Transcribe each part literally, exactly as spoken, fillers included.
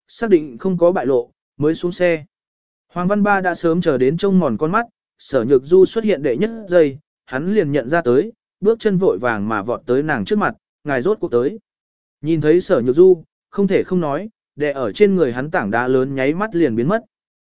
Xác định không có bại lộ, mới xuống xe. Hoàng Văn Ba đã sớm chờ đến trông mòn con mắt, Sở Nhược Du xuất hiện đệ nhất giây, hắn liền nhận ra tới, bước chân vội vàng mà vọt tới nàng trước mặt, ngài rốt cuộc tới. Nhìn thấy Sở Nhược Du, không thể không nói, đè ở trên người hắn tảng đá lớn nháy mắt liền biến mất.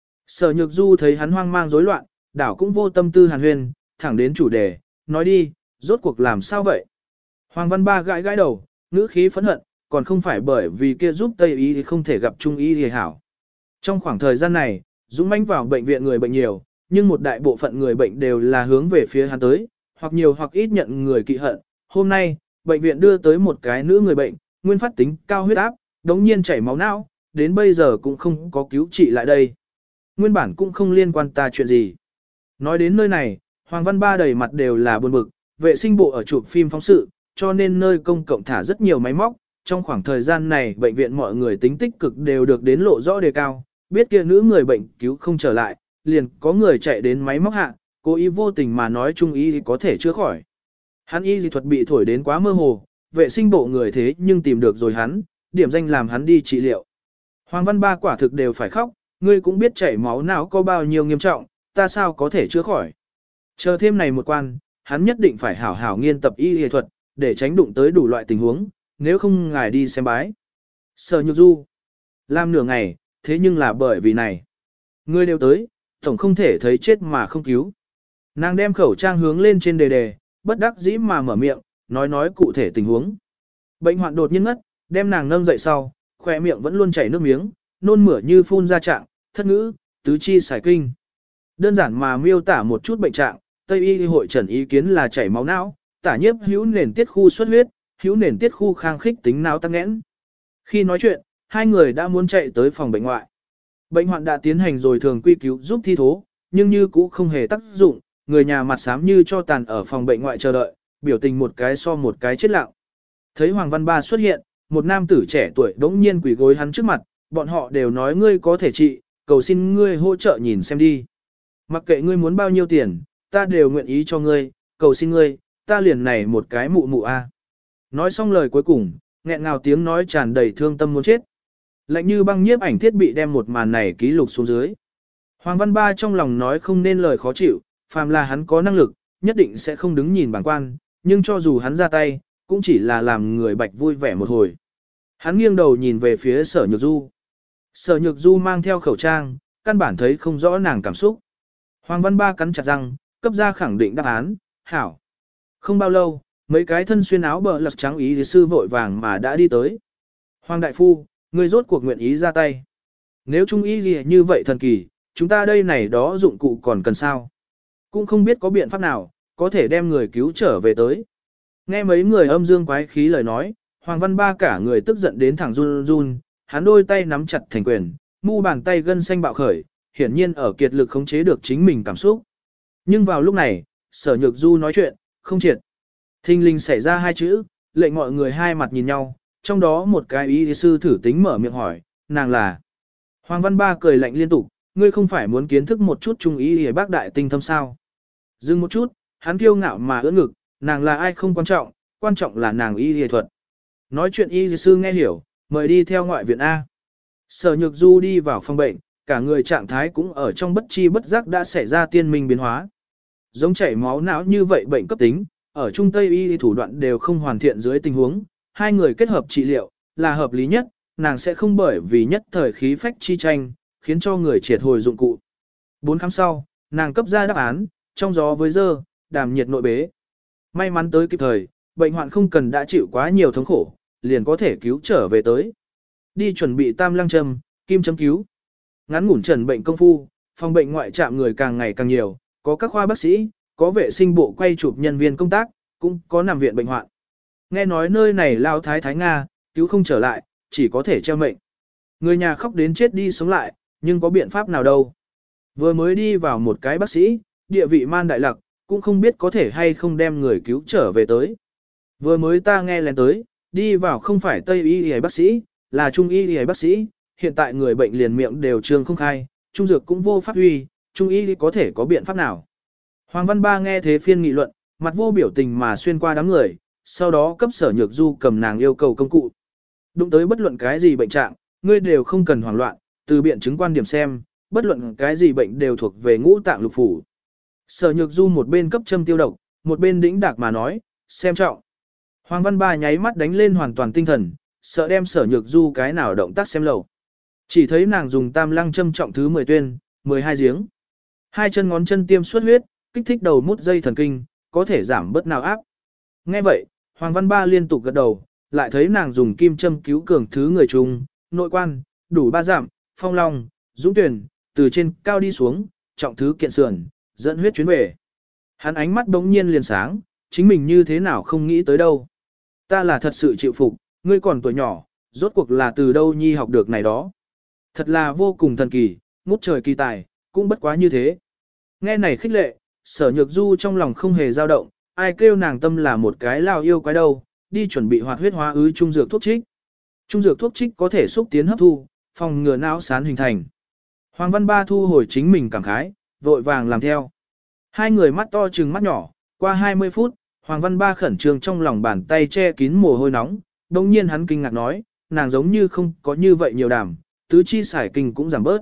Sở Nhược Du thấy hắn hoang mang rối loạn, đảo cũng vô tâm tư hàn huyên, thẳng đến chủ đề, nói đi, rốt cuộc làm sao vậy? Hoàng Văn Ba gãi gãi đầu, ngữ khí phẫn hận, còn không phải bởi vì kia giúp Tây y thì không thể gặp Trung y thì hảo. Trong khoảng thời gian này, Dũng mãnh vào bệnh viện người bệnh nhiều, nhưng một đại bộ phận người bệnh đều là hướng về phía hắn tới, hoặc nhiều hoặc ít nhận người kỵ hận. Hôm nay, bệnh viện đưa tới một cái nữ người bệnh, nguyên phát tính cao huyết áp, đống nhiên chảy máu não, đến bây giờ cũng không có cứu trị lại đây. Nguyên bản cũng không liên quan ta chuyện gì. Nói đến nơi này, Hoàng Văn Ba đầy mặt đều là buồn bực, vệ sinh bộ ở chụp phim phóng sự, cho nên nơi công cộng thả rất nhiều máy móc. Trong khoảng thời gian này, bệnh viện mọi người tính tích cực đều được đến lộ rõ đề cao, biết kia nữ người bệnh cứu không trở lại, liền có người chạy đến máy móc hạ, cố ý vô tình mà nói trung y có thể chữa khỏi. Hắn y dị thuật bị thổi đến quá mơ hồ, vệ sinh bộ người thế nhưng tìm được rồi hắn, điểm danh làm hắn đi trị liệu. Hoàng Văn Ba quả thực đều phải khóc, ngươi cũng biết chảy máu não có bao nhiêu nghiêm trọng, ta sao có thể chữa khỏi. Chờ thêm này một quan, hắn nhất định phải hảo hảo nghiên tập y y thuật, để tránh đụng tới đủ loại tình huống, nếu không ngài đi xem bái. Sở Nhược Du làm nửa ngày, thế nhưng là bởi vì này. Ngươi đều tới, tổng không thể thấy chết mà không cứu. Nàng đem khẩu trang hướng lên trên đề đề, bất đắc dĩ mà mở miệng, nói nói cụ thể tình huống. Bệnh hoạn đột nhiên ngất, đem nàng nâng dậy sau, khỏe miệng vẫn luôn chảy nước miếng, nôn mửa như phun ra trạng, thất ngữ, tứ chi xài kinh. Đơn giản mà miêu tả một chút bệnh trạng, Tây y hội trần ý kiến là chảy máu não, tả nhiếp hữu nền tiết khu xuất huyết, hữu nền tiết khu khang khích tính não tăng nghẽn. Khi nói chuyện, hai người đã muốn chạy tới phòng bệnh ngoại. Bệnh hoạn đã tiến hành rồi thường quy cứu giúp thi thố, nhưng như cũ không hề tác dụng, người nhà mặt xám như cho tàn ở phòng bệnh ngoại chờ đợi, biểu tình một cái so một cái chết lặng. Thấy Hoàng Văn Ba xuất hiện, một nam tử trẻ tuổi đống nhiên quỳ gối hắn trước mặt, bọn họ đều nói ngươi có thể trị, cầu xin ngươi hỗ trợ nhìn xem đi. Mặc kệ ngươi muốn bao nhiêu tiền, ta đều nguyện ý cho ngươi, cầu xin ngươi, ta liền này một cái mụ mụ a. Nói xong lời cuối cùng, nghẹn ngào tiếng nói tràn đầy thương tâm muốn chết. Lạnh như băng nhiếp ảnh thiết bị đem một màn này ký lục xuống dưới. Hoàng Văn Ba trong lòng nói không nên lời khó chịu, phàm là hắn có năng lực, nhất định sẽ không đứng nhìn bảng quan, nhưng cho dù hắn ra tay, cũng chỉ là làm người bạch vui vẻ một hồi. Hắn nghiêng đầu nhìn về phía Sở Nhược Du. Sở Nhược Du mang theo khẩu trang, căn bản thấy không rõ nàng cảm xúc. Hoàng Văn Ba cắn chặt răng, cấp ra khẳng định đáp án, hảo. Không bao lâu, mấy cái thân xuyên áo bờ lật trắng ý thì sư vội vàng mà đã đi tới. Hoàng Đại Phu, người rốt cuộc nguyện ý ra tay. Nếu trung ý gì như vậy thần kỳ, chúng ta đây này đó dụng cụ còn cần sao. Cũng không biết có biện pháp nào, có thể đem người cứu trở về tới. Nghe mấy người âm dương quái khí lời nói, Hoàng Văn Ba cả người tức giận đến thẳng run run, hắn đôi tay nắm chặt thành quyền, mu bàn tay gân xanh bạo khởi, hiển nhiên ở kiệt lực khống chế được chính mình cảm xúc. Nhưng vào lúc này, Sở Nhược Du nói chuyện, không triệt. Thinh linh xảy ra hai chữ, lệnh mọi người hai mặt nhìn nhau, trong đó một cái y sư thử tính mở miệng hỏi, nàng là. Hoàng Văn Ba cười lạnh liên tục, ngươi không phải muốn kiến thức một chút trung ý y bác đại tinh thâm sao. Dừng một chút, hắn kiêu ngạo mà ưỡn ngực, nàng là ai không quan trọng, quan trọng là nàng y y thuật. Nói chuyện y sư nghe hiểu, mời đi theo ngoại viện A. Sở Nhược Du đi vào phòng bệnh, cả người trạng thái cũng ở trong bất chi bất giác đã xảy ra tiên minh biến hóa. Giống chảy máu não như vậy bệnh cấp tính, ở Trung Tây y thủ đoạn đều không hoàn thiện dưới tình huống, hai người kết hợp trị liệu, là hợp lý nhất, nàng sẽ không bởi vì nhất thời khí phách chi tranh, khiến cho người triệt hồi dụng cụ. Bốn khám sau, nàng cấp ra đáp án, trong gió với dơ, đàm nhiệt nội bế. May mắn tới kịp thời, bệnh hoạn không cần đã chịu quá nhiều thống khổ, liền có thể cứu trở về tới. Đi chuẩn bị tam lăng châm, kim châm cứu. Ngắn ngủn trần bệnh công phu, phòng bệnh ngoại trạm người càng ngày càng nhiều, có các khoa bác sĩ, có vệ sinh bộ quay chụp nhân viên công tác, cũng có nằm viện bệnh hoạn. Nghe nói nơi này lao thái thái Nga, cứu không trở lại, chỉ có thể treo mệnh. Người nhà khóc đến chết đi sống lại, nhưng có biện pháp nào đâu. Vừa mới đi vào một cái bác sĩ, địa vị man đại lặc, cũng không biết có thể hay không đem người cứu trở về tới. Vừa mới ta nghe lén tới, đi vào không phải Tây y y bác sĩ, là Trung y y bác sĩ, hiện tại người bệnh liền miệng đều trương không khai, Trung dược cũng vô pháp huy, Trung y có thể có biện pháp nào. Hoàng Văn Ba nghe thế phiên nghị luận, mặt vô biểu tình mà xuyên qua đám người, sau đó cấp Sở Nhược Du cầm nàng yêu cầu công cụ. Đụng tới bất luận cái gì bệnh trạng, ngươi đều không cần hoảng loạn, từ biện chứng quan điểm xem, bất luận cái gì bệnh đều thuộc về ngũ tạng lục phủ. Sở Nhược Du một bên cấp châm tiêu độc, một bên đĩnh đạc mà nói, xem trọng. Hoàng Văn Ba nháy mắt đánh lên hoàn toàn tinh thần, sợ đem Sở Nhược Du cái nào động tác xem lầu. Chỉ thấy nàng dùng tam lăng châm trọng thứ mười tuyên, mười hai giếng. Hai chân ngón chân tiêm xuất huyết, kích thích đầu mút dây thần kinh, có thể giảm bớt nào áp. Nghe vậy, Hoàng Văn Ba liên tục gật đầu, lại thấy nàng dùng kim châm cứu cường thứ người trùng, nội quan, đủ ba giảm, phong long, dũng tuyển, từ trên cao đi xuống, trọng thứ kiện sườn, dẫn huyết chuyến về. Hắn ánh mắt bỗng nhiên liền sáng, chính mình như thế nào không nghĩ tới đâu. Ta là thật sự chịu phục, ngươi còn tuổi nhỏ, rốt cuộc là từ đâu nhi học được này đó. Thật là vô cùng thần kỳ, ngút trời kỳ tài, cũng bất quá như thế. Nghe này khích lệ, Sở Nhược Du trong lòng không hề dao động, ai kêu nàng tâm là một cái lao yêu quái đâu, đi chuẩn bị hoạt huyết hóa ứ trung dược thuốc trích. Trung dược thuốc trích có thể xúc tiến hấp thu, phòng ngừa não sán hình thành. Hoàng Văn Ba thu hồi chính mình cảm khái, vội vàng làm theo. Hai người mắt to trừng mắt nhỏ, qua hai mươi phút, Hoàng Văn Ba khẩn trương trong lòng bàn tay che kín mồ hôi nóng, đồng nhiên hắn kinh ngạc nói, nàng giống như không có như vậy nhiều đảm, tứ chi sải kinh cũng giảm bớt.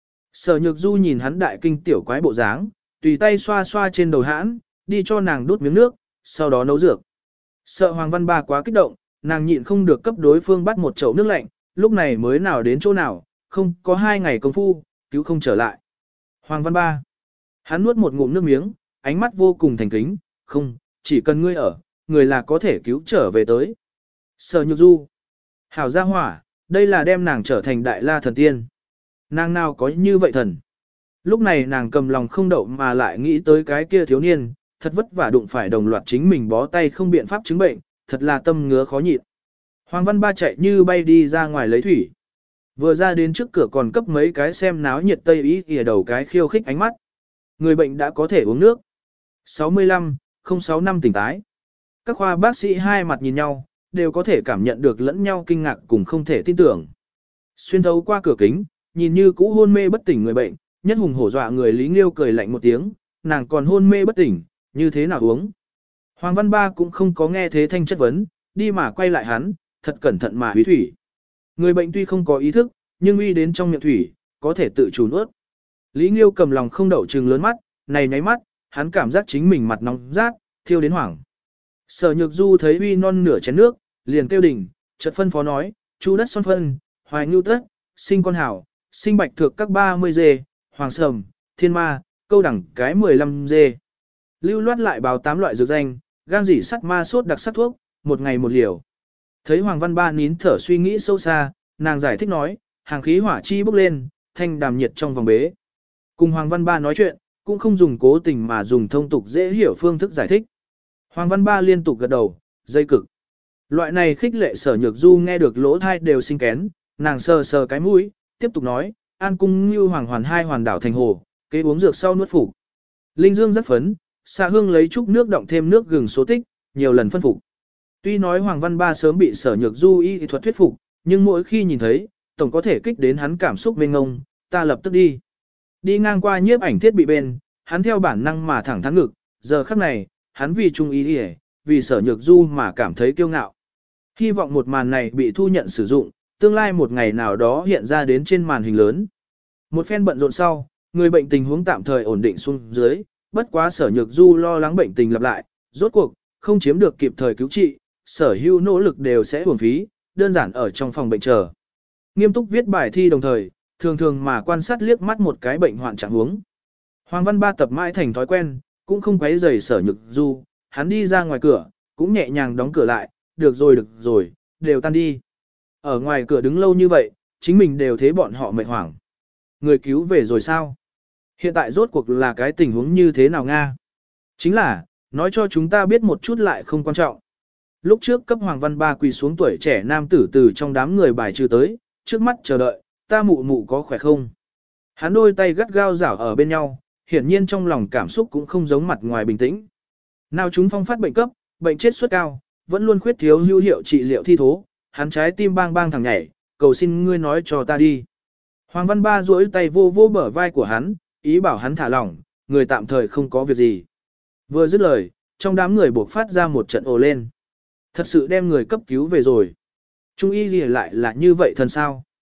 Sở Nhược Du nhìn hắn đại kinh tiểu quái bộ dáng, tùy tay xoa xoa trên đầu hãn, đi cho nàng đút miếng nước, sau đó nấu dược. Sợ Hoàng Văn Ba quá kích động, nàng nhịn không được cấp đối phương bắt một chậu nước lạnh, lúc này mới nào đến chỗ nào, không có hai ngày công phu, cứu không trở lại. Hoàng Văn Ba, hắn nuốt một ngụm nước miếng, ánh mắt vô cùng thành kính, không, chỉ cần ngươi ở, người là có thể cứu trở về tới. Sở Nhược Du, hảo gia hỏa, đây là đem nàng trở thành đại la thần tiên. Nàng nào có như vậy thần. Lúc này nàng cầm lòng không đậu mà lại nghĩ tới cái kia thiếu niên, thật vất vả đụng phải đồng loạt chính mình bó tay không biện pháp chứng bệnh, thật là tâm ngứa khó nhịn. Hoàng Văn Ba chạy như bay đi ra ngoài lấy thủy. Vừa ra đến trước cửa còn cấp mấy cái xem náo nhiệt tây ý kìa đầu cái khiêu khích ánh mắt. Người bệnh đã có thể uống nước. sáu mươi lăm, không sáu năm tỉnh tái. Các khoa bác sĩ hai mặt nhìn nhau, đều có thể cảm nhận được lẫn nhau kinh ngạc cùng không thể tin tưởng. Xuyên thấu qua cửa kính, nhìn như cũ hôn mê bất tỉnh người bệnh, nhất hùng hổ dọa người Lý Nghiêu cười lạnh một tiếng, nàng còn hôn mê bất tỉnh, như thế nào uống. Hoàng Văn Ba cũng không có nghe thế thanh chất vấn, đi mà quay lại hắn, thật cẩn thận mà húy thủy. Người bệnh tuy không có ý thức, nhưng uy đến trong miệng thủy, có thể tự chủ nuốt. Lý Nghiêu cầm lòng không đậu trừng lớn mắt, này nháy mắt, hắn cảm giác chính mình mặt nóng rát, thiêu đến hoảng. Sở Nhược Du thấy uy non nửa chén nước, liền kêu đỉnh, chợt phân phó nói, chu đất son phân, hoài ngưu tất, sinh con hảo, sinh bạch thược các ba mươi dê, hoàng sầm, thiên ma, câu đẳng cái mười lăm dê. Lưu loát lại báo tám loại dược danh, gang dị sắt ma sốt đặc sắc thuốc, một ngày một liều. Thấy Hoàng Văn Ba nín thở suy nghĩ sâu xa, nàng giải thích nói, hàng khí hỏa chi bốc lên, thanh đàm nhiệt trong vòng bế. Cùng Hoàng Văn Ba nói chuyện, cũng không dùng cố tình mà dùng thông tục dễ hiểu phương thức giải thích. Hoàng Văn Ba liên tục gật đầu, dây cực. Loại này khích lệ Sở Nhược Du nghe được lỗ thai đều sinh kén, nàng sờ sờ cái mũi, tiếp tục nói, an cung như hoàng hoàn hai hoàn đảo thành hồ, kế uống dược sau nuốt phục. Linh dương rất phấn, xạ hương lấy chút nước động thêm nước gừng số tích, nhiều lần phân phục. Tuy nói Hoàng Văn Ba sớm bị Sở Nhược Du y thuật thuyết phục, nhưng mỗi khi nhìn thấy, tổng có thể kích đến hắn cảm xúc mênh ngông, ta lập tức đi. Đi ngang qua nhiếp ảnh thiết bị bên, hắn theo bản năng mà thẳng thắn ngực, giờ khắc này, hắn vì trung ý đi vì Sở Nhược Du mà cảm thấy kiêu ngạo. Hy vọng một màn này bị thu nhận sử dụng, tương lai một ngày nào đó hiện ra đến trên màn hình lớn. Một phen bận rộn sau, người bệnh tình huống tạm thời ổn định xuống dưới, bất quá Sở Nhược Du lo lắng bệnh tình lặp lại, rốt cuộc, không chiếm được kịp thời cứu trị, sở hữu nỗ lực đều sẽ uổng phí, đơn giản ở trong phòng bệnh chờ. Nghiêm túc viết bài thi đồng thời, thường thường mà quan sát liếc mắt một cái bệnh hoạn trạng huống. Hoàng Văn Ba tập mãi thành thói quen, cũng không quấy rầy Sở Nhược Du, hắn đi ra ngoài cửa, cũng nhẹ nhàng đóng cửa lại, được rồi được rồi, đều tan đi. Ở ngoài cửa đứng lâu như vậy, chính mình đều thấy bọn họ mệt hoảng. Người cứu về rồi sao? Hiện tại rốt cuộc là cái tình huống như thế nào Nga? Chính là, nói cho chúng ta biết một chút lại không quan trọng. Lúc trước cấp Hoàng Văn Ba quỳ xuống tuổi trẻ nam tử từ trong đám người bài trừ tới, trước mắt chờ đợi, ta mụ mụ có khỏe không? Hắn đôi tay gắt gao rảo ở bên nhau, hiển nhiên trong lòng cảm xúc cũng không giống mặt ngoài bình tĩnh. Nào chúng phong phát bệnh cấp, bệnh chết suất cao, vẫn luôn khuyết thiếu hữu hiệu trị liệu thi thố, hắn trái tim bang bang thẳng nhảy, cầu xin ngươi nói cho ta đi. Hoàng Văn Ba duỗi tay vô vô bờ vai của hắn, ý bảo hắn thả lỏng, người tạm thời không có việc gì. Vừa dứt lời, trong đám người buộc phát ra một trận ồ lên. Thật sự đem người cấp cứu về rồi. Trung y gì lại là như vậy thần sao?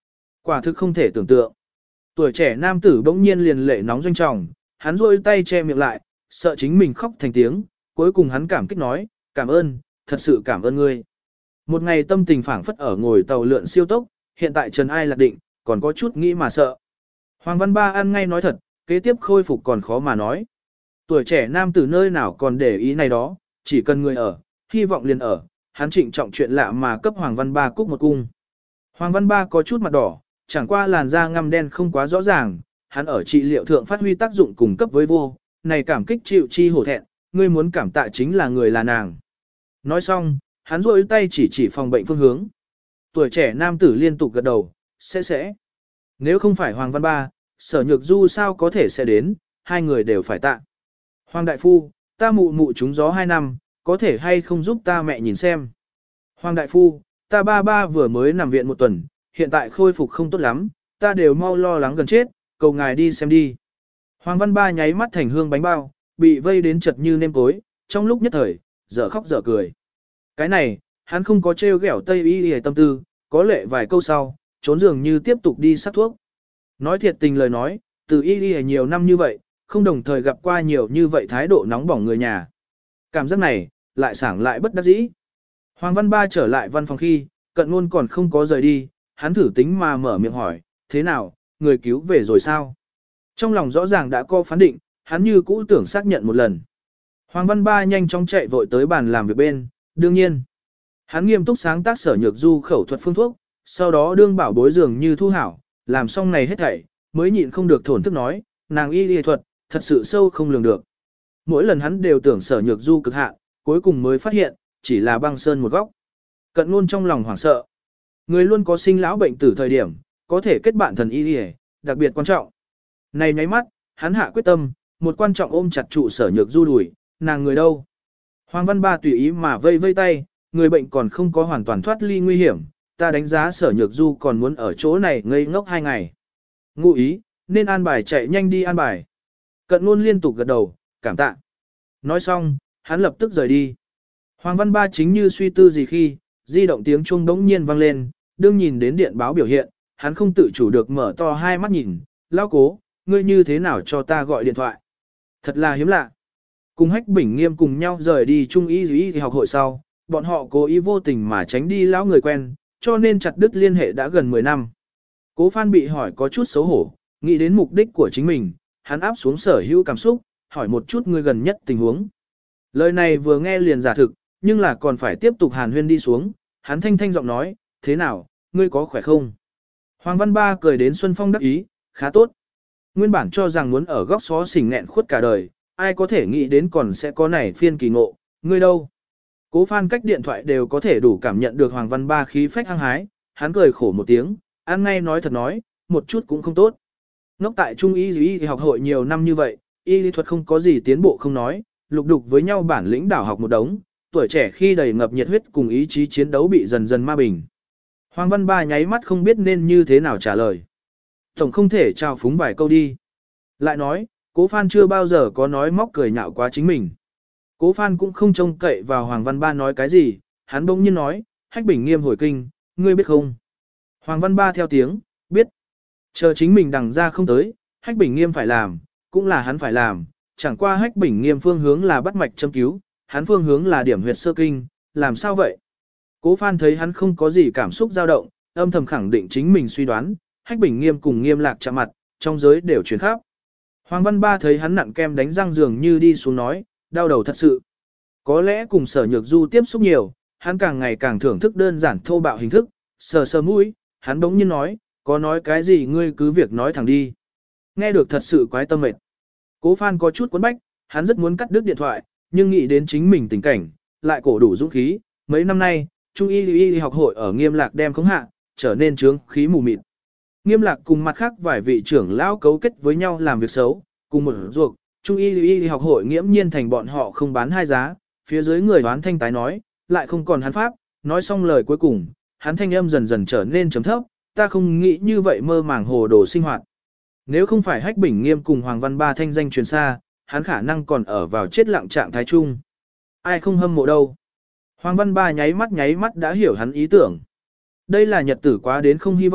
Quả thực không thể tưởng tượng. Tuổi trẻ nam tử bỗng nhiên liền lệ nóng doanh trọng, hắn rôi tay che miệng lại, sợ chính mình khóc thành tiếng, cuối cùng hắn cảm kích nói, cảm ơn, thật sự cảm ơn ngươi. Một ngày tâm tình phảng phất ở ngồi tàu lượn siêu tốc, hiện tại Trần Ai lạc định, còn có chút nghĩ mà sợ. Hoàng Văn Ba ăn ngay nói thật, kế tiếp khôi phục còn khó mà nói. Tuổi trẻ nam tử nơi nào còn để ý này đó, chỉ cần người ở, hy vọng liền ở, hắn trịnh trọng chuyện lạ mà cấp Hoàng Văn Ba cúc một cung. Hoàng Văn Ba có chút mặt đỏ, chẳng qua làn da ngăm đen không quá rõ ràng, hắn ở trị liệu thượng phát huy tác dụng cùng cấp với vô, này cảm kích chịu chi hổ thẹn, ngươi muốn cảm tạ chính là người là nàng. Nói xong, hắn rôi tay chỉ chỉ phòng bệnh phương hướng. Tuổi trẻ nam tử liên tục gật đầu, sẽ sẽ. Nếu không phải Hoàng Văn Ba, Sở Nhược Du sao có thể sẽ đến, hai người đều phải tạ. Hoàng Đại Phu, ta mụ mụ trúng gió hai năm, có thể hay không giúp ta mẹ nhìn xem. Hoàng Đại Phu, ta ba ba vừa mới nằm viện một tuần, hiện tại khôi phục không tốt lắm, ta đều mau lo lắng gần chết, cầu ngài đi xem đi. Hoàng Văn Ba nháy mắt thành hương bánh bao, bị vây đến chật như nêm cối, trong lúc nhất thời, dở khóc dở cười. Cái này, hắn không có trêu ghẹo Tây Y Y tâm tư, có lệ vài câu sau, trốn dường như tiếp tục đi sắc thuốc. Nói thiệt tình lời nói, từ Y Y nhiều năm như vậy, không đồng thời gặp qua nhiều như vậy thái độ nóng bỏng người nhà. Cảm giác này, lại sảng lại bất đắc dĩ. Hoàng Văn Ba trở lại văn phòng khi, Cận Ngôn còn không có rời đi, hắn thử tính mà mở miệng hỏi, thế nào, người cứu về rồi sao? Trong lòng rõ ràng đã có phán định, hắn như cũ tưởng xác nhận một lần. Hoàng Văn Ba nhanh chóng chạy vội tới bàn làm việc bên, đương nhiên. Hắn nghiêm túc sáng tác Sở Nhược Du khẩu thuật phương thuốc, sau đó đương bảo bối dường như thu hảo, làm xong này hết thảy, mới nhịn không được thổn thức nói, nàng y y thuật, thật sự sâu không lường được. Mỗi lần hắn đều tưởng Sở Nhược Du cực hạn, cuối cùng mới phát hiện, chỉ là băng sơn một góc. Cận Ngôn trong lòng hoảng sợ. Người luôn có sinh lão bệnh tử thời điểm, có thể kết bạn thần y y, đặc biệt quan trọng. Này nháy mắt, hắn hạ quyết tâm, một quan trọng ôm chặt trụ Sở Nhược Du đuổi, nàng người đâu? Hoàng Văn Ba tùy ý mà vây vây tay, người bệnh còn không có hoàn toàn thoát ly nguy hiểm, ta đánh giá Sở Nhược Du còn muốn ở chỗ này ngây ngốc hai ngày. Ngụ ý, nên an bài chạy nhanh đi an bài. Cận Ngôn liên tục gật đầu, cảm tạ. Nói xong, hắn lập tức rời đi. Hoàng Văn Ba chính như suy tư gì khi, di động tiếng chuông đống nhiên vang lên, đương nhìn đến điện báo biểu hiện, hắn không tự chủ được mở to hai mắt nhìn, lao cố, ngươi như thế nào cho ta gọi điện thoại. Thật là hiếm lạ. Cùng Hách Bình Nghiêm cùng nhau rời đi trung y y thì học hội sau, bọn họ cố ý vô tình mà tránh đi lão người quen, cho nên chặt đứt liên hệ đã gần mười năm. Cố Phan bị hỏi có chút xấu hổ, nghĩ đến mục đích của chính mình, hắn áp xuống sở hữu cảm xúc, hỏi một chút người gần nhất tình huống. Lời này vừa nghe liền giả thực, nhưng là còn phải tiếp tục hàn huyên đi xuống, hắn thanh thanh giọng nói, thế nào, ngươi có khỏe không? Hoàng Văn Ba cười đến Xuân Phong đắc ý, khá tốt. Nguyên bản cho rằng muốn ở góc xó xỉnh nghẹn khuất cả đời, ai có thể nghĩ đến còn sẽ có này phiên kỳ ngộ, ngươi đâu? Cố Phan cách điện thoại đều có thể đủ cảm nhận được Hoàng Văn Ba khí phách hăng hái, hắn cười khổ một tiếng, ăn ngay nói thật nói, một chút cũng không tốt. Ngốc tại Trung y y thì học hội nhiều năm như vậy, y lý thuật không có gì tiến bộ không nói, lục đục với nhau bản lĩnh đảo học một đống, tuổi trẻ khi đầy ngập nhiệt huyết cùng ý chí chiến đấu bị dần dần ma bình. Hoàng Văn Ba nháy mắt không biết nên như thế nào trả lời. Tổng không thể trao phúng vài câu đi. Lại nói, Cố Phan chưa bao giờ có nói móc cười nhạo quá chính mình. Cố Phan cũng không trông cậy vào Hoàng Văn Ba nói cái gì, hắn bỗng nhiên nói, Hách Bình Nghiêm hồi kinh, ngươi biết không? Hoàng Văn Ba theo tiếng, biết. Chờ chính mình đằng ra không tới, Hách Bình Nghiêm phải làm, cũng là hắn phải làm, chẳng qua Hách Bình Nghiêm phương hướng là bắt mạch châm cứu, hắn phương hướng là điểm huyệt sơ kinh, làm sao vậy? Cố Phan thấy hắn không có gì cảm xúc dao động, âm thầm khẳng định chính mình suy đoán, Hách Bình Nghiêm cùng Nghiêm Lạc chạm mặt, trong giới đều truyền khắp. Hoàng Văn Ba thấy hắn nặn kem đánh răng dường như đi xuống nói, đau đầu thật sự. Có lẽ cùng Sở Nhược Du tiếp xúc nhiều, hắn càng ngày càng thưởng thức đơn giản thô bạo hình thức, sờ sờ mũi, hắn bỗng nhiên nói, có nói cái gì ngươi cứ việc nói thẳng đi. Nghe được thật sự quái tâm mệt. Cố Phan có chút quấn bách, hắn rất muốn cắt đứt điện thoại, nhưng nghĩ đến chính mình tình cảnh, lại cổ đủ dũng khí. Mấy năm nay, Trung y y học hội ở Nghiêm Lạc đem khống hạ, trở nên trướng khí mù mịt. Nghiêm Lạc cùng mặt khác vài vị trưởng lão cấu kết với nhau làm việc xấu, cùng một ruột, Trung y y học hội nghiễm nhiên thành bọn họ không bán hai giá, phía dưới người đoán thanh tái nói, lại không còn hắn pháp, nói xong lời cuối cùng, hắn thanh âm dần dần trở nên trầm thấp, ta không nghĩ như vậy mơ màng hồ đồ sinh hoạt. Nếu không phải Hách Bình Nghiêm cùng Hoàng Văn Ba thanh danh truyền xa, hắn khả năng còn ở vào chết lặng trạng thái chung. Ai không hâm mộ đâu. Hoàng Văn Ba nháy mắt nháy mắt đã hiểu hắn ý tưởng. Đây là nhật tử quá đến không hy vọng,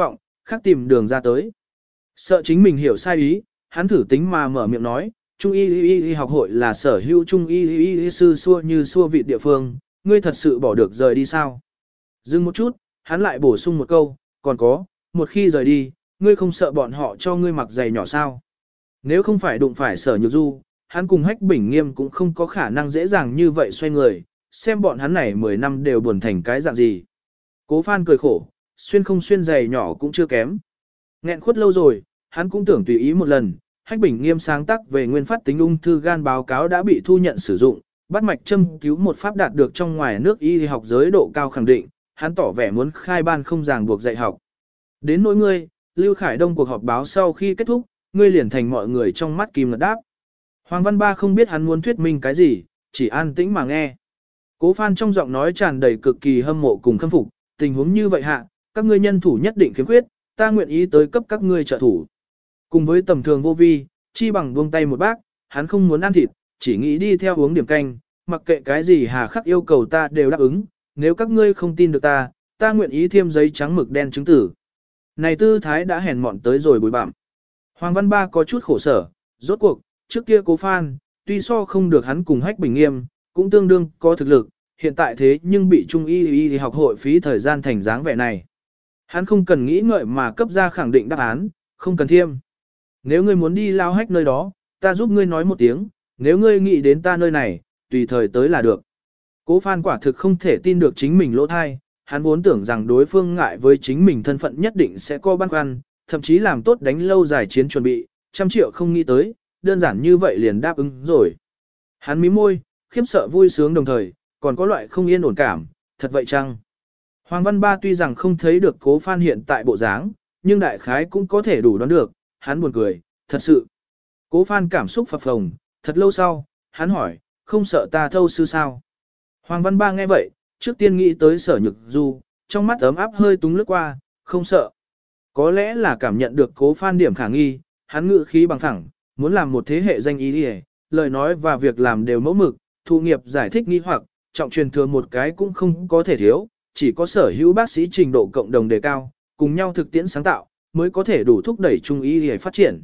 khác tìm đường ra tới. Sợ chính mình hiểu sai ý, hắn thử tính mà mở miệng nói, Trung y y y học hội là sở hữu Trung y y y sư xua như xua vị địa phương, ngươi thật sự bỏ được rời đi sao? Dừng một chút, hắn lại bổ sung một câu, còn có, một khi rời đi, ngươi không sợ bọn họ cho ngươi mặc giày nhỏ sao? Nếu không phải đụng phải sở nhược du, hắn cùng Hách Bình Nghiêm cũng không có khả năng dễ dàng như vậy xoay người, xem bọn hắn này mười năm đều buồn thành cái dạng gì. Cố Phan cười khổ, xuyên không xuyên giày nhỏ cũng chưa kém. Nghẹn khuất lâu rồi, hắn cũng tưởng tùy ý một lần, Hách Bình Nghiêm sáng tác về nguyên phát tính ung thư gan báo cáo đã bị thu nhận sử dụng, bắt mạch châm cứu một pháp đạt được trong ngoài nước y học giới độ cao khẳng định, hắn tỏ vẻ muốn khai ban không ràng buộc dạy học. Đến nỗi ngươi, Lưu Khải Đông cuộc họp báo sau khi kết thúc, ngươi liền thành mọi người trong mắt kim ngật đáp. Hoàng Văn Ba không biết hắn muốn thuyết minh cái gì, chỉ an tĩnh mà nghe. Cố Phan trong giọng nói tràn đầy cực kỳ hâm mộ cùng khâm phục, tình huống như vậy hạ, các ngươi nhân thủ nhất định khiếm khuyết, ta nguyện ý tới cấp các ngươi trợ thủ. Cùng với tầm thường vô vi, chi bằng buông tay một bác, hắn không muốn ăn thịt, chỉ nghĩ đi theo uống điểm canh, mặc kệ cái gì hà khắc yêu cầu ta đều đáp ứng, nếu các ngươi không tin được ta, ta nguyện ý thêm giấy trắng mực đen chứng tử. Này tư thái đã hèn mọn tới rồi bùi bặm. Hoàng Văn Ba có chút khổ sở, rốt cuộc, trước kia Cố Phan, tuy so không được hắn cùng Hách Bình Nghiêm, cũng tương đương có thực lực, hiện tại thế nhưng bị Trung y y học hội phí thời gian thành dáng vẻ này. Hắn không cần nghĩ ngợi mà cấp ra khẳng định đáp án, không cần thiêm. Nếu ngươi muốn đi lao hách nơi đó, ta giúp ngươi nói một tiếng, nếu ngươi nghĩ đến ta nơi này, tùy thời tới là được. Cố Phan quả thực không thể tin được chính mình lỗ thai, hắn vốn tưởng rằng đối phương ngại với chính mình thân phận nhất định sẽ có băn khoăn, thậm chí làm tốt đánh lâu dài chiến chuẩn bị, trăm triệu không nghĩ tới, đơn giản như vậy liền đáp ứng rồi. Hắn mím môi, khiếp sợ vui sướng đồng thời, còn có loại không yên ổn cảm, thật vậy chăng? Hoàng Văn Ba tuy rằng không thấy được Cố Phan hiện tại bộ dáng, nhưng đại khái cũng có thể đủ đoán được, hắn buồn cười, thật sự. Cố Phan cảm xúc phập phồng, thật lâu sau, hắn hỏi, không sợ ta thâu sư sao? Hoàng Văn Ba nghe vậy, trước tiên nghĩ tới Sở Nhược Du, trong mắt ấm áp hơi túng lướt qua, không sợ. Có lẽ là cảm nhận được Cố Phan điểm khả nghi, hắn ngự khí bằng thẳng, muốn làm một thế hệ danh ý đi, lời nói và việc làm đều mẫu mực, thụ nghiệp giải thích nghi hoặc, trọng truyền thừa một cái cũng không có thể thiếu, chỉ có sở hữu bác sĩ trình độ cộng đồng đề cao, cùng nhau thực tiễn sáng tạo, mới có thể đủ thúc đẩy trung y để phát triển.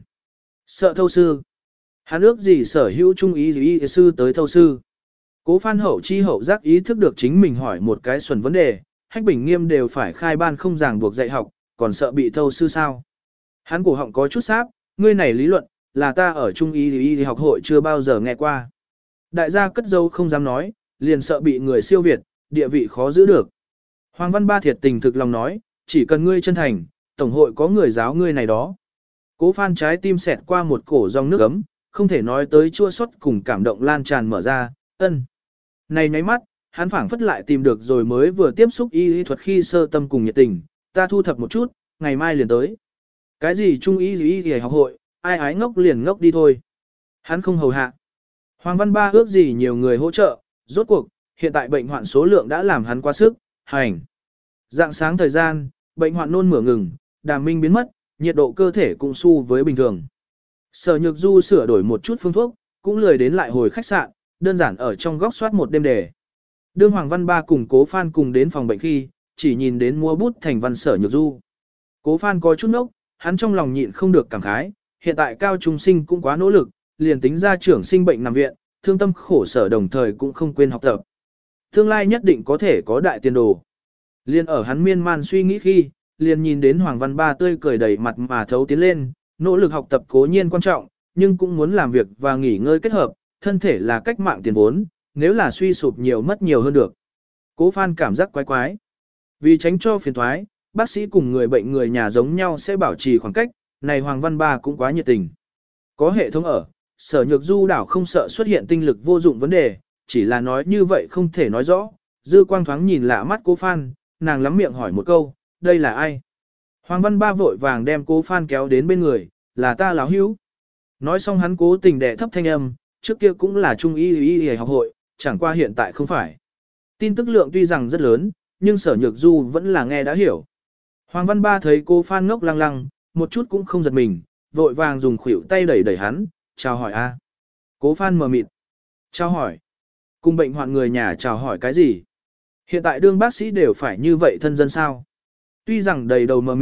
Sợ thâu sư. Hắn ước gì sở hữu trung y y sư tới thâu sư. Cố Phan hậu chi hậu giác ý thức được chính mình hỏi một cái xuẩn vấn đề, Hách Bình Nghiêm đều phải khai ban không ràng buộc dạy học, còn sợ bị thâu sư sao. Hắn cổ họng có chút sáp, ngươi này lý luận, là ta ở trung y y học hội chưa bao giờ nghe qua. Đại gia cất dâu không dám nói, liền sợ bị người siêu việt, địa vị khó giữ được. Hoàng Văn Ba thiệt tình thực lòng nói, chỉ cần ngươi chân thành, tổng hội có người giáo ngươi này đó. Cố Phan trái tim xẹt qua một cổ dòng nước ấm, không thể nói tới chua xót cùng cảm động lan tràn mở ra, ân. Này nháy mắt, hắn phảng phất lại tìm được rồi mới vừa tiếp xúc y lý thuật khi sơ tâm cùng nhiệt tình, ta thu thập một chút, ngày mai liền tới. Cái gì trung y y y học hội, ai ái ngốc liền ngốc đi thôi. Hắn không hầu hạ. Hoàng Văn Ba ước gì nhiều người hỗ trợ, rốt cuộc, hiện tại bệnh hoạn số lượng đã làm hắn quá sức, hành. Dạng sáng thời gian, bệnh hoạn nôn mửa ngừng, đàm minh biến mất, nhiệt độ cơ thể cũng su với bình thường. Sở Nhược Du sửa đổi một chút phương thuốc, cũng lười đến lại hồi khách sạn, đơn giản ở trong góc soát một đêm đề. Đương Hoàng Văn Ba cùng Cố Phan cùng đến phòng bệnh khi, chỉ nhìn đến mua bút thành văn Sở Nhược Du. Cố Phan có chút nốc, hắn trong lòng nhịn không được cảm khái, hiện tại cao trung sinh cũng quá nỗ lực, liền tính ra trưởng sinh bệnh nằm viện, thương tâm khổ sở đồng thời cũng không quên học tập. Tương lai nhất định có thể có đại tiền đồ. Liên ở hắn miên man suy nghĩ khi, liền nhìn đến Hoàng Văn Ba tươi cười đầy mặt mà thấu tiến lên, nỗ lực học tập cố nhiên quan trọng, nhưng cũng muốn làm việc và nghỉ ngơi kết hợp, thân thể là cách mạng tiền vốn, nếu là suy sụp nhiều mất nhiều hơn được. Cố Phan cảm giác quái quái. Vì tránh cho phiền thoái, bác sĩ cùng người bệnh người nhà giống nhau sẽ bảo trì khoảng cách, này Hoàng Văn Ba cũng quá nhiệt tình. Có hệ thống ở, Sở Nhược Du đảo không sợ xuất hiện tinh lực vô dụng vấn đề, chỉ là nói như vậy không thể nói rõ. Dư quang thoáng nhìn lạ mắt Cố Phan, nàng lắm miệng hỏi một câu, đây là ai? Hoàng Văn Ba vội vàng đem Cố Phan kéo đến bên người, là ta láo hữu. Nói xong hắn cố tình đè thấp thanh âm, trước kia cũng là trung y y y học hội, chẳng qua hiện tại không phải. Tin tức lượng tuy rằng rất lớn, nhưng Sở Nhược Du vẫn là nghe đã hiểu. Hoàng Văn Ba thấy Cố Phan ngốc lăng lăng, một chút cũng không giật mình, vội vàng dùng khuỷu tay đẩy đẩy hắn, chào hỏi a. Cố Phan mờ mịt. Chào hỏi. Cùng bệnh hoạn người nhà chào hỏi cái gì? Hiện tại đương bác sĩ đều phải như vậy thân dân sao? Tuy rằng đầy đầu mờ mịt,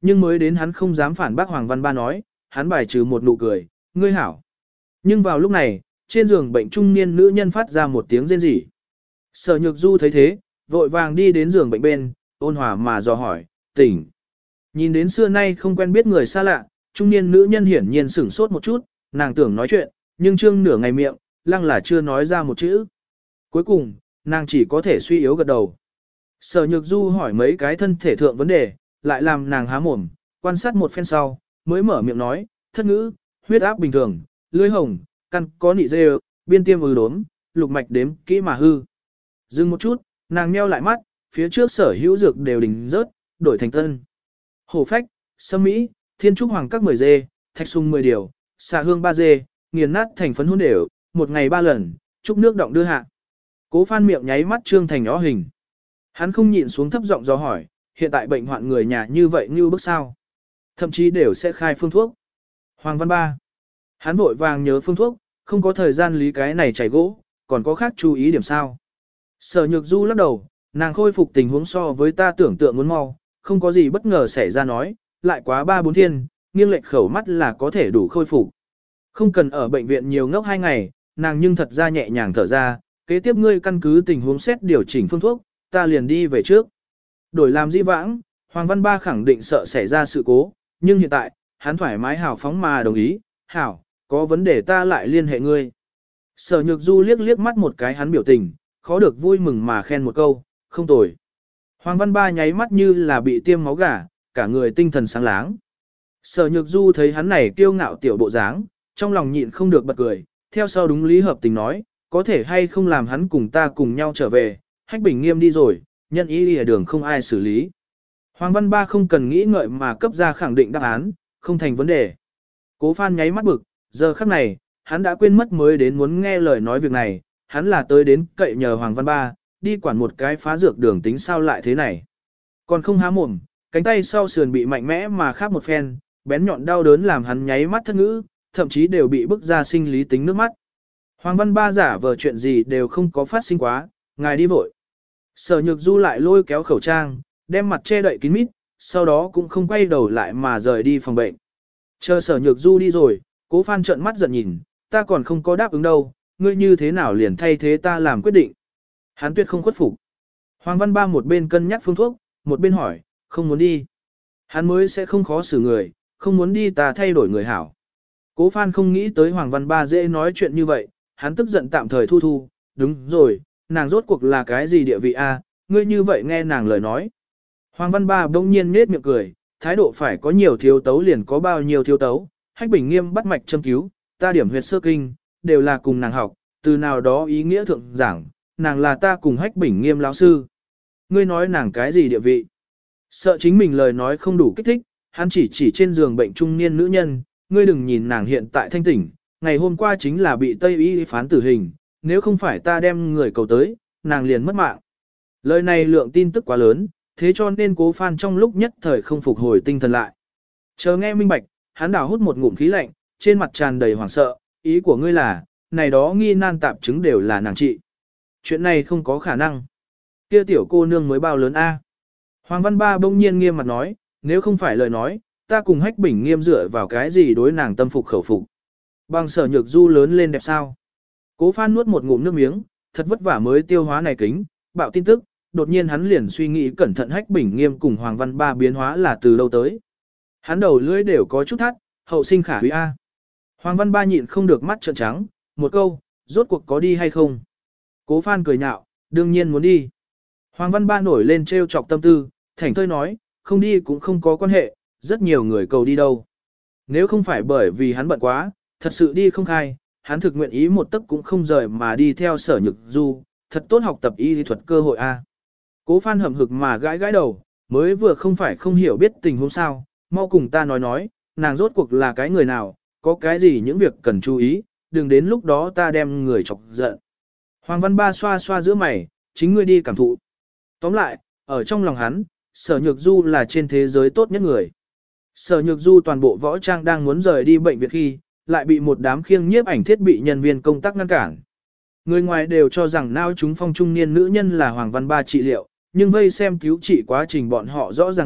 nhưng mới đến hắn không dám phản bác Hoàng Văn Ba nói, hắn bài trừ một nụ cười, ngươi hảo. Nhưng vào lúc này, trên giường bệnh trung niên nữ nhân phát ra một tiếng rên rỉ. Sở Nhược Du thấy thế, vội vàng đi đến giường bệnh bên, ôn hòa mà dò hỏi, tỉnh. Nhìn đến xưa nay không quen biết người xa lạ, trung niên nữ nhân hiển nhiên sửng sốt một chút, nàng tưởng nói chuyện, nhưng trương nửa ngày miệng, lăng là chưa nói ra một chữ. Cuối cùng, nàng chỉ có thể suy yếu gật đầu. Sở Nhược Du hỏi mấy cái thân thể thượng vấn đề, lại làm nàng há mồm, quan sát một phen sau, mới mở miệng nói, thất ngữ, huyết áp bình thường, lưỡi hồng, căn có nị dê, biên tiêm ứ đốm, lục mạch đếm kỹ mà hư. Dừng một chút, nàng meo lại mắt, phía trước sở hữu dược đều đình rớt, đổi thành tân. Hổ phách, sâm mỹ, thiên trúc hoàng các mười dê, thạch sung mười điều, xạ hương ba dê, nghiền nát thành phấn hôn đều, một ngày ba lần, trúc nước động đưa hạ. Cố Phan miệng nháy mắt trương thành nhỏ hình. Hắn không nhịn xuống thấp giọng do hỏi, hiện tại bệnh hoạn người nhà như vậy như bức sao? Thậm chí đều sẽ khai phương thuốc. Hoàng Văn Ba. Hắn vội vàng nhớ phương thuốc, không có thời gian lý cái này chảy gỗ, còn có khác chú ý điểm sao. Sở Nhược Du lắc đầu, nàng khôi phục tình huống so với ta tưởng tượng muốn mau, không có gì bất ngờ xảy ra nói, lại quá ba bốn thiên, nghiêng lệch khẩu mắt là có thể đủ khôi phục. Không cần ở bệnh viện nhiều ngốc hai ngày, nàng nhưng thật ra nhẹ nhàng thở ra, kế tiếp ngươi căn cứ tình huống xét điều chỉnh phương thuốc, ta liền đi về trước. Đổi làm di vãng, Hoàng Văn Ba khẳng định sợ xảy ra sự cố, nhưng hiện tại, hắn thoải mái hào phóng mà đồng ý, hảo, có vấn đề ta lại liên hệ ngươi. Sở Nhược Du liếc liếc mắt một cái hắn biểu tình, khó được vui mừng mà khen một câu, không tồi. Hoàng Văn Ba nháy mắt như là bị tiêm máu gà, cả người tinh thần sáng láng. Sở Nhược Du thấy hắn này kiêu ngạo tiểu bộ dáng, trong lòng nhịn không được bật cười, theo sau đúng lý hợp tình nói, có thể hay không làm hắn cùng ta cùng nhau trở về, Hách Bình Nghiêm đi rồi, nhân ý đi ở đường không ai xử lý. Hoàng Văn Ba không cần nghĩ ngợi mà cấp ra khẳng định đáp án, không thành vấn đề. Cố Phan nháy mắt bực, giờ khắc này, hắn đã quên mất mới đến muốn nghe lời nói việc này, hắn là tới đến cậy nhờ Hoàng Văn Ba, đi quản một cái phá dược đường tính sao lại thế này. Còn không há mồm, cánh tay sau sườn bị mạnh mẽ mà khắp một phen, bén nhọn đau đớn làm hắn nháy mắt thất ngữ, thậm chí đều bị bức ra sinh lý tính nước mắt. Hoàng Văn Ba giả vờ chuyện gì đều không có phát sinh quá, ngài đi vội. Sở Nhược Du lại lôi kéo khẩu trang, đem mặt che đậy kín mít, sau đó cũng không quay đầu lại mà rời đi phòng bệnh. Chờ Sở Nhược Du đi rồi, Cố Phan trợn mắt giận nhìn, ta còn không có đáp ứng đâu, ngươi như thế nào liền thay thế ta làm quyết định. Hắn tuyệt không khuất phục. Hoàng Văn Ba một bên cân nhắc phương thuốc, một bên hỏi, không muốn đi. Hắn mới sẽ không khó xử người, không muốn đi ta thay đổi người hảo. Cố Phan không nghĩ tới Hoàng Văn Ba dễ nói chuyện như vậy, hắn tức giận tạm thời thu thu, đúng rồi, nàng rốt cuộc là cái gì địa vị a? Ngươi như vậy nghe nàng lời nói. Hoàng Văn Ba bỗng nhiên nết miệng cười, thái độ phải có nhiều thiếu tấu liền có bao nhiêu thiếu tấu, Hách Bình Nghiêm bắt mạch châm cứu, ta điểm huyệt sơ kinh, đều là cùng nàng học, từ nào đó ý nghĩa thượng giảng, nàng là ta cùng Hách Bình Nghiêm lão sư. Ngươi nói nàng cái gì địa vị? Sợ chính mình lời nói không đủ kích thích, hắn chỉ chỉ trên giường bệnh trung niên nữ nhân, ngươi đừng nhìn nàng hiện tại thanh tỉnh, ngày hôm qua chính là bị Tây Y phán tử hình, nếu không phải ta đem người cầu tới, nàng liền mất mạng. Lời này lượng tin tức quá lớn, thế cho nên Cố Phan trong lúc nhất thời không phục hồi tinh thần lại. Chờ nghe minh bạch, hắn đảo hút một ngụm khí lạnh, trên mặt tràn đầy hoảng sợ, ý của ngươi là, này đó nghi nan tạp chứng đều là nàng trị. Chuyện này không có khả năng. Kia tiểu cô nương mới bao lớn a? Hoàng Văn Ba bỗng nhiên nghiêm mặt nói, nếu không phải lời nói, ta cùng Hách Bình Nghiêm dựa vào cái gì đối nàng tâm phục khẩu phục. Bằng Sở Nhược Du lớn lên đẹp sao? Cố Phan nuốt một ngụm nước miếng, thật vất vả mới tiêu hóa này kính, bạo tin tức, đột nhiên hắn liền suy nghĩ cẩn thận Hách Bình Nghiêm cùng Hoàng Văn Ba biến hóa là từ lâu tới. Hắn đầu lưỡi đều có chút thắt, hậu sinh khả quý a. Hoàng Văn Ba nhịn không được mắt trợn trắng, một câu, rốt cuộc có đi hay không? Cố Phan cười nhạo, đương nhiên muốn đi. Hoàng Văn Ba nổi lên trêu chọc tâm tư, thảnh thơi nói, không đi cũng không có quan hệ, rất nhiều người cầu đi đâu. Nếu không phải bởi vì hắn bận quá, thật sự đi không khai, hắn thực nguyện ý một tấc cũng không rời mà đi theo Sở Nhược Du, thật tốt học tập y lý thuật cơ hội a. Cố Phan hậm hực mà gãi gãi đầu, mới vừa không phải không hiểu biết tình huống sao, mau cùng ta nói nói, nàng rốt cuộc là cái người nào, có cái gì những việc cần chú ý, đừng đến lúc đó ta đem người chọc giận. Hoàng Văn Ba xoa xoa giữa mày, chính ngươi đi cảm thụ. Tóm lại, ở trong lòng hắn, Sở Nhược Du là trên thế giới tốt nhất người. Sở Nhược Du toàn bộ võ trang đang muốn rời đi bệnh viện khi, lại bị một đám khiêng nhiếp ảnh thiết bị nhân viên công tác ngăn cản. Người ngoài đều cho rằng nao chúng phong trung niên nữ nhân là Hoàng Văn Ba trị liệu, nhưng vây xem cứu trị quá trình bọn họ rõ ràng biết,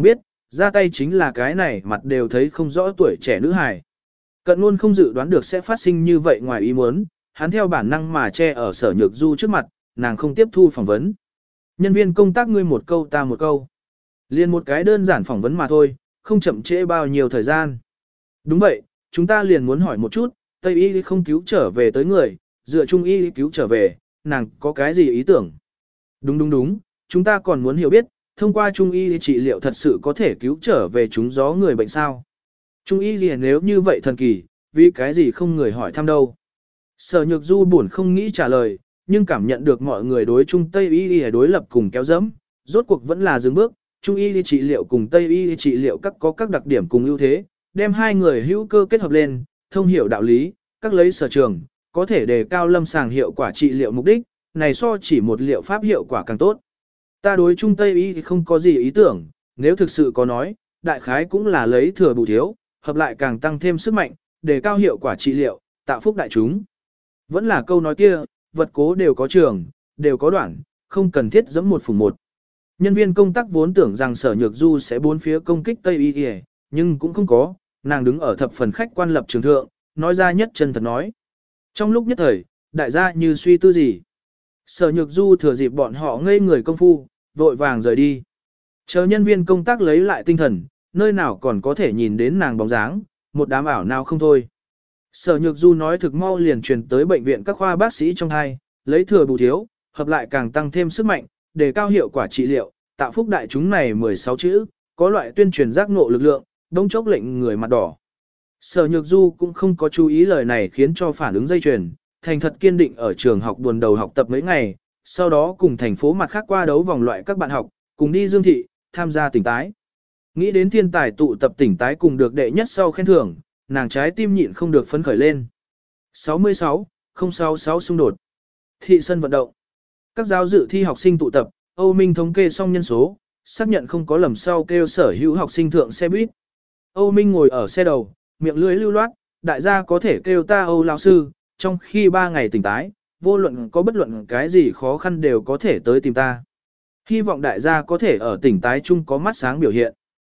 ra tay chính là cái này mặt đều thấy không rõ tuổi trẻ nữ hài. Cận luôn không dự đoán được sẽ phát sinh như vậy ngoài ý muốn, hắn theo bản năng mà che ở Sở Nhược Du trước mặt, nàng không tiếp thu phỏng vấn. Nhân viên công tác ngươi một câu ta một câu. Liên một cái đơn giản phỏng vấn mà thôi, không chậm trễ bao nhiêu thời gian. Đúng vậy, chúng ta liền muốn hỏi một chút, Tây y không cứu trở về tới người, dựa Trung y cứu trở về, nàng có cái gì ý tưởng? Đúng đúng đúng, chúng ta còn muốn hiểu biết, thông qua Trung y trị liệu thật sự có thể cứu trở về chúng gió người bệnh sao? Trung y gì nếu như vậy thần kỳ, vì cái gì không người hỏi thăm đâu? Sở Nhược Du buồn không nghĩ trả lời, nhưng cảm nhận được mọi người đối Trung Tây y đối lập cùng kéo dẫm, rốt cuộc vẫn là dừng bước. Trung y trị liệu cùng Tây y trị liệu các có các đặc điểm cùng ưu thế, đem hai người hữu cơ kết hợp lên, thông hiểu đạo lý, các lấy sở trường, có thể đề cao lâm sàng hiệu quả trị liệu mục đích, này so chỉ một liệu pháp hiệu quả càng tốt. Ta đối Trung Tây y thì không có gì ý tưởng, nếu thực sự có nói, đại khái cũng là lấy thừa bù thiếu, hợp lại càng tăng thêm sức mạnh, đề cao hiệu quả trị liệu, tạo phúc đại chúng. Vẫn là câu nói kia, vật cố đều có trường, đều có đoạn, không cần thiết giẫm một phùng một. Nhân viên công tác vốn tưởng rằng Sở Nhược Du sẽ bốn phía công kích Tây y y, nhưng cũng không có, nàng đứng ở thập phần khách quan lập trường thượng, nói ra nhất chân thật nói. Trong lúc nhất thời, đại gia như suy tư gì. Sở Nhược Du thừa dịp bọn họ ngây người công phu, vội vàng rời đi. Chờ nhân viên công tác lấy lại tinh thần, nơi nào còn có thể nhìn đến nàng bóng dáng, một đám ảo nào không thôi. Sở Nhược Du nói thực mau liền truyền tới bệnh viện các khoa bác sĩ trong hai, lấy thừa bù thiếu, hợp lại càng tăng thêm sức mạnh, đề cao hiệu quả trị liệu, tạo phúc đại chúng này mười sáu chữ, có loại tuyên truyền giác ngộ lực lượng, đông chốc lệnh người mặt đỏ. Sở Nhược Du cũng không có chú ý lời này khiến cho phản ứng dây chuyền, thành thật kiên định ở trường học buồn đầu học tập mấy ngày, sau đó cùng thành phố mặt khác qua đấu vòng loại các bạn học, cùng đi Dương Thị, tham gia tỉnh tái. Nghĩ đến thiên tài tụ tập tỉnh tái cùng được đệ nhất sau khen thưởng, nàng trái tim nhịn không được phấn khởi lên. sáu mươi sáu, không sáu mươi sáu xung đột. Thị sân vận động. Các giáo dự thi học sinh tụ tập, Âu Minh thống kê xong nhân số, xác nhận không có lầm sau kêu sở hữu học sinh thượng xe buýt. Âu Minh ngồi ở xe đầu, miệng lưỡi lưu loát, đại gia có thể kêu ta Âu lão sư, trong khi ba ngày tỉnh tái, vô luận có bất luận cái gì khó khăn đều có thể tới tìm ta. Hy vọng đại gia có thể ở tỉnh tái chung có mắt sáng biểu hiện.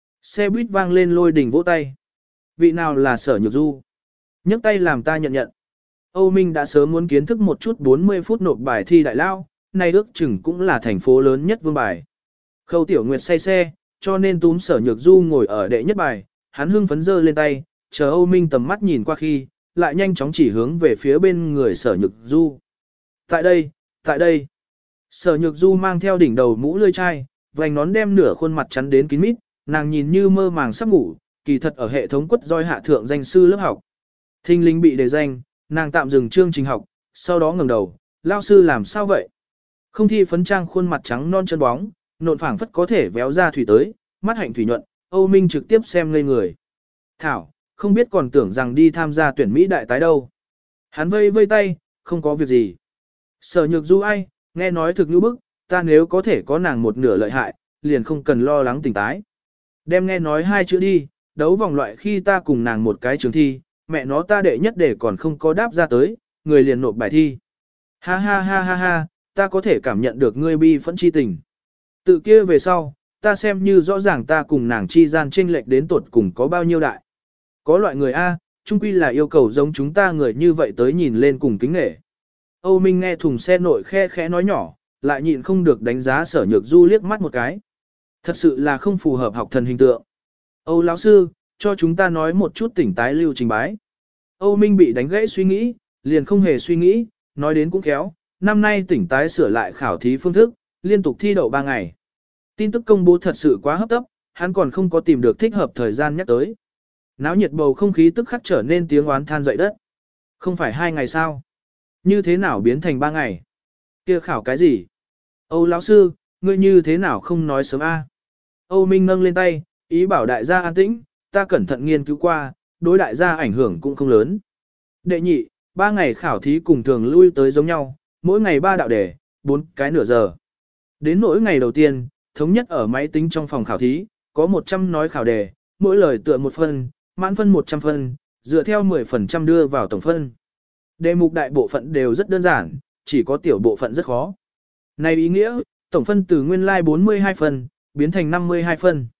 Xe buýt vang lên lôi đình vỗ tay. Vị nào là Sở Nhược Du? Nhấc tay làm ta nhận nhận. Âu Minh đã sớm muốn kiến thức một chút bốn mươi phút nộp bài thi đại lao, nay ước chừng cũng là thành phố lớn nhất vương bài. Khâu Tiểu Nguyệt say xe, cho nên túm Sở Nhược Du ngồi ở đệ nhất bài, hắn hưng phấn giơ lên tay, chờ Âu Minh tầm mắt nhìn qua khi, lại nhanh chóng chỉ hướng về phía bên người Sở Nhược Du. Tại đây, tại đây. Sở Nhược Du mang theo đỉnh đầu mũ lươi chai, vành nón đem nửa khuôn mặt chắn đến kín mít, nàng nhìn như mơ màng sắp ngủ, kỳ thật ở hệ thống quất roi hạ thượng danh sư lớp học. Thinh linh bị đề danh, nàng tạm dừng chương trình học, sau đó ngẩng đầu, lao sư làm sao vậy? Không thi phấn trang khuôn mặt trắng non chân bóng, nộn phảng phất có thể véo ra thủy tới, mắt hạnh thủy nhuận, Âu Minh trực tiếp xem ngây người. Thảo, không biết còn tưởng rằng đi tham gia tuyển Mỹ đại tái đâu. Hắn vây vây tay, không có việc gì. Sở Nhược Du ai, nghe nói thực như bức, ta nếu có thể có nàng một nửa lợi hại, liền không cần lo lắng tỉnh tái. Đem nghe nói hai chữ đi, đấu vòng loại khi ta cùng nàng một cái trường thi, mẹ nó ta đệ nhất để còn không có đáp ra tới, người liền nộp bài thi. Ha ha ha ha ha, ta có thể cảm nhận được ngươi bi phẫn chi tình. Tự kia về sau, ta xem như rõ ràng ta cùng nàng chi gian chênh lệch đến tột cùng có bao nhiêu đại. Có loại người A, chung quy là yêu cầu giống chúng ta người như vậy tới nhìn lên cùng kính nể. Âu Minh nghe thùng xe nội khe khẽ nói nhỏ, lại nhịn không được đánh giá Sở Nhược Du liếc mắt một cái. Thật sự là không phù hợp học thần hình tượng. Âu lão sư, cho chúng ta nói một chút tỉnh tái lưu trình bái. Âu Minh bị đánh gãy suy nghĩ, liền không hề suy nghĩ, nói đến cũng khéo, năm nay tỉnh tái sửa lại khảo thí phương thức, liên tục thi đậu ba ngày. Tin tức công bố thật sự quá hấp tấp, hắn còn không có tìm được thích hợp thời gian nhắc tới. Náo nhiệt bầu không khí tức khắc trở nên tiếng oán than dậy đất. Không phải hai ngày sao? Như thế nào biến thành ba ngày? Kia khảo cái gì? Âu lão sư, ngươi như thế nào không nói sớm a? Âu Minh nâng lên tay, ý bảo đại gia an tĩnh, ta cẩn thận nghiên cứu qua, đối đại gia ảnh hưởng cũng không lớn. Đệ nhị, ba ngày khảo thí cùng thường lui tới giống nhau, mỗi ngày ba đạo đề, bốn cái nửa giờ. Đến nỗi ngày đầu tiên, thống nhất ở máy tính trong phòng khảo thí, có một trăm nói khảo đề, mỗi lời tựa một phân, mãn phân một trăm phân, dựa theo mười phần trăm đưa vào tổng phân. Đề mục đại bộ phận đều rất đơn giản, chỉ có tiểu bộ phận rất khó. Này ý nghĩa, tổng phân từ nguyên lai like bốn mươi hai phân, biến thành năm mươi hai phân.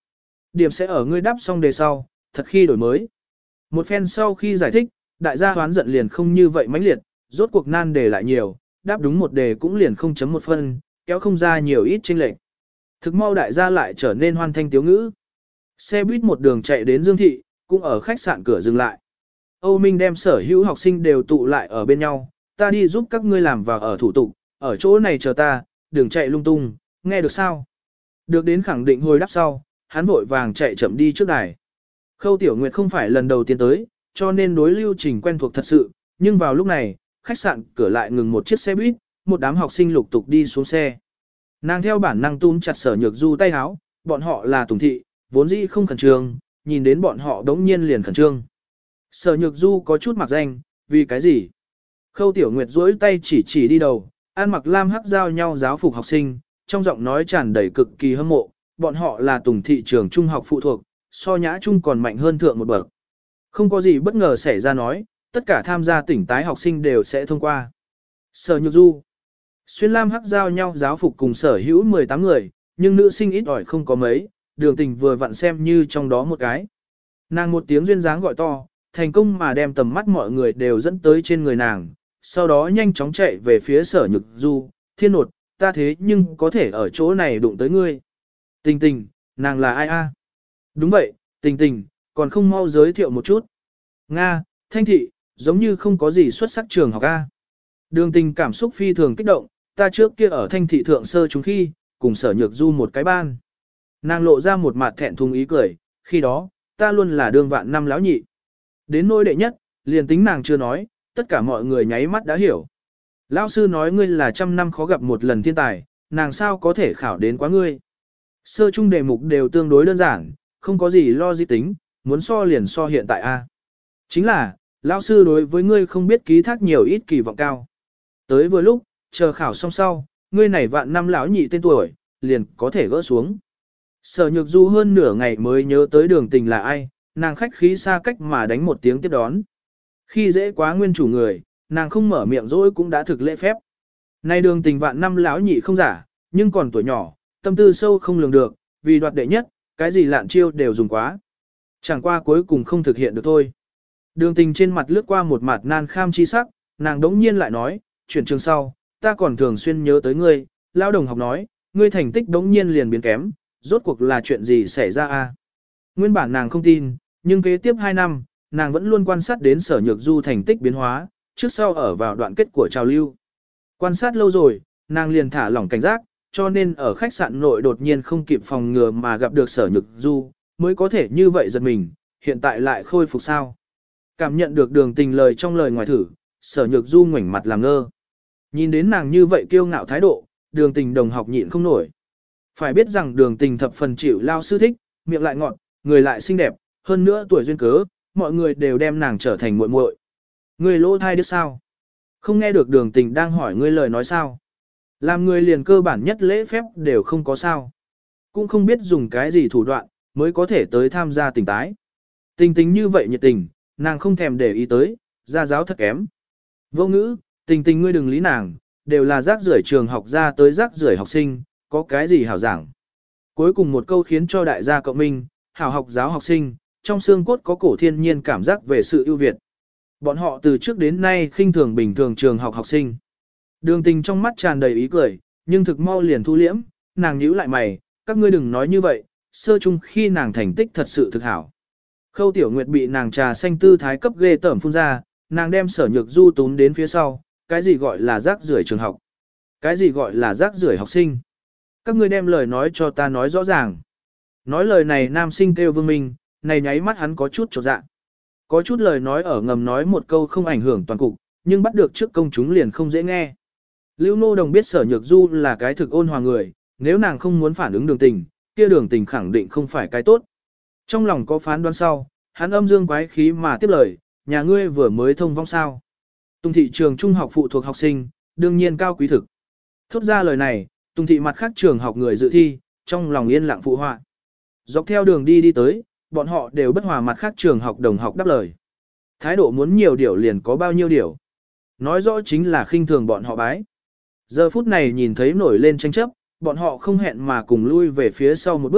Điểm sẽ ở ngươi đáp xong đề sau, thật khi đổi mới. Một phen sau khi giải thích, đại gia hoán giận liền không như vậy mãnh liệt, rốt cuộc nan đề lại nhiều, đáp đúng một đề cũng liền không chấm một phân, kéo không ra nhiều ít chênh lệch. Thực mau đại gia lại trở nên hoan thanh tiếu ngữ. Xe buýt một đường chạy đến Dương Thị, cũng ở khách sạn cửa dừng lại. Âu Minh đem sở hữu học sinh đều tụ lại ở bên nhau, ta đi giúp các ngươi làm vào ở thủ tục, ở chỗ này chờ ta, đừng chạy lung tung, nghe được sao? Được đến khẳng định hồi đáp sau, hắn vội vàng chạy chậm đi trước đài. Khâu Tiểu Nguyệt không phải lần đầu tiên tới, cho nên đối lưu trình quen thuộc thật sự, nhưng vào lúc này, khách sạn cửa lại ngừng một chiếc xe buýt, một đám học sinh lục tục đi xuống xe. Nàng theo bản năng túm chặt Sở Nhược Du tay háo, bọn họ là Tùng thị, vốn dĩ không khẩn trương, nhìn đến bọn họ đống nhiên liền khẩn trương. Sở Nhược Du có chút mặc danh, vì cái gì? Khâu Tiểu Nguyệt duỗi tay chỉ chỉ đi đầu, ăn mặc lam hắc giao nhau giáo phục học sinh, trong giọng nói tràn đầy cực kỳ hâm mộ, bọn họ là Tùng thị trường trung học phụ thuộc, so nhã trung còn mạnh hơn thượng một bậc. Không có gì bất ngờ xảy ra nói, tất cả tham gia tỉnh tái học sinh đều sẽ thông qua. Sở Nhược Du xuyên lam hắc giao nhau giáo phục cùng sở hữu mười tám người, nhưng nữ sinh ít ỏi không có mấy, Đường Tình vừa vặn xem như trong đó một cái. Nàng một tiếng duyên dáng gọi to, thành công mà đem tầm mắt mọi người đều dẫn tới trên người nàng, sau đó nhanh chóng chạy về phía Sở Nhược Du, thiên nột, ta thế nhưng có thể ở chỗ này đụng tới ngươi. Tình Tình, nàng là ai a? Đúng vậy, Tình Tình, còn không mau giới thiệu một chút. Nga, Thanh Thị, giống như không có gì xuất sắc trường học a. Đường Tình cảm xúc phi thường kích động, ta trước kia ở Thanh Thị thượng sơ chúng khi, cùng Sở Nhược Du một cái ban. Nàng lộ ra một mặt thẹn thùng ý cười, khi đó, ta luôn là đường vạn năm lão nhị. Đến nỗi đệ nhất, liền tính nàng chưa nói, tất cả mọi người nháy mắt đã hiểu. Lão sư nói ngươi là trăm năm khó gặp một lần thiên tài, nàng sao có thể khảo đến quá ngươi. Sơ trung đề mục đều tương đối đơn giản, không có gì lo di tính, muốn so liền so hiện tại a. Chính là, lão sư đối với ngươi không biết ký thác nhiều ít kỳ vọng cao. Tới vừa lúc, chờ khảo xong sau, ngươi này vạn năm lão nhị tên tuổi, liền có thể gỡ xuống. Sở Nhược Du hơn nửa ngày mới nhớ tới Đường Tình là ai, nàng khách khí xa cách mà đánh một tiếng tiếp đón. Khi dễ quá nguyên chủ người, nàng không mở miệng dỗi cũng đã thực lễ phép. Nay Đường Tình vạn năm lão nhị không giả, nhưng còn tuổi nhỏ, tâm tư sâu không lường được, vì đoạt đệ nhất, cái gì lạn chiêu đều dùng quá. Chẳng qua cuối cùng không thực hiện được thôi. Đường Tình trên mặt lướt qua một mặt nan kham chi sắc, nàng đống nhiên lại nói, chuyển trường sau, ta còn thường xuyên nhớ tới ngươi, lão đồng học nói, ngươi thành tích đống nhiên liền biến kém, rốt cuộc là chuyện gì xảy ra a? Nguyên bản nàng không tin, nhưng kế tiếp hai năm, nàng vẫn luôn quan sát đến Sở Nhược Du thành tích biến hóa, trước sau ở vào đoạn kết của trào lưu. Quan sát lâu rồi, nàng liền thả lỏng cảnh giác, cho nên ở khách sạn nội đột nhiên không kịp phòng ngừa mà gặp được Sở Nhược Du, mới có thể như vậy giật mình, hiện tại lại khôi phục sao. Cảm nhận được Đường Tình lời trong lời ngoài thử, Sở Nhược Du ngoảnh mặt làm ngơ. Nhìn đến nàng như vậy kiêu ngạo thái độ, Đường Tình đồng học nhịn không nổi. Phải biết rằng Đường Tình thập phần chịu lao sư thích, miệng lại ngọt, người lại xinh đẹp, hơn nữa tuổi duyên cớ, mọi người đều đem nàng trở thành muội muội. Người lỗ thai đứa sao? Không nghe được Đường Tình đang hỏi ngươi lời nói sao? Làm người liền cơ bản nhất lễ phép đều không có sao. Cũng không biết dùng cái gì thủ đoạn, mới có thể tới tham gia tỉnh tái. Tình Tình như vậy nhiệt tình, nàng không thèm để ý tới, gia giáo thật kém. Vô ngữ, Tình Tình ngươi đừng lý nàng, đều là rác rưởi trường học ra tới rác rưởi học sinh, có cái gì hảo giảng. Cuối cùng một câu khiến cho đại gia cộng minh, hảo học giáo học sinh, trong xương cốt có cổ thiên nhiên cảm giác về sự ưu việt. Bọn họ từ trước đến nay khinh thường bình thường trường học học sinh. Đường Tình trong mắt tràn đầy ý cười, nhưng thực mau liền thu liễm, nàng nhíu lại mày, các ngươi đừng nói như vậy, sơ chung khi nàng thành tích thật sự thực hảo. Khâu Tiểu Nguyệt bị nàng trà xanh tư thái cấp ghê tởm phun ra, nàng đem Sở Nhược Du tún đến phía sau, cái gì gọi là rác rưởi trường học? Cái gì gọi là rác rưởi học sinh? Các ngươi đem lời nói cho ta nói rõ ràng. Nói lời này nam sinh kêu Vương Minh, này nháy mắt hắn có chút chột dạ. Có chút lời nói ở ngầm nói một câu không ảnh hưởng toàn cục, nhưng bắt được trước công chúng liền không dễ nghe. Lưu Nô Đồng biết Sở Nhược Du là cái thực ôn hòa người, nếu nàng không muốn phản ứng Đường Tình, kia Đường Tình khẳng định không phải cái tốt. Trong lòng có phán đoán sau, hắn âm dương quái khí mà tiếp lời, nhà ngươi vừa mới thông vong sao. Tùng thị trường trung học phụ thuộc học sinh, đương nhiên cao quý thực. Thốt ra lời này, Tùng thị mặt khác trường học người dự thi, trong lòng yên lặng phụ họa. Dọc theo đường đi đi tới, bọn họ đều bất hòa mặt khác trường học đồng học đáp lời. Thái độ muốn nhiều điều liền có bao nhiêu điều. Nói rõ chính là khinh thường bọn họ bái. Giờ phút này nhìn thấy nổi lên tranh chấp, bọn họ không hẹn mà cùng lui về phía sau một bước,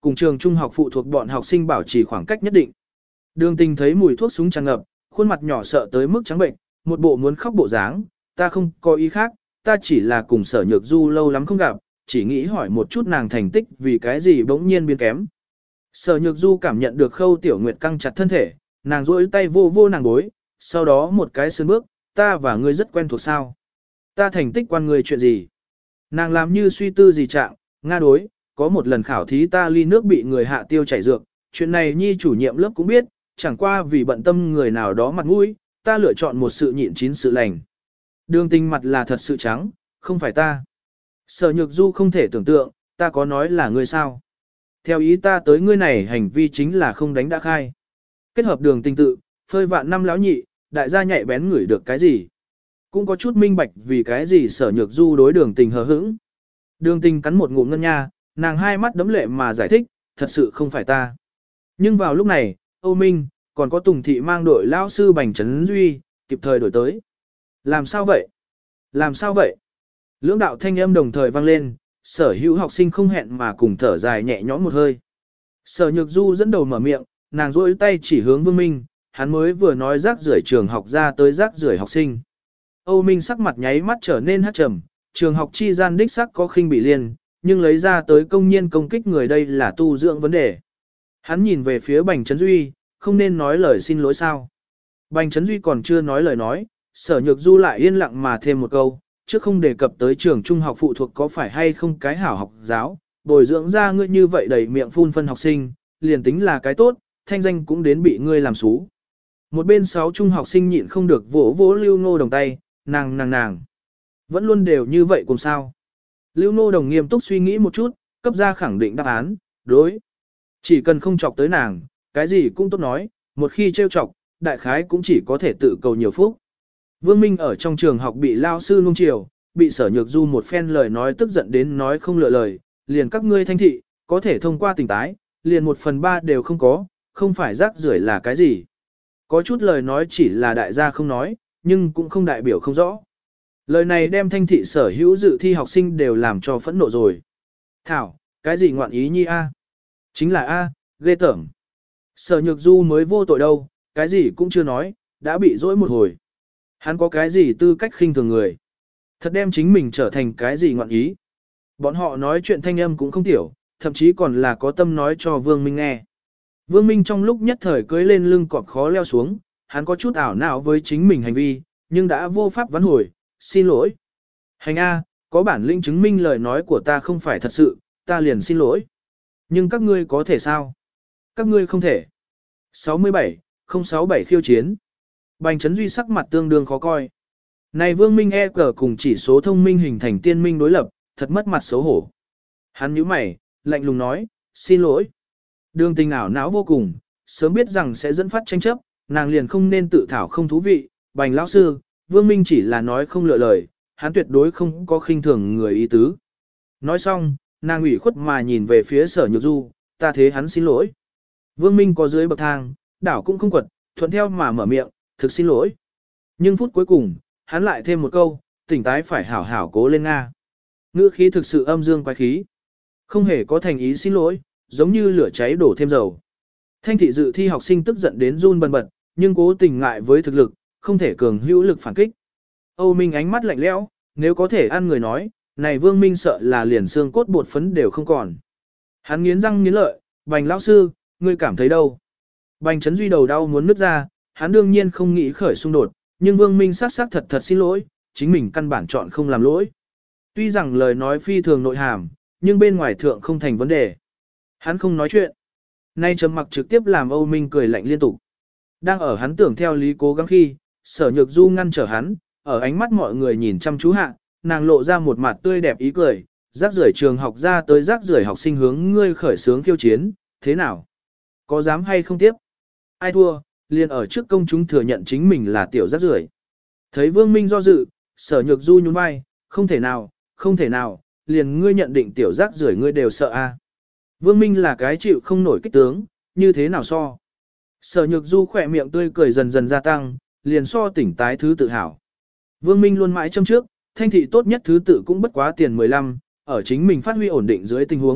cùng trường trung học phụ thuộc bọn học sinh bảo trì khoảng cách nhất định. Đường Tình thấy mùi thuốc súng tràn ngập, khuôn mặt nhỏ sợ tới mức trắng bệnh, một bộ muốn khóc bộ dáng, ta không có ý khác, ta chỉ là cùng Sở Nhược Du lâu lắm không gặp, chỉ nghĩ hỏi một chút nàng thành tích vì cái gì bỗng nhiên biến kém. Sở Nhược Du cảm nhận được Khâu Tiểu Nguyệt căng chặt thân thể, nàng duỗi tay vô vô nàng gối, sau đó một cái sơn bước, ta và ngươi rất quen thuộc sao. Ta thành tích quan ngươi chuyện gì? Nàng làm như suy tư gì trạng, Nga đối, có một lần khảo thí ta ly nước bị người hạ tiêu chảy dược, chuyện này nhi chủ nhiệm lớp cũng biết, chẳng qua vì bận tâm người nào đó mặt mũi, ta lựa chọn một sự nhịn chín sự lành. Đường Tình mặt là thật sự trắng, không phải ta. Sở Nhược Du không thể tưởng tượng, ta có nói là ngươi sao? Theo ý ta tới ngươi này hành vi chính là không đánh đã khai. Kết hợp Đường Tình tự, phơi vạn năm lão nhị, đại gia nhạy bén ngửi được cái gì. Cũng có chút minh bạch vì cái gì Sở Nhược Du đối Đường Tình hờ hững. Đường Tình cắn một ngụm ngân nha, nàng hai mắt đấm lệ mà giải thích, thật sự không phải ta. Nhưng vào lúc này, Âu Minh, còn có Tùng Thị mang đội lão sư Bành Trấn Duy, kịp thời đổi tới. Làm sao vậy? Làm sao vậy? Lưỡng đạo thanh âm đồng thời vang lên, Sở hữu học sinh không hẹn mà cùng thở dài nhẹ nhõm một hơi. Sở Nhược Du dẫn đầu mở miệng, nàng rỗi tay chỉ hướng Vương Minh, hắn mới vừa nói rác rưởi trường học ra tới rác rưởi học sinh. Âu Minh sắc mặt nháy mắt trở nên hắt trầm, trường học chi gian đích sắc có khinh bị liên, nhưng lấy ra tới công nhiên công kích người đây là tu dưỡng vấn đề. Hắn nhìn về phía Bành Trấn Duy, không nên nói lời xin lỗi sao. Bành Trấn Duy còn chưa nói lời nói, Sở Nhược Du lại yên lặng mà thêm một câu, chứ không đề cập tới trường trung học phụ thuộc có phải hay không cái hảo học giáo, bồi dưỡng ra ngươi như vậy đầy miệng phun phân học sinh, liền tính là cái tốt, thanh danh cũng đến bị ngươi làm xú. Một bên sáu trung học sinh nhịn không được vỗ vỗ Lưu Ngô Đồng tay, nàng nàng nàng. Vẫn luôn đều như vậy cùng sao. Lưu Ngô Đồng nghiêm túc suy nghĩ một chút, cấp ra khẳng định đáp án, đối. Chỉ cần không chọc tới nàng, cái gì cũng tốt nói, một khi trêu chọc, đại khái cũng chỉ có thể tự cầu nhiều phúc. Vương Minh ở trong trường học bị lao sư nuông chiều, bị Sở Nhược Du một phen lời nói tức giận đến nói không lựa lời, liền các ngươi thanh thị, có thể thông qua tỉnh tái, liền một phần ba đều không có, không phải rác rưởi là cái gì. Có chút lời nói chỉ là đại gia không nói, nhưng cũng không đại biểu không rõ. Lời này đem thanh thị sở hữu dự thi học sinh đều làm cho phẫn nộ rồi. Thảo, cái gì ngoạn ý nhi a? Chính là a, ghê tởm. Sở Nhược Du mới vô tội đâu, cái gì cũng chưa nói, đã bị dỗi một hồi. Hắn có cái gì tư cách khinh thường người. Thật đem chính mình trở thành cái gì ngoạn ý. Bọn họ nói chuyện thanh âm cũng không tiểu, thậm chí còn là có tâm nói cho Vương Minh nghe. Vương Minh trong lúc nhất thời cưới lên lưng cọp khó leo xuống, hắn có chút ảo não với chính mình hành vi, nhưng đã vô pháp vãn hồi, xin lỗi. Hành A, có bản lĩnh chứng minh lời nói của ta không phải thật sự, ta liền xin lỗi. Nhưng các ngươi có thể sao? Các ngươi không thể. sáu mươi bảy, không sáu bảy khiêu chiến. Bành Trấn Duy sắc mặt tương đương khó coi. Này Vương Minh e cờ cùng chỉ số thông minh hình thành tiên minh đối lập, thật mất mặt xấu hổ. Hắn nhíu mày, lạnh lùng nói, xin lỗi. Đường Tình ảo não vô cùng, sớm biết rằng sẽ dẫn phát tranh chấp, nàng liền không nên tự thảo không thú vị. Bành lão sư, Vương Minh chỉ là nói không lựa lời, hắn tuyệt đối không có khinh thường người ý tứ. Nói xong, nàng ủy khuất mà nhìn về phía Sở Nhược Du, ta thế hắn xin lỗi. Vương Minh có dưới bậc thang, đảo cũng không quật, thuận theo mà mở miệng, thực xin lỗi. Nhưng phút cuối cùng, hắn lại thêm một câu, tỉnh tái phải hảo hảo cố lên Nga. Ngữ khí thực sự âm dương quái khí. Không hề có thành ý xin lỗi, giống như lửa cháy đổ thêm dầu. Thanh thị dự thi học sinh tức giận đến run bần bật, nhưng cố tình ngại với thực lực, không thể cường hữu lực phản kích. Âu Minh ánh mắt lạnh lẽo, nếu có thể ăn người nói, này Vương Minh sợ là liền xương cốt bột phấn đều không còn. Hắn nghiến răng nghiến lợi, Bành lão sư, ngươi cảm thấy đâu? Bành Trấn Duy đầu đau muốn nứt ra, hắn đương nhiên không nghĩ khởi xung đột, nhưng Vương Minh xác xác thật thật xin lỗi, chính mình căn bản chọn không làm lỗi. Tuy rằng lời nói phi thường nội hàm, nhưng bên ngoài thượng không thành vấn đề. Hắn không nói chuyện. Nay trầm mặc trực tiếp làm Âu Minh cười lạnh liên tục. Đang ở hắn tưởng theo lý cố gắng khi, Sở Nhược Du ngăn trở hắn, ở ánh mắt mọi người nhìn chăm chú hạ, nàng lộ ra một mặt tươi đẹp ý cười, rác rưởi trường học ra tới rác rưởi học sinh hướng ngươi khởi sướng khiêu chiến, thế nào? Có dám hay không tiếp? Ai thua, liền ở trước công chúng thừa nhận chính mình là tiểu rác rưởi. Thấy Vương Minh do dự, Sở Nhược Du nhún vai, không thể nào, không thể nào, liền ngươi nhận định tiểu rác rưởi ngươi đều sợ a. À. Vương Minh là cái chịu không nổi kích tướng, như thế nào so? Sở Nhược Du khỏe miệng tươi cười dần dần gia tăng, liền so tỉnh tái thứ tự hảo. Vương Minh luôn mãi châm trước, thanh thị tốt nhất thứ tự cũng bất quá tiền mười lăm, ở chính mình phát huy ổn định dưới tình huống,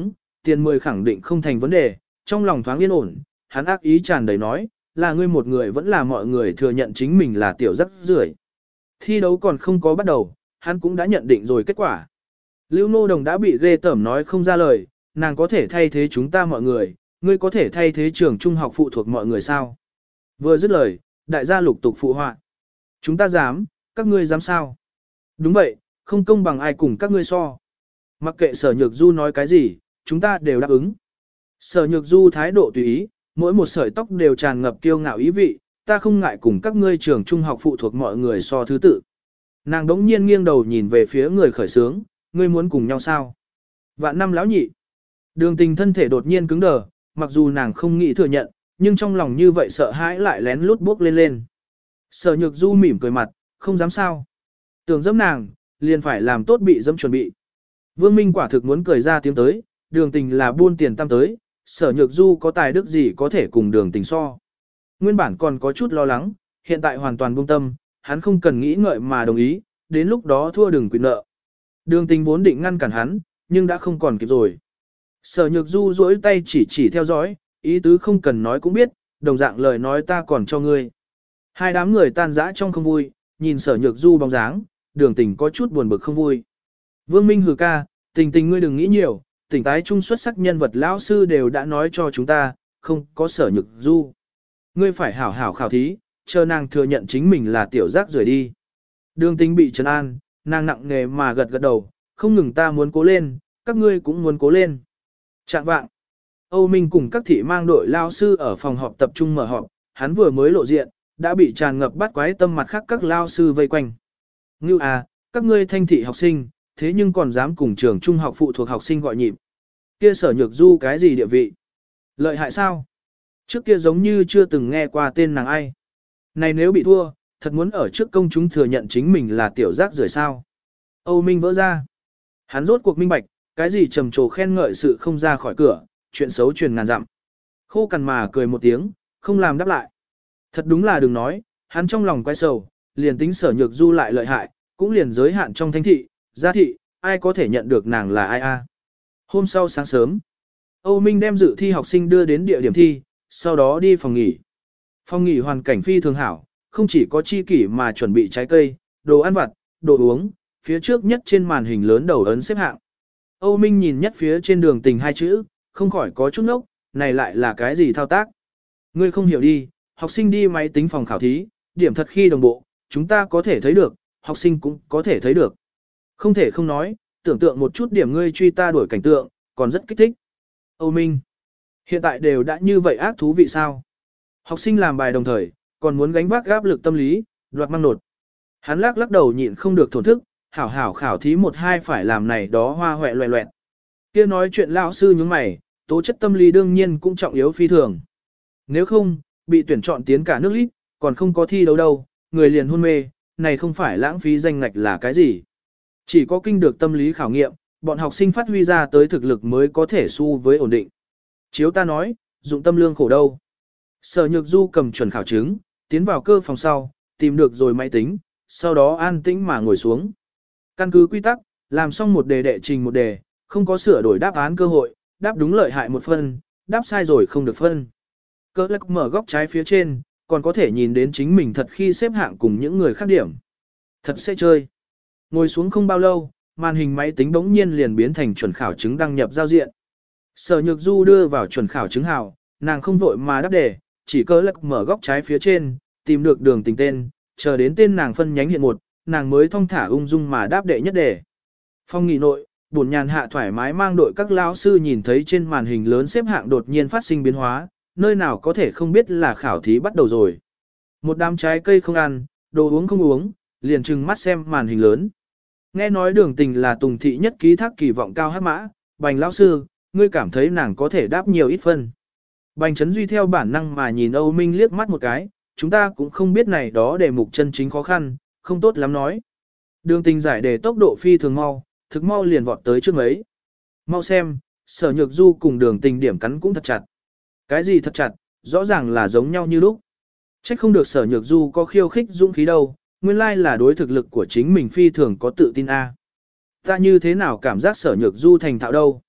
tiền mười khẳng định không thành vấn đề, trong lòng thoáng yên ổn, hắn ác ý tràn đầy nói, là ngươi một người vẫn là mọi người thừa nhận chính mình là tiểu rắc rưởi. Thi đấu còn không có bắt đầu, hắn cũng đã nhận định rồi kết quả. Lưu Nô Đồng đã bị ghê tởm nói không ra lời, nàng có thể thay thế chúng ta mọi người, ngươi có thể thay thế trường trung học phụ thuộc mọi người sao? Vừa dứt lời, đại gia lục tục phụ họa. Chúng ta dám, các ngươi dám sao? Đúng vậy, không công bằng ai cùng các ngươi so. Mặc kệ Sở Nhược Du nói cái gì, chúng ta đều đáp ứng. Sở Nhược Du thái độ tùy ý, mỗi một sợi tóc đều tràn ngập kiêu ngạo ý vị, ta không ngại cùng các ngươi trường trung học phụ thuộc mọi người so thứ tự. Nàng đống nhiên nghiêng đầu nhìn về phía người khởi sướng, ngươi muốn cùng nhau sao? Vạn năm lão nhị. Đường Tình thân thể đột nhiên cứng đờ, mặc dù nàng không nghĩ thừa nhận, nhưng trong lòng như vậy sợ hãi lại lén lút bước lên lên. Sở Nhược Du mỉm cười mặt, không dám sao. Tưởng dẫm nàng, liền phải làm tốt bị dẫm chuẩn bị. Vương Minh quả thực muốn cười ra tiếng tới, Đường Tình là buôn tiền tam tới, Sở Nhược Du có tài đức gì có thể cùng Đường Tình so. Nguyên bản còn có chút lo lắng, hiện tại hoàn toàn buông tâm, hắn không cần nghĩ ngợi mà đồng ý, đến lúc đó thua đừng quyền nợ. Đường Tình vốn định ngăn cản hắn, nhưng đã không còn kịp rồi. Sở Nhược Du duỗi tay chỉ chỉ theo dõi, ý tứ không cần nói cũng biết, đồng dạng lời nói ta còn cho ngươi. Hai đám người tan rã trong không vui, nhìn Sở Nhược Du bóng dáng, Đường Tình có chút buồn bực không vui. Vương Minh hừ ca, Tình Tình ngươi đừng nghĩ nhiều, tỉnh tái trung xuất sắc nhân vật lão sư đều đã nói cho chúng ta, không có Sở Nhược Du. Ngươi phải hảo hảo khảo thí, chờ nàng thừa nhận chính mình là tiểu giác rời đi. Đường Tình bị trấn an, nàng nặng nề mà gật gật đầu, không ngừng ta muốn cố lên, các ngươi cũng muốn cố lên. Trạng vạng, Âu Minh cùng các thị mang đội lao sư ở phòng họp tập trung mở họp, hắn vừa mới lộ diện, đã bị tràn ngập bắt quái tâm mặt khác các lao sư vây quanh. Ngưu à, các ngươi thanh thị học sinh, thế nhưng còn dám cùng trường trung học phụ thuộc học sinh gọi nhịp. Kia Sở Nhược Du cái gì địa vị? Lợi hại sao? Trước kia giống như chưa từng nghe qua tên nàng ai. Này nếu bị thua, thật muốn ở trước công chúng thừa nhận chính mình là tiểu giác rưởi sao. Âu Minh vỡ ra. Hắn rốt cuộc minh bạch, cái gì trầm trồ khen ngợi sự không ra khỏi cửa, chuyện xấu truyền ngàn dặm. Khô cằn mà cười một tiếng, không làm đáp lại. Thật đúng là đừng nói, hắn trong lòng quay sầu, liền tính Sở Nhược Du lại lợi hại, cũng liền giới hạn trong thanh thị, gia thị, ai có thể nhận được nàng là ai a? Hôm sau sáng sớm, Âu Minh đem dự thi học sinh đưa đến địa điểm thi, sau đó đi phòng nghỉ. Phòng nghỉ hoàn cảnh phi thường hảo, không chỉ có chi kỷ mà chuẩn bị trái cây, đồ ăn vặt, đồ uống, phía trước nhất trên màn hình lớn đầu ấn xếp hạng. Âu Minh nhìn nhất phía trên Đường Tình hai chữ, không khỏi có chút nốc, này lại là cái gì thao tác? Ngươi không hiểu đi, học sinh đi máy tính phòng khảo thí, điểm thật khi đồng bộ, chúng ta có thể thấy được, học sinh cũng có thể thấy được. Không thể không nói, tưởng tượng một chút điểm ngươi truy ta đuổi cảnh tượng, còn rất kích thích. Âu Minh, hiện tại đều đã như vậy ác thú vị sao? Học sinh làm bài đồng thời, còn muốn gánh vác áp lực tâm lý, đoạt mang nột. Hắn lắc lắc đầu nhịn không được thổn thức, hảo hảo khảo thí một hai phải làm này đó hoa hoẹ loẹ loẹt. Kia nói chuyện lão sư nhướng mày, tố chất tâm lý đương nhiên cũng trọng yếu phi thường. Nếu không, bị tuyển chọn tiến cả nước lít, còn không có thi đấu đâu, người liền hôn mê, này không phải lãng phí danh ngạch là cái gì. Chỉ có kinh được tâm lý khảo nghiệm, bọn học sinh phát huy ra tới thực lực mới có thể xu với ổn định. Chiếu ta nói, dụng tâm lương khổ đâu. Sở Nhược Du cầm chuẩn khảo chứng, tiến vào cơ phòng sau, tìm được rồi máy tính, sau đó an tĩnh mà ngồi xuống. Căn cứ quy tắc, làm xong một đề đệ trình một đề, không có sửa đổi đáp án cơ hội, đáp đúng lợi hại một phân, đáp sai rồi không được phân. Cơ lắc mở góc trái phía trên, còn có thể nhìn đến chính mình thật khi xếp hạng cùng những người khác điểm. Thật sẽ chơi. Ngồi xuống không bao lâu, màn hình máy tính bỗng nhiên liền biến thành chuẩn khảo chứng đăng nhập giao diện. Sở Nhược Du đưa vào chuẩn khảo chứng hào, nàng không vội mà đáp đề, chỉ cơ lắc mở góc trái phía trên, tìm được Đường Tình tên, chờ đến tên nàng phân nhánh hiện một, nàng mới thong thả ung dung mà đáp đệ nhất đề. Phong nghỉ nội, buồn nhàn hạ thoải mái mang đội các lão sư nhìn thấy trên màn hình lớn xếp hạng đột nhiên phát sinh biến hóa, nơi nào có thể không biết là khảo thí bắt đầu rồi. Một đám trái cây không ăn, đồ uống không uống, liền trừng mắt xem màn hình lớn. Nghe nói Đường Tình là Tùng thị nhất ký thác kỳ vọng cao hát mã, Bành lão sư, ngươi cảm thấy nàng có thể đáp nhiều ít phân. Bành Trấn Duy theo bản năng mà nhìn Âu Minh liếc mắt một cái, chúng ta cũng không biết này đó đề mục chân chính khó khăn, không tốt lắm nói. Đường Tình giải đề tốc độ phi thường mau, thực mau liền vọt tới trước mấy. Mau xem, Sở Nhược Du cùng Đường Tình điểm cắn cũng thật chặt. Cái gì thật chặt, rõ ràng là giống nhau như lúc. Trách không được Sở Nhược Du có khiêu khích dũng khí đâu, nguyên lai là đối thực lực của chính mình phi thường có tự tin a. Ta như thế nào cảm giác Sở Nhược Du thành thạo đâu.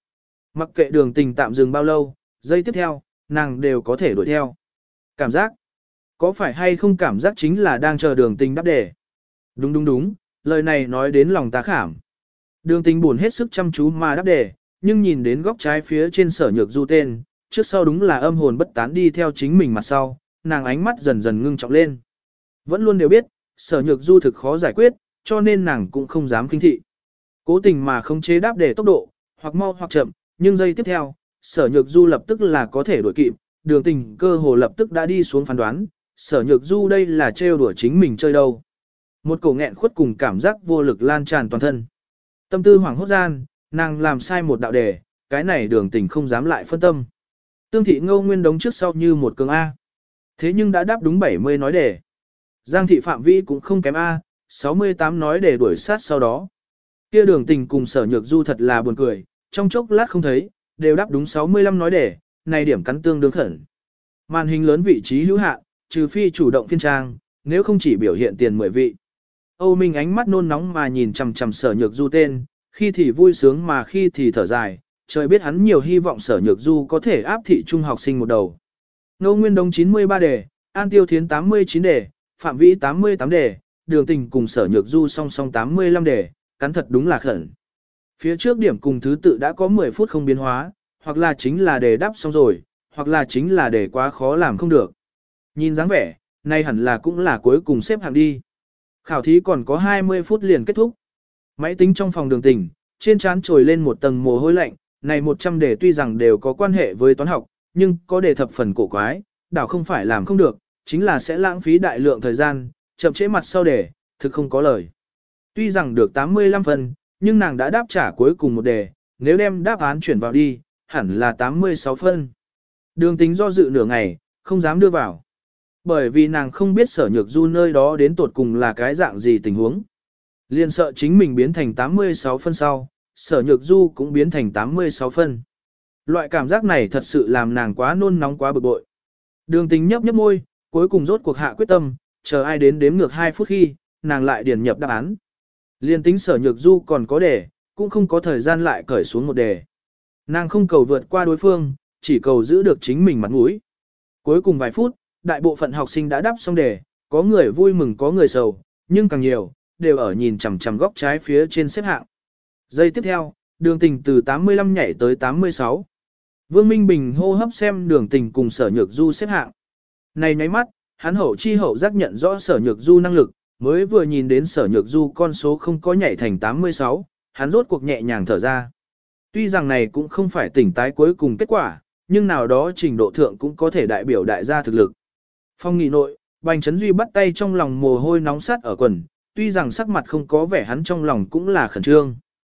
Mặc kệ đường tình tạm dừng bao lâu, giây tiếp theo, nàng đều có thể đuổi theo. Cảm giác, có phải hay không cảm giác chính là đang chờ đường tình đáp đề. Đúng đúng đúng, lời này nói đến lòng tá khảm. Đường tình buồn hết sức chăm chú mà đáp đề, nhưng nhìn đến góc trái phía trên Sở Nhược Du tên, trước sau đúng là âm hồn bất tán đi theo chính mình mặt sau, nàng ánh mắt dần dần ngưng trọng lên. Vẫn luôn đều biết, Sở Nhược Du thực khó giải quyết, cho nên nàng cũng không dám kinh thị. Cố tình mà không chế đáp đề tốc độ, hoặc mau hoặc chậm, nhưng giây tiếp theo, Sở Nhược Du lập tức là có thể đuổi kịp, đường tình cơ hồ lập tức đã đi xuống phán đoán, Sở Nhược Du đây là trêu đùa chính mình chơi đâu. Một cổ nghẹn khuất cùng cảm giác vô lực lan tràn toàn thân. Tâm tư hoảng hốt gian, nàng làm sai một đạo đề, cái này đường tình không dám lại phân tâm. Tương thị Ngô Nguyên đống trước sau như một cường A. Thế nhưng đã đáp đúng bảy mươi nói đề. Giang thị Phạm Vĩ cũng không kém A, sáu mươi tám nói đề đuổi sát sau đó. Kia đường tình cùng Sở Nhược Du thật là buồn cười, trong chốc lát không thấy, đều đáp đúng sáu mươi lăm nói đề, này điểm cắn tương đương khẩn. Màn hình lớn vị trí hữu hạn, trừ phi chủ động phiên trang, nếu không chỉ biểu hiện tiền mười vị. Âu Minh ánh mắt nôn nóng mà nhìn chằm chằm Sở Nhược Du tên, khi thì vui sướng mà khi thì thở dài, trời biết hắn nhiều hy vọng Sở Nhược Du có thể áp thị trung học sinh một đầu. Ngô Nguyên Đông chín mươi ba đề, An Tiêu Thiến tám mươi chín đề, Phạm Vĩ tám mươi tám đề, Đường Tình cùng Sở Nhược Du song song tám mươi lăm đề, cắn thật đúng là khẩn. Phía trước điểm cùng thứ tự đã có mười phút không biến hóa, hoặc là chính là đề đáp xong rồi, hoặc là chính là đề quá khó làm không được. Nhìn dáng vẻ, nay hẳn là cũng là cuối cùng xếp hạng đi. Khảo thí còn có hai mươi phút liền kết thúc. Máy tính trong phòng Đường Tình, trên trán trồi lên một tầng mồ hôi lạnh, này một trăm đề tuy rằng đều có quan hệ với toán học, nhưng có đề thập phần cổ quái, đảo không phải làm không được, chính là sẽ lãng phí đại lượng thời gian, chậm trễ mặt sau đề, thực không có lời. Tuy rằng được tám mươi lăm phần, nhưng nàng đã đáp trả cuối cùng một đề, nếu đem đáp án chuyển vào đi, hẳn là tám mươi sáu phân. Đường Tính do dự nửa ngày, không dám đưa vào. Bởi vì nàng không biết Sở Nhược Du nơi đó đến tột cùng là cái dạng gì tình huống. Liên sợ chính mình biến thành tám mươi sáu phân sau, Sở Nhược Du cũng biến thành tám mươi sáu phân. Loại cảm giác này thật sự làm nàng quá nôn nóng quá bực bội. Đường Tính nhấp nhấp môi, cuối cùng rốt cuộc hạ quyết tâm, chờ ai đến đếm ngược hai phút khi, nàng lại điền nhập đáp án. Liên tính Sở Nhược Du còn có đề, cũng không có thời gian lại cởi xuống một đề. Nàng không cầu vượt qua đối phương, chỉ cầu giữ được chính mình mặt mũi. Cuối cùng vài phút, đại bộ phận học sinh đã đáp xong đề, có người vui mừng có người sầu, nhưng càng nhiều, đều ở nhìn chằm chằm góc trái phía trên xếp hạng. Giây tiếp theo, Đường Tình từ tám mươi lăm nhảy tới tám mươi sáu. Vương Minh Bình hô hấp xem Đường Tình cùng Sở Nhược Du xếp hạng. Này nháy mắt, hắn hậu chi hậu giác nhận rõ Sở Nhược Du năng lực, mới vừa nhìn đến Sở Nhược Du con số không có nhảy thành tám mươi sáu, hắn rốt cuộc nhẹ nhàng thở ra. Tuy rằng này cũng không phải tỉnh tái cuối cùng kết quả, nhưng nào đó trình độ thượng cũng có thể đại biểu đại gia thực lực. Phong nghị nội, Bành Trấn Duy bắt tay trong lòng mồ hôi nóng sát ở quần, tuy rằng sắc mặt không có vẻ hắn trong lòng cũng là khẩn trương.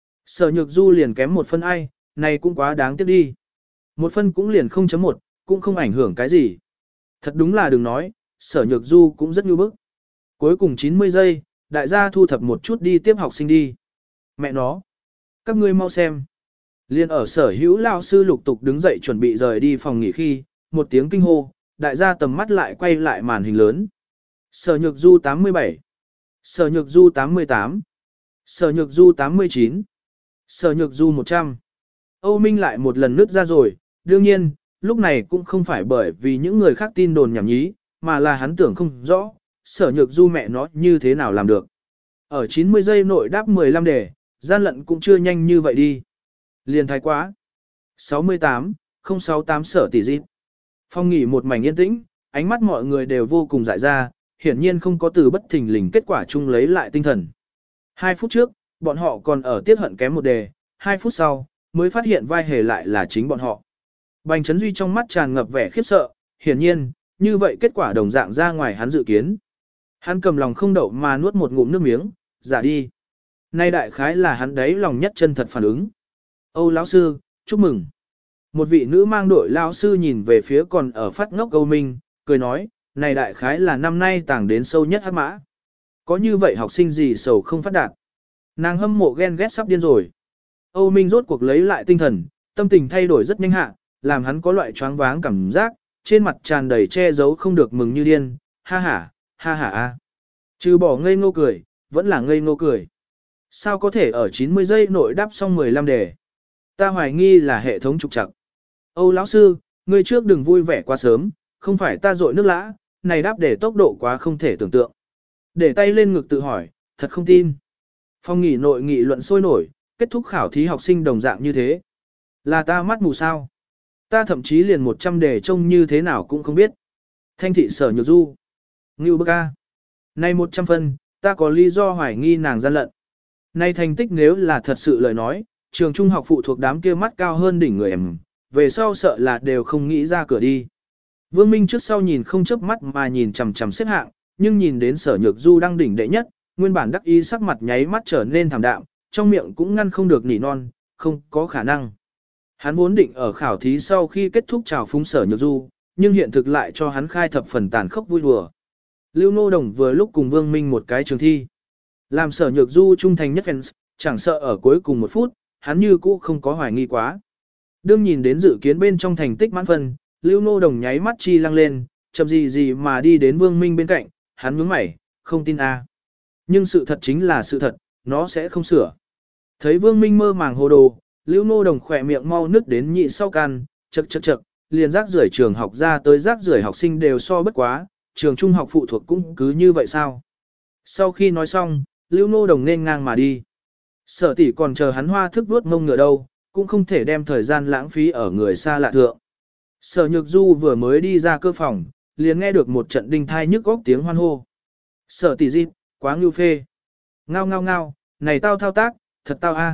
Sở Nhược Du liền kém một phân ai, này cũng quá đáng tiếc đi. Một phân cũng liền không chấm một, cũng không ảnh hưởng cái gì. Thật đúng là đừng nói, Sở Nhược Du cũng rất nhu bức. Cuối cùng chín mươi giây, đại gia thu thập một chút đi tiếp học sinh đi. Mẹ nó, các ngươi mau xem. Liên ở Sở Hữu lao sư lục tục đứng dậy chuẩn bị rời đi phòng nghỉ khi, một tiếng kinh hô, đại gia tầm mắt lại quay lại màn hình lớn. Sở Nhược Du tám mươi bảy, Sở Nhược Du tám mươi tám, Sở Nhược Du tám mươi chín, Sở Nhược Du một trăm. Âu Minh lại một lần nứt ra rồi, đương nhiên, lúc này cũng không phải bởi vì những người khác tin đồn nhảm nhí, mà là hắn tưởng không rõ, Sở Nhược Du mẹ nó như thế nào làm được. Ở chín mươi giây nội đáp mười lăm đề, gian lận cũng chưa nhanh như vậy đi. Liền thái quá. sáu mươi tám, không sáu tám Sở tỷ dịp. Phong nghỉ một mảnh yên tĩnh, ánh mắt mọi người đều vô cùng dại ra, hiển nhiên không có từ bất thình lình kết quả chung lấy lại tinh thần. Hai phút trước, bọn họ còn ở tiết hận kém một đề, hai phút sau, mới phát hiện vai hề lại là chính bọn họ. Bành Trấn Duy trong mắt tràn ngập vẻ khiếp sợ, hiển nhiên, như vậy kết quả đồng dạng ra ngoài hắn dự kiến. Hắn cầm lòng không đậu mà nuốt một ngụm nước miếng, giả đi. Nay đại khái là hắn đấy lòng nhất chân thật phản ứng. Âu lão sư, chúc mừng. Một vị nữ mang đội lão sư nhìn về phía còn ở phát ngốc Âu Minh, cười nói, này đại khái là năm nay tàng đến sâu nhất hắc mã. Có như vậy học sinh gì sầu không phát đạt. Nàng hâm mộ ghen ghét sắp điên rồi. Âu Minh rốt cuộc lấy lại tinh thần, tâm tình thay đổi rất nhanh hạ, làm hắn có loại choáng váng cảm giác, trên mặt tràn đầy che giấu không được mừng như điên, ha ha, ha ha a. Trừ bỏ ngây ngô cười, vẫn là ngây ngô cười. Sao có thể ở chín mươi giây nội đáp xong mười lăm đề? Ta hoài nghi là hệ thống trục trặc. Âu lão sư, ngươi trước đừng vui vẻ quá sớm, không phải ta dội nước lã, này đáp để tốc độ quá không thể tưởng tượng. Để tay lên ngực tự hỏi, thật không tin. Phong nghỉ nội nghị luận sôi nổi, kết thúc khảo thí học sinh đồng dạng như thế. Là ta mắt mù sao? Ta thậm chí liền một trăm đề trông như thế nào cũng không biết. Thanh thị sở nhược du. Ngưu bức a. Này một trăm phân, ta có lý do hoài nghi nàng gian lận. Này thành tích nếu là thật sự lời nói, trường trung học phụ thuộc đám kia mắt cao hơn đỉnh người em, về sau sợ là đều không nghĩ ra cửa đi. Vương Minh trước sau nhìn không chớp mắt mà nhìn chằm chằm xếp hạng, nhưng nhìn đến sở nhược du đang đỉnh đệ nhất, nguyên bản đắc ý sắc mặt nháy mắt trở nên thảm đạm, trong miệng cũng ngăn không được nỉ non, không có khả năng. Hắn vốn định ở khảo thí sau khi kết thúc chào phúng sở nhược du, nhưng hiện thực lại cho hắn khai thập phần tàn khốc vui đùa. Lưu Nô Đồng vừa lúc cùng Vương Minh một cái trường thi. Làm sở nhược du trung thành nhất fans, chẳng sợ ở cuối cùng một phút, hắn như cũ không có hoài nghi quá. Đương nhìn đến dự kiến bên trong thành tích mãn phân, Lưu Nô Đồng nháy mắt chi lăng lên, chậm gì gì mà đi đến Vương Minh bên cạnh, hắn nhướng mày, không tin a. Nhưng sự thật chính là sự thật, nó sẽ không sửa. Thấy Vương Minh mơ màng hồ đồ, Lưu Nô Đồng khỏe miệng mau nứt đến nhị sau can, chậc chậc chậc, liền rác rưởi trường học ra tới rác rưởi học sinh đều so bất quá, trường trung học phụ thuộc cũng cứ như vậy sao. Sau khi nói xong, Lưu Nô Đồng nên ngang mà đi. Sở tỷ còn chờ hắn hoa thức vuốt mông ngựa đâu, cũng không thể đem thời gian lãng phí ở người xa lạ thượng. Sở Nhược Du vừa mới đi ra cơ phòng, liền nghe được một trận đinh thai nhức góc tiếng hoan hô. Sở tỷ di, quá ngưu phê. Ngao ngao ngao, này tao thao tác, thật tao a.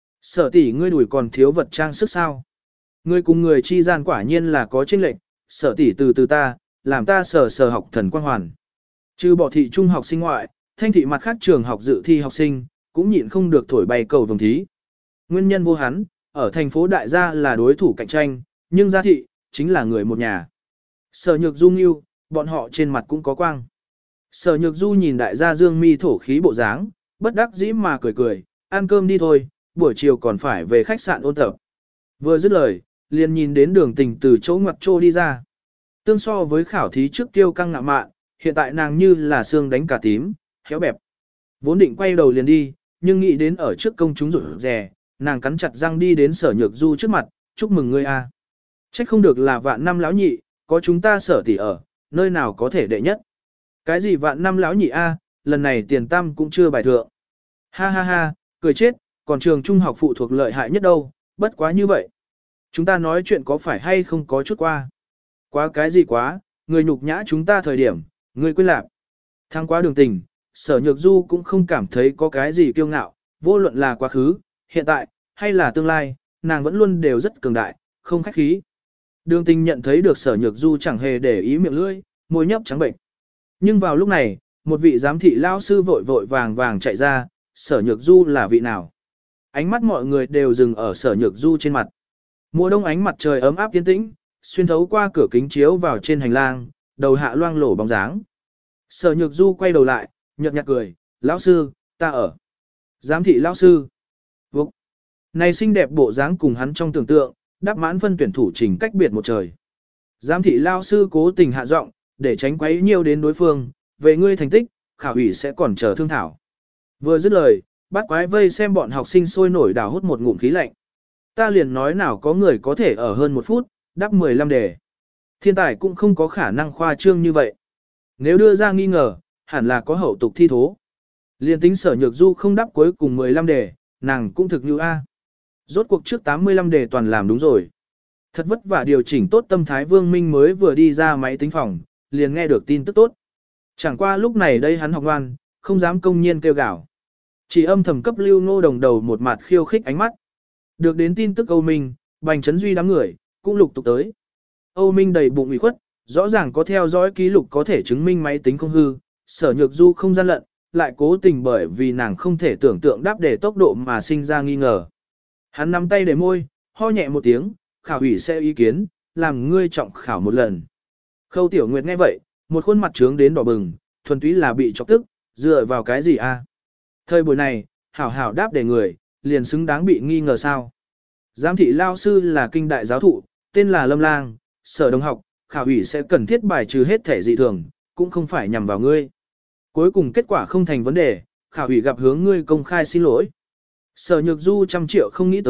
Sở tỷ ngươi đuổi còn thiếu vật trang sức sao? Ngươi cùng người chi gian quả nhiên là có chênh lệch, sở tỷ từ từ ta, làm ta sở sở học thần quang hoàn. Trừ bỏ thị trung học sinh ngoại, thanh thị mặt khác trường học dự thi học sinh, cũng nhịn không được thổi bay cầu vồng thí. Nguyên nhân vô hắn, ở thành phố đại gia là đối thủ cạnh tranh, nhưng gia thị, chính là người một nhà. Sở Nhược Du yêu, bọn họ trên mặt cũng có quang. Sở Nhược Du nhìn đại gia dương mi thổ khí bộ dáng, bất đắc dĩ mà cười cười, ăn cơm đi thôi, buổi chiều còn phải về khách sạn ôn tập. Vừa dứt lời, liền nhìn đến đường tình từ chỗ ngoặt trô đi ra. Tương so với khảo thí trước tiêu căng ngạ mạn, hiện tại nàng như là xương đánh cả tím, khéo bẹp. Vốn định quay đầu liền đi, nhưng nghĩ đến ở trước công chúng rủi rè, nàng cắn chặt răng đi đến Sở Nhược Du trước mặt, chúc mừng ngươi a. Trách không được là vạn năm lão nhị, có chúng ta sở tỷ ở, nơi nào có thể đệ nhất. Cái gì vạn năm lão nhị a, lần này tiền tam cũng chưa bài thượng. Ha ha ha, cười chết, còn trường trung học phụ thuộc lợi hại nhất đâu, bất quá như vậy. Chúng ta nói chuyện có phải hay không có chút qua. Quá cái gì quá, người nhục nhã chúng ta thời điểm, người quên lạc. Thăng quá đường tình, Sở Nhược Du cũng không cảm thấy có cái gì kiêu ngạo, vô luận là quá khứ, hiện tại, hay là tương lai, nàng vẫn luôn đều rất cường đại, không khách khí. Đường tình nhận thấy được Sở Nhược Du chẳng hề để ý miệng lưỡi, môi nhấp trắng bệnh. Nhưng vào lúc này, một vị giám thị lao sư vội vội vàng vàng chạy ra, Sở Nhược Du là vị nào? Ánh mắt mọi người đều dừng ở Sở Nhược Du trên mặt. Mùa đông ánh mặt trời ấm áp yên tĩnh, xuyên thấu qua cửa kính chiếu vào trên hành lang, đầu hạ loang lổ bóng dáng. Sở Nhược Du quay đầu lại, nhợt nhạt cười, lão sư, ta ở. Giám thị lão sư. Vục. Này xinh đẹp bộ dáng cùng hắn trong tưởng tượng, đáp mãn phân tuyển thủ trình cách biệt một trời. Giám thị lão sư cố tình hạ giọng, để tránh quấy nhiều đến đối phương, về ngươi thành tích, khảo ủy sẽ còn chờ thương thảo. Vừa dứt lời, bắt quái vây xem bọn học sinh sôi nổi đào hút một ngụm khí lạnh. Ta liền nói nào có người có thể ở hơn một phút, đáp mười lăm đề. Thiên tài cũng không có khả năng khoa trương như vậy. Nếu đưa ra nghi ngờ, hẳn là có hậu tục thi thố. Liên tính Sở Nhược Du không đáp cuối cùng mười lăm đề, nàng cũng thực như A. Rốt cuộc trước tám mươi lăm đề toàn làm đúng rồi. Thật vất vả điều chỉnh tốt tâm thái Vương Minh mới vừa đi ra máy tính phòng, liền nghe được tin tức tốt. Chẳng qua lúc này đây hắn học ngoan, không dám công nhiên kêu gào. Chỉ âm thầm cấp Lưu Ngô Đồng đầu một mặt khiêu khích ánh mắt. Được đến tin tức Âu Minh, Bành Trấn Duy đám người, cũng lục tục tới. Âu Minh đầy bụng ủy khuất, rõ ràng có theo dõi ký lục có thể chứng minh máy tính không hư, Sở Nhược Du không gian lận, lại cố tình bởi vì nàng không thể tưởng tượng đáp đề tốc độ mà sinh ra nghi ngờ. Hắn nắm tay để môi, ho nhẹ một tiếng, khảo ủy sẽ ý kiến, làm ngươi trọng khảo một lần. Khâu Tiểu Nguyệt nghe vậy, một khuôn mặt trướng đến đỏ bừng, thuần túy là bị chọc tức, dựa vào cái gì a? Thời buổi này, hảo hảo đáp đề người, liền xứng đáng bị nghi ngờ sao. Giám thị lao sư là kinh đại giáo thụ, tên là Lâm Lang, Sở đồng học, khảo ủy sẽ cần thiết bài trừ hết thể dị thường, cũng không phải nhằm vào ngươi. Cuối cùng kết quả không thành vấn đề, khảo ủy gặp hướng ngươi công khai xin lỗi. Sở Nhược Du trăm triệu không nghĩ tới,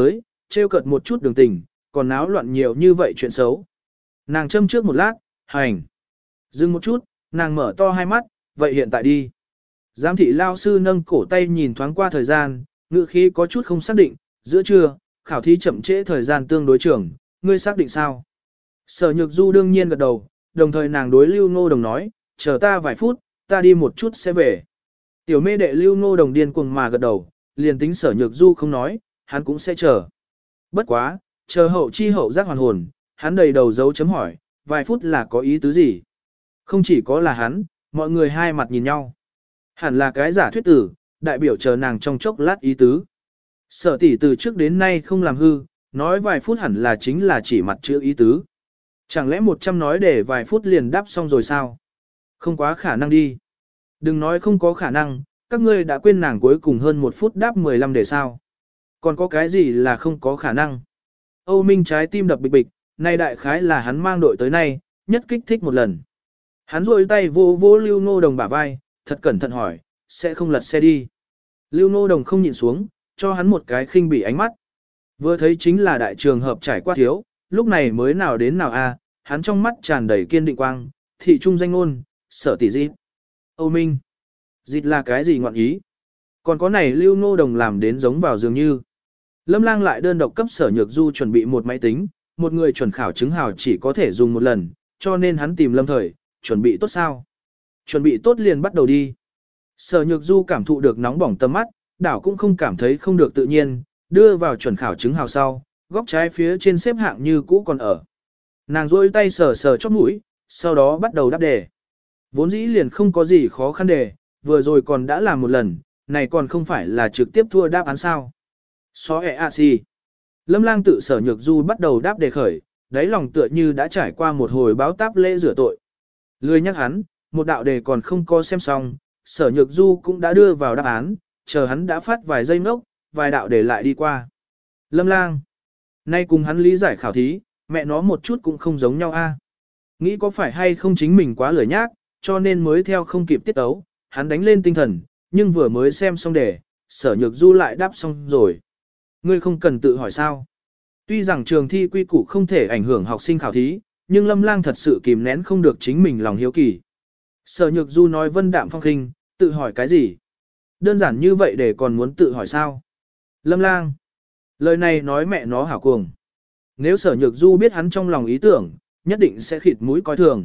trêu cợt một chút đường tình, còn náo loạn nhiều như vậy chuyện xấu. Nàng châm trước một lát, hành. Dừng một chút, nàng mở to hai mắt, vậy hiện tại đi. Giám thị lao sư nâng cổ tay nhìn thoáng qua thời gian, ngữ khí có chút không xác định, giữa trưa, khảo thí chậm trễ thời gian tương đối trưởng, ngươi xác định sao? Sở Nhược Du đương nhiên gật đầu, đồng thời nàng đối Lưu Ngô Đồng nói, chờ ta vài phút, ta đi một chút sẽ về. Tiểu mê đệ Lưu Ngô Đồng điên cuồng mà gật đầu, liền tính Sở Nhược Du không nói, hắn cũng sẽ chờ. Bất quá, chờ hậu chi hậu giác hoàn hồn, hắn đầy đầu dấu chấm hỏi, vài phút là có ý tứ gì? Không chỉ có là hắn, mọi người hai mặt nhìn nhau. Hẳn là cái giả thuyết tử, đại biểu chờ nàng trong chốc lát ý tứ. Sở tỷ từ trước đến nay không làm hư, nói vài phút hẳn là chính là chỉ mặt chữ ý tứ. Chẳng lẽ một trăm nói để vài phút liền đáp xong rồi sao? Không quá khả năng đi. Đừng nói không có khả năng, các ngươi đã quên nàng cuối cùng hơn một phút đáp mười lăm để sao. Còn có cái gì là không có khả năng? Âu Minh trái tim đập bịch bịch, nay đại khái là hắn mang đội tới nay, nhất kích thích một lần. Hắn rôi tay vô vô Lưu Ngô Đồng bả vai, thật cẩn thận hỏi, sẽ không lật xe đi. Lưu Ngô Đồng không nhịn xuống, cho hắn một cái khinh bỉ ánh mắt. Vừa thấy chính là đại trường hợp trải qua thiếu, lúc này mới nào đến nào a, hắn trong mắt tràn đầy kiên định quang, thị trung danh ngôn, sở tỷ dịp. Âu Minh, dịp là cái gì ngọn ý? Còn có này Lưu Ngô Đồng làm đến giống vào dường như. Lâm Lang lại đơn độc cấp Sở Nhược Du chuẩn bị một máy tính, một người chuẩn khảo chứng hào chỉ có thể dùng một lần, cho nên hắn tìm Lâm Thời, chuẩn bị tốt sao? Chuẩn bị tốt liền bắt đầu đi. Sở Nhược Du cảm thụ được nóng bỏng tâm mắt, đảo cũng không cảm thấy không được tự nhiên, đưa vào chuẩn khảo chứng hào sau, góc trái phía trên xếp hạng như cũ còn ở. Nàng rôi tay sờ sờ chóp mũi, sau đó bắt đầu đáp đề. Vốn dĩ liền không có gì khó khăn đề, vừa rồi còn đã làm một lần, này còn không phải là trực tiếp thua đáp án sao. So e a si. Lâm Lang tự Sở Nhược Du bắt đầu đáp đề khởi, đáy lòng tựa như đã trải qua một hồi báo táp lễ rửa tội. Lười nhắc hắn, một đạo đề còn không có xem xong, Sở Nhược Du cũng đã đưa vào đáp án, chờ hắn đã phát vài giây ngốc, vài đạo đề lại đi qua. Lâm Lang. Nay cùng hắn lý giải khảo thí, mẹ nó một chút cũng không giống nhau a. Nghĩ có phải hay không chính mình quá lười nhác, cho nên mới theo không kịp tiết tấu, hắn đánh lên tinh thần, nhưng vừa mới xem xong đề, Sở Nhược Du lại đáp xong rồi. Ngươi không cần tự hỏi sao. Tuy rằng trường thi quy củ không thể ảnh hưởng học sinh khảo thí, nhưng Lâm Lang thật sự kìm nén không được chính mình lòng hiếu kỳ. Sở Nhược Du nói vân đạm phong khinh, tự hỏi cái gì? Đơn giản như vậy để còn muốn tự hỏi sao? Lâm Lang. Lời này nói mẹ nó hảo cuồng. Nếu Sở Nhược Du biết hắn trong lòng ý tưởng, nhất định sẽ khịt mũi coi thường.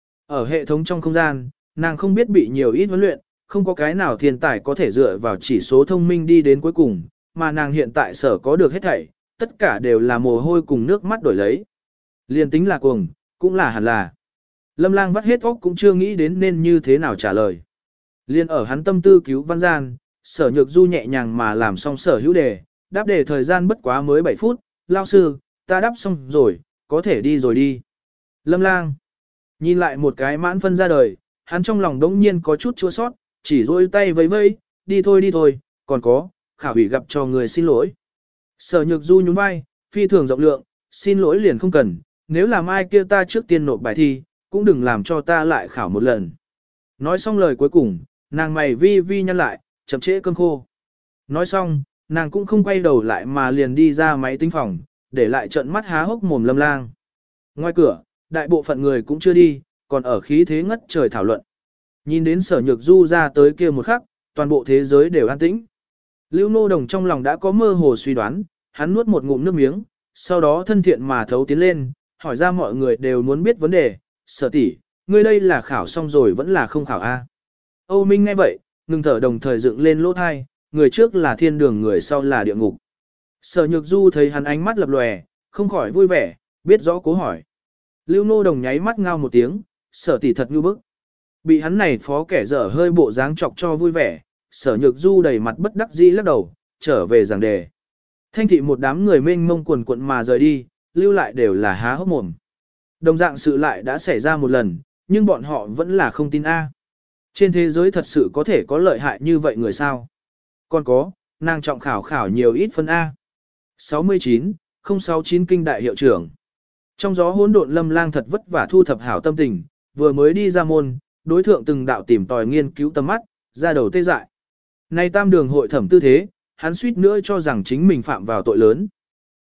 Ở hệ thống trong không gian, nàng không biết bị nhiều ít huấn luyện, không có cái nào thiên tài có thể dựa vào chỉ số thông minh đi đến cuối cùng, mà nàng hiện tại sở có được hết thảy, tất cả đều là mồ hôi cùng nước mắt đổi lấy. Liên tính là cuồng, cũng là hẳn là. Lâm Lang vắt hết óc cũng chưa nghĩ đến nên như thế nào trả lời. Liên ở hắn tâm tư cứu văn gian, Sở Nhược Du nhẹ nhàng mà làm xong sở hữu đề, đáp đề thời gian bất quá mới bảy phút, lao sư, ta đáp xong rồi, có thể đi rồi đi. Lâm Lang nhìn lại một cái mãn phân ra đời, hắn trong lòng đống nhiên có chút chua sót, chỉ rôi tay vẫy vẫy, đi thôi đi thôi, còn có, khảo hủy gặp cho người xin lỗi. Sở Nhược Du nhún vai, phi thường rộng lượng, xin lỗi liền không cần, nếu làm ai kia ta trước tiên nộp bài thi, cũng đừng làm cho ta lại khảo một lần. Nói xong lời cuối cùng, nàng mày vi vi nhăn lại, chậm trễ cơm khô. Nói xong, nàng cũng không quay đầu lại mà liền đi ra máy tính phòng, để lại trận mắt há hốc mồm Lâm Lang. Ngoài cửa, đại bộ phận người cũng chưa đi, còn ở khí thế ngất trời thảo luận. Nhìn đến Sở Nhược Du ra tới kia một khắc, toàn bộ thế giới đều an tĩnh. Lưu Ngô Đồng trong lòng đã có mơ hồ suy đoán, hắn nuốt một ngụm nước miếng, sau đó thân thiện mà thấu tiến lên, hỏi ra mọi người đều muốn biết vấn đề, Sở tỷ, ngươi đây là khảo xong rồi vẫn là không khảo a? Âu Minh nghe vậy, ngừng thở đồng thời dựng lên lỗ thai, người trước là thiên đường người sau là địa ngục. Sở Nhược Du thấy hắn ánh mắt lập lòe, không khỏi vui vẻ, biết rõ cố hỏi. Lưu Ngô Đồng nháy mắt ngao một tiếng, Sở tỷ thật ngu bức. Bị hắn này phó kẻ dở hơi bộ dáng chọc cho vui vẻ, Sở Nhược Du đầy mặt bất đắc dĩ lắc đầu, trở về giảng đề. Thanh thị một đám người mênh mông quần quận mà rời đi, lưu lại đều là há hốc mồm. Đồng dạng sự lại đã xảy ra một lần, nhưng bọn họ vẫn là không tin A. Trên thế giới thật sự có thể có lợi hại như vậy người sao? Còn có, nàng trọng khảo khảo nhiều ít phân A. sáu mươi chín, không sáu chín kinh đại hiệu trưởng. Trong gió hỗn độn Lâm Lang thật vất vả thu thập hảo tâm tình, vừa mới đi ra môn, đối thượng từng đạo tìm tòi nghiên cứu tầm mắt, ra đầu tê dại. Nay tam đường hội thẩm tư thế, hắn suýt nữa cho rằng chính mình phạm vào tội lớn.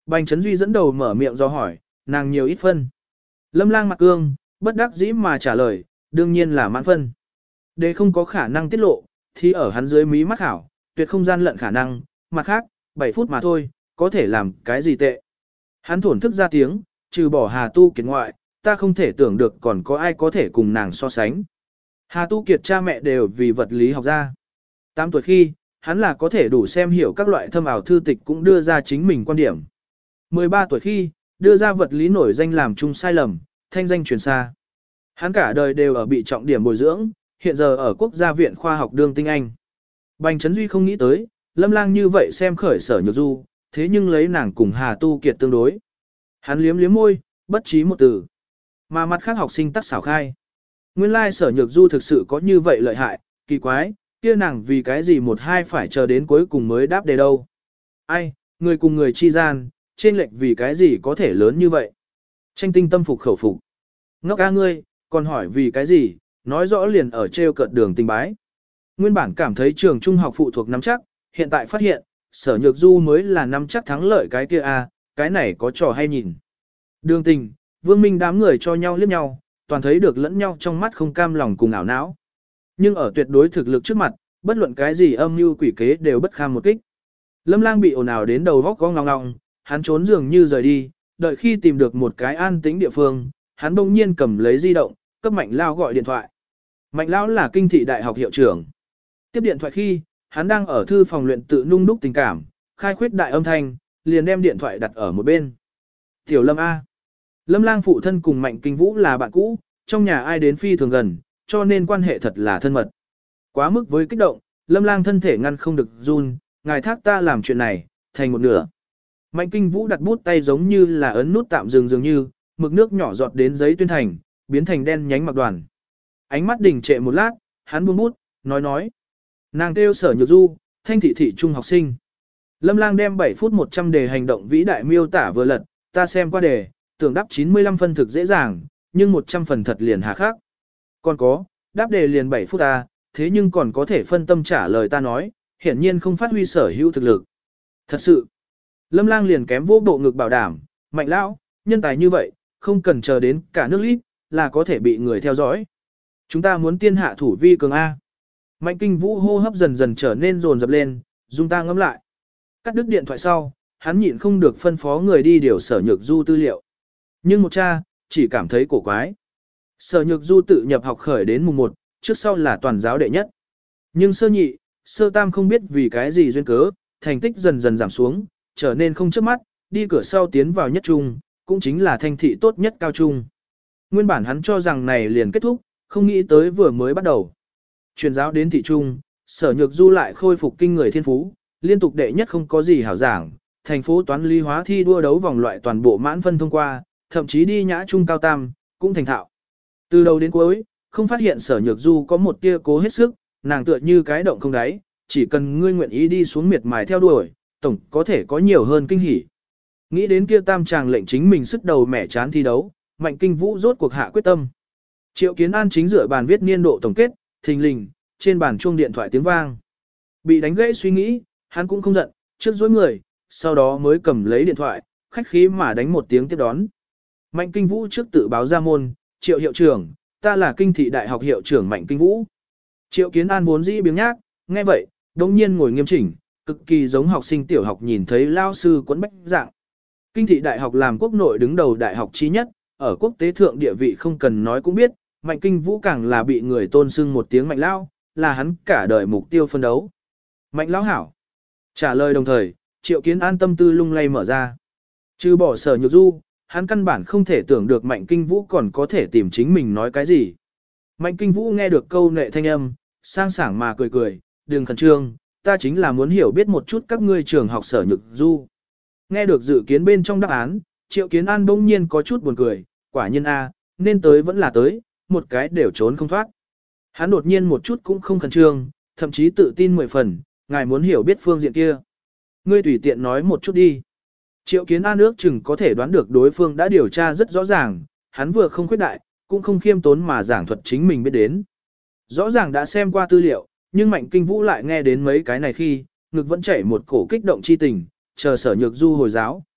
Bành Trấn Duy dẫn đầu mở miệng do hỏi, nàng nhiều ít phân. Lâm Lang mặt cương, bất đắc dĩ mà trả lời, đương nhiên là mãn phân. Để không có khả năng tiết lộ, thì ở hắn dưới mí mắt hảo, tuyệt không gian lận khả năng, mặt khác, bảy phút mà thôi, có thể làm cái gì tệ. Hắn thổn thức ra tiếng, trừ bỏ Hà Tu Kiệt ngoại, ta không thể tưởng được còn có ai có thể cùng nàng so sánh. Hà Tu Kiệt cha mẹ đều vì vật lý học gia. tám tuổi khi, hắn là có thể đủ xem hiểu các loại thâm ảo thư tịch cũng đưa ra chính mình quan điểm. mười ba tuổi khi, đưa ra vật lý nổi danh làm chung sai lầm, thanh danh truyền xa. Hắn cả đời đều ở bị trọng điểm bồi dưỡng, hiện giờ ở Quốc gia viện khoa học đương tinh anh. Bành Trấn Duy không nghĩ tới, Lâm Lang như vậy xem khởi Sở Nhược Du, thế nhưng lấy nàng cùng Hà Tu Kiệt tương đối. Hắn liếm liếm môi, bất trí một từ. Mà mặt khác học sinh tắc xảo khai. Nguyên lai Sở Nhược Du thực sự có như vậy lợi hại, kỳ quái, kia nàng vì cái gì một hai phải chờ đến cuối cùng mới đáp đề đâu. Ai, người cùng người chi gian, trên lệch vì cái gì có thể lớn như vậy. Tranh tinh tâm phục khẩu phục. Ngốc ca ngươi, còn hỏi vì cái gì, nói rõ liền ở treo cợt đường tình bái. Nguyên bản cảm thấy trường trung học phụ thuộc nắm chắc, hiện tại phát hiện, Sở Nhược Du mới là nắm chắc thắng lợi cái kia a, cái này có trò hay nhìn. Đường tình, Vương Minh đám người cho nhau liếc nhau, toàn thấy được lẫn nhau trong mắt không cam lòng cùng ảo não. Nhưng ở tuyệt đối thực lực trước mặt, bất luận cái gì âm mưu quỷ kế đều bất kham một kích. Lâm Lang bị ồn ào đến đầu góc gong ngong ngong, hắn trốn dường như rời đi, đợi khi tìm được một cái an tĩnh địa phương, hắn bỗng nhiên cầm lấy di động, cấp Mạnh Lao gọi điện thoại. Mạnh Lao là kinh thị đại học hiệu trưởng. Tiếp điện thoại khi, hắn đang ở thư phòng luyện tự nung đúc tình cảm, khai khuyết đại âm thanh, liền đem điện thoại đặt ở một bên. Tiểu Lâm A. Lâm Lang phụ thân cùng Mạnh Kinh Vũ là bạn cũ, trong nhà ai đến phi thường gần, cho nên quan hệ thật là thân mật. Quá mức với kích động, Lâm Lang thân thể ngăn không được run, ngài thác ta làm chuyện này, thành một nửa. Mạnh Kinh Vũ đặt bút tay giống như là ấn nút tạm dừng dường như, mực nước nhỏ giọt đến giấy tuyên thành, biến thành đen nhánh mặc đoàn. Ánh mắt đình trệ một lát, hắn buông bút, nói nói. Nàng kêu Sở Nhược Du, thanh thị thị trung học sinh. Lâm Lang đem bảy phút một trăm đề hành động vĩ đại miêu tả vừa lật, ta xem qua đề, tưởng đáp chín mươi lăm phân thực dễ dàng, nhưng một trăm phần thật liền hà khắc. Còn có, đáp đề liền bảy phút ta, thế nhưng còn có thể phân tâm trả lời ta nói, hiển nhiên không phát huy sở hữu thực lực. Thật sự, Lâm Lang liền kém vô bộ ngực bảo đảm, Mạnh lão, nhân tài như vậy, không cần chờ đến cả nước lít, là có thể bị người theo dõi. Chúng ta muốn tiên hạ thủ vi cường A. Mạnh Kinh Vũ hô hấp dần dần trở nên dồn dập lên, dung ta ngẫm lại. Cắt đứt điện thoại sau, hắn nhịn không được phân phó người đi điều Sở Nhược Du tư liệu. Nhưng một cha, chỉ cảm thấy cổ quái. Sở Nhược Du tự nhập học khởi đến mùng một, trước sau là toàn giáo đệ nhất. Nhưng sơ nhị, sơ tam không biết vì cái gì duyên cớ, thành tích dần dần giảm xuống, trở nên không chớp mắt, đi cửa sau tiến vào nhất trung, cũng chính là thanh thị tốt nhất cao trung. Nguyên bản hắn cho rằng này liền kết thúc, không nghĩ tới vừa mới bắt đầu. Truyền giáo đến thị trung, Sở Nhược Du lại khôi phục kinh người thiên phú, liên tục đệ nhất không có gì hảo giảng, thành phố toán lý hóa thi đua đấu vòng loại toàn bộ mãn phân thông qua, thậm chí đi nhã trung cao tam, cũng thành thạo. Từ đầu đến cuối, không phát hiện Sở Nhược Du có một tia cố hết sức, nàng tựa như cái động không đáy, chỉ cần ngươi nguyện ý đi xuống miệt mài theo đuổi, tổng có thể có nhiều hơn kinh hỉ. Nghĩ đến kia tam chàng lệnh chính mình sức đầu mẻ chán thi đấu, Mạnh Kinh Vũ rốt cuộc hạ quyết tâm. Triệu Kiến An chính dựa bàn viết niên độ tổng kết, thình lình, trên bàn chuông điện thoại tiếng vang. Bị đánh gãy suy nghĩ, hắn cũng không giận, trước dối người, sau đó mới cầm lấy điện thoại, khách khí mà đánh một tiếng tiếp đón. Mạnh Kinh Vũ trước tự báo ra môn, Triệu hiệu trưởng, ta là kinh thị đại học hiệu trưởng Mạnh Kinh Vũ. Triệu Kiến An vốn dĩ biếng nhác, nghe vậy, đồng nhiên ngồi nghiêm chỉnh, cực kỳ giống học sinh tiểu học nhìn thấy lao sư quấn bách dạng. Kinh thị đại học làm quốc nội đứng đầu đại học chí nhất, ở quốc tế thượng địa vị không cần nói cũng biết, Mạnh Kinh Vũ càng là bị người tôn xưng một tiếng Mạnh Lao, là hắn cả đời mục tiêu phân đấu. Mạnh Lão hảo. Trả lời đồng thời, Triệu Kiến An tâm tư lung lay mở ra. Trừ bỏ Sở Nhược Du, hắn căn bản không thể tưởng được Mạnh Kinh Vũ còn có thể tìm chính mình nói cái gì. Mạnh Kinh Vũ nghe được câu nệ thanh âm, sang sảng mà cười cười, đừng khẩn trương, ta chính là muốn hiểu biết một chút các ngươi trường học Sở Nhược Du. Nghe được dự kiến bên trong đáp án, Triệu Kiến An bỗng nhiên có chút buồn cười, quả nhiên a, nên tới vẫn là tới, một cái đều trốn không thoát. Hắn đột nhiên một chút cũng không khẩn trương, thậm chí tự tin mười phần, ngài muốn hiểu biết phương diện kia. Ngươi tùy tiện nói một chút đi. Triệu Kiến An ước chừng có thể đoán được đối phương đã điều tra rất rõ ràng, hắn vừa không khuyết đại, cũng không khiêm tốn mà giảng thuật chính mình biết đến. Rõ ràng đã xem qua tư liệu, nhưng Mạnh Kinh Vũ lại nghe đến mấy cái này khi, ngực vẫn chảy một cổ kích động chi tình, chờ Sở Nhược Du hồi giáo,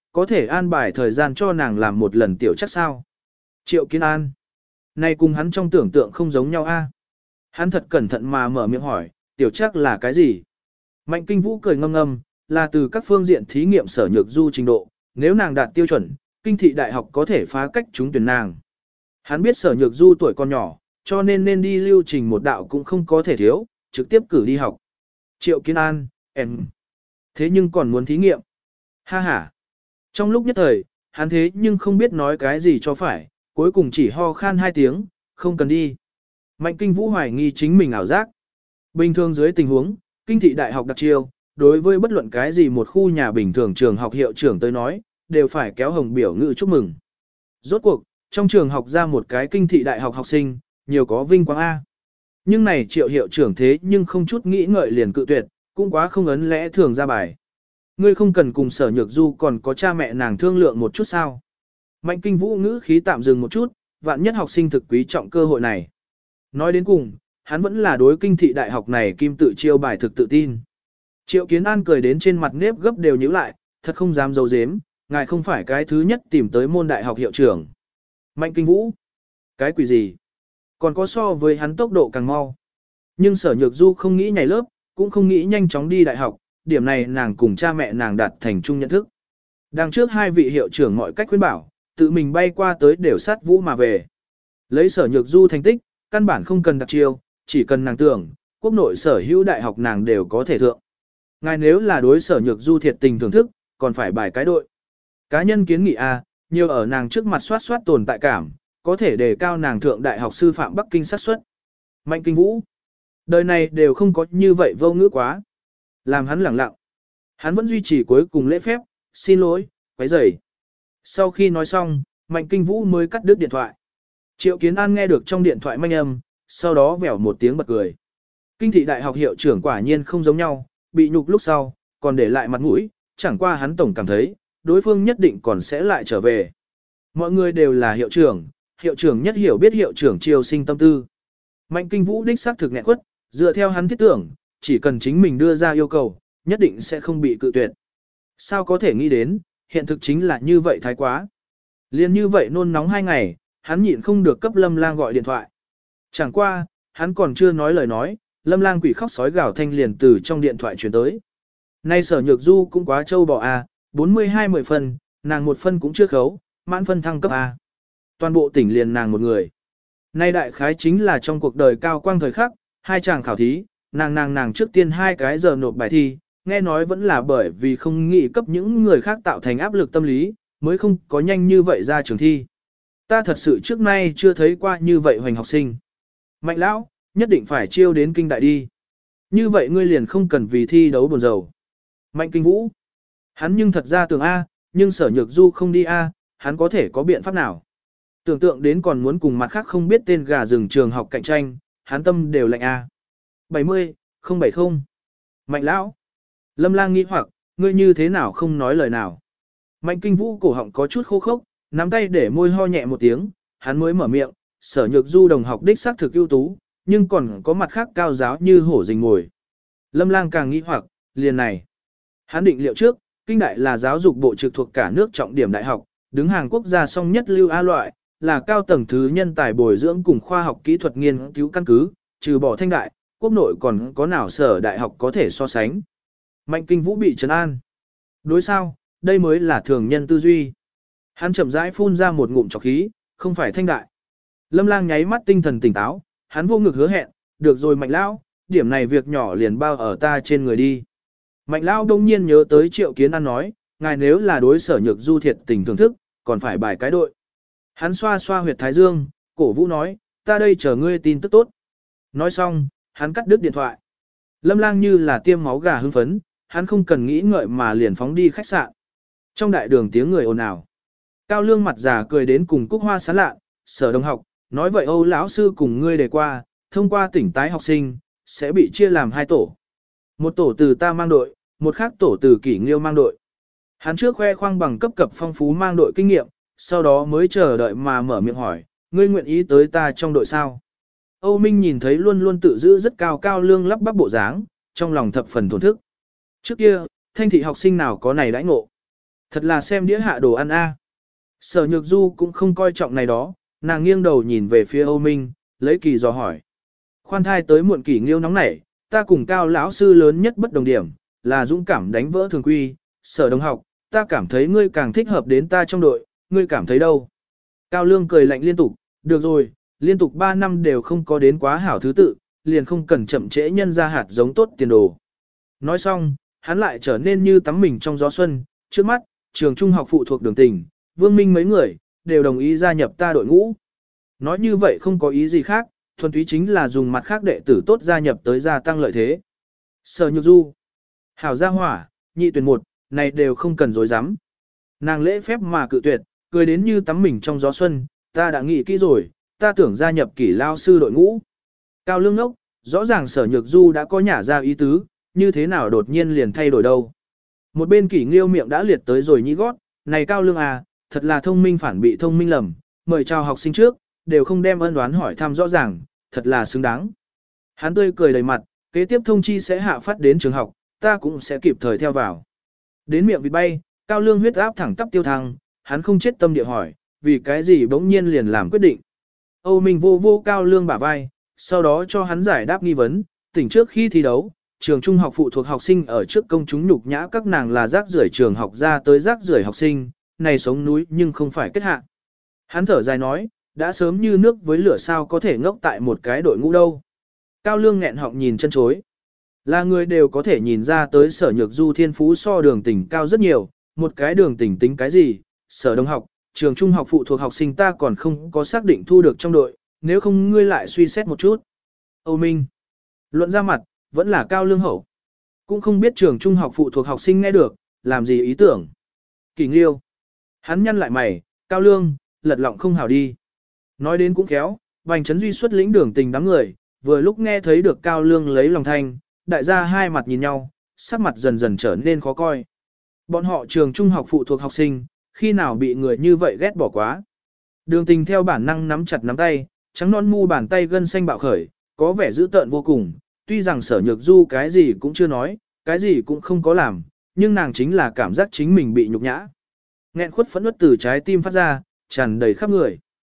có thể an bài thời gian cho nàng làm một lần tiểu chắc sao. Triệu Kiến An. Này cùng hắn trong tưởng tượng không giống nhau a. Hắn thật cẩn thận mà mở miệng hỏi, tiểu chắc là cái gì? Mạnh Kinh Vũ cười ngâm ngâm, là từ các phương diện thí nghiệm sở nhược du trình độ, nếu nàng đạt tiêu chuẩn, kinh thị đại học có thể phá cách trúng tuyển nàng. Hắn biết sở nhược du tuổi còn nhỏ, cho nên nên đi lưu trình một đạo cũng không có thể thiếu, trực tiếp cử đi học. Triệu Kiến An, em. Thế nhưng còn muốn thí nghiệm. Ha ha. Trong lúc nhất thời, hắn thế nhưng không biết nói cái gì cho phải, cuối cùng chỉ ho khan hai tiếng, không cần đi. Mạnh Kinh Vũ hoài nghi chính mình ảo giác. Bình thường dưới tình huống, kinh thị đại học đặc chiêu, đối với bất luận cái gì một khu nhà bình thường trường học hiệu trưởng tới nói, đều phải kéo hồng biểu ngữ chúc mừng. Rốt cuộc, trong trường học ra một cái kinh thị đại học học sinh, nhiều có vinh quang A. Nhưng này triệu hiệu trưởng thế nhưng không chút nghĩ ngợi liền cự tuyệt, cũng quá không ấn lẽ thường ra bài. Ngươi không cần cùng sở nhược du còn có cha mẹ nàng thương lượng một chút sao. Mạnh Kinh Vũ ngữ khí tạm dừng một chút, vạn nhất học sinh thực quý trọng cơ hội này. Nói đến cùng, hắn vẫn là đối kinh thị đại học này kim tự chiêu bài thực tự tin. Triệu Kiến An cười đến trên mặt nếp gấp đều nhíu lại, thật không dám giấu giếm, ngài không phải cái thứ nhất tìm tới môn đại học hiệu trưởng. Mạnh Kinh Vũ, cái quỷ gì? Còn có so với hắn tốc độ càng mau. Nhưng sở nhược du không nghĩ nhảy lớp, cũng không nghĩ nhanh chóng đi đại học, điểm này nàng cùng cha mẹ nàng đạt thành chung nhận thức. Đằng trước hai vị hiệu trưởng mọi cách khuyên bảo, tự mình bay qua tới đều sát vũ mà về. Lấy sở nhược du thành tích, căn bản không cần đặc chiêu, chỉ cần nàng tưởng, quốc nội sở hữu đại học nàng đều có thể thượng. Ngài nếu là đối sở nhược du thiệt tình thưởng thức, còn phải bài cái đội. Cá nhân kiến nghị A, nhiều ở nàng trước mặt soát soát tồn tại cảm, có thể đề cao nàng thượng đại học sư phạm Bắc Kinh xác suất. Mạnh Kinh Vũ. Đời này đều không có như vậy vô ngữ quá. Làm hắn lẳng lặng. Hắn vẫn duy trì cuối cùng lễ phép, xin lỗi, quấy rầy. Sau khi nói xong, Mạnh Kinh Vũ mới cắt đứt điện thoại. Triệu Kiến An nghe được trong điện thoại manh âm, sau đó vèo một tiếng bật cười. Kinh thị đại học hiệu trưởng quả nhiên không giống nhau, bị nhục lúc sau, còn để lại mặt mũi, chẳng qua hắn tổng cảm thấy, đối phương nhất định còn sẽ lại trở về. Mọi người đều là hiệu trưởng, hiệu trưởng nhất hiểu biết hiệu trưởng triều sinh tâm tư. Mạnh Kinh Vũ đích xác thực nghẹn quất, dựa theo hắn thiết tưởng, chỉ cần chính mình đưa ra yêu cầu, nhất định sẽ không bị cự tuyệt. Sao có thể nghĩ đến, hiện thực chính là như vậy thái quá. Liên như vậy nôn nóng hai ngày, hắn nhịn không được cấp Lâm Lang gọi điện thoại. Chẳng qua, hắn còn chưa nói lời nói, Lâm Lang quỷ khóc sói gào thanh liền từ trong điện thoại truyền tới. Nay sở nhược du cũng quá trâu bò à, bốn mươi hai mười phân, nàng một phân cũng chưa khấu, mãn phân thăng cấp A. Toàn bộ tỉnh liền nàng một người. Nay đại khái chính là trong cuộc đời cao quang thời khắc, hai chàng khảo thí, nàng nàng nàng trước tiên hai cái giờ nộp bài thi, nghe nói vẫn là bởi vì không nghĩ cấp những người khác tạo thành áp lực tâm lý, mới không có nhanh như vậy ra trường thi. Ta thật sự trước nay chưa thấy qua như vậy hoành học sinh. Mạnh lão, nhất định phải chiêu đến kinh đại đi. Như vậy ngươi liền không cần vì thi đấu buồn rầu. Mạnh Kinh Vũ. Hắn nhưng thật ra tưởng A, nhưng sở nhược du không đi A, hắn có thể có biện pháp nào. Tưởng tượng đến còn muốn cùng mặt khác không biết tên gà rừng trường học cạnh tranh, hắn tâm đều lạnh A. bảy mươi, không bảy mươi. Mạnh lão. Lâm Lang nghĩ hoặc, ngươi như thế nào không nói lời nào. Mạnh Kinh Vũ cổ họng có chút khô khốc, nắm tay để môi ho nhẹ một tiếng, hắn mới mở miệng, sở nhược du đồng học đích xác thực ưu tú, nhưng còn có mặt khác cao giáo như hổ rình ngồi. Lâm Lang càng nghĩ hoặc, liền này. Hắn định liệu trước, kinh đại là giáo dục bộ trực thuộc cả nước trọng điểm đại học, đứng hàng quốc gia song nhất lưu A loại, là cao tầng thứ nhân tài bồi dưỡng cùng khoa học kỹ thuật nghiên cứu căn cứ, trừ bỏ thanh đại, quốc nội còn có nào sở đại học có thể so sánh. Mạnh Kinh Vũ bị trấn an. Đối sao, đây mới là thường nhân tư duy. Hắn chậm rãi phun ra một ngụm trọc khí, không phải thanh đại. Lâm Lang nháy mắt tinh thần tỉnh táo, hắn vô ngực hứa hẹn, được rồi Mạnh lão, điểm này việc nhỏ liền bao ở ta trên người đi. Mạnh lão đông nhiên nhớ tới Triệu Kiến An nói, ngài nếu là đối sở nhược du thiệt tình thưởng thức, còn phải bài cái đội. Hắn xoa xoa huyệt thái dương, cổ vũ nói, ta đây chờ ngươi tin tức tốt. Nói xong, hắn cắt đứt điện thoại. Lâm Lang như là tiêm máu gà hưng phấn, hắn không cần nghĩ ngợi mà liền phóng đi khách sạn. Trong đại đường tiếng người ồn ào. Cao Lương mặt già cười đến cùng cúc hoa sán lạ, sở đồng học, nói vậy Âu lão sư cùng ngươi đề qua, thông qua tỉnh tái học sinh, sẽ bị chia làm hai tổ. Một tổ từ ta mang đội, một khác tổ từ Kỷ Nghiêu mang đội. Hắn trước khoe khoang bằng cấp cập phong phú mang đội kinh nghiệm, sau đó mới chờ đợi mà mở miệng hỏi, ngươi nguyện ý tới ta trong đội sao? Âu Minh nhìn thấy luôn luôn tự giữ rất cao Cao Lương lắp bắp bộ dáng, trong lòng thập phần thổn thức. Trước kia, thanh thị học sinh nào có này đãi ngộ. Thật là xem đĩa hạ đồ ăn a. Sở Nhược Du cũng không coi trọng này đó, nàng nghiêng đầu nhìn về phía Âu Minh, lấy kỳ dò hỏi. Khoan thai tới muộn kỷ nghiêu nóng nảy, ta cùng Cao lão sư lớn nhất bất đồng điểm, là dũng cảm đánh vỡ thường quy, Sở đồng học, ta cảm thấy ngươi càng thích hợp đến ta trong đội, ngươi cảm thấy đâu? Cao Lương cười lạnh liên tục, được rồi, liên tục ba năm đều không có đến quá hảo thứ tự, liền không cần chậm trễ nhân ra hạt giống tốt tiền đồ. Nói xong, hắn lại trở nên như tắm mình trong gió xuân, trước mắt, trường trung học phụ thuộc Đường Tình, Vương Minh mấy người, đều đồng ý gia nhập ta đội ngũ. Nói như vậy không có ý gì khác, thuần túy chính là dùng mặt khác đệ tử tốt gia nhập tới gia tăng lợi thế. Sở Nhược Du, Hảo Gia Hỏa, nhị tuyển một, này đều không cần dối dám. Nàng lễ phép mà cự tuyệt, cười đến như tắm mình trong gió xuân, ta đã nghĩ kỹ rồi, ta tưởng gia nhập kỷ lao sư đội ngũ. Cao Lương ngốc, rõ ràng Sở Nhược Du đã có nhả ra ý tứ, như thế nào đột nhiên liền thay đổi đâu. Một bên kỷ nghiêu miệng đã liệt tới rồi nhĩ gót, này Cao Lương à, thật là thông minh phản bị thông minh lầm, mời chào học sinh trước, đều không đem ân đoán hỏi thăm rõ ràng, thật là xứng đáng. Hắn tươi cười đầy mặt, kế tiếp thông chi sẽ hạ phát đến trường học, ta cũng sẽ kịp thời theo vào. Đến miệng vịt bay, Cao Lương huyết áp thẳng tắp tiêu thăng, hắn không chết tâm địa hỏi, vì cái gì bỗng nhiên liền làm quyết định. Âu Minh vô vô Cao Lương bả vai, sau đó cho hắn giải đáp nghi vấn, tỉnh trước khi thi đấu, trường trung học phụ thuộc học sinh ở trước công chúng nhục nhã các nàng là rác rưởi trường học ra tới rác rưởi học sinh, này sống núi nhưng không phải kết hạ. Hắn thở dài nói, đã sớm như nước với lửa sao có thể ngốc tại một cái đội ngũ đâu. Cao Lương nghẹn họng nhìn chân chối. Là người đều có thể nhìn ra tới Sở Nhược Du thiên phú so Đường Tình cao rất nhiều, một cái Đường Tình tính cái gì, Sở đồng học, trường trung học phụ thuộc học sinh ta còn không có xác định thu được trong đội, nếu không ngươi lại suy xét một chút. Âu Minh, luận ra mặt, vẫn là Cao Lương hậu. Cũng không biết trường trung học phụ thuộc học sinh nghe được, làm gì ý tưởng. Kỷ Nghiêu, hắn nhăn lại mày, Cao Lương, lật lọng không hảo đi. Nói đến cũng khéo, Bành Trấn Duy xuất lĩnh Đường Tình đám người, vừa lúc nghe thấy được Cao Lương lấy lòng thanh, đại gia hai mặt nhìn nhau, sắc mặt dần dần trở nên khó coi. Bọn họ trường trung học phụ thuộc học sinh, khi nào bị người như vậy ghét bỏ quá. Đường Tình theo bản năng nắm chặt nắm tay, trắng non mu bàn tay gân xanh bạo khởi, có vẻ dữ tợn vô cùng, tuy rằng Sở Nhược Du cái gì cũng chưa nói, cái gì cũng không có làm, nhưng nàng chính là cảm giác chính mình bị nhục nhã. Nghẹn khuất phẫn uất từ trái tim phát ra, tràn đầy khắp người.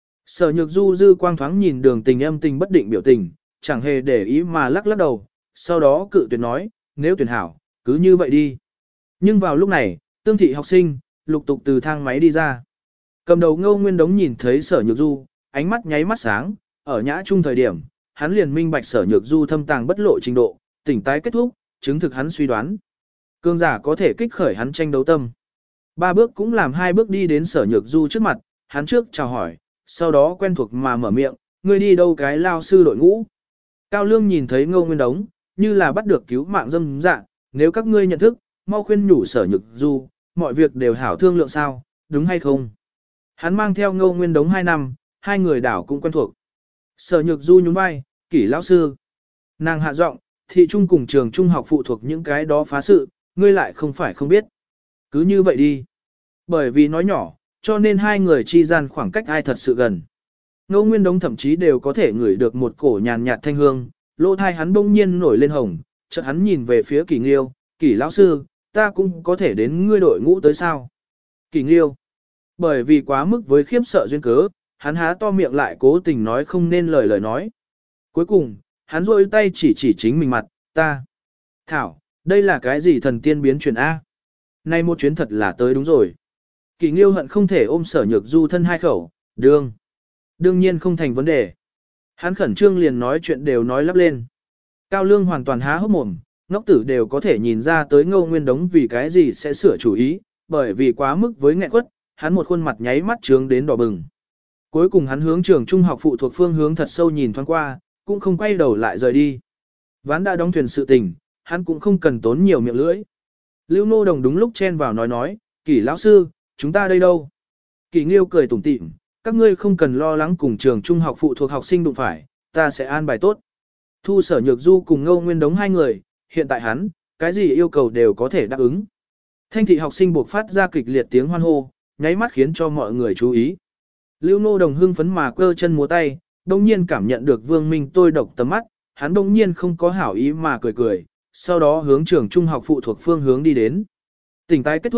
Sở Nhược Du dư quang thoáng nhìn Đường Tình âm tình bất định biểu tình, chẳng hề để ý mà lắc lắc đầu, sau đó cự tuyệt nói, nếu tuyển hảo, cứ như vậy đi. Nhưng vào lúc này, Tương thị học sinh, lục tục từ thang máy đi ra. Cầm đầu Ngô Nguyên Đống nhìn thấy Sở Nhược Du, ánh mắt nháy mắt sáng, ở nhã chung thời điểm, hắn liền minh bạch Sở Nhược Du thâm tàng bất lộ trình độ, tỉnh tái kết thúc, chứng thực hắn suy đoán. Cương giả có thể kích khởi hắn tranh đấu tâm. Ba bước cũng làm hai bước đi đến Sở Nhược Du trước mặt, hắn trước chào hỏi, sau đó quen thuộc mà mở miệng, ngươi đi đâu cái lao sư đội ngũ. Cao Lương nhìn thấy Ngô Nguyên Đống, như là bắt được cứu mạng dâm dạ, nếu các ngươi nhận thức, mau khuyên nhủ Sở Nhược Du, mọi việc đều hảo thương lượng sao, đúng hay không? Hắn mang theo Ngô Nguyên Đống hai năm, hai người đảo cũng quen thuộc. Sở Nhược Du nhún vai, kỷ lão sư. Nàng hạ giọng, thị trung cùng trường trung học phụ thuộc những cái đó phá sự, ngươi lại không phải không biết. Cứ như vậy đi. Bởi vì nói nhỏ, cho nên hai người chi gian khoảng cách ai thật sự gần. Ngô Nguyên Đống thậm chí đều có thể ngửi được một cổ nhàn nhạt thanh hương, lỗ thai hắn bỗng nhiên nổi lên hồng, chợt hắn nhìn về phía Kỷ Nghiêu, Kỷ lão sư, ta cũng có thể đến ngươi đội ngũ tới sao. Kỷ Nghiêu, bởi vì quá mức với khiếp sợ duyên cớ, hắn há to miệng lại cố tình nói không nên lời lời nói. Cuối cùng, hắn rôi tay chỉ chỉ chính mình mặt, ta. Thảo, đây là cái gì thần tiên biến chuyển A? Nay một chuyến thật là tới đúng rồi. Kỷ Nghiêu hận không thể ôm Sở Nhược Du thân hai khẩu, đương. Đương nhiên không thành vấn đề. Hắn khẩn trương liền nói chuyện đều nói lắp lên. Cao Lương hoàn toàn há hốc mồm, ngốc tử đều có thể nhìn ra tới Ngô Nguyên Đống vì cái gì sẽ sửa chủ ý, bởi vì quá mức với nghẹn quất, hắn một khuôn mặt nháy mắt trướng đến đỏ bừng. Cuối cùng hắn hướng trường trung học phụ thuộc phương hướng thật sâu nhìn thoáng qua, cũng không quay đầu lại rời đi. Ván đã đóng thuyền sự tình, hắn cũng không cần tốn nhiều miệng lưỡi. Lưu Nô Đồng đúng lúc chen vào nói nói, Kỷ lão sư, chúng ta đây đâu? Kỷ Nghiêu cười tủm tỉm, các ngươi không cần lo lắng cùng trường trung học phụ thuộc học sinh đụng phải, ta sẽ an bài tốt. Thu Sở Nhược Du cùng Ngô Nguyên Đống hai người, hiện tại hắn, cái gì yêu cầu đều có thể đáp ứng. Thanh thị học sinh buộc phát ra kịch liệt tiếng hoan hô, nháy mắt khiến cho mọi người chú ý. Lưu Nô Đồng hưng phấn mà cơ chân múa tay, đông nhiên cảm nhận được Vương Minh tôi độc tầm mắt, hắn đông nhiên không có hảo ý mà cười cười, sau đó hướng trường trung học phụ thuộc phương hướng đi đến. Tỉnh tái kết thúc,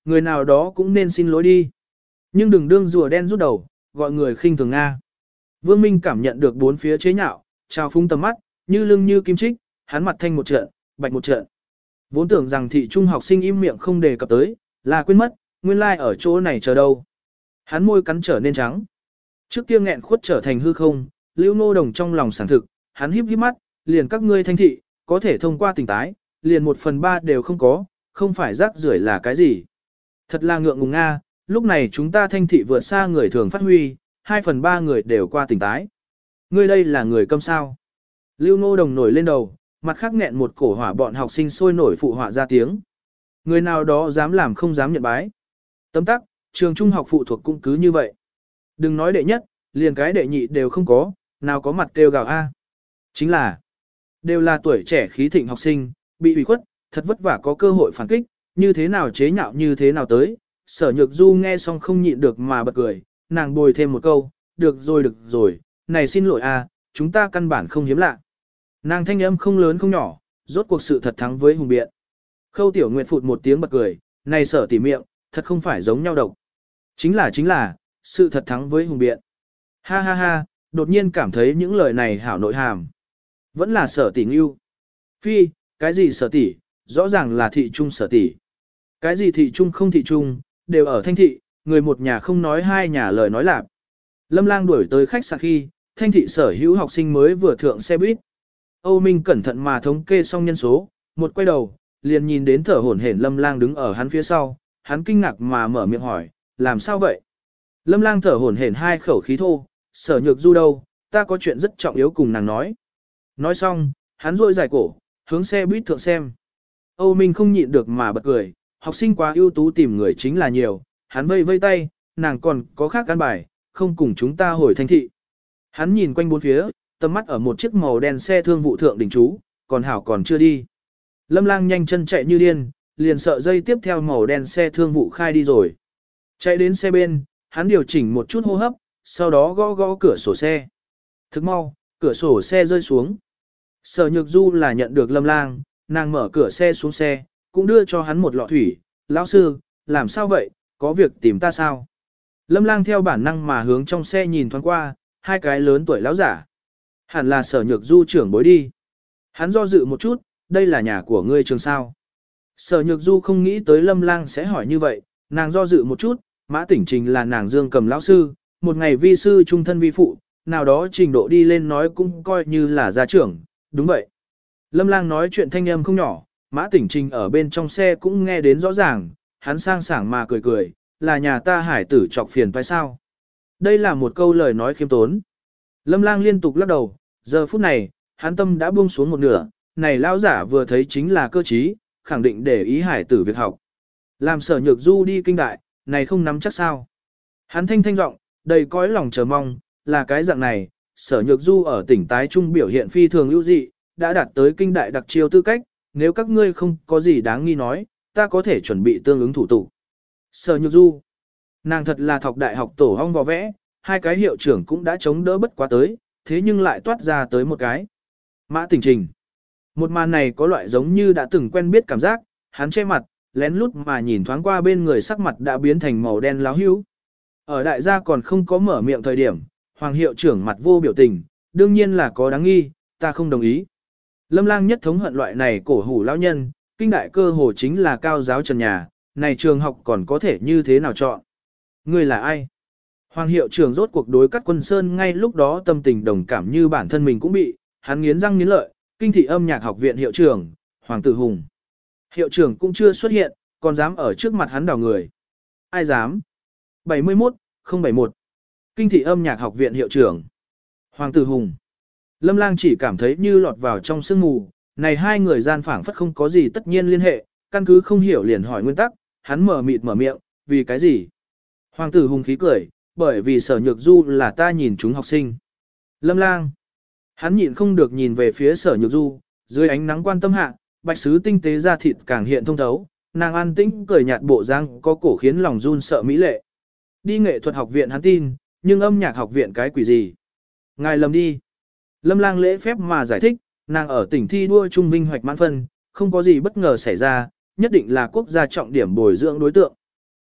Người nào đó cũng nên xin lỗi đi. Nhưng đừng đương rùa đen rút đầu, gọi người khinh thường Nga. Vương Minh cảm nhận được bốn phía chế nhạo, trao phúng tầm mắt, như lưng như kim chích, hắn mặt thanh một trận, bạch một trận. Vốn tưởng rằng thị trung học sinh im miệng không đề cập tới, là quên mất, nguyên lai like ở chỗ này chờ đâu. Hắn môi cắn trở nên trắng. Trước kia nghẹn khuất trở thành hư không, Lưu Nô Đồng trong lòng sảng thực, hắn híp híp mắt, liền các ngươi thanh thị, có thể thông qua tỉnh tái, liền một phần ba đều không có, không phải rác rưởi là cái gì. Thật là ngượng ngùng Nga, lúc này chúng ta thanh thị vượt xa người thường phát huy, hai phần ba người đều qua tỉnh tái. Ngươi đây là người câm sao. Lưu Nô Đồng nổi lên đầu, mặt khác nghẹn một cổ hỏa bọn học sinh sôi nổi phụ họa ra tiếng. Người nào đó dám làm không dám nhận bái. Tấm tắc, trường trung học phụ thuộc cũng cứ như vậy. Đừng nói đệ nhất, liền cái đệ nhị đều không có, nào có mặt kêu gào A. Chính là, đều là tuổi trẻ khí thịnh học sinh, bị ủy khuất, thật vất vả có cơ hội phản kích, như thế nào chế nhạo như thế nào tới. Sở Nhược Du nghe xong không nhịn được mà bật cười, nàng bồi thêm một câu, được rồi được rồi, này xin lỗi A, chúng ta căn bản không hiếm lạ. Nàng thanh âm không lớn không nhỏ, rốt cuộc sự thật thắng với hùng biện. Khâu Tiểu Nguyệt phụt một tiếng bật cười, này Sở tỉ miệng, thật không phải giống nhau độc. Chính là chính là, sự thật thắng với hùng biện. Ha ha ha, đột nhiên cảm thấy những lời này hảo nội hàm. Vẫn là Sở tỷ ngưu. Phi, cái gì Sở tỷ, rõ ràng là thị trung Sở tỷ. Cái gì thị trung không thị trung, đều ở thanh thị, người một nhà không nói hai nhà lời nói lạp. Lâm Lang đuổi tới khách sạn khi, thanh thị sở hữu học sinh mới vừa thượng xe buýt. Âu Minh cẩn thận mà thống kê xong nhân số, một quay đầu, liền nhìn đến thở hổn hển Lâm Lang đứng ở hắn phía sau, hắn kinh ngạc mà mở miệng hỏi, làm sao vậy? Lâm Lang thở hổn hển hai khẩu khí thô, Sở Nhược Du đâu, ta có chuyện rất trọng yếu cùng nàng nói. Nói xong, hắn rôi dài cổ, hướng xe buýt thượng xem. Âu Minh không nhịn được mà bật cười, học sinh quá ưu tú tìm người chính là nhiều, hắn vây vây tay, nàng còn có khác căn bài, không cùng chúng ta hồi thanh thị. Hắn nhìn quanh bốn phía, tầm mắt ở một chiếc màu đen xe thương vụ thượng đỉnh trú, còn hảo còn chưa đi. Lâm Lang nhanh chân chạy như điên, liền sợ dây tiếp theo màu đen xe thương vụ khai đi rồi. Chạy đến xe bên, hắn điều chỉnh một chút hô hấp, sau đó gõ gõ cửa sổ xe. Thức mau, cửa sổ xe rơi xuống. Sở Nhược Du là nhận được Lâm Lang, nàng mở cửa xe xuống xe, cũng đưa cho hắn một lọ thủy. Lão sư, làm sao vậy, có việc tìm ta sao? Lâm Lang theo bản năng mà hướng trong xe nhìn thoáng qua, hai cái lớn tuổi lão giả. Hẳn là Sở Nhược Du trưởng bối đi. Hắn do dự một chút, đây là nhà của ngươi trường sao. Sở Nhược Du không nghĩ tới Lâm Lang sẽ hỏi như vậy, nàng do dự một chút, Mã Tỉnh Trình là nàng Dương Cầm lão sư, một ngày vi sư trung thân vi phụ, nào đó trình độ đi lên nói cũng coi như là gia trưởng, đúng vậy. Lâm Lang nói chuyện thanh âm không nhỏ, Mã Tỉnh Trình ở bên trong xe cũng nghe đến rõ ràng, hắn sang sảng mà cười cười, là nhà ta hải tử chọc phiền phải sao. Đây là một câu lời nói khiêm tốn. Lâm Lang liên tục lắc đầu, giờ phút này, hắn tâm đã buông xuống một nửa, này lão giả vừa thấy chính là cơ trí, khẳng định để ý hải tử việc học. Làm Sở Nhược Du đi kinh đại, này không nắm chắc sao. Hắn thanh thanh giọng, đầy cõi lòng chờ mong, là cái dạng này, Sở Nhược Du ở tỉnh tái trung biểu hiện phi thường ưu dị, đã đạt tới kinh đại đặc chiêu tư cách, nếu các ngươi không có gì đáng nghi nói, ta có thể chuẩn bị tương ứng thủ tục. Sở Nhược Du, nàng thật là thọc đại học tổ hong vò vẽ, hai cái hiệu trưởng cũng đã chống đỡ bất quá tới, thế nhưng lại toát ra tới một cái. Mã Tỉnh Trình. Một màn này có loại giống như đã từng quen biết cảm giác, hắn che mặt, lén lút mà nhìn thoáng qua bên người sắc mặt đã biến thành màu đen láo hữu. Ở đại gia còn không có mở miệng thời điểm, Hoàng hiệu trưởng mặt vô biểu tình, đương nhiên là có đáng nghi, ta không đồng ý. Lâm Lang nhất thống hận loại này cổ hủ lão nhân, kinh đại cơ hồ chính là cao giáo trần nhà, này trường học còn có thể như thế nào chọn. Ngươi là ai? Hoàng hiệu trưởng rốt cuộc đối Cát Quân Sơn ngay lúc đó tâm tình đồng cảm như bản thân mình cũng bị, hắn nghiến răng nghiến lợi, kinh thị âm nhạc học viện hiệu trưởng, Hoàng Tử Hùng. Hiệu trưởng cũng chưa xuất hiện, còn dám ở trước mặt hắn đào người. Ai dám? bảy mươi mốt không bảy mốt. Kinh thị âm nhạc học viện hiệu trưởng. Hoàng Tử Hùng. Lâm Lang chỉ cảm thấy như lọt vào trong sương mù, này hai người gian phảng phất không có gì tất nhiên liên hệ, căn cứ không hiểu liền hỏi nguyên tắc, hắn mở mịt mở miệng, vì cái gì? Hoàng Tử Hùng khí cười, bởi vì Sở Nhược Du là ta nhìn chúng học sinh. Lâm Lang. Hắn nhịn không được nhìn về phía Sở Nhược Du, dưới ánh nắng quan tâm hạ, bạch sứ tinh tế da thịt càng hiện thông thấu, nàng an tĩnh cười nhạt bộ dáng có cổ khiến lòng run sợ mỹ lệ. Đi nghệ thuật học viện hắn tin, nhưng âm nhạc học viện cái quỷ gì? Ngài lầm đi. Lâm Lang lễ phép mà giải thích, nàng ở tỉnh thi đua trung vinh hoạch mãn phân, không có gì bất ngờ xảy ra, nhất định là quốc gia trọng điểm bồi dưỡng đối tượng.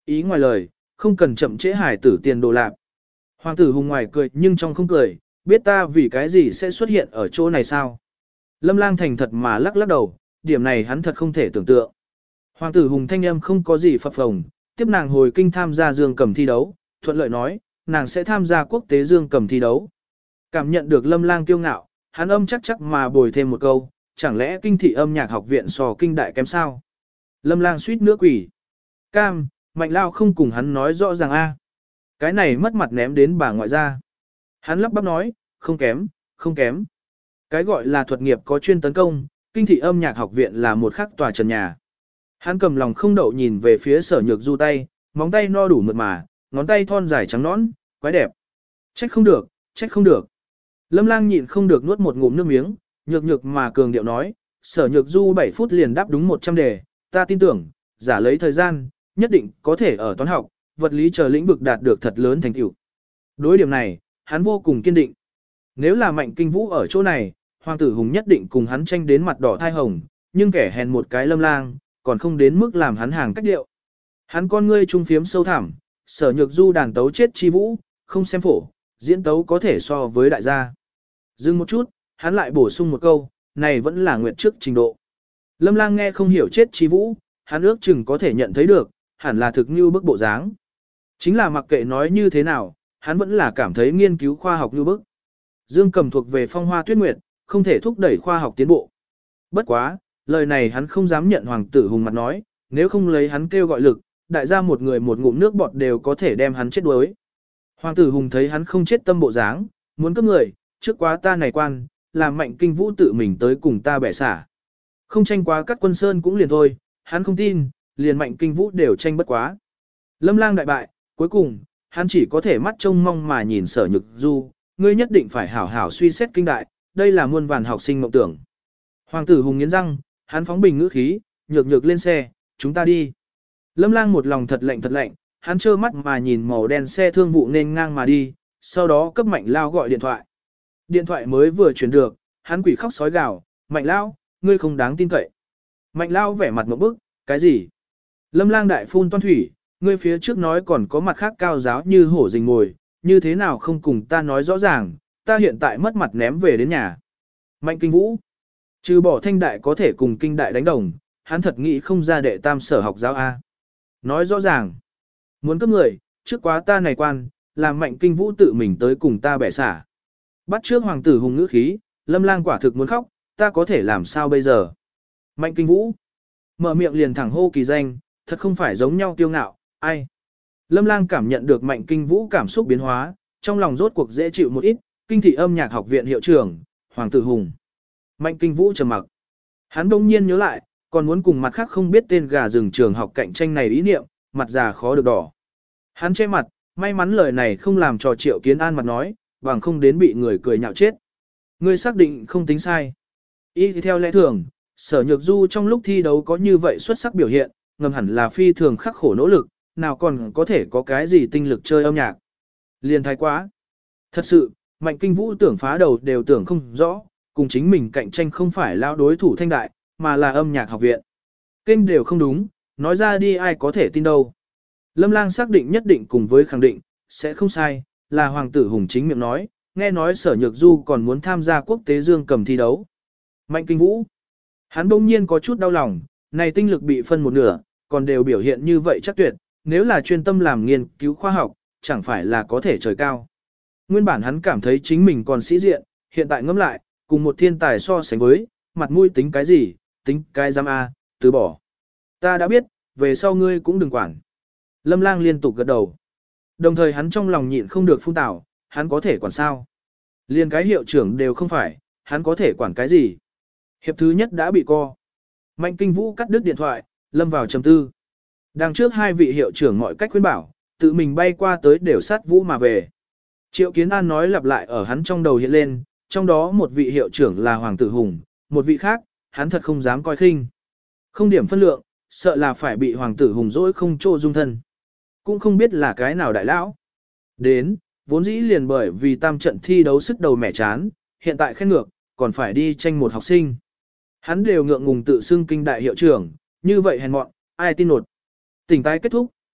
ý ngoài lời, không cần chậm trễ hải tử tiền đồ lạc. Hoàng tử Hùng ngoài cười nhưng trong không cười, biết ta vì cái gì sẽ xuất hiện ở chỗ này sao? Lâm Lang thành thật mà lắc lắc đầu, điểm này hắn thật không thể tưởng tượng. Hoàng tử Hùng thanh âm không có gì phập phồng, tiếp nàng hồi kinh tham gia dương cầm thi đấu, thuận lợi nói, nàng sẽ tham gia quốc tế dương cầm thi đấu. Cảm nhận được Lâm Lang kiêu ngạo, hắn âm chắc chắc mà bồi thêm một câu, chẳng lẽ kinh thị âm nhạc học viện so kinh đại kém sao? Lâm Lang suýt nữa quỷ. Cam, Mạnh Lao không cùng hắn nói rõ ràng a. Cái này mất mặt ném đến bà ngoại gia. Hắn lắp bắp nói, không kém, không kém. Cái gọi là thuật nghiệp có chuyên tấn công, kinh thị âm nhạc học viện là một khắc tòa trần nhà. Hắn cầm lòng không đậu nhìn về phía Sở Nhược Du tay, móng tay no đủ mượt mà, ngón tay thon dài trắng nõn, quái đẹp. Trách không được, trách không được. Lâm Lang nhịn không được nuốt một ngụm nước miếng, nhược nhược mà cường điệu nói, Sở Nhược Du bảy phút liền đáp đúng một trăm đề, ta tin tưởng, giả lấy thời gian, nhất định có thể ở toán học, vật lý chờ lĩnh vực đạt được thật lớn thành tựu. Đối điểm này, hắn vô cùng kiên định. Nếu là Mạnh Kinh Vũ ở chỗ này, Hoàng tử Hùng nhất định cùng hắn tranh đến mặt đỏ thai hồng, nhưng kẻ hèn một cái Lâm Lang, còn không đến mức làm hắn hàng cách điệu. Hắn con ngươi trung phiếm sâu thẳm, Sở Nhược Du đàn tấu chết chi vũ, không xem phổ, diễn tấu có thể so với đại gia. Dừng một chút, hắn lại bổ sung một câu, này vẫn là nguyệt trước trình độ. Lâm Lang nghe không hiểu chết chi vũ, hắn ước chừng có thể nhận thấy được, hẳn là thực như bức bộ dáng. Chính là mặc kệ nói như thế nào, hắn vẫn là cảm thấy nghiên cứu khoa học như bức. Dương cầm thuộc về phong hoa tuyết nguyệt, không thể thúc đẩy khoa học tiến bộ. Bất quá, lời này hắn không dám nhận Hoàng tử Hùng mặt nói, nếu không lấy hắn kêu gọi lực, đại gia một người một ngụm nước bọt đều có thể đem hắn chết đuối. Hoàng tử Hùng thấy hắn không chết tâm bộ dáng, muốn cấp người, trước quá ta này quan, làm Mạnh Kinh Vũ tự mình tới cùng ta bẻ xả. Không tranh quá cắt quân sơn cũng liền thôi, hắn không tin, liền Mạnh Kinh Vũ đều tranh bất quá. Lâm Lang đại bại, cuối cùng, hắn chỉ có thể mắt trông mong mà nhìn Sở Nhược Du, ngươi nhất định phải hảo hảo suy xét kinh đại, đây là muôn vàn học sinh mộng tưởng. Hoàng tử Hùng nghiến răng, hắn phóng bình ngữ khí, nhược nhược lên xe, chúng ta đi. Lâm Lang một lòng thật lạnh thật lạnh, hắn trơ mắt mà nhìn màu đen xe thương vụ nên ngang mà đi, sau đó cấp Mạnh Lao gọi điện thoại. Điện thoại mới vừa chuyển được, hắn quỷ khóc sói gào, Mạnh Lao, ngươi không đáng tin cậy. Mạnh Lao vẻ mặt một bức, cái gì? Lâm Lang đại phun toan thủy, ngươi phía trước nói còn có mặt khác cao giáo như hổ rình ngồi, như thế nào không cùng ta nói rõ ràng, ta hiện tại mất mặt ném về đến nhà. Mạnh Kinh Vũ, trừ bỏ thanh đại có thể cùng kinh đại đánh đồng, hắn thật nghĩ không ra đệ tam sở học giáo A. Nói rõ ràng, muốn cấp người, trước quá ta này quan, làm Mạnh Kinh Vũ tự mình tới cùng ta bẻ xả. Bắt trước Hoàng tử Hùng ngữ khí, Lâm Lang quả thực muốn khóc, ta có thể làm sao bây giờ? Mạnh Kinh Vũ, mở miệng liền thẳng hô kỳ danh, thật không phải giống nhau tiêu ngạo, ai? Lâm Lang cảm nhận được Mạnh Kinh Vũ cảm xúc biến hóa, trong lòng rốt cuộc dễ chịu một ít, kinh thị âm nhạc học viện hiệu trưởng, Hoàng tử Hùng. Mạnh Kinh Vũ trầm mặc. Hắn đông nhiên nhớ lại, còn muốn cùng mặt khác không biết tên gà rừng trường học cạnh tranh này ý niệm, mặt già khó được đỏ. Hắn che mặt, may mắn lời này không làm cho Triệu Kiến An mặt nói, bằng không đến bị người cười nhạo chết. Ngươi xác định không tính sai. Y thì theo lẽ thường, Sở Nhược Du trong lúc thi đấu có như vậy xuất sắc biểu hiện, ngầm hẳn là phi thường khắc khổ nỗ lực, nào còn có thể có cái gì tinh lực chơi âm nhạc. Liên thái quá. Thật sự, Mạnh Kinh Vũ tưởng phá đầu đều tưởng không rõ, cùng chính mình cạnh tranh không phải lao đối thủ thanh đại, mà là âm nhạc học viện. Kênh đều không đúng, nói ra đi ai có thể tin đâu. Lâm Lang xác định nhất định cùng với khẳng định, sẽ không sai, là Hoàng tử Hùng chính miệng nói, nghe nói Sở Nhược Du còn muốn tham gia quốc tế dương cầm thi đấu. Mạnh Kinh Vũ, hắn bỗng nhiên có chút đau lòng, này tinh lực bị phân một nửa, còn đều biểu hiện như vậy chắc tuyệt, nếu là chuyên tâm làm nghiên cứu khoa học, chẳng phải là có thể trời cao. Nguyên bản hắn cảm thấy chính mình còn sĩ diện, hiện tại ngẫm lại, cùng một thiên tài so sánh với, mặt mũi tính cái gì, tính cái giam A, từ bỏ. Ta đã biết, về sau ngươi cũng đừng quản. Lâm Lang liên tục gật đầu. Đồng thời hắn trong lòng nhịn không được phun tảo, hắn có thể quản sao? Liên cái hiệu trưởng đều không phải, hắn có thể quản cái gì? Hiệp thứ nhất đã bị co. Mạnh Kinh Vũ cắt đứt điện thoại, lâm vào trầm tư. Đằng trước hai vị hiệu trưởng mọi cách khuyên bảo, tự mình bay qua tới đều sát Vũ mà về. Triệu Kiến An nói lặp lại ở hắn trong đầu hiện lên, trong đó một vị hiệu trưởng là Hoàng tử Hùng, một vị khác, hắn thật không dám coi khinh. Không điểm phân lượng, sợ là phải bị Hoàng tử Hùng dỗi không chỗ dung thân. Cũng không biết là cái nào đại lão. Đến, vốn dĩ liền bởi vì tam trận thi đấu sức đầu mẻ chán, hiện tại khen ngược, còn phải đi tranh một học sinh. Hắn đều ngượng ngùng tự xưng kinh đại hiệu trưởng, như vậy hèn mọn, ai tin nột. Tỉnh tái kết thúc,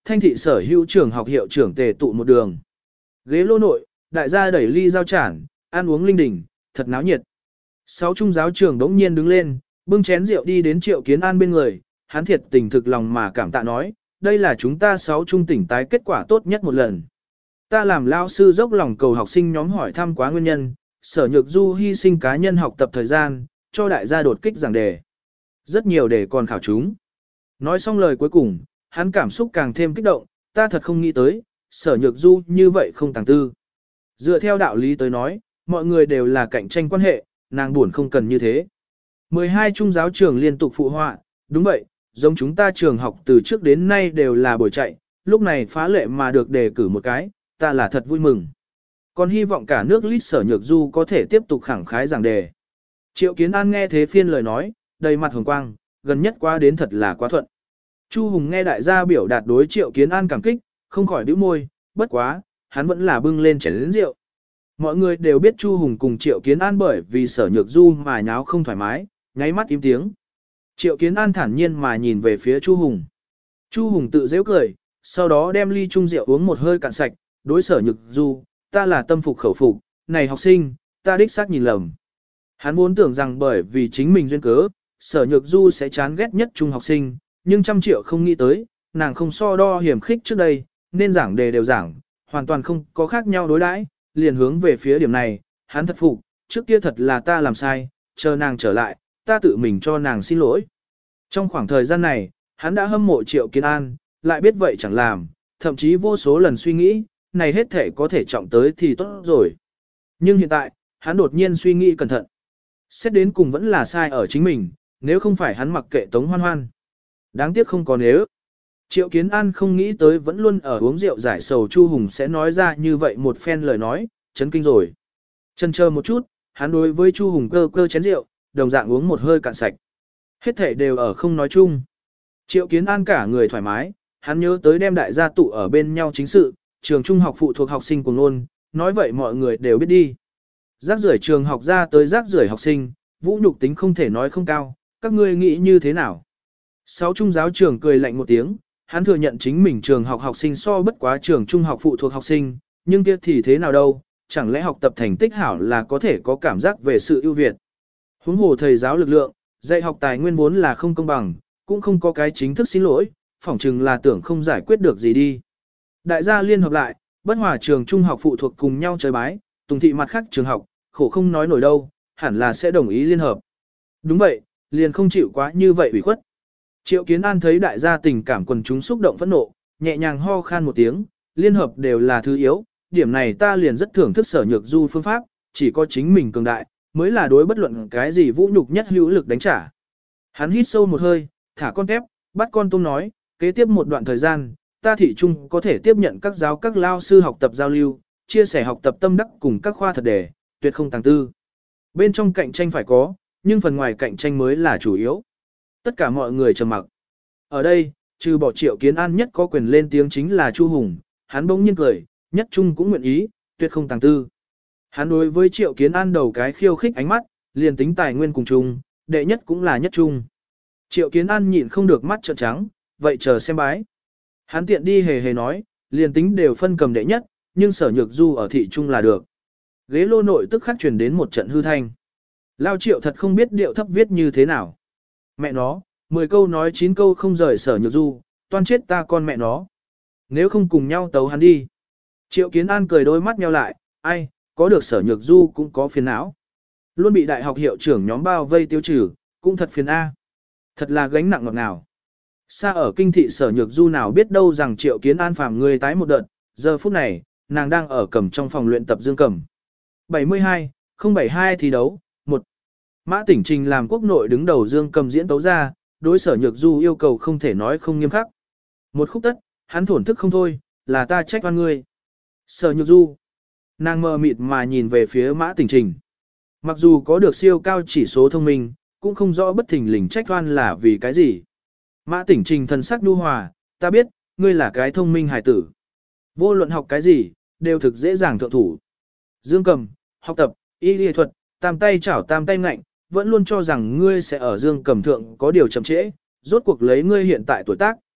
thanh thị sở hữu trường học hiệu trưởng tề tụ một đường. Ghế lô nội, đại gia đẩy ly giao chản, ăn uống linh đình, thật náo nhiệt. Sáu trung giáo trường đống nhiên đứng lên, bưng chén rượu đi đến Triệu Kiến An bên người, hắn thiệt tình thực lòng mà cảm tạ nói, đây là chúng ta sáu trung tỉnh tái kết quả tốt nhất một lần. Ta làm lao sư dốc lòng cầu học sinh nhóm hỏi thăm quá nguyên nhân, Sở Nhược Du hy sinh cá nhân học tập thời gian, cho đại gia đột kích giảng đề. Rất nhiều đề còn khảo chúng. Nói xong lời cuối cùng, hắn cảm xúc càng thêm kích động, ta thật không nghĩ tới, Sở Nhược Du như vậy không tàng tư. Dựa theo đạo lý tới nói, mọi người đều là cạnh tranh quan hệ, nàng buồn không cần như thế. mười hai trung giáo trường liên tục phụ họa, đúng vậy, giống chúng ta trường học từ trước đến nay đều là buổi chạy, lúc này phá lệ mà được đề cử một cái, ta là thật vui mừng. Còn hy vọng cả nước lít Sở Nhược Du có thể tiếp tục khẳng khái giảng đề. Triệu Kiến An nghe thế phiên lời nói, đầy mặt hồng quang, gần nhất qua đến thật là quá thuận. Chu Hùng nghe đại gia biểu đạt đối Triệu Kiến An cảm kích, không khỏi bĩu môi, bất quá, hắn vẫn là bưng lên chén lớn rượu. Mọi người đều biết Chu Hùng cùng Triệu Kiến An bởi vì Sở Nhược Du mà nháo không thoải mái, nháy mắt im tiếng. Triệu Kiến An thản nhiên mà nhìn về phía Chu Hùng. Chu Hùng tự giễu cười, sau đó đem ly chung rượu uống một hơi cạn sạch, đối Sở Nhược Du, ta là tâm phục khẩu phục, này học sinh, ta đích xác nhìn lầm. Hắn vốn tưởng rằng bởi vì chính mình duyên cớ, Sở Nhược Du sẽ chán ghét nhất trung học sinh, nhưng trăm triệu không nghĩ tới, nàng không so đo hiểm khích trước đây, nên giảng đề đều giảng, hoàn toàn không có khác nhau đối đãi, liền hướng về phía điểm này, hắn thật phục, trước kia thật là ta làm sai, chờ nàng trở lại, ta tự mình cho nàng xin lỗi. Trong khoảng thời gian này, hắn đã hâm mộ Triệu Kiến An, lại biết vậy chẳng làm, thậm chí vô số lần suy nghĩ, này hết thể có thể trọng tới thì tốt rồi. Nhưng hiện tại, hắn đột nhiên suy nghĩ cẩn thận. Xét đến cùng vẫn là sai ở chính mình, nếu không phải hắn mặc kệ Tống Hoan Hoan. Đáng tiếc không có nếu. Triệu Kiến An không nghĩ tới vẫn luôn ở uống rượu giải sầu Chu Hùng sẽ nói ra như vậy một phen lời nói, chấn kinh rồi. Chần chờ một chút, hắn đối với Chu Hùng cơ cơ chén rượu, đồng dạng uống một hơi cạn sạch. Hết thể đều ở không nói chung. Triệu Kiến An cả người thoải mái, hắn nhớ tới đem đại gia tụ ở bên nhau chính sự, trường trung học phụ thuộc học sinh cùng luôn, nói vậy mọi người đều biết đi. Rác rưởi trường học ra tới rác rưởi học sinh, vũ nhục tính không thể nói không cao, các ngươi nghĩ như thế nào? Sáu trung giáo trường cười lạnh một tiếng, hắn thừa nhận chính mình trường học học sinh so bất quá trường trung học phụ thuộc học sinh, nhưng kia thì thế nào đâu, chẳng lẽ học tập thành tích hảo là có thể có cảm giác về sự ưu việt. Huống hồ thầy giáo lực lượng, dạy học tài nguyên vốn là không công bằng, cũng không có cái chính thức xin lỗi, phỏng chừng là tưởng không giải quyết được gì đi. Đại gia liên hợp lại, bất hòa trường trung học phụ thuộc cùng nhau chơi bái, tùng thị mặt khác trường học, khổ không nói nổi đâu, hẳn là sẽ đồng ý liên hợp. Đúng vậy, liền không chịu quá như vậy ủy khuất. Triệu Kiến An thấy đại gia tình cảm quần chúng xúc động phẫn nộ, nhẹ nhàng ho khan một tiếng, liên hợp đều là thứ yếu, điểm này ta liền rất thưởng thức Sở Nhược Du phương pháp, chỉ có chính mình cường đại, mới là đối bất luận cái gì vũ nhục nhất hữu lực đánh trả. Hắn hít sâu một hơi, thả con tép, bắt con tôm nói, kế tiếp một đoạn thời gian, ta thị trung có thể tiếp nhận các giáo các lao sư học tập giao lưu, chia sẻ học tập tâm đắc cùng các khoa thật đề, tuyệt không tàng tư. Bên trong cạnh tranh phải có, nhưng phần ngoài cạnh tranh mới là chủ yếu. Tất cả mọi người trầm mặc. Ở đây, trừ bỏ Triệu Kiến An nhất có quyền lên tiếng chính là Chu Hùng, hắn bỗng nhiên cười, nhất trung cũng nguyện ý, tuyệt không tàng tư. Hắn đối với Triệu Kiến An đầu cái khiêu khích ánh mắt, liền tính tài nguyên cùng chung, đệ nhất cũng là nhất trung. Triệu Kiến An nhịn không được mắt trợn trắng, vậy chờ xem bái. Hắn tiện đi hề hề nói, liền tính đều phân cầm đệ nhất, nhưng Sở Nhược Du ở thị trung là được. Ghế lô nội tức khắc truyền đến một trận hư thanh. Lao Triệu thật không biết điệu thấp viết như thế nào. Mẹ nó, mười câu nói chín câu không rời Sở Nhược Du, toan chết ta con mẹ nó. Nếu không cùng nhau tấu hắn đi. Triệu Kiến An cười đôi mắt nheo lại, ai, có được Sở Nhược Du cũng có phiền não. Luôn bị đại học hiệu trưởng nhóm bao vây tiêu trừ, cũng thật phiền A. Thật là gánh nặng ngọt ngào. Xa ở kinh thị Sở Nhược Du nào biết đâu rằng Triệu Kiến An phàm người tái một đợt, giờ phút này, nàng đang ở cầm trong phòng luyện tập dương cầm. bảy mươi hai, không bảy hai thi đấu, một. Mã Tỉnh Trình làm quốc nội đứng đầu dương cầm diễn tấu ra, đối Sở Nhược Du yêu cầu không thể nói không nghiêm khắc. Một khúc tất, hắn thổn thức không thôi, là ta trách oan ngươi. Sở Nhược Du. Nàng mờ mịt mà nhìn về phía Mã Tỉnh Trình. Mặc dù có được siêu cao chỉ số thông minh, cũng không rõ bất thình lình trách oan là vì cái gì. Mã Tỉnh Trình thần sắc nhu hòa, ta biết, ngươi là cái thông minh hài tử. Vô luận học cái gì, đều thực dễ dàng thượng thủ. Dương cầm, học tập, y lý thuật, tam tay chảo tam tay ngạnh, vẫn luôn cho rằng ngươi sẽ ở dương cầm thượng có điều chậm trễ, rốt cuộc lấy ngươi hiện tại tuổi tác,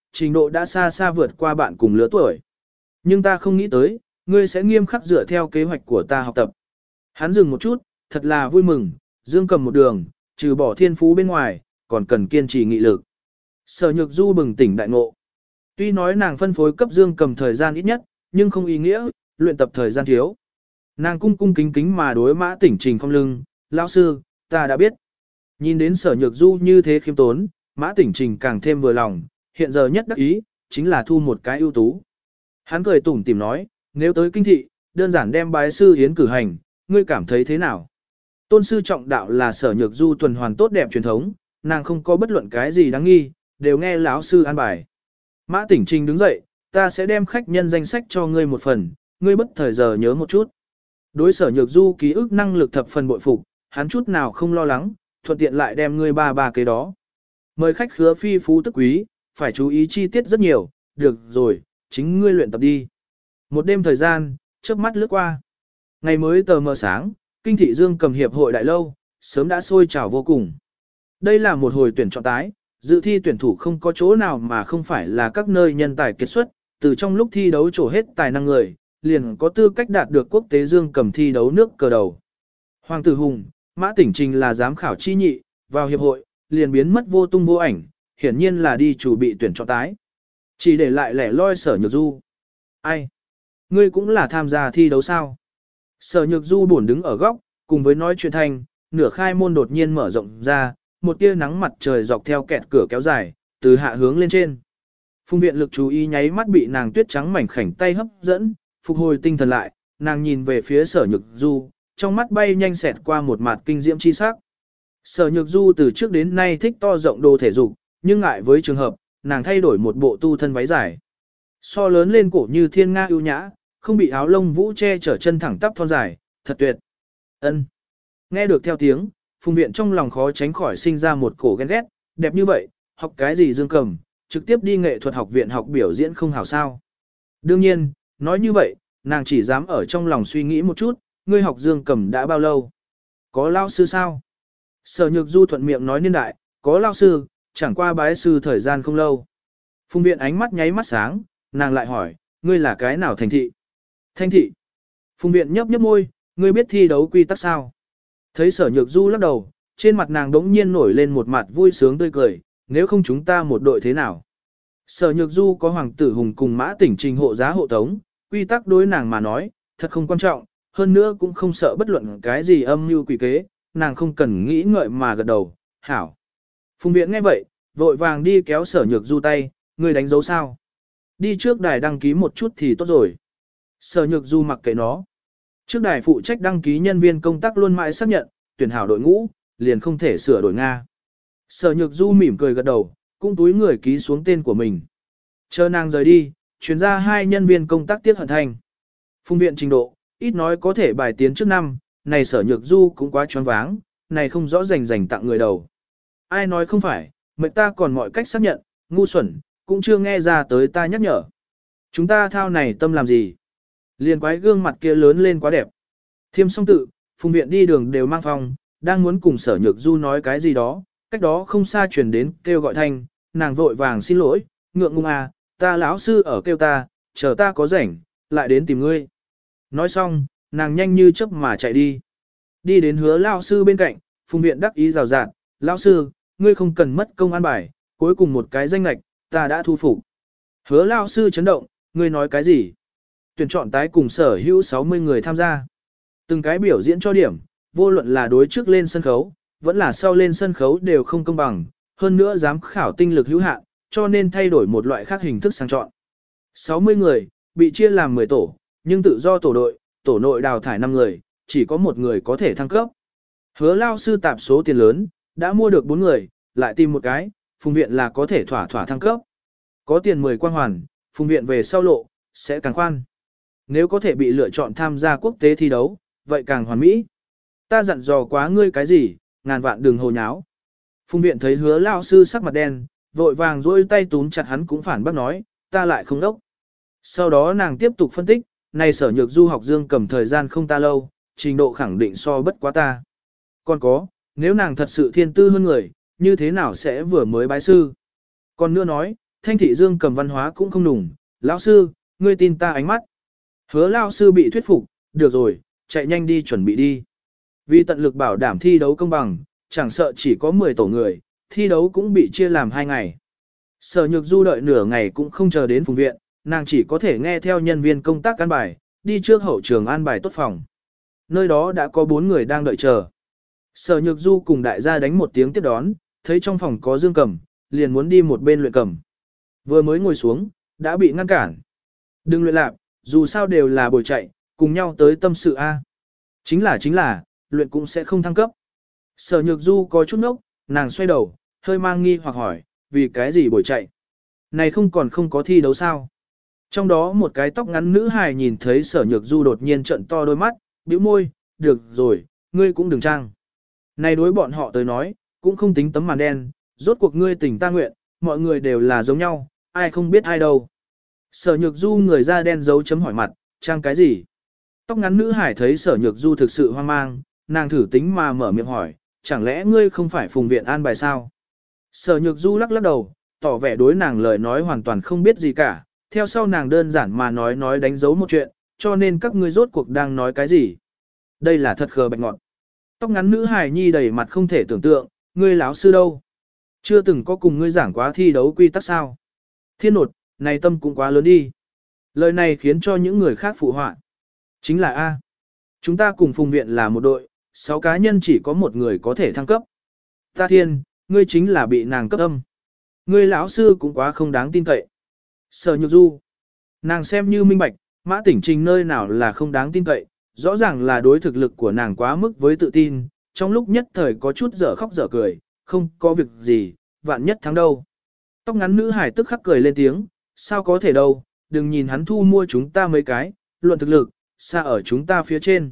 trình độ đã xa xa vượt qua bạn cùng lứa tuổi. Nhưng ta không nghĩ tới, ngươi sẽ nghiêm khắc dựa theo kế hoạch của ta học tập. Hắn dừng một chút, thật là vui mừng, Dương Cầm một đường, trừ bỏ thiên phú bên ngoài, còn cần kiên trì nghị lực. Sở Nhược Du bừng tỉnh đại ngộ. Tuy nói nàng phân phối cấp Dương Cầm thời gian ít nhất, nhưng không ý nghĩa, luyện tập thời gian thiếu. Nàng cung cung kính kính mà đối Mã Tỉnh Trình không lưng, lão sư, ta đã biết. Nhìn đến Sở Nhược Du như thế khiêm tốn, Mã Tỉnh Trình càng thêm vừa lòng, hiện giờ nhất đắc ý, chính là thu một cái ưu tú. Hắn cười tủm tỉm nói, nếu tới kinh thị, đơn giản đem bái sư hiến cử hành, ngươi cảm thấy thế nào? Tôn sư trọng đạo là Sở Nhược Du tuần hoàn tốt đẹp truyền thống, nàng không có bất luận cái gì đáng nghi, đều nghe lão sư an bài. Mã Tỉnh Trình đứng dậy, ta sẽ đem khách nhân danh sách cho ngươi một phần, ngươi bất thời giờ nhớ một chút. Đối Sở Nhược Du ký ức năng lực thập phần bội phục, hắn chút nào không lo lắng, thuận tiện lại đem ngươi ba ba cái đó. Mời khách khứa phi phú tức quý, phải chú ý chi tiết rất nhiều, được rồi, chính ngươi luyện tập đi. Một đêm thời gian, chớp mắt lướt qua. Ngày mới tờ mờ sáng, kinh thị Dương Cầm hiệp hội đại lâu, sớm đã sôi trào vô cùng. Đây là một hồi tuyển chọn tái, dự thi tuyển thủ không có chỗ nào mà không phải là các nơi nhân tài kiệt xuất, từ trong lúc thi đấu trổ hết tài năng người, liền có tư cách đạt được quốc tế Dương Cầm thi đấu nước cờ đầu. Hoàng tử Hùng, Mã Tỉnh Trình là giám khảo chi nhị, vào hiệp hội, liền biến mất vô tung vô ảnh, hiển nhiên là đi chủ bị tuyển chọn tái. Chỉ để lại lẻ loi Sở Nhược Du. Ai? Ngươi cũng là tham gia thi đấu sao? Sở Nhược Du buồn đứng ở góc, cùng với nói chuyện thanh, nửa khai môn đột nhiên mở rộng ra, một tia nắng mặt trời dọc theo kẹt cửa kéo dài, từ hạ hướng lên trên. Phùng viện lực chú ý nháy mắt bị nàng tuyết trắng mảnh khảnh tay hấp dẫn, phục hồi tinh thần lại, nàng nhìn về phía Sở Nhược Du, trong mắt bay nhanh xẹt qua một mặt kinh diễm chi sắc. Sở Nhược Du từ trước đến nay thích to rộng đồ thể dục, nhưng ngại với trường hợp, nàng thay đổi một bộ tu thân váy dài. So lớn lên cổ như thiên nga ưu nhã, không bị áo lông vũ che chở chân thẳng tắp thon dài, thật tuyệt. Ân. Nghe được theo tiếng, Phùng viện trong lòng khó tránh khỏi sinh ra một cổ ghen ghét, đẹp như vậy, học cái gì Dương Cầm, trực tiếp đi nghệ thuật học viện học biểu diễn không hảo sao. Đương nhiên, nói như vậy, nàng chỉ dám ở trong lòng suy nghĩ một chút, ngươi học Dương Cầm đã bao lâu? Có lao sư sao? Sở Nhược Du thuận miệng nói niên đại, có lao sư, chẳng qua bái sư thời gian không lâu. Phùng viện ánh mắt nháy mắt sáng, nàng lại hỏi, ngươi là cái nào thành thị? Thanh thị. Phùng viện nhấp nhấp môi, ngươi biết thi đấu quy tắc sao? Thấy Sở Nhược Du lắc đầu, trên mặt nàng đống nhiên nổi lên một mặt vui sướng tươi cười, nếu không chúng ta một đội thế nào? Sở Nhược Du có Hoàng tử Hùng cùng Mã Tỉnh Trình hộ giá hộ tống, quy tắc đối nàng mà nói, thật không quan trọng, hơn nữa cũng không sợ bất luận cái gì âm mưu quỷ kế, nàng không cần nghĩ ngợi mà gật đầu, hảo. Phùng viện nghe vậy, vội vàng đi kéo Sở Nhược Du tay, ngươi đánh dấu sao? Đi trước đài đăng ký một chút thì tốt rồi. Sở Nhược Du mặc kệ nó. Trước đài phụ trách đăng ký nhân viên công tác luôn mãi xác nhận, tuyển hảo đội ngũ, liền không thể sửa đổi Nga. Sở Nhược Du mỉm cười gật đầu, cũng túi người ký xuống tên của mình. Chờ nàng rời đi, chuyển ra hai nhân viên công tác tiết hận thành. Phùng viện trình độ, ít nói có thể bài tiến trước năm, này Sở Nhược Du cũng quá choáng váng, này không rõ rành rành tặng người đầu. Ai nói không phải, mệnh ta còn mọi cách xác nhận, ngu xuẩn, cũng chưa nghe ra tới ta nhắc nhở. Chúng ta thao này tâm làm gì? Liền quái gương mặt kia lớn lên quá đẹp. Thiêm song tự, Phùng viện đi đường đều mang phong, đang muốn cùng Sở Nhược Du nói cái gì đó, cách đó không xa truyền đến kêu gọi thanh, nàng vội vàng xin lỗi, ngượng ngùng à, ta lão sư ở kêu ta, chờ ta có rảnh, lại đến tìm ngươi. Nói xong, nàng nhanh như chớp mà chạy đi. Đi đến Hứa lão sư bên cạnh, Phùng viện đắc ý rào rạt, lão sư, ngươi không cần mất công an bài, cuối cùng một cái danh lệch, ta đã thu phục. Hứa lão sư chấn động, ngươi nói cái gì? Tuyển chọn tái cùng sở hữu sáu mươi người tham gia. Từng cái biểu diễn cho điểm, vô luận là đối trước lên sân khấu, vẫn là sau lên sân khấu đều không công bằng, hơn nữa giám khảo tinh lực hữu hạn, cho nên thay đổi một loại khác hình thức sang chọn. sáu mươi người, bị chia làm mười tổ, nhưng tự do tổ đội, tổ nội đào thải năm người, chỉ có một người có thể thăng cấp. Hứa lao sư tạp số tiền lớn, đã mua được bốn người, lại tìm một cái, Phùng viện là có thể thỏa thỏa thăng cấp. Có tiền mười quan hoàn, Phùng viện về sau lộ, sẽ càng khoan. Nếu có thể bị lựa chọn tham gia quốc tế thi đấu, vậy càng hoàn mỹ. Ta dặn dò quá ngươi cái gì, ngàn vạn đừng hồ nháo. Phùng viện thấy Hứa lao sư sắc mặt đen, vội vàng dôi tay túm chặt hắn cũng phản bác nói, ta lại không đốc. Sau đó nàng tiếp tục phân tích, này Sở Nhược Du học Dương Cầm thời gian không ta lâu, trình độ khẳng định so bất quá ta. Còn có, nếu nàng thật sự thiên tư hơn người, như thế nào sẽ vừa mới bái sư? Còn nữa nói, thanh thị dương cầm văn hóa cũng không đủng, lão sư, ngươi tin ta ánh mắt. Hứa lão sư bị thuyết phục, được rồi, chạy nhanh đi chuẩn bị đi. Vì tận lực bảo đảm thi đấu công bằng, chẳng sợ chỉ có mười tổ người, thi đấu cũng bị chia làm hai ngày. Sở Nhược Du đợi nửa ngày cũng không chờ đến phùng viện, nàng chỉ có thể nghe theo nhân viên công tác an bài, đi trước hậu trường an bài tốt phòng. Nơi đó đã có bốn người đang đợi chờ. Sở Nhược Du cùng đại gia đánh một tiếng tiếp đón, thấy trong phòng có Dương Cầm, liền muốn đi một bên luyện cầm. Vừa mới ngồi xuống, đã bị ngăn cản. Đừng luyện lạc, dù sao đều là bồi chạy, cùng nhau tới tâm sự A. Chính là chính là, luyện cũng sẽ không thăng cấp. Sở Nhược Du có chút nốc, nàng xoay đầu, hơi mang nghi hoặc hỏi, vì cái gì bồi chạy? Này không còn không có thi đấu sao? Trong đó một cái tóc ngắn nữ hài nhìn thấy Sở Nhược Du đột nhiên trợn to đôi mắt, bĩu môi, được rồi, ngươi cũng đừng trang. Này đối bọn họ tới nói, cũng không tính tấm màn đen, rốt cuộc ngươi tình ta nguyện, mọi người đều là giống nhau, ai không biết ai đâu. Sở Nhược Du người da đen dấu chấm hỏi mặt, trang cái gì? Tóc ngắn nữ hải thấy Sở Nhược Du thực sự hoang mang, nàng thử tính mà mở miệng hỏi, chẳng lẽ ngươi không phải phùng viện an bài sao? Sở Nhược Du lắc lắc đầu, tỏ vẻ đối nàng lời nói hoàn toàn không biết gì cả, theo sau nàng đơn giản mà nói nói đánh dấu một chuyện, cho nên các ngươi rốt cuộc đang nói cái gì? Đây là thật khờ bạch ngọt. Tóc ngắn nữ hài nhi đầy mặt không thể tưởng tượng, ngươi lão sư đâu? Chưa từng có cùng ngươi giảng quá thi đấu quy tắc sao? Thiên nột, này tâm cũng quá lớn đi. Lời này khiến cho những người khác phụ họa. Chính là A. Chúng ta cùng phùng viện là một đội, sáu cá nhân chỉ có một người có thể thăng cấp. Ta thiên, ngươi chính là bị nàng cấp âm. Ngươi lão sư cũng quá không đáng tin cậy. Sở Nhược Du. Nàng xem như minh bạch, Mã Tỉnh Trình nơi nào là không đáng tin cậy, rõ ràng là đối thực lực của nàng quá mức với tự tin, trong lúc nhất thời có chút dở khóc dở cười, không có việc gì, vạn nhất thắng đâu. Tóc ngắn nữ hải tức khắc cười lên tiếng, sao có thể đâu, đừng nhìn hắn thu mua chúng ta mấy cái, luận thực lực, xa ở chúng ta phía trên.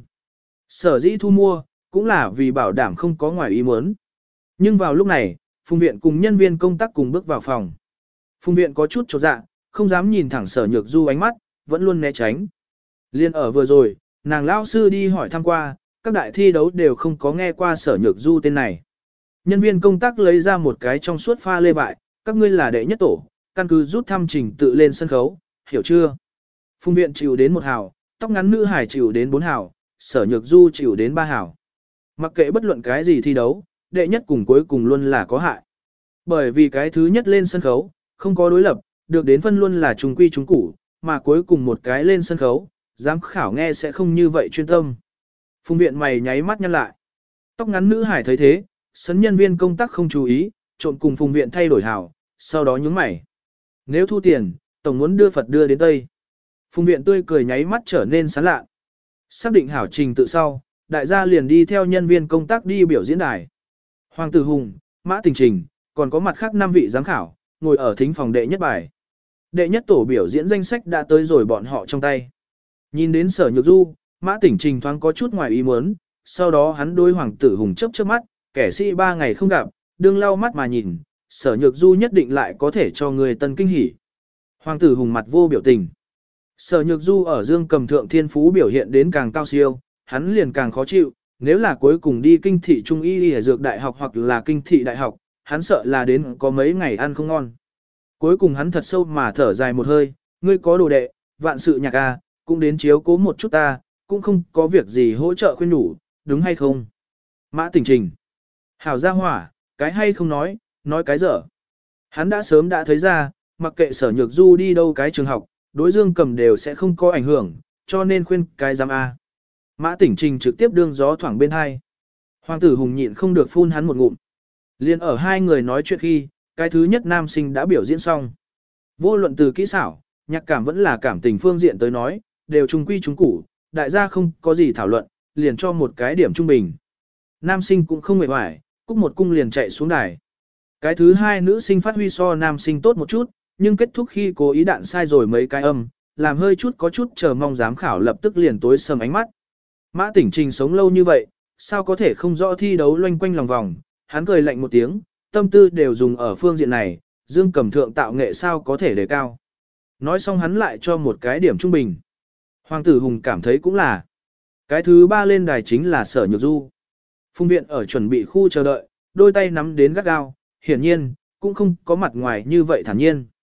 Sở dĩ thu mua, cũng là vì bảo đảm không có ngoài ý muốn. Nhưng vào lúc này, Phùng Viện cùng nhân viên công tác cùng bước vào phòng. Phùng Viện có chút chột dạ, không dám nhìn thẳng Sở Nhược Du ánh mắt, vẫn luôn né tránh. Liên ở vừa rồi, nàng lão sư đi hỏi thăm qua, các đại thi đấu đều không có nghe qua Sở Nhược Du tên này. Nhân viên công tác lấy ra một cái trong suốt pha lê vại, các ngươi là đệ nhất tổ, căn cứ rút thăm trình tự lên sân khấu, hiểu chưa? Phùng Viện chịu đến một hào, tóc ngắn nữ hải chịu đến bốn hào, Sở Nhược Du chịu đến ba hào. Mặc kệ bất luận cái gì thi đấu, đệ nhất cùng cuối cùng luôn là có hại. Bởi vì cái thứ nhất lên sân khấu, không có đối lập, được đến phân luôn là trùng quy trùng củ, mà cuối cùng một cái lên sân khấu, giám khảo nghe sẽ không như vậy chuyên tâm. Phùng Viện mày nháy mắt nhăn lại. Tóc ngắn nữ hải thấy thế, sấn nhân viên công tác không chú ý, trộn cùng Phùng Viện thay đổi hào, sau đó nhướng mày. Nếu thu tiền, tổng muốn đưa Phật đưa đến Tây. Phùng Viện tươi cười nháy mắt trở nên sán lạ. Xác định hảo trình tự sau, đại gia liền đi theo nhân viên công tác đi biểu diễn đài. Hoàng Tử Hùng, Mã Tình Trình, còn có mặt khác năm vị giám khảo, ngồi ở thính phòng đệ nhất bài. Đệ nhất tổ biểu diễn danh sách đã tới rồi bọn họ trong tay. Nhìn đến Sở Nhược Du, Mã Tỉnh Trình thoáng có chút ngoài ý muốn, sau đó hắn đối Hoàng Tử Hùng chớp chớp mắt, kẻ sĩ ba ngày không gặp, đương lau mắt mà nhìn, Sở Nhược Du nhất định lại có thể cho người tân kinh hỉ. Hoàng Tử Hùng mặt vô biểu tình. Sở Nhược Du ở Dương Cầm thượng thiên phú biểu hiện đến càng cao siêu, hắn liền càng khó chịu, nếu là cuối cùng đi kinh thị trung y y dược đại học hoặc là kinh thị đại học, hắn sợ là đến có mấy ngày ăn không ngon. Cuối cùng hắn thật sâu mà thở dài một hơi, ngươi có đồ đệ, vạn sự nhạc a, cũng đến chiếu cố một chút ta, cũng không có việc gì hỗ trợ khuyên nhủ, đúng hay không? Mã Tỉnh Trình. Hảo gia hỏa, cái hay không nói, nói cái dở. Hắn đã sớm đã thấy ra, mặc kệ Sở Nhược Du đi đâu cái trường học, đối Dương Cầm đều sẽ không có ảnh hưởng, cho nên khuyên cái giám A. Mã Tỉnh Trình trực tiếp đương gió thoảng bên hai. Hoàng Tử Hùng nhịn không được phun hắn một ngụm. Liên ở hai người nói chuyện khi, cái thứ nhất nam sinh đã biểu diễn xong. Vô luận từ kỹ xảo, nhạc cảm vẫn là cảm tình phương diện tới nói, đều trung quy trung củ, đại gia không có gì thảo luận, liền cho một cái điểm trung bình. Nam sinh cũng không mệt mỏi, cúc một cung liền chạy xuống đài. Cái thứ hai nữ sinh phát huy so nam sinh tốt một chút, nhưng kết thúc khi cố ý đạn sai rồi mấy cái âm, làm hơi chút có chút chờ mong giám khảo lập tức liền tối sầm ánh mắt. Mã Tỉnh Trình sống lâu như vậy, sao có thể không rõ thi đấu loanh quanh lòng vòng, hắn cười lạnh một tiếng, tâm tư đều dùng ở phương diện này, Dương Cầm thượng tạo nghệ sao có thể đề cao. Nói xong hắn lại cho một cái điểm trung bình. Hoàng Tử Hùng cảm thấy cũng là. Cái thứ ba lên đài chính là Sở Nhược Du. Phùng Viện ở chuẩn bị khu chờ đợi, đôi tay nắm đến gắt gao, hiển nhiên, cũng không có mặt ngoài như vậy thản nhiên.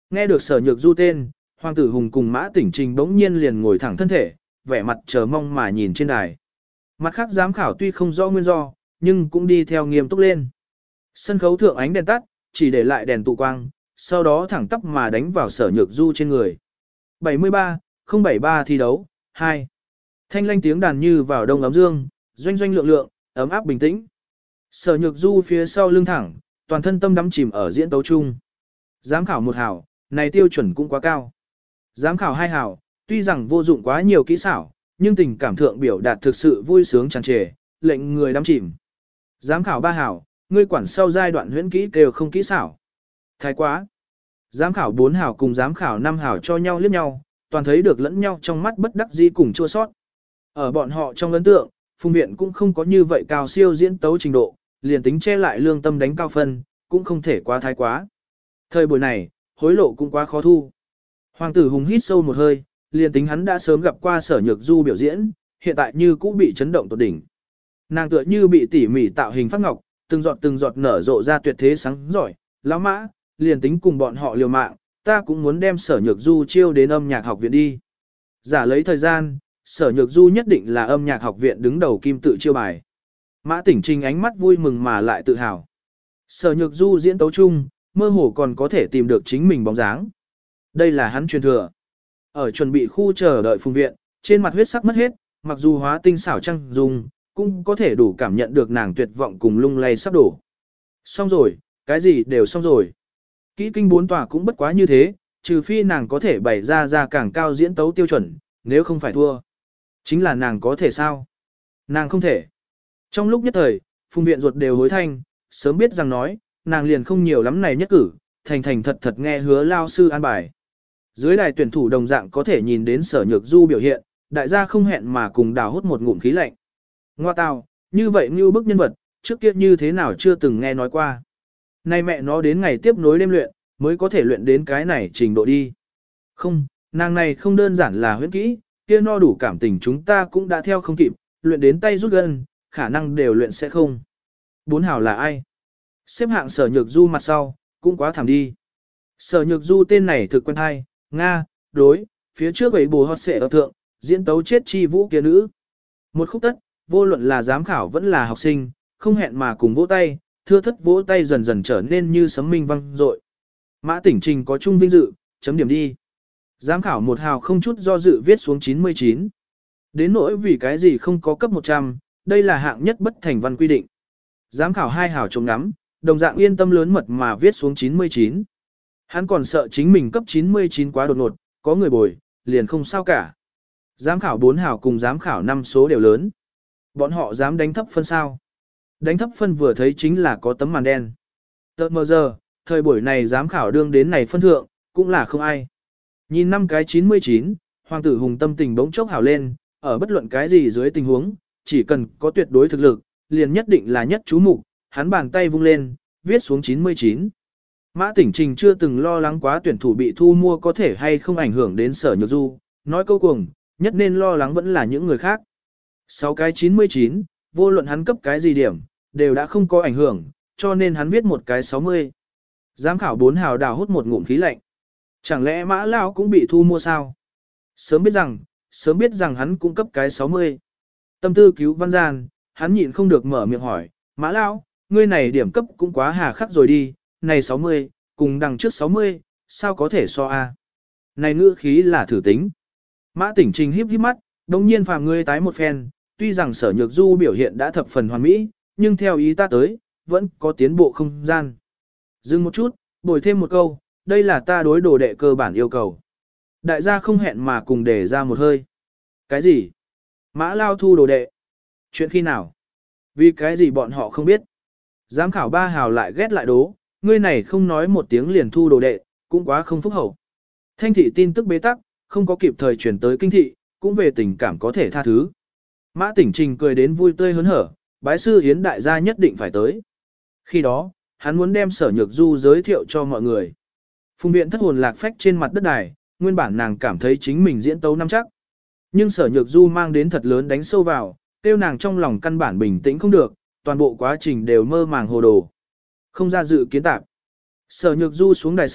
Nghe được Sở Nhược Du tên, Hoàng tử Hùng cùng Mã Tỉnh Trình bỗng nhiên liền ngồi thẳng thân thể, vẻ mặt chờ mong mà nhìn trên đài. Mặt khác giám khảo tuy không rõ nguyên do, nhưng cũng đi theo nghiêm túc lên. Sân khấu thượng ánh đèn tắt, chỉ để lại đèn tụ quang, sau đó thẳng tắp mà đánh vào Sở Nhược Du trên người. bảy mươi ba không bảy ba thi đấu, hai. Thanh lanh tiếng đàn như vào đông ấm dương, doanh doanh lượng lượng, ấm áp bình tĩnh. Sở Nhược Du phía sau lưng thẳng, toàn thân tâm đắm chìm ở diễn tấu chung. Giám khảo một hảo, này tiêu chuẩn cũng quá cao. Giám khảo hai hảo, tuy rằng vô dụng quá nhiều kỹ xảo, nhưng tình cảm thượng biểu đạt thực sự vui sướng tràn trề, lệnh người đắm chìm. Giám khảo ba hảo, ngươi quản sau giai đoạn huyễn kỹ đều không kỹ xảo. Thái quá. Giám khảo bốn hảo cùng giám khảo năm hảo cho nhau liếc nhau, toàn thấy được lẫn nhau trong mắt bất đắc dĩ cùng chua sót. Ở bọn họ trong ấn tượng, Phùng Viện cũng không có như vậy cao siêu diễn tấu trình độ, liền tính che lại lương tâm đánh cao phân, cũng không thể quá thái quá. Thời buổi này, hối lộ cũng quá khó thu. Hoàng tử Hùng hít sâu một hơi, liền tính hắn đã sớm gặp qua Sở Nhược Du biểu diễn, hiện tại như cũng bị chấn động tột đỉnh. Nàng tựa như bị tỉ mỉ tạo hình phát ngọc, từng giọt từng giọt nở rộ ra tuyệt thế sáng giỏi, lão mã, liền tính cùng bọn họ liều mạng, ta cũng muốn đem Sở Nhược Du chiêu đến âm nhạc học viện đi. Giả lấy thời gian, Sở Nhược Du nhất định là âm nhạc học viện đứng đầu kim tự chiêu bài. Mã Tỉnh Trình ánh mắt vui mừng mà lại tự hào. Sở Nhược Du diễn tấu chung, mơ hồ còn có thể tìm được chính mình bóng dáng. Đây là hắn truyền thừa. Ở chuẩn bị khu chờ đợi Phùng Viện, trên mặt huyết sắc mất hết, mặc dù hóa tinh xảo trăng dùng, cũng có thể đủ cảm nhận được nàng tuyệt vọng cùng lung lay sắp đổ. Xong rồi, cái gì đều xong rồi. Kỹ kinh bốn tòa cũng bất quá như thế, trừ phi nàng có thể bày ra ra càng cao diễn tấu tiêu chuẩn, nếu không phải thua. Chính là nàng có thể sao? Nàng không thể. Trong lúc nhất thời, Phùng Viện ruột đều hối thanh, sớm biết rằng nói, nàng liền không nhiều lắm này nhất cử, thành thành thật thật nghe hứa lao sư an bài. Dưới đài tuyển thủ đồng dạng có thể nhìn đến Sở Nhược Du biểu hiện, đại gia không hẹn mà cùng đào hút một ngụm khí lạnh. Ngoa tào, như vậy như bức nhân vật, trước kia như thế nào chưa từng nghe nói qua. Nay mẹ nó đến ngày tiếp nối đêm luyện, mới có thể luyện đến cái này trình độ đi. Không, nàng này không đơn giản là huyễn kỹ, kia no đủ cảm tình chúng ta cũng đã theo không kịp, luyện đến tay rút gân, khả năng đều luyện sẽ không. Bốn hảo là ai? Xếp hạng Sở Nhược Du mặt sau, cũng quá thảm đi. Sở Nhược Du tên này thực quen hay, Nga, đối, phía trước ấy bồ hót xệ ở thượng, diễn tấu chết chi vũ kia nữ. Một khúc tất, vô luận là giám khảo vẫn là học sinh, không hẹn mà cùng vỗ tay, thưa thất vỗ tay dần dần trở nên như sấm minh vang dội. Mã Tỉnh Trình có chung vinh dự, chấm điểm đi. Giám khảo một hào không chút do dự viết xuống chín mươi chín. Đến nỗi vì cái gì không có cấp một trăm, đây là hạng nhất bất thành văn quy định. Giám khảo hai hào trông ngắm, đồng dạng yên tâm lớn mật mà viết xuống chín mươi chín. Hắn còn sợ chính mình cấp chín mươi chín quá đột ngột, có người bồi, liền không sao cả. Giám khảo bốn hào cùng giám khảo năm số đều lớn. Bọn họ dám đánh thấp phân sao. Đánh thấp phân vừa thấy chính là có tấm màn đen. Tợt mờ giờ, thời buổi này giám khảo đương đến này phân thượng, cũng là không ai. Nhìn năm cái chín mươi chín, Hoàng tử Hùng tâm tình bỗng chốc hào lên, ở bất luận cái gì dưới tình huống, chỉ cần có tuyệt đối thực lực, liền nhất định là nhất chú mục, hắn bàn tay vung lên, viết xuống chín mươi chín. Mã Tỉnh Trình chưa từng lo lắng quá tuyển thủ bị thu mua có thể hay không ảnh hưởng đến Sở Nhược Du, nói câu cuồng, nhất nên lo lắng vẫn là những người khác. Sáu cái chín mươi chín, vô luận hắn cấp cái gì điểm, đều đã không có ảnh hưởng, cho nên hắn viết một cái sáu mươi. Giám khảo bốn hào đào hút một ngụm khí lạnh. Chẳng lẽ Mã Lao cũng bị thu mua sao? Sớm biết rằng, sớm biết rằng hắn cũng cấp cái sáu mươi. Tâm tư cứu văn gian, hắn nhịn không được mở miệng hỏi, Mã Lao, ngươi này điểm cấp cũng quá hà khắc rồi đi, này sáu mươi, cùng đằng trước sáu mươi, sao có thể so a? Này ngữ khí là thử tính. Mã Tỉnh Trình híp híp mắt, đồng nhiên phàm ngươi tái một phen, tuy rằng Sở Nhược Du biểu hiện đã thập phần hoàn mỹ, nhưng theo ý ta tới, vẫn có tiến bộ không gian. Dừng một chút, bồi thêm một câu, đây là ta đối đồ đệ cơ bản yêu cầu. Đại gia không hẹn mà cùng để ra một hơi. Cái gì? Mã Lao thu đồ đệ. Chuyện khi nào? Vì cái gì bọn họ không biết? Giám khảo ba hào lại ghét lại đố, ngươi này không nói một tiếng liền thu đồ đệ, cũng quá không phúc hậu. Thanh thị tin tức bế tắc, không có kịp thời chuyển tới kinh thị, cũng về tình cảm có thể tha thứ. Mã Tỉnh Trình cười đến vui tươi hớn hở, bái sư hiến đại gia nhất định phải tới. Khi đó, hắn muốn đem Sở Nhược Du giới thiệu cho mọi người. Phùng Viện thất hồn lạc phách trên mặt đất đài, nguyên bản nàng cảm thấy chính mình diễn tấu năm chắc. Nhưng Sở Nhược Du mang đến thật lớn đánh sâu vào, tiêu nàng trong lòng căn bản bình tĩnh không được, toàn bộ quá trình đều mơ màng hồ đồ. Không ra dự kiến tạp. Sở Nhược Du xuống đài sau,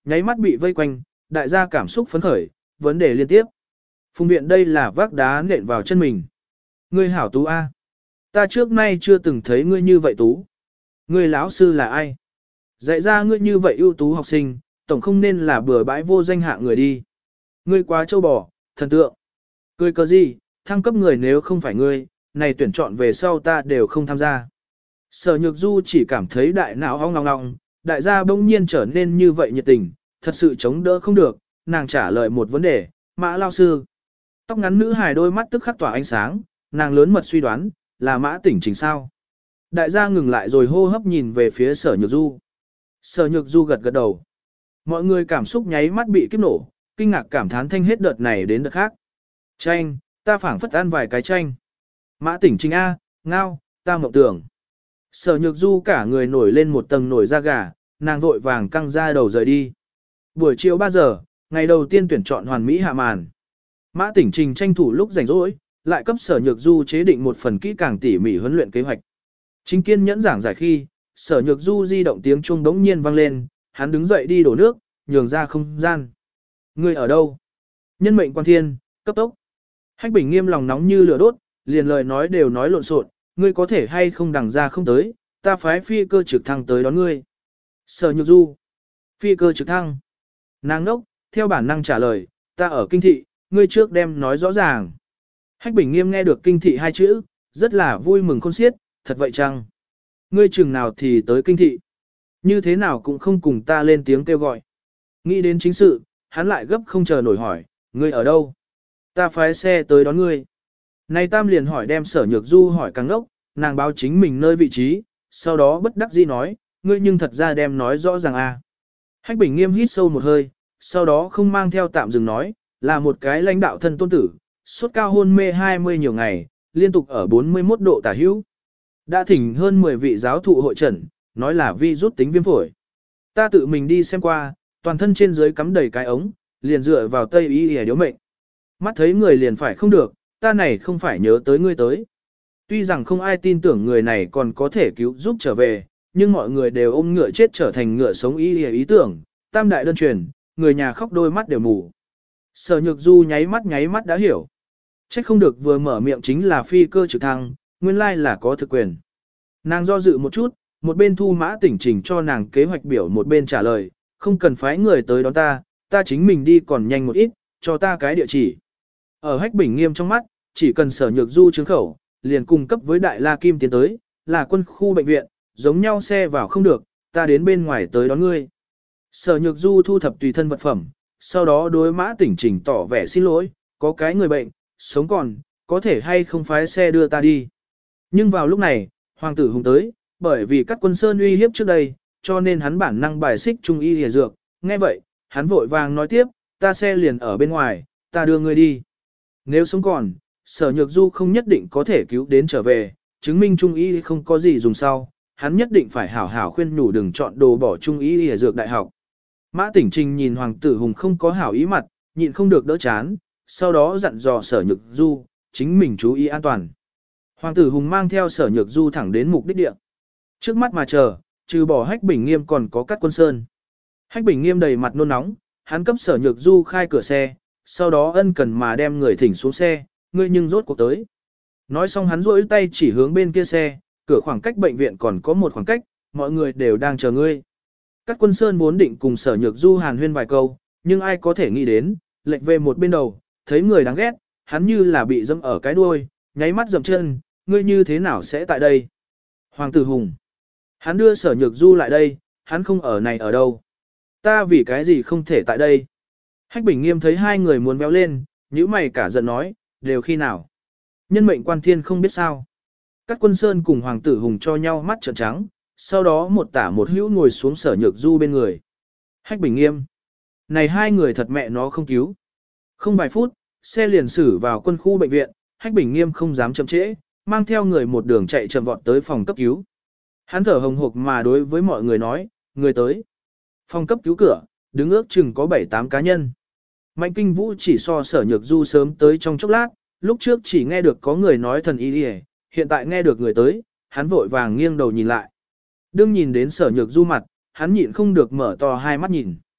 nháy mắt bị vây quanh, đại gia cảm xúc phấn khởi, vấn đề liên tiếp. Phùng viện đây là vác đá nện vào chân mình. Ngươi hảo tú A. Ta trước nay chưa từng thấy ngươi như vậy tú. Ngươi lão sư là ai? Dạy ra ngươi như vậy ưu tú học sinh, tổng không nên là bừa bãi vô danh hạ người đi. Ngươi quá trâu bò, thần tượng. Cười cờ gì, thăng cấp người nếu không phải ngươi, này tuyển chọn về sau ta đều không tham gia. Sở Nhược Du chỉ cảm thấy đại não ong ngong ngong, đại gia bỗng nhiên trở nên như vậy nhiệt tình, thật sự chống đỡ không được, nàng trả lời một vấn đề, Mã lao sư. Tóc ngắn nữ hài đôi mắt tức khắc tỏa ánh sáng, nàng lớn mật suy đoán, là Mã Tỉnh Trình sao. Đại gia ngừng lại rồi hô hấp nhìn về phía Sở Nhược Du. Sở Nhược Du gật gật đầu. Mọi người cảm xúc nháy mắt bị kiếp nổ, kinh ngạc cảm thán thanh hết đợt này đến đợt khác. Chanh, ta phảng phất ăn vài cái chanh. Mã Tỉnh Trình A, ngao, ta mộng tưởng. Sở Nhược Du cả người nổi lên một tầng nổi da gà, nàng vội vàng căng ra đầu rời đi. Buổi chiều ba giờ, ngày đầu tiên tuyển chọn hoàn mỹ hạ màn. Mã Tỉnh Trình tranh thủ lúc rảnh rỗi, lại cấp Sở Nhược Du chế định một phần kỹ càng tỉ mỉ huấn luyện kế hoạch. Chính kiên nhẫn giảng giải khi, Sở Nhược Du di động tiếng chuông đống nhiên vang lên, hắn đứng dậy đi đổ nước, nhường ra không gian. Ngươi ở đâu? Nhân mệnh quan thiên, cấp tốc. Hách Bình Nghiêm lòng nóng như lửa đốt, liền lời nói đều nói lộn xộn, ngươi có thể hay không đằng ra không tới, ta phái phi cơ trực thăng tới đón ngươi. Sở Nhược Du. Phi cơ trực thăng. Nàng nốc, theo bản năng trả lời, ta ở kinh thị, ngươi trước đem nói rõ ràng. Hách Bình Nghiêm nghe được kinh thị hai chữ, rất là vui mừng khôn xiết, thật vậy chăng? Ngươi chừng nào thì tới kinh thị? Như thế nào cũng không cùng ta lên tiếng kêu gọi. Nghĩ đến chính sự, hắn lại gấp không chờ nổi hỏi, ngươi ở đâu? Ta phái xe tới đón ngươi. Này Tam liền hỏi đem Sở Nhược Du hỏi càng ngốc, nàng báo chính mình nơi vị trí, sau đó bất đắc dĩ nói, ngươi nhưng thật ra đem nói rõ ràng a. Hách Bình Nghiêm hít sâu một hơi, sau đó không mang theo tạm dừng nói, là một cái lãnh đạo thân tôn tử, sốt cao hôn mê hai mươi nhiều ngày, liên tục ở bốn mươi mốt độ tả hữu. Đã thỉnh hơn mười vị giáo thụ hội trần, nói là vi rút tính viêm phổi. Ta tự mình đi xem qua, toàn thân trên dưới cắm đầy cái ống, liền dựa vào Tây y để điếu mệnh. Mắt thấy người liền phải không được, ta này không phải nhớ tới ngươi tới. Tuy rằng không ai tin tưởng người này còn có thể cứu giúp trở về, nhưng mọi người đều ôm ngựa chết trở thành ngựa sống y ý, ý tưởng, tam đại đơn truyền, người nhà khóc đôi mắt đều mù. Sở Nhược Du nháy mắt nháy mắt đã hiểu. Trách không được vừa mở miệng chính là phi cơ trực thăng, nguyên lai là có thực quyền. Nàng do dự một chút, một bên thu Mã Tỉnh Trình cho nàng kế hoạch biểu một bên trả lời, không cần phái người tới đón ta, ta chính mình đi còn nhanh một ít, cho ta cái địa chỉ. Ở Hách Bình Nghiêm trong mắt, chỉ cần Sở Nhược Du chứng khẩu, liền cung cấp với Đại La Kim tiến tới, là quân khu bệnh viện, giống nhau xe vào không được, ta đến bên ngoài tới đón ngươi. Sở Nhược Du thu thập tùy thân vật phẩm, sau đó đối Mã Tỉnh Trình tỏ vẻ xin lỗi, có cái người bệnh, sống còn, có thể hay không phái xe đưa ta đi. Nhưng vào lúc này, Hoàng tử Hùng tới, bởi vì các quân sơn uy hiếp trước đây, cho nên hắn bản năng bài xích trung y hề dược, nghe vậy, hắn vội vàng nói tiếp, ta xe liền ở bên ngoài, ta đưa ngươi đi. Nếu sống còn, Sở Nhược Du không nhất định có thể cứu đến trở về, chứng minh trung y không có gì dùng sau, hắn nhất định phải hảo hảo khuyên nhủ đừng chọn đồ bỏ trung y hề dược đại học. Mã Tỉnh Trình nhìn Hoàng tử Hùng không có hảo ý mặt, nhịn không được đỡ chán, sau đó dặn dò Sở Nhược Du, chính mình chú ý an toàn. Hoàng tử Hùng mang theo Sở Nhược Du thẳng đến mục đích địa. Trước mắt mà chờ, trừ bỏ Hách Bình Nghiêm còn có Cát Quân Sơn. Hách Bình Nghiêm đầy mặt nôn nóng, hắn cấp Sở Nhược Du khai cửa xe, sau đó ân cần mà đem người thỉnh xuống xe, ngươi nhưng rốt cuộc tới. Nói xong hắn rỗi tay chỉ hướng bên kia xe, cửa khoảng cách bệnh viện còn có một khoảng cách, mọi người đều đang chờ ngươi. Cát Quân Sơn vốn định cùng Sở Nhược Du hàn huyên vài câu, nhưng ai có thể nghĩ đến, lệch về một bên đầu, thấy người đáng ghét, hắn như là bị dẫm ở cái đuôi, nháy mắt dậm chân, ngươi như thế nào sẽ tại đây? Hoàng tử Hùng. Hắn đưa Sở Nhược Du lại đây, hắn không ở này ở đâu. Ta vì cái gì không thể tại đây? Hách Bình Nghiêm thấy hai người muốn béo lên, nhíu mày cả giận nói, đều khi nào? Nhân mệnh quan thiên không biết sao. Cát Quân Sơn cùng Hoàng tử Hùng cho nhau mắt trợn trắng, sau đó một tả một hữu ngồi xuống Sở Nhược Du bên người. Hách Bình Nghiêm. Này hai người thật mẹ nó không cứu. Không vài phút, xe liền xử vào quân khu bệnh viện, Hách Bình Nghiêm không dám chậm trễ, mang theo người một đường chạy chậm vọt tới phòng cấp cứu. Hắn thở hồng hộc mà đối với mọi người nói, người tới. Phòng cấp cứu cửa, đứng ước chừng có bảy tám cá nhân. Mạnh Kinh Vũ chỉ so Sở Nhược Du sớm tới trong chốc lát, lúc trước chỉ nghe được có người nói thần y đi, hiện tại nghe được người tới, hắn vội vàng nghiêng đầu nhìn lại. Đương nhìn đến Sở Nhược Du mặt, hắn nhịn không được mở to hai mắt nhìn.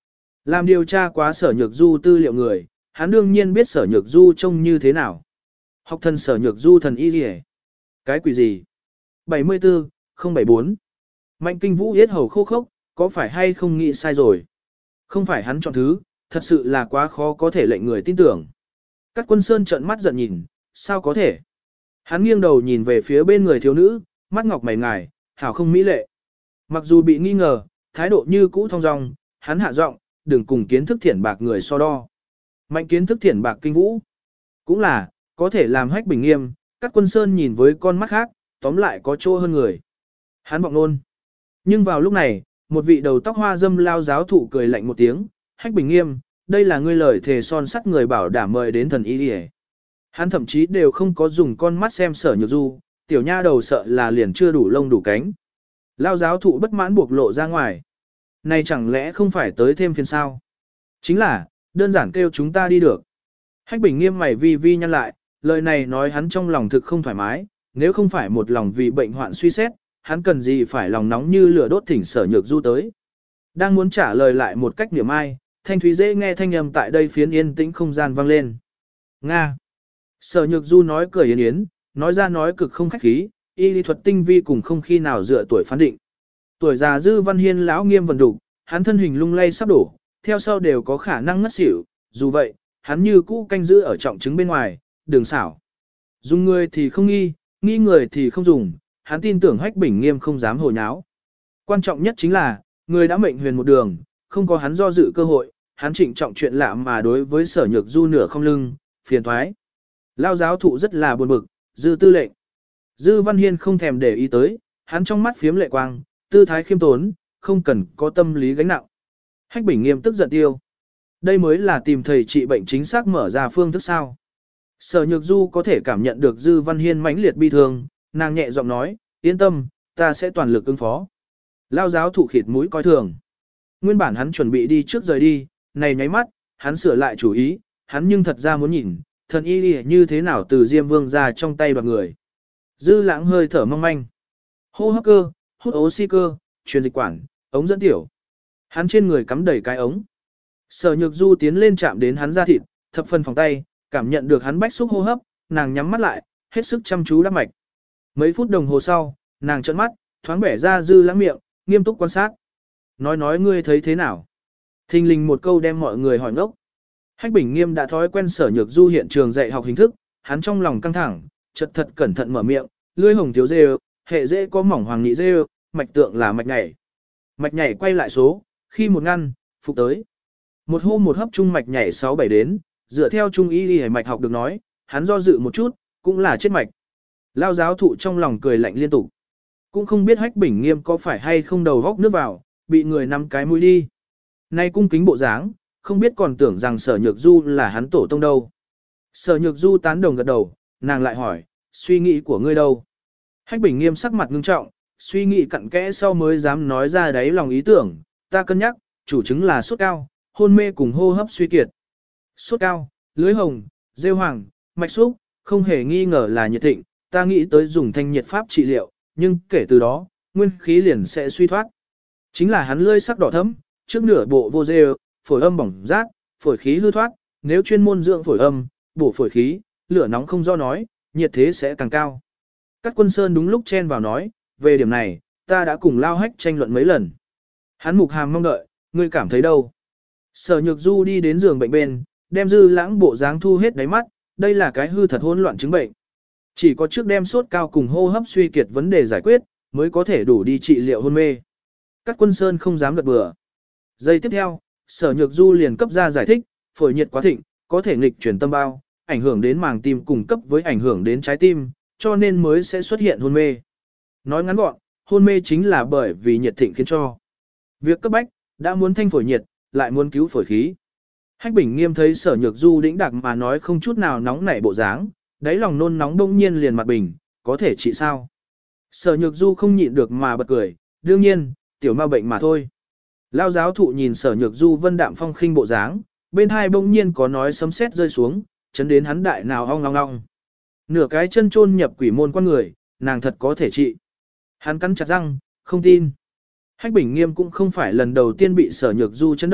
Làm điều tra quá sở nhược du tư liệu người, hắn đương nhiên biết sở nhược du trông như thế nào. Học thần sở nhược du thần y gì? Cái quỷ gì? bảy mươi tư, không bảy bốn. Mạnh kinh vũ yết hầu khô khốc, có phải hay không nghĩ sai rồi? Không phải hắn chọn thứ, thật sự là quá khó có thể lệnh người tin tưởng. Các quân sơn trợn mắt giận nhìn, sao có thể? Hắn nghiêng đầu nhìn về phía bên người thiếu nữ, mắt ngọc mày ngài, hảo không mỹ lệ. Mặc dù bị nghi ngờ, thái độ như cũ thong dong, hắn hạ giọng, đừng cùng kiến thức thiển bạc người so đo. Mạnh kiến thức thiển bạc kinh vũ. Cũng là, có thể làm hách bình nghiêm, các quân sơn nhìn với con mắt khác, tóm lại có chỗ hơn người. Hắn vọng nôn. Nhưng vào lúc này, một vị đầu tóc hoa dâm lao giáo thụ cười lạnh một tiếng, hách bình nghiêm, đây là ngươi lời thề son sắt người bảo đảm mời đến thần y đi. Hắn thậm chí đều không có dùng con mắt xem sở nhược du, tiểu nha đầu sợ là liền chưa đủ lông đủ cánh. Lao giáo thụ bất mãn buộc lộ ra ngoài. Này chẳng lẽ không phải tới thêm phiền sao? Chính là, đơn giản kêu chúng ta đi được. Hách bình nghiêm mày vi vi nhăn lại, lời này nói hắn trong lòng thực không thoải mái, nếu không phải một lòng vì bệnh hoạn suy xét, hắn cần gì phải lòng nóng như lửa đốt thỉnh sở nhược du tới. Đang muốn trả lời lại một cách niệm ai, thanh thúy dễ nghe thanh âm tại đây phiến yên tĩnh không gian vang lên. Nga. Sở nhược du nói cười yến yến, nói ra nói cực không khách khí, y lý thuật tinh vi cùng không khi nào dựa tuổi phán định. Tuổi già dư văn hiên lão nghiêm vần đủ, hắn thân hình lung lay sắp đổ, theo sau đều có khả năng ngất xỉu, dù vậy, hắn như cũ canh giữ ở trọng chứng bên ngoài, đường xảo. Dùng người thì không nghi, nghi người thì không dùng, hắn tin tưởng hách bình nghiêm không dám hồ nháo. Quan trọng nhất chính là, người đã mệnh huyền một đường, không có hắn do dự cơ hội, hắn trịnh trọng chuyện lạ mà đối với sở nhược du nửa không lưng, phiền thoái. Lao giáo thụ rất là buồn bực, dư tư lệnh. Dư văn hiên không thèm để ý tới, hắn trong mắt phiếm lệ quang, tư thái khiêm tốn, không cần có tâm lý gánh nặng. Hách bình nghiêm tức giận tiêu. Đây mới là tìm thầy trị bệnh chính xác mở ra phương thức sao. Sở nhược du có thể cảm nhận được dư văn hiên mãnh liệt bi thương, nàng nhẹ giọng nói, yên tâm, ta sẽ toàn lực ứng phó. Lao giáo thụ khịt mũi coi thường. Nguyên bản hắn chuẩn bị đi trước rời đi, này nháy mắt, hắn sửa lại chủ ý, hắn nhưng thật ra muốn nhìn, thần y như thế nào từ Diêm Vương ra trong tay đoạt người. Dư lãng hơi thở mong manh. Hô hấp cơ, hút oxy cơ, truyền dịch quản, ống dẫn tiểu. Hắn trên người cắm đầy cái ống. Sở nhược du tiến lên chạm đến hắn da thịt, thập phần phòng tay, cảm nhận được hắn bách xúc hô hấp, nàng nhắm mắt lại, hết sức chăm chú đắp mạch. Mấy phút đồng hồ sau, nàng trợn mắt, thoáng bẻ ra dư lãng miệng, nghiêm túc quan sát. Nói nói ngươi thấy thế nào? Thình lình một câu đem mọi người hỏi ngốc. Hách bình nghiêm đã thói quen sở nhược du hiện trường dạy học hình thức, hắn trong lòng căng thẳng, chật thật cẩn thận mở miệng, lưỡi hồng thiếu dê, hệ dễ có mỏng hoàng nhị dê, mạch tượng là mạch nhảy. Mạch nhảy quay lại số, khi một ngăn, phục tới. Một hô một hấp trung mạch nhảy sáu bảy đến, dựa theo trung y y mạch học được nói, hắn do dự một chút, cũng là chết mạch. Lao giáo thụ trong lòng cười lạnh liên tục. Cũng không biết hách bình nghiêm có phải hay không đầu góc nước vào, bị người nắm cái mũi đi. Nay cung kính bộ dáng, không biết còn tưởng rằng sở nhược du là hắn tổ tông đâu. Sở nhược du tán đồng gật đầu, nàng lại hỏi, suy nghĩ của ngươi đâu? Hách bình nghiêm sắc mặt ngưng trọng, suy nghĩ cặn kẽ sau mới dám nói ra đáy lòng ý tưởng, ta cân nhắc, chủ chứng là sốt cao, hôn mê cùng hô hấp suy kiệt. Sốt cao, lưới hồng, rêu hoàng, mạch xúc, không hề nghi ngờ là nhiệt thịnh, ta nghĩ tới dùng thanh nhiệt pháp trị liệu, nhưng kể từ đó, nguyên khí liền sẽ suy thoát. Chính là hắn lưỡi sắc đỏ thẫm, trước nửa bộ vô rêu, phổi âm bỏng rát, phổi khí hư thoát, nếu chuyên môn dưỡng phổi âm, bổ phổi khí, lửa nóng không do nói, nhiệt thế sẽ càng cao. Các quân sơn đúng lúc chen vào nói, về điểm này, ta đã cùng Lao Hách tranh luận mấy lần. Hắn mục hàm mong đợi, ngươi cảm thấy đâu? Sở nhược du đi đến giường bệnh bên, đem dư lãng bộ dáng thu hết đáy mắt, đây là cái hư thật hỗn loạn chứng bệnh. Chỉ có trước đem sốt cao cùng hô hấp suy kiệt vấn đề giải quyết, mới có thể đủ đi trị liệu hôn mê. Các quân sơn không dám gật bừa. Giây tiếp theo, sở nhược du liền cấp ra giải thích, phổi nhiệt quá thịnh, có thể nghịch chuyển tâm bao, ảnh hưởng đến màng tim cùng cấp với ảnh hưởng đến trái tim, cho nên mới sẽ xuất hiện hôn mê. Nói ngắn gọn, hôn mê chính là bởi vì nhiệt thịnh khiến cho. Việc cấp bách, đã muốn thanh phổi nhiệt, lại muốn cứu phổi khí. Hách bình nghiêm thấy sở nhược du đĩnh đặc mà nói không chút nào nóng nảy bộ dáng, đáy lòng nôn nóng đông nhiên liền mặt bình, có thể trị sao? Sở nhược du không nhịn được mà bật cười, đương nhiên, tiểu ma bệnh mà thôi. Lao giáo thụ nhìn sở nhược du vân đạm phong khinh bộ dáng, bên hai bỗng nhiên có nói sấm sét rơi xuống, chấn đến hắn đại nào ong ong ong. Nửa cái chân chôn nhập quỷ môn quan người, nàng thật có thể trị. Hắn cắn chặt răng, không tin. Hách bình nghiêm cũng không phải lần đầu tiên bị sở nhược du chấn động,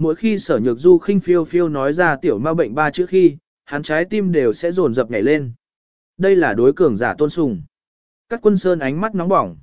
Mỗi khi Sở Nhược Du khinh phiêu phiêu nói ra tiểu ma bệnh ba chữ khi, hắn trái tim đều sẽ dồn dập nhảy lên. Đây là đối cường giả tôn sùng. Cát Quân Sơn ánh mắt nóng bỏng.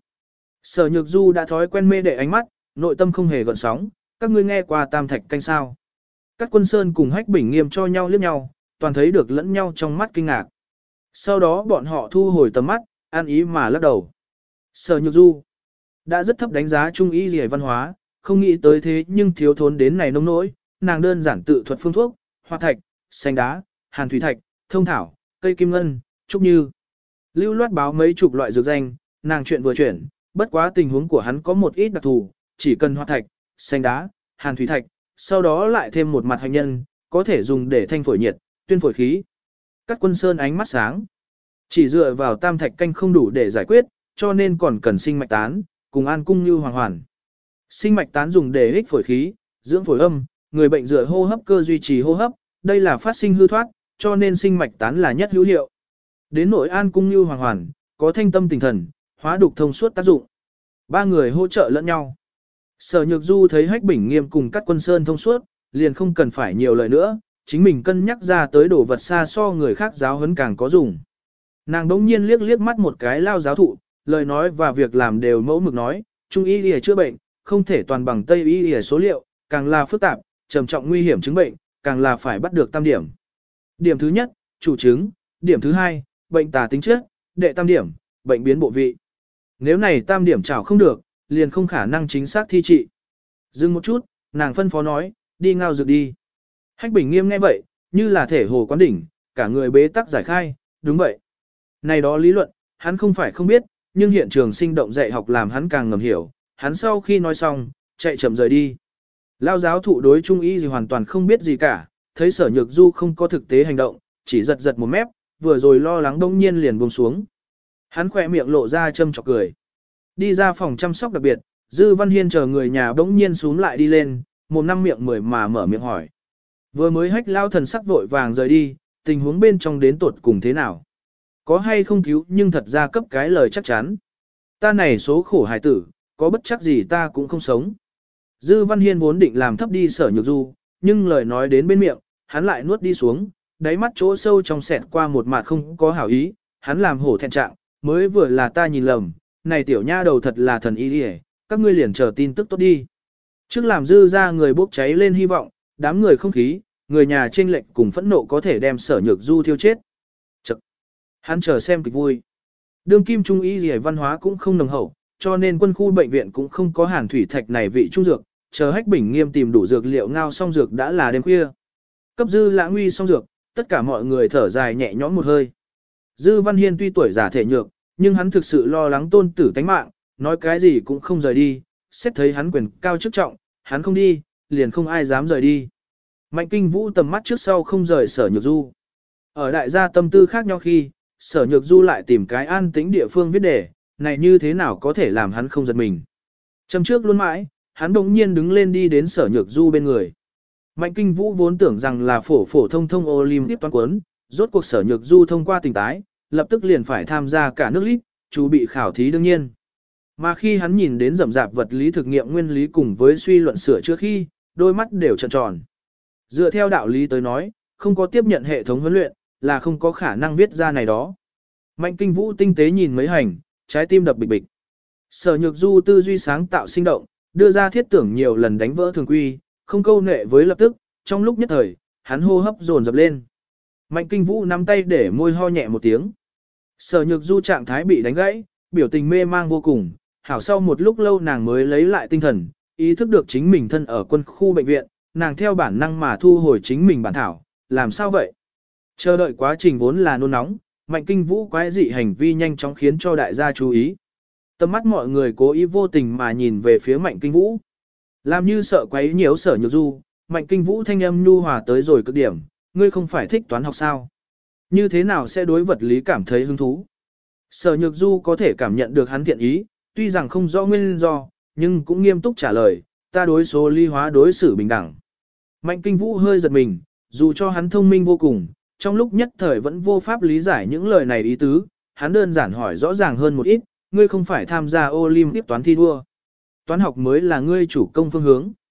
Sở Nhược Du đã thói quen mê đệ ánh mắt, nội tâm không hề gợn sóng, các ngươi nghe qua tam thạch canh sao. Cát Quân Sơn cùng Hách Bình Nghiêm cho nhau liếc nhau, toàn thấy được lẫn nhau trong mắt kinh ngạc. Sau đó bọn họ thu hồi tầm mắt, an ý mà lắc đầu. Sở Nhược Du đã rất thấp đánh giá trung y liề văn hóa, không nghĩ tới thế nhưng thiếu thốn đến này nông nỗi, nàng đơn giản tự thuật phương thuốc, hoa thạch, xanh đá, hàn thủy thạch, thông thảo, cây kim ngân, trúc như. Lưu loát báo mấy chục loại dược danh, nàng chuyện vừa chuyển, bất quá tình huống của hắn có một ít đặc thù, chỉ cần hoa thạch, xanh đá, hàn thủy thạch, sau đó lại thêm một mặt hành nhân, có thể dùng để thanh phổi nhiệt, tuyên phổi khí. Cát Quân Sơn ánh mắt sáng. Chỉ dựa vào tam thạch canh không đủ để giải quyết, cho nên còn cần sinh mạch tán, cùng an cung như hoàng hoàn. Sinh mạch tán dùng để ích phổi khí, dưỡng phổi âm, người bệnh dựa hô hấp cơ duy trì hô hấp, đây là phát sinh hư thoát, cho nên sinh mạch tán là nhất hữu hiệu. Đến nội an cung như hoàng hoàn, có thanh tâm tinh thần, hóa đục thông suốt tác dụng. Ba người hỗ trợ lẫn nhau. Sở Nhược Du thấy Hách Bình Nghiêm cùng Cát Quân Sơn thông suốt, liền không cần phải nhiều lời nữa, chính mình cân nhắc ra tới đồ vật xa so người khác giáo huấn càng có dùng. Nàng đống nhiên liếc liếc mắt một cái lao giáo thụ, lời nói và việc làm đều mẫu mực nói, trung y y chữa bệnh, không thể toàn bằng tây y y số liệu, càng là phức tạp, trầm trọng nguy hiểm chứng bệnh, càng là phải bắt được tam điểm. Điểm thứ nhất, chủ chứng, điểm thứ hai, bệnh tà tính chất, đệ tam điểm, bệnh biến bộ vị. Nếu này tam điểm trảo không được, liền không khả năng chính xác thi trị. Dừng một chút, nàng phân phó nói, đi ngao dược đi. Hách Bình Nghiêm nghe vậy, như là thể hồ quán đỉnh, cả người bế tắc giải khai, đúng vậy. Này đó lý luận, hắn không phải không biết, nhưng hiện trường sinh động dạy học làm hắn càng ngầm hiểu, hắn sau khi nói xong, chạy chậm rời đi. Lao giáo thụ đối trung y gì hoàn toàn không biết gì cả, thấy Sở Nhược Du không có thực tế hành động, chỉ giật giật một mép, vừa rồi lo lắng đông nhiên liền buông xuống. Hắn khỏe miệng lộ ra châm chọc cười. Đi ra phòng chăm sóc đặc biệt, Dư Văn Hiên chờ người nhà bỗng nhiên xuống lại đi lên, một năm miệng mười mà mở miệng hỏi. Vừa mới Hách lao thần sắc vội vàng rời đi, tình huống bên trong đến tột cùng thế nào? Có hay không cứu nhưng thật ra cấp cái lời chắc chắn. Ta này số khổ hài tử, có bất chắc gì ta cũng không sống. Dư Văn Hiên vốn định làm thấp đi Sở Nhược Du, nhưng lời nói đến bên miệng, hắn lại nuốt đi xuống, đáy mắt chỗ sâu trong xẹt qua một mặt không có hảo ý, hắn làm hổ thẹn trạng, mới vừa là ta nhìn lầm, này tiểu nha đầu thật là thần y đi, các ngươi liền chờ tin tức tốt đi. Trước làm Dư ra người bốc cháy lên hy vọng, đám người không khí, người nhà chênh lệch cùng phẫn nộ có thể đem Sở Nhược Du thiêu chết. Chậc. Hắn chờ xem kịch vui. Đương kim trung y gì văn hóa cũng không nồng hậu, cho nên quân khu bệnh viện cũng không có hàn thủy thạch này vị trung dược, chờ Hách Bình Nghiêm tìm đủ dược liệu ngao xong dược đã là đêm khuya. Cấp Dư Lãng Uy xong dược, tất cả mọi người thở dài nhẹ nhõm một hơi. Dư Văn Hiên tuy tuổi già thể nhược, nhưng hắn thực sự lo lắng tôn tử tánh mạng, nói cái gì cũng không rời đi, xét thấy hắn quyền cao chức trọng, hắn không đi, liền không ai dám rời đi. Mạnh Kinh Vũ tầm mắt trước sau không rời Sở Nhược Du. Ở đại gia tâm tư khác nhau khi, Sở Nhược Du lại tìm cái an tĩnh địa phương viết đề, này như thế nào có thể làm hắn không giật mình. Châm trước luôn mãi, hắn đống nhiên đứng lên đi đến Sở Nhược Du bên người. Mạnh Kinh Vũ vốn tưởng rằng là phổ phổ thông thông Olympic toán cuốn, rốt cuộc Sở Nhược Du thông qua tình tái, lập tức liền phải tham gia cả nước lít, chú bị khảo thí đương nhiên. Mà khi hắn nhìn đến rậm rạp vật lý thực nghiệm nguyên lý cùng với suy luận sửa chữa khi, đôi mắt đều tròn tròn. Dựa theo đạo lý tới nói, không có tiếp nhận hệ thống huấn luyện, là không có khả năng viết ra này đó. Mạnh Kinh Vũ tinh tế nhìn mấy hành, trái tim đập bịch bịch. Sở Nhược Du tư duy sáng tạo sinh động, đưa ra thiết tưởng nhiều lần đánh vỡ thường quy, không câu nệ với lập tức, trong lúc nhất thời, hắn hô hấp dồn dập lên. Mạnh Kinh Vũ nắm tay để môi ho nhẹ một tiếng. Sở Nhược Du trạng thái bị đánh gãy, biểu tình mê mang vô cùng, hảo sau một lúc lâu nàng mới lấy lại tinh thần, ý thức được chính mình thân ở quân khu bệnh viện, nàng theo bản năng mà thu hồi chính mình bản thảo, làm sao vậy? Chờ đợi quá trình vốn là nôn nóng, Mạnh Kinh Vũ quái dị hành vi nhanh chóng khiến cho đại gia chú ý. Tầm mắt mọi người cố ý vô tình mà nhìn về phía Mạnh Kinh Vũ. Làm như sợ quấy nhiễu Sở Nhược Du, Mạnh Kinh Vũ thanh âm nhu hòa tới rồi cực điểm, ngươi không phải thích toán học sao? Như thế nào sẽ đối vật lý cảm thấy hứng thú? Sở Nhược Du có thể cảm nhận được hắn thiện ý, tuy rằng không rõ nguyên do, nhưng cũng nghiêm túc trả lời, ta đối số lý hóa đối xử bình đẳng. Mạnh Kinh Vũ hơi giật mình, dù cho hắn thông minh vô cùng, trong lúc nhất thời vẫn vô pháp lý giải những lời này ý tứ, hắn đơn giản hỏi rõ ràng hơn một ít, ngươi không phải tham gia Olympic toán thi đua. Toán học mới là ngươi chủ công phương hướng.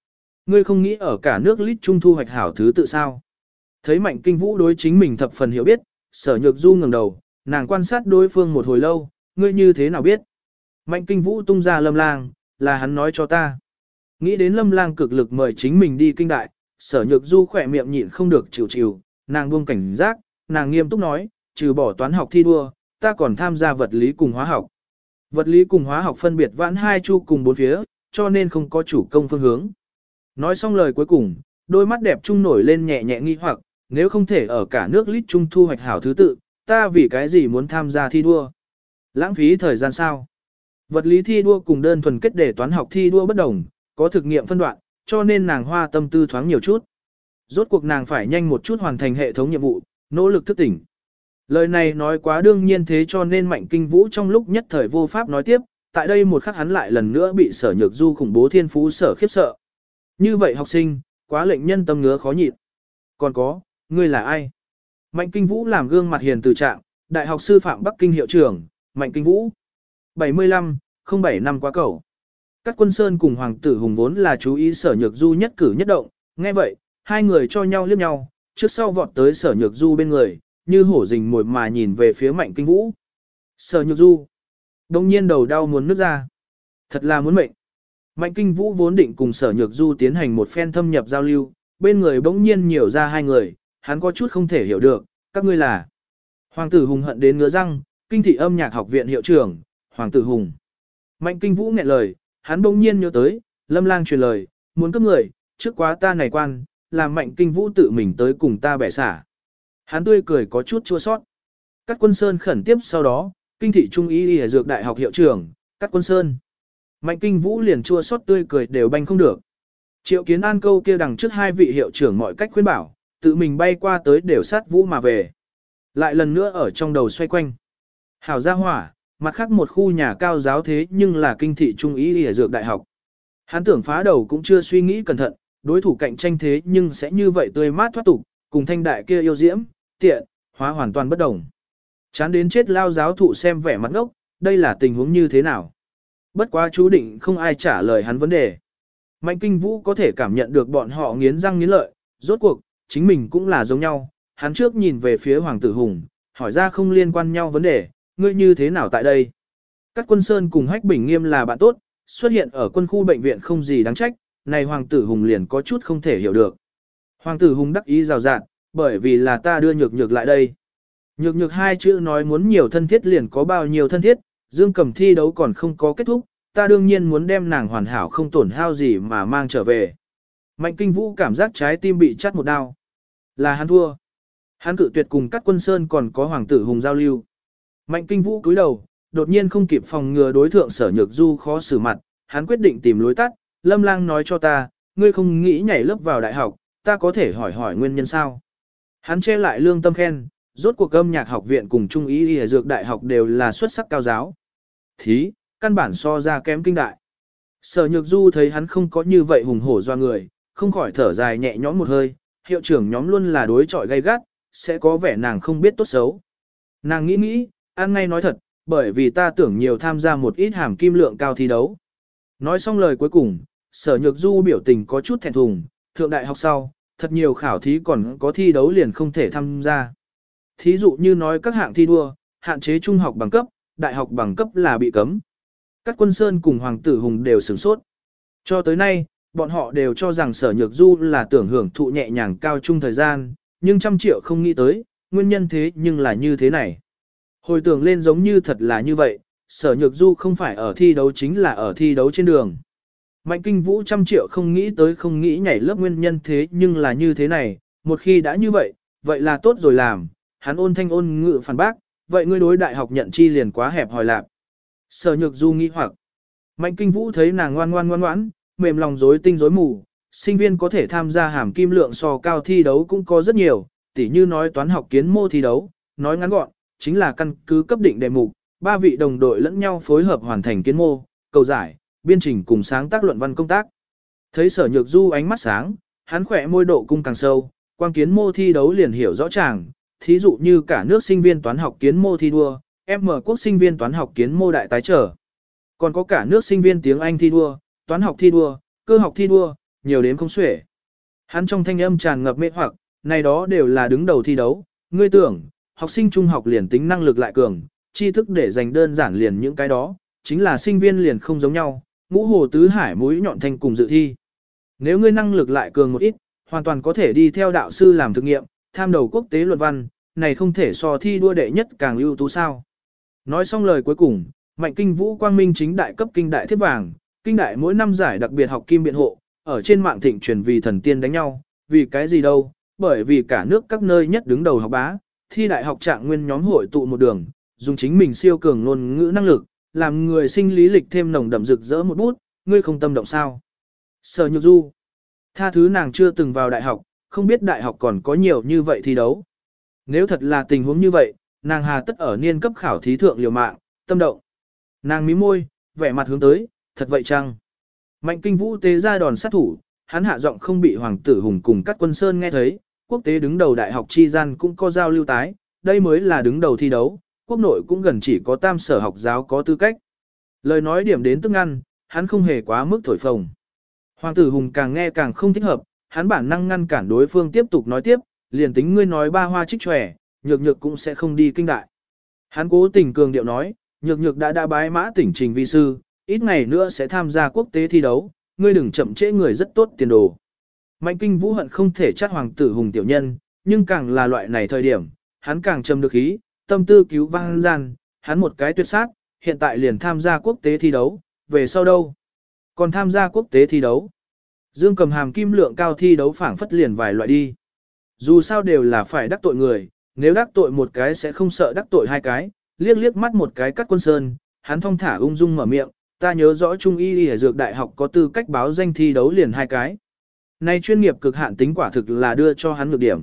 Ngươi không nghĩ ở cả nước lít trung thu hoạch hảo thứ tự sao? Thấy Mạnh Kinh Vũ đối chính mình thập phần hiểu biết, Sở Nhược Du ngẩng đầu, nàng quan sát đối phương một hồi lâu, ngươi như thế nào biết? Mạnh Kinh Vũ tung ra Lâm Lang, là hắn nói cho ta. Nghĩ đến Lâm Lang cực lực mời chính mình đi kinh đại, Sở Nhược Du khỏe miệng nhịn không được chịu chịu, nàng buông cảnh giác, nàng nghiêm túc nói, trừ bỏ toán học thi đua, ta còn tham gia vật lý cùng hóa học. Vật lý cùng hóa học phân biệt vãn hai chu cùng bốn phía, cho nên không có chủ công phương hướng. Nói xong lời cuối cùng, đôi mắt đẹp trung nổi lên nhẹ nhẹ nghi hoặc, nếu không thể ở cả nước lít trung thu hoạch hảo thứ tự, ta vì cái gì muốn tham gia thi đua? Lãng phí thời gian sao? Vật lý thi đua cùng đơn thuần kết để toán học thi đua bất đồng, có thực nghiệm phân đoạn, cho nên nàng hoa tâm tư thoáng nhiều chút. Rốt cuộc nàng phải nhanh một chút hoàn thành hệ thống nhiệm vụ, nỗ lực thức tỉnh. Lời này nói quá đương nhiên thế cho nên Mạnh Kinh Vũ trong lúc nhất thời vô pháp nói tiếp, tại đây một khắc hắn lại lần nữa bị Sở Nhược Du khủng bố thiên phú sở khiếp sợ. Như vậy học sinh, quá lệnh nhân tâm ngứa khó nhịn. Còn có, ngươi là ai? Mạnh Kinh Vũ làm gương mặt hiền từ trạng, Đại học sư phạm Bắc Kinh hiệu trưởng, Mạnh Kinh Vũ. bảy mươi lăm, không bảy năm quá cầu. Các quân sơn cùng Hoàng tử Hùng vốn là chú ý Sở Nhược Du nhất cử nhất động, nghe vậy, hai người cho nhau liếc nhau, trước sau vọt tới Sở Nhược Du bên người, như hổ rình mồi mà nhìn về phía Mạnh Kinh Vũ. Sở Nhược Du. Đông nhiên đầu đau muốn nứt ra. Thật là muốn mệnh. Mạnh Kinh Vũ vốn định cùng Sở Nhược Du tiến hành một phen thâm nhập giao lưu, bên người bỗng nhiên nhiều ra hai người, hắn có chút không thể hiểu được, các ngươi là. Hoàng tử Hùng hận đến ngứa răng, Kinh thị âm nhạc học viện hiệu trưởng, Hoàng tử Hùng. Mạnh Kinh Vũ nghẹn lời, hắn bỗng nhiên nhớ tới, Lâm Lang truyền lời, muốn cướp người, trước quá ta này quan, làm Mạnh Kinh Vũ tự mình tới cùng ta bẻ xả. Hắn tươi cười có chút chua sót. Cát Quân Sơn khẩn tiếp sau đó, Kinh thị Trung y y dược đại học hiệu trưởng, Cát Quân Sơn. Mạnh Kinh Vũ liền chua sót tươi cười đều banh không được. Triệu Kiến An câu kia đằng trước hai vị hiệu trưởng mọi cách khuyên bảo, tự mình bay qua tới đều sát Vũ mà về. Lại lần nữa ở trong đầu xoay quanh. Hảo gia hỏa, mặt khác một khu nhà cao giáo thế nhưng là Kinh thị Trung y y dược đại học. Hắn tưởng phá đầu cũng chưa suy nghĩ cẩn thận, đối thủ cạnh tranh thế nhưng sẽ như vậy tươi mát thoát tục, cùng thanh đại kia yêu diễm, tiện, hóa hoàn toàn bất đồng. Chán đến chết lao giáo thụ xem vẻ mặt ngốc, đây là tình huống như thế nào? Bất quá chú định không ai trả lời hắn vấn đề. Mạnh Kinh Vũ có thể cảm nhận được bọn họ nghiến răng nghiến lợi, rốt cuộc, chính mình cũng là giống nhau. Hắn trước nhìn về phía Hoàng tử Hùng, hỏi ra không liên quan nhau vấn đề, ngươi như thế nào tại đây? Các Quân Sơn cùng Hách Bình Nghiêm là bạn tốt, xuất hiện ở quân khu bệnh viện không gì đáng trách, này Hoàng tử Hùng liền có chút không thể hiểu được. Hoàng tử Hùng đắc ý rào rạt, bởi vì là ta đưa nhược nhược lại đây. Nhược nhược hai chữ nói muốn nhiều thân thiết liền có bao nhiêu thân thiết, Dương Cầm thi đấu còn không có kết thúc, ta đương nhiên muốn đem nàng hoàn hảo không tổn hao gì mà mang trở về. Mạnh Kinh Vũ cảm giác trái tim bị chắt một đao. Là hắn thua. Hắn cự tuyệt cùng các quân sơn còn có Hoàng tử Hùng giao lưu. Mạnh Kinh Vũ cúi đầu, đột nhiên không kịp phòng ngừa đối thượng Sở Nhược Du khó xử mặt, hắn quyết định tìm lối tắt. Lâm Lang nói cho ta, ngươi không nghĩ nhảy lớp vào đại học, ta có thể hỏi hỏi nguyên nhân sao? Hắn che lại lương tâm khen, rốt cuộc âm nhạc học viện cùng Trung ý y dược đại học đều là xuất sắc cao giáo. Thí, căn bản so ra kém kinh đại. Sở Nhược Du thấy hắn không có như vậy hùng hổ doa người, không khỏi thở dài nhẹ nhõm một hơi, hiệu trưởng nhóm luôn là đối chọi gay gắt, sẽ có vẻ nàng không biết tốt xấu. Nàng nghĩ nghĩ, ăn ngay nói thật, bởi vì ta tưởng nhiều tham gia một ít hàm kim lượng cao thi đấu. Nói xong lời cuối cùng, Sở Nhược Du biểu tình có chút thẹn thùng, thượng đại học sau, thật nhiều khảo thí còn có thi đấu liền không thể tham gia. Thí dụ như nói các hạng thi đua, hạn chế trung học bằng cấp, đại học bằng cấp là bị cấm. Các Quân Sơn cùng Hoàng tử Hùng đều sửng sốt. Cho tới nay, bọn họ đều cho rằng Sở Nhược Du là tưởng hưởng thụ nhẹ nhàng cao trung thời gian, nhưng trăm triệu không nghĩ tới, nguyên nhân thế nhưng là như thế này. Hồi tưởng lên giống như thật là như vậy, Sở Nhược Du không phải ở thi đấu chính là ở thi đấu trên đường. Mạnh Kinh Vũ trăm triệu không nghĩ tới không nghĩ nhảy lớp nguyên nhân thế nhưng là như thế này, một khi đã như vậy, vậy là tốt rồi làm, hắn ôn thanh ôn ngự phản bác, vậy ngươi đối đại học nhận chi liền quá hẹp hòi lạc. Sở Nhược Du nghĩ hoặc, Mạnh Kinh Vũ thấy nàng ngoan ngoan ngoan ngoãn, mềm lòng rối tinh rối mù, sinh viên có thể tham gia hàm kim lượng so cao thi đấu cũng có rất nhiều, tỉ như nói toán học kiến mô thi đấu, nói ngắn gọn, chính là căn cứ cấp định đề mục, ba vị đồng đội lẫn nhau phối hợp hoàn thành kiến mô, cầu giải, biên trình cùng sáng tác luận văn công tác. Thấy Sở Nhược Du ánh mắt sáng, hắn khỏe môi độ cung càng sâu, quang kiến mô thi đấu liền hiểu rõ ràng, thí dụ như cả nước sinh viên toán học kiến mô thi đua, M quốc sinh viên toán học kiến mô đại tái trở. Còn có cả nước sinh viên tiếng Anh thi đua, toán học thi đua, cơ học thi đua, nhiều đến không xuể. Hắn trong thanh âm tràn ngập mê hoặc, này đó đều là đứng đầu thi đấu, ngươi tưởng, học sinh trung học liền tính năng lực lại cường, tri thức để dành đơn giản liền những cái đó, chính là sinh viên liền không giống nhau, ngũ hồ tứ hải mũi nhọn thanh cùng dự thi. Nếu ngươi năng lực lại cường một ít, hoàn toàn có thể đi theo đạo sư làm thực nghiệm, tham đầu quốc tế luận văn, này không thể so thi đua đệ nhất càng ưu tú sao. Nói xong lời cuối cùng, Mạnh Kinh Vũ quang minh chính đại cấp kinh đại thiếp vàng, kinh đại mỗi năm giải đặc biệt học kim biện hộ, ở trên mạng thịnh truyền vì thần tiên đánh nhau, vì cái gì đâu, bởi vì cả nước các nơi nhất đứng đầu học bá, thi đại học trạng nguyên nhóm hội tụ một đường, dùng chính mình siêu cường ngôn ngữ năng lực, làm người sinh lý lịch thêm nồng đậm rực rỡ một bút, ngươi không tâm động sao. Sở Nhược Du, tha thứ nàng chưa từng vào đại học, không biết đại học còn có nhiều như vậy thi đấu. Nếu thật là tình huống như vậy, nàng hà tất ở niên cấp khảo thí thượng liều mạng, tâm động. Nàng mím môi, vẻ mặt hướng tới, thật vậy chăng? Mạnh Kinh Vũ tế ra đòn sát thủ, hắn hạ giọng không bị Hoàng tử Hùng cùng các quân sơn nghe thấy, quốc tế đứng đầu đại học chi gian cũng có giao lưu tái, đây mới là đứng đầu thi đấu, quốc nội cũng gần chỉ có tam sở học giáo có tư cách. Lời nói điểm đến tức ngăn, hắn không hề quá mức thổi phồng. Hoàng tử Hùng càng nghe càng không thích hợp, hắn bản năng ngăn cản đối phương tiếp tục nói tiếp, liền tính ngươi nói ba hoa trích tròe, nhược nhược cũng sẽ không đi kinh đại. Hắn cố tình cường điệu nói, nhược nhược đã đã bái mã tỉnh trình vi sư, ít ngày nữa sẽ tham gia quốc tế thi đấu, ngươi đừng chậm trễ người rất tốt tiền đồ. Mạnh Kinh Vũ hận không thể chắc Hoàng tử Hùng tiểu nhân, nhưng càng là loại này thời điểm, hắn càng trầm được ý, tâm tư cứu vang gian, hắn một cái tuyệt sát, hiện tại liền tham gia quốc tế thi đấu, về sau đâu? Còn tham gia quốc tế thi đấu. Dương Cầm hàm kim lượng cao thi đấu phảng phất liền vài loại đi. Dù sao đều là phải đắc tội người, nếu đắc tội một cái sẽ không sợ đắc tội hai cái, liếc liếc mắt một cái cắt quân sơn, hắn thong thả ung dung mở miệng, ta nhớ rõ Trung y y dược đại học có tư cách báo danh thi đấu liền hai cái. Này chuyên nghiệp cực hạn tính quả thực là đưa cho hắn lược điểm.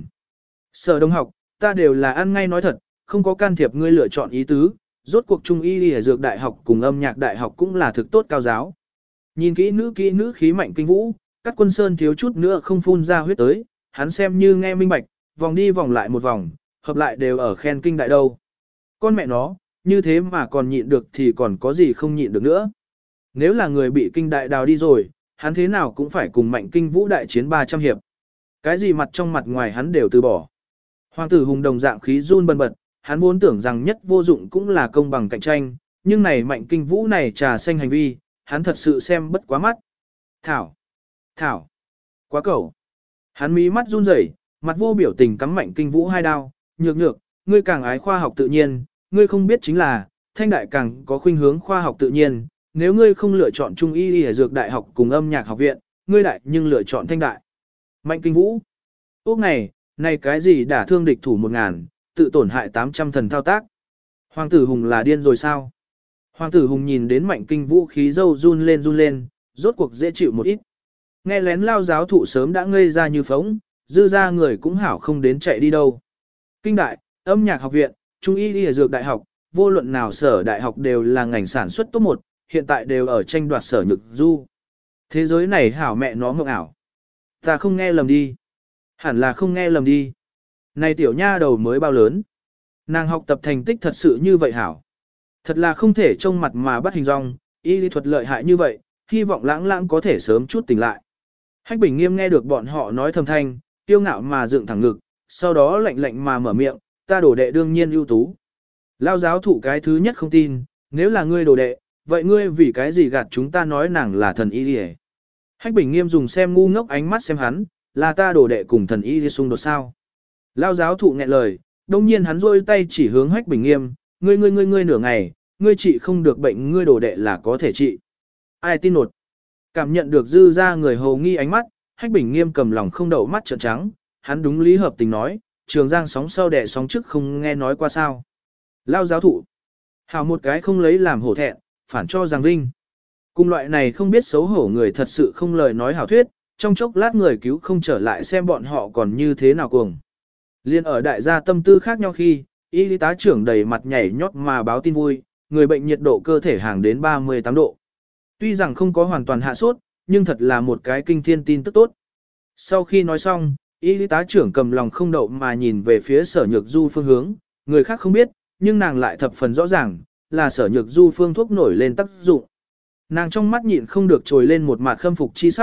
Sở Đông học, ta đều là ăn ngay nói thật, không có can thiệp ngươi lựa chọn ý tứ, rốt cuộc Trung y y dược đại học cùng âm nhạc đại học cũng là thực tốt cao giáo. Nhìn kỹ nữ kỹ nữ khí Mạnh Kinh Vũ, các quân sơn thiếu chút nữa không phun ra huyết tới, hắn xem như nghe minh bạch, vòng đi vòng lại một vòng, hợp lại đều ở khen kinh đại đâu. Con mẹ nó, như thế mà còn nhịn được thì còn có gì không nhịn được nữa. Nếu là người bị kinh đại đào đi rồi, hắn thế nào cũng phải cùng Mạnh Kinh Vũ đại chiến ba trăm hiệp. Cái gì mặt trong mặt ngoài hắn đều từ bỏ. Hoàng tử Hùng đồng dạng khí run bần bật, hắn vốn tưởng rằng nhất vô dụng cũng là công bằng cạnh tranh, nhưng này Mạnh Kinh Vũ này trà xanh hành vi, hắn thật sự xem bất quá mắt. Thảo! Thảo! Quá cẩu! Hắn mí mắt run rẩy, mặt vô biểu tình cắm Mạnh Kinh Vũ hai đao, nhược nhược, ngươi càng ái khoa học tự nhiên, ngươi không biết chính là, thanh đại càng có khuynh hướng khoa học tự nhiên, nếu ngươi không lựa chọn Trung y y dược đại học cùng âm nhạc học viện, ngươi đại nhưng lựa chọn thanh đại. Mạnh Kinh Vũ! Úc này, này cái gì đả thương địch thủ một ngàn, tự tổn hại tám trăm thần thao tác. Hoàng tử Hùng là điên rồi sao? Hoàng tử Hùng nhìn đến Mạnh Kinh Vũ khí dâu run lên run lên, rốt cuộc dễ chịu một ít. Nghe lén lao giáo thụ sớm đã ngây ra như phóng, dư ra người cũng hảo không đến chạy đi đâu. Kinh đại, âm nhạc học viện, Trung y y dược đại học, vô luận nào sở đại học đều là ngành sản xuất top một, hiện tại đều ở tranh đoạt Sở Nhược Du. Thế giới này hảo mẹ nó ngộng ảo. Ta không nghe lầm đi. Hẳn là không nghe lầm đi. Này tiểu nha đầu mới bao lớn. Nàng học tập thành tích thật sự như vậy hảo. Thật là không thể trông mặt mà bắt hình dong, y lý thuật lợi hại như vậy, hy vọng lãng lãng có thể sớm chút tỉnh lại. Hách Bình Nghiêm nghe được bọn họ nói thầm thanh, kiêu ngạo mà dựng thẳng ngực, sau đó lạnh lạnh mà mở miệng, ta đổ đệ đương nhiên ưu tú. Lao giáo thụ cái thứ nhất không tin, nếu là ngươi đồ đệ, vậy ngươi vì cái gì gạt chúng ta nói nàng là thần y đi. Hách Bình Nghiêm dùng xem ngu ngốc ánh mắt xem hắn, là ta đồ đệ cùng thần y đi xung đột sao. Lao giáo thụ nghẹn lời, đông nhiên hắn rôi tay chỉ hướng Hách Bình Nghiêm, ngươi ngươi ngươi ngươi nửa ngày, ngươi trị không được bệnh ngươi đồ đệ là có thể trị. Ai tin nột? Cảm nhận được dư ra người hầu nghi ánh mắt, Hách Bình Nghiêm cầm lòng không đậu mắt trợn trắng, hắn đúng lý hợp tình nói, Trường Giang sóng sau đẻ sóng trước không nghe nói qua sao. Lao giáo thụ. Hào một cái không lấy làm hổ thẹn, phản cho Giang Vinh. Cùng loại này không biết xấu hổ người thật sự không lời nói hảo thuyết, trong chốc lát người cứu không trở lại xem bọn họ còn như thế nào cuồng. Liên ở đại gia tâm tư khác nhau khi, y tá trưởng đầy mặt nhảy nhót mà báo tin vui, người bệnh nhiệt độ cơ thể hàng đến ba mươi tám độ. Tuy rằng không có hoàn toàn hạ sốt, nhưng thật là một cái kinh thiên tin tức tốt. Sau khi nói xong, y tá trưởng cầm lòng không đậu mà nhìn về phía Sở Nhược Du phương hướng, người khác không biết, nhưng nàng lại thập phần rõ ràng, là Sở Nhược Du phương thuốc nổi lên tác dụng. Nàng trong mắt nhịn không được trồi lên một mặt khâm phục chi sắc,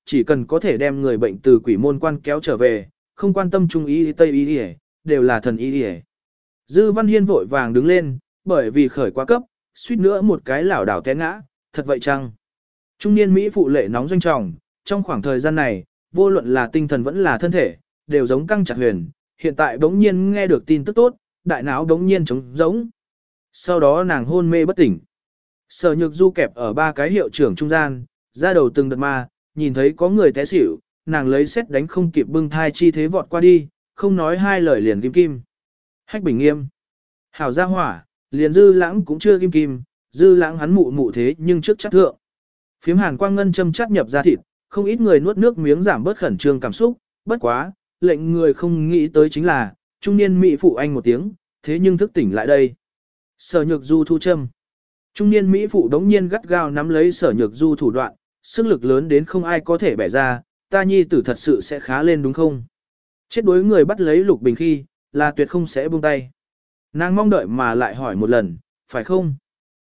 chỉ cần có thể đem người bệnh từ quỷ môn quan kéo trở về, không quan tâm trung y tây y đều là thần y. Dư Văn Hiên vội vàng đứng lên, bởi vì khởi quá cấp, suýt nữa một cái lảo đảo té ngã, thật vậy chăng? Trung niên Mỹ phụ lệ nóng doanh trọng, trong khoảng thời gian này, vô luận là tinh thần vẫn là thân thể, đều giống căng chặt huyền, hiện tại bỗng nhiên nghe được tin tức tốt, đại não bỗng nhiên trống rỗng. Sau đó nàng hôn mê bất tỉnh. Sở Nhược Du kẹp ở ba cái hiệu trưởng trung gian, ra đầu từng đợt ma, nhìn thấy có người té xỉu, nàng lấy xét đánh không kịp bưng thai chi thế vọt qua đi, không nói hai lời liền kim kim. Hách Bình Nghiêm. Hảo gia hỏa, liền Dư Lãng cũng chưa kim kim, Dư Lãng hắn mụ mụ thế nhưng trước chắc thượng. Phiếm hàn quang ngân châm chắt nhập ra thịt, không ít người nuốt nước miếng giảm bớt khẩn trương cảm xúc, bất quá, lệnh người không nghĩ tới chính là, trung niên Mỹ phụ anh một tiếng, thế nhưng thức tỉnh lại đây. Sở Nhược Du thu châm. Trung niên Mỹ phụ đống nhiên gắt gao nắm lấy Sở Nhược Du thủ đoạn, sức lực lớn đến không ai có thể bẻ ra, ta nhi tử thật sự sẽ khá lên đúng không? Chết đối người bắt lấy Lục Bình khi, là tuyệt không sẽ buông tay. Nàng mong đợi mà lại hỏi một lần, phải không?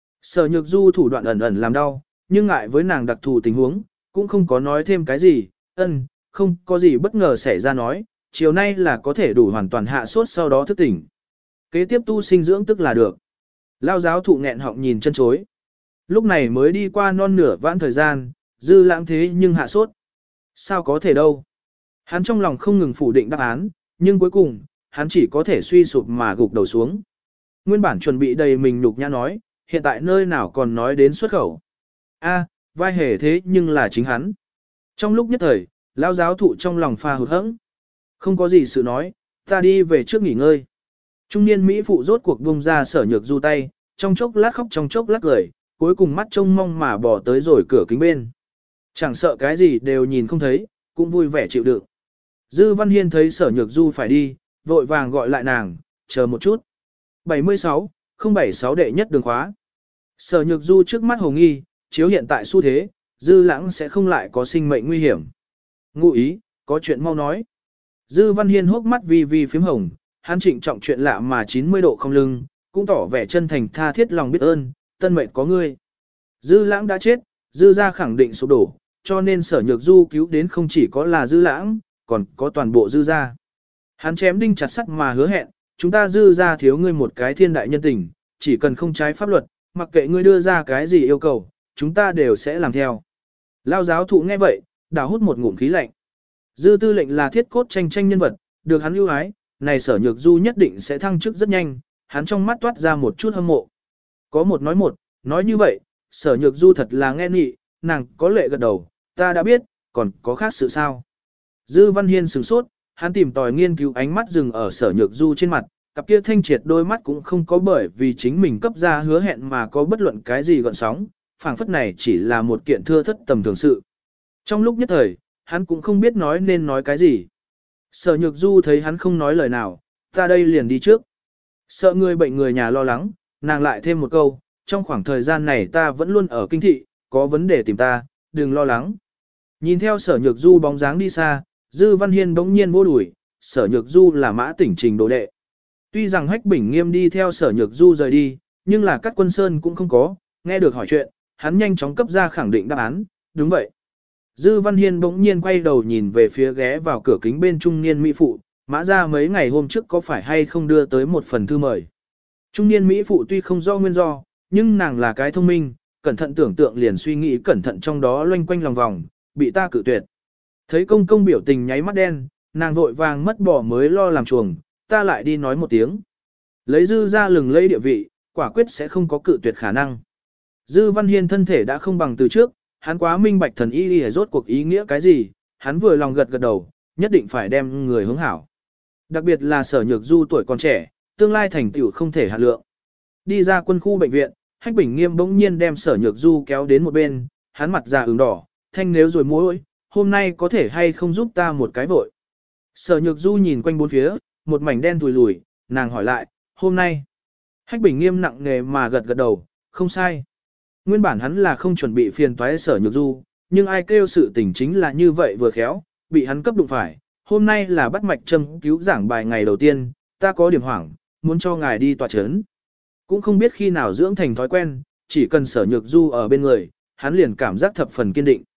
Sở Nhược Du thủ đoạn ẩn ẩn làm đau, nhưng ngại với nàng đặc thù tình huống, cũng không có nói thêm cái gì, ân, không có gì bất ngờ xảy ra nói, chiều nay là có thể đủ hoàn toàn hạ sốt sau đó thức tỉnh. Kế tiếp tu sinh dưỡng tức là được. Lao giáo thụ nghẹn họng nhìn chân chối. Lúc này mới đi qua non nửa vãn thời gian, Dư Lãng thế nhưng hạ sốt. Sao có thể đâu? Hắn trong lòng không ngừng phủ định đáp án, nhưng cuối cùng, hắn chỉ có thể suy sụp mà gục đầu xuống. Nguyên bản chuẩn bị đầy mình nhục nhã nói, hiện tại nơi nào còn nói đến xuất khẩu. A, vai hề thế nhưng là chính hắn. Trong lúc nhất thời, lão giáo thụ trong lòng pha hụt hẫng. Không có gì sự nói, ta đi về trước nghỉ ngơi. Trung niên Mỹ phụ rốt cuộc buông ra Sở Nhược Du tay, trong chốc lát khóc trong chốc lát cười, cuối cùng mắt trông mong mà bỏ tới rồi cửa kính bên. Chẳng sợ cái gì đều nhìn không thấy, cũng vui vẻ chịu đựng. Dư Văn Hiên thấy Sở Nhược Du phải đi, vội vàng gọi lại nàng, chờ một chút. bảy mươi sáu, không bảy sáu đệ nhất đường khóa. Sở Nhược Du trước mắt hồ nghi, chiếu hiện tại xu thế, Dư Lãng sẽ không lại có sinh mệnh nguy hiểm. Ngụ ý, có chuyện mau nói. Dư Văn Hiên hốc mắt vi vi phím hồng, hắn trịnh trọng chuyện lạ mà chín mươi độ không lưng, cũng tỏ vẻ chân thành tha thiết lòng biết ơn, tân mệnh có ngươi. Dư Lãng đã chết, Dư gia khẳng định sụp đổ, cho nên Sở Nhược Du cứu đến không chỉ có là Dư Lãng, còn có toàn bộ Dư gia. Hắn chém đinh chặt sắt mà hứa hẹn, chúng ta Dư gia thiếu ngươi một cái thiên đại nhân tình, chỉ cần không trái pháp luật, mặc kệ ngươi đưa ra cái gì yêu cầu, chúng ta đều sẽ làm theo. Lao giáo thụ nghe vậy, đào hút một ngụm khí lạnh. Dư tư lệnh là thiết cốt tranh tranh nhân vật, được hắn ưu ái, này Sở Nhược Du nhất định sẽ thăng chức rất nhanh, hắn trong mắt toát ra một chút hâm mộ. Có một nói một, nói như vậy, Sở Nhược Du thật là nghe nghị, nàng có lệ gật đầu, ta đã biết, còn có khác sự sao. Dư Văn Hiên sửng sốt, hắn tìm tòi nghiên cứu ánh mắt dừng ở Sở Nhược Du trên mặt, cặp kia thanh triệt đôi mắt cũng không có bởi vì chính mình cấp ra hứa hẹn mà có bất luận cái gì gợn sóng, phảng phất này chỉ là một kiện thưa thất tầm thường sự. Trong lúc nhất thời, hắn cũng không biết nói nên nói cái gì. Sở Nhược Du thấy hắn không nói lời nào, ta đây liền đi trước. Sợ người bệnh người nhà lo lắng, nàng lại thêm một câu, trong khoảng thời gian này ta vẫn luôn ở kinh thị, có vấn đề tìm ta, đừng lo lắng. Nhìn theo Sở Nhược Du bóng dáng đi xa, Dư Văn Hiên bỗng nhiên vô đuổi, Sở Nhược Du là Mã Tỉnh Trình đồ đệ. Tuy rằng Hách Bình Nghiêm đi theo Sở Nhược Du rời đi, nhưng là Cát Quân Sơn cũng không có, nghe được hỏi chuyện, hắn nhanh chóng cấp ra khẳng định đáp án, đúng vậy. Dư Văn Hiên bỗng nhiên quay đầu nhìn về phía ghé vào cửa kính bên trung niên Mỹ phụ, Mã ra mấy ngày hôm trước có phải hay không đưa tới một phần thư mời. Trung niên Mỹ phụ tuy không rõ nguyên do, nhưng nàng là cái thông minh, cẩn thận tưởng tượng liền suy nghĩ cẩn thận trong đó loanh quanh lòng vòng, bị ta cự tuyệt. Thấy công công biểu tình nháy mắt đen, nàng vội vàng mất bỏ mới lo làm chuồng, ta lại đi nói một tiếng. Lấy Dư ra lừng lấy địa vị, quả quyết sẽ không có cự tuyệt khả năng. Dư Văn Hiên thân thể đã không bằng từ trước, hắn quá minh bạch thần y y rốt cuộc ý nghĩa cái gì, hắn vừa lòng gật gật đầu, nhất định phải đem người hướng hảo. Đặc biệt là Sở Nhược Du tuổi còn trẻ, tương lai thành tựu không thể hạn lượng. Đi ra quân khu bệnh viện, Hách Bình Nghiêm bỗng nhiên đem Sở Nhược Du kéo đến một bên, hắn mặt già ửng đỏ, thanh nếu rồi mối, hôm nay có thể hay không giúp ta một cái vội. Sở Nhược Du nhìn quanh bốn phía, một mảnh đen thùi lùi, nàng hỏi lại, hôm nay. Hách Bình Nghiêm nặng nề mà gật gật đầu, không sai. Nguyên bản hắn là không chuẩn bị phiền toái Sở Nhược Du, nhưng ai kêu sự tình chính là như vậy vừa khéo, bị hắn cấp đụng phải. Hôm nay là bắt mạch châm cứu giảng bài ngày đầu tiên, ta có điểm hoảng, muốn cho ngài đi tòa chấn. Cũng không biết khi nào dưỡng thành thói quen, chỉ cần Sở Nhược Du ở bên người, hắn liền cảm giác thập phần kiên định.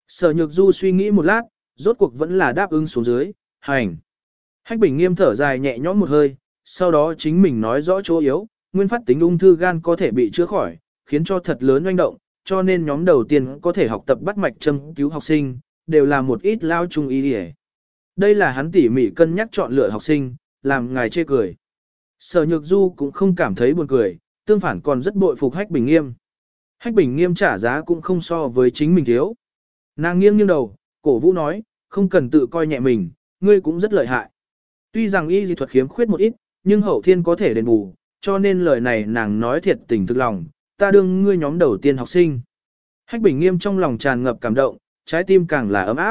Sở Nhược Du suy nghĩ một lát, rốt cuộc vẫn là đáp ứng xuống dưới, hành. Hách Bình Nghiêm thở dài nhẹ nhõm một hơi, sau đó chính mình nói rõ chỗ yếu, nguyên phát tính ung thư gan có thể bị chữa khỏi, khiến cho thật lớn oanh động, cho nên nhóm đầu tiên có thể học tập bắt mạch châm cứu học sinh, đều là một ít lao trung y đi. Đây là hắn tỉ mỉ cân nhắc chọn lựa học sinh, làm ngài chê cười. Sở Nhược Du cũng không cảm thấy buồn cười, tương phản còn rất bội phục Hách Bình Nghiêm. Hách Bình Nghiêm trả giá cũng không so với chính mình thiếu. Nàng nghiêng nghiêng đầu, cổ vũ nói, không cần tự coi nhẹ mình, ngươi cũng rất lợi hại. Tuy rằng y dị thuật khiếm khuyết một ít, nhưng hậu thiên có thể đền bù, cho nên lời này nàng nói thiệt tình thực lòng, ta đương ngươi nhóm đầu tiên học sinh. Hách Bình Nghiêm trong lòng tràn ngập cảm động, trái tim càng là ấm áp.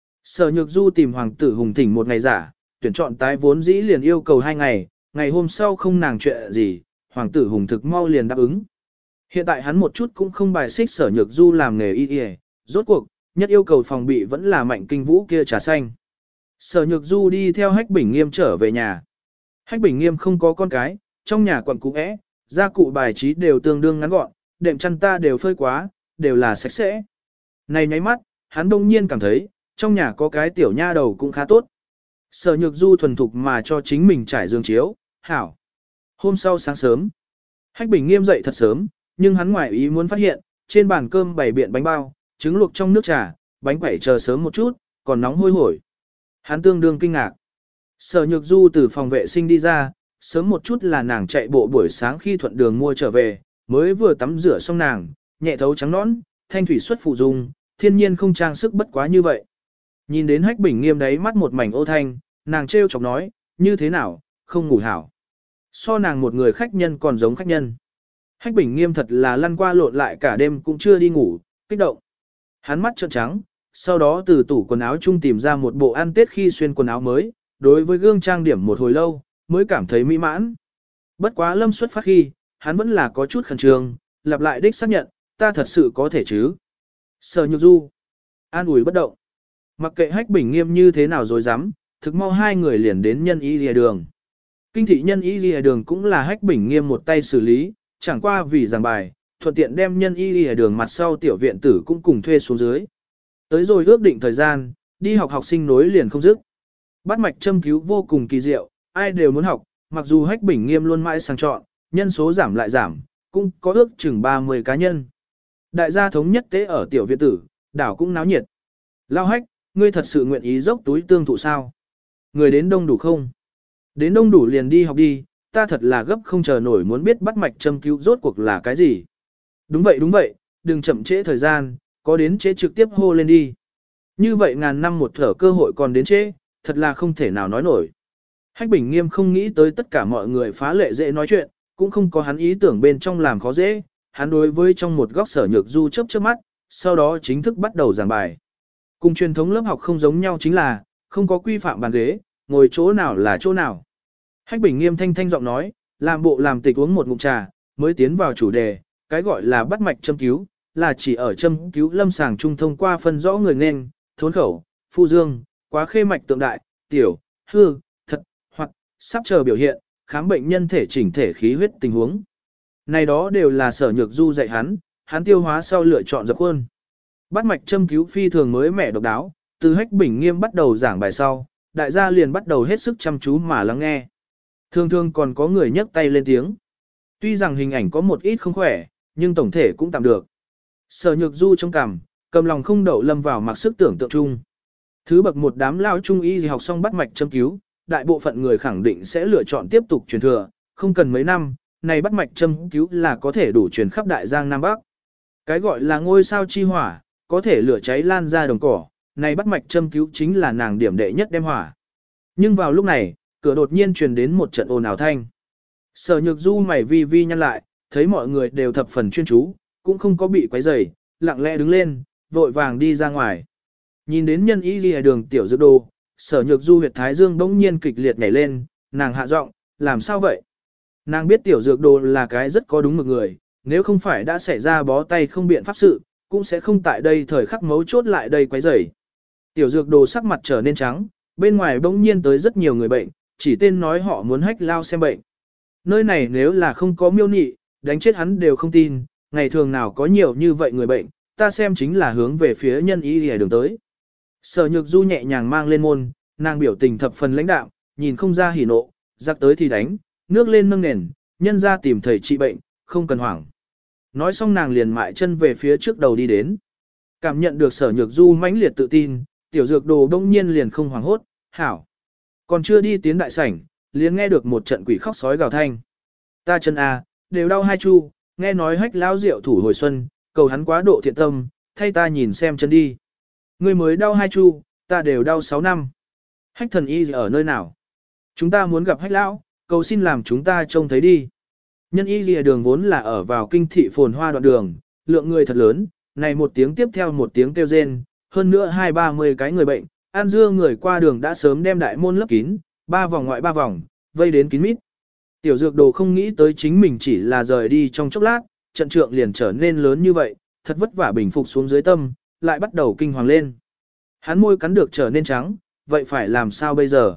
Sở Nhược Du tìm Hoàng tử Hùng thỉnh một ngày giả, tuyển chọn tái vốn dĩ liền yêu cầu hai ngày, ngày hôm sau không nàng chuyện gì, Hoàng tử Hùng thực mau liền đáp ứng. Hiện tại hắn một chút cũng không bài xích Sở Nhược Du làm nghề y y, rốt cuộc, nhất yêu cầu phòng bị vẫn là Mạnh Kinh Vũ kia trà xanh. Sở Nhược Du đi theo Hách Bình Nghiêm trở về nhà. Hách Bình Nghiêm không có con cái, trong nhà quận cũ é, gia cụ bài trí đều tương đương ngắn gọn, đệm chăn ta đều phơi quá, đều là sạch sẽ. Này nháy mắt, hắn đông nhiên cảm thấy, trong nhà có cái tiểu nha đầu cũng khá tốt. Sở Nhược Du thuần thục mà cho chính mình trải giường chiếu, hảo. Hôm sau sáng sớm, Hách Bình Nghiêm dậy thật sớm, nhưng hắn ngoài ý muốn phát hiện, trên bàn cơm bày biện bánh bao, trứng luộc trong nước trà, bánh quẩy chờ sớm một chút, còn nóng hôi hổi. Hắn tương đương kinh ngạc. Sở Nhược Du từ phòng vệ sinh đi ra, sớm một chút là nàng chạy bộ buổi sáng khi thuận đường mua trở về, mới vừa tắm rửa xong nàng, nhẹ thấu trắng nõn, thanh thủy xuất phụ dung, thiên nhiên không trang sức bất quá như vậy. Nhìn đến Hách Bình Nghiêm đấy mắt một mảnh ô thanh, nàng trêu chọc nói, như thế nào, không ngủ hảo. So nàng một người khách nhân còn giống khách nhân. Hách Bình Nghiêm thật là lăn qua lộn lại cả đêm cũng chưa đi ngủ, kích động. Hắn mắt trợn trắng, sau đó từ tủ quần áo chung tìm ra một bộ ăn tết khi xuyên quần áo mới, đối với gương trang điểm một hồi lâu, mới cảm thấy mỹ mãn. Bất quá lâm xuất phát khi, hắn vẫn là có chút khẩn trương, lặp lại đích xác nhận, ta thật sự có thể chứ. Sở Nhược Du, an ủi bất động. Mặc kệ Hách Bình Nghiêm như thế nào rồi dám, thực mau hai người liền đến nhân y lìa đường. Kinh thị nhân y lìa đường cũng là Hách Bình Nghiêm một tay xử lý, chẳng qua vì giảng bài, thuận tiện đem nhân y lìa đường mặt sau tiểu viện tử cũng cùng thuê xuống dưới. Tới rồi ước định thời gian, đi học học sinh nối liền không dứt. Bắt mạch châm cứu vô cùng kỳ diệu, ai đều muốn học, mặc dù Hách Bình Nghiêm luôn mãi sang chọn, nhân số giảm lại giảm, cũng có ước chừng ba mươi cá nhân. Đại gia thống nhất tế ở tiểu viện tử, đảo cũng náo nhiệt. Lao Hách, ngươi thật sự nguyện ý dốc túi tương thụ sao? Người đến đông đủ không? Đến đông đủ liền đi học đi, ta thật là gấp không chờ nổi muốn biết bắt mạch châm cứu rốt cuộc là cái gì. Đúng vậy đúng vậy, đừng chậm trễ thời gian, có đến trễ trực tiếp hô lên đi. Như vậy ngàn năm một thở cơ hội còn đến trễ, thật là không thể nào nói nổi. Hách Bình Nghiêm không nghĩ tới tất cả mọi người phá lệ dễ nói chuyện, cũng không có hắn ý tưởng bên trong làm khó dễ, hắn đối với trong một góc Sở Nhược Du chớp chớp mắt, sau đó chính thức bắt đầu giảng bài. Cùng truyền thống lớp học không giống nhau chính là, không có quy phạm bàn ghế, ngồi chỗ nào là chỗ nào. Hách Bình Nghiêm thanh thanh giọng nói, làm bộ làm tịch uống một ngụm trà, mới tiến vào chủ đề, cái gọi là bắt mạch châm cứu, là chỉ ở châm cứu lâm sàng trung thông qua phân rõ người nên, thốn khẩu, phu dương, quá khê mạch tượng đại, tiểu, hư, thật, hoặc, sắp chờ biểu hiện, khám bệnh nhân thể chỉnh thể khí huyết tình huống. Này đó đều là Sở Nhược Du dạy hắn, hắn tiêu hóa sau lựa chọn dập khuôn. Bắt mạch châm cứu phi thường mới mẻ độc đáo, từ Hách Bình Nghiêm bắt đầu giảng bài sau, đại gia liền bắt đầu hết sức chăm chú mà lắng nghe. Thường thường còn có người nhấc tay lên tiếng. Tuy rằng hình ảnh có một ít không khỏe, nhưng tổng thể cũng tạm được. Sở Nhược Du trong cằm, cầm lòng không đậu lâm vào mặc sức tưởng tượng chung. Thứ bậc một đám lao trung y gì học xong bắt mạch châm cứu, đại bộ phận người khẳng định sẽ lựa chọn tiếp tục truyền thừa, không cần mấy năm, này bắt mạch châm cứu là có thể đủ truyền khắp đại giang Nam Bắc. Cái gọi là ngôi sao chi hỏa, có thể lửa cháy lan ra đồng cỏ, này bắt mạch châm cứu chính là nàng điểm đệ nhất đem hỏa. Nhưng vào lúc này, cửa đột nhiên truyền đến một trận ồn ào thanh. Sở Nhược Du mày vi vi nhăn lại, thấy mọi người đều thập phần chuyên chú, cũng không có bị quấy rầy, lặng lẽ đứng lên, vội vàng đi ra ngoài. Nhìn đến nhân y ghi đường tiểu dược đồ, Sở Nhược Du huyệt thái dương bỗng nhiên kịch liệt nhảy lên, nàng hạ giọng, làm sao vậy? Nàng biết tiểu dược đồ là cái rất có đúng mực người, nếu không phải đã xảy ra bó tay không biện pháp sự, cũng sẽ không tại đây thời khắc mấu chốt lại đây quấy rầy. Tiểu dược đồ sắc mặt trở nên trắng, bên ngoài bỗng nhiên tới rất nhiều người bệnh, chỉ tên nói họ muốn hách lao xem bệnh. Nơi này nếu là không có miêu nị, đánh chết hắn đều không tin, ngày thường nào có nhiều như vậy người bệnh, ta xem chính là hướng về phía nhân y lìa đường tới. Sở Nhược Du nhẹ nhàng mang lên môn, nàng biểu tình thập phần lãnh đạm, nhìn không ra hỉ nộ, giặc tới thì đánh, nước lên nâng nền, nhân ra tìm thầy trị bệnh, không cần hoảng. Nói xong nàng liền mại chân về phía trước đầu đi đến. Cảm nhận được Sở Nhược Du mãnh liệt tự tin, tiểu dược đồ đông nhiên liền không hoảng hốt, hảo. Còn chưa đi tiến đại sảnh, liền nghe được một trận quỷ khóc sói gào thanh. Ta chân à, đều đau hai chu, nghe nói hách lão rượu thủ hồi xuân, cầu hắn quá độ thiện tâm, thay ta nhìn xem chân đi. Người mới đau hai chu, ta đều đau sáu năm. Hách thần y ở nơi nào? Chúng ta muốn gặp hách lão, cầu xin làm chúng ta trông thấy đi. Nhân y lìa đường vốn là ở vào kinh thị phồn hoa đoạn đường, lượng người thật lớn, này một tiếng tiếp theo một tiếng kêu rên, hơn nữa hai ba mươi cái người bệnh, an dưa người qua đường đã sớm đem đại môn lấp kín, ba vòng ngoại ba vòng, vây đến kín mít. Tiểu dược đồ không nghĩ tới chính mình chỉ là rời đi trong chốc lát, trận trượng liền trở nên lớn như vậy, thật vất vả bình phục xuống dưới tâm, lại bắt đầu kinh hoàng lên. Hắn môi cắn được trở nên trắng, vậy phải làm sao bây giờ?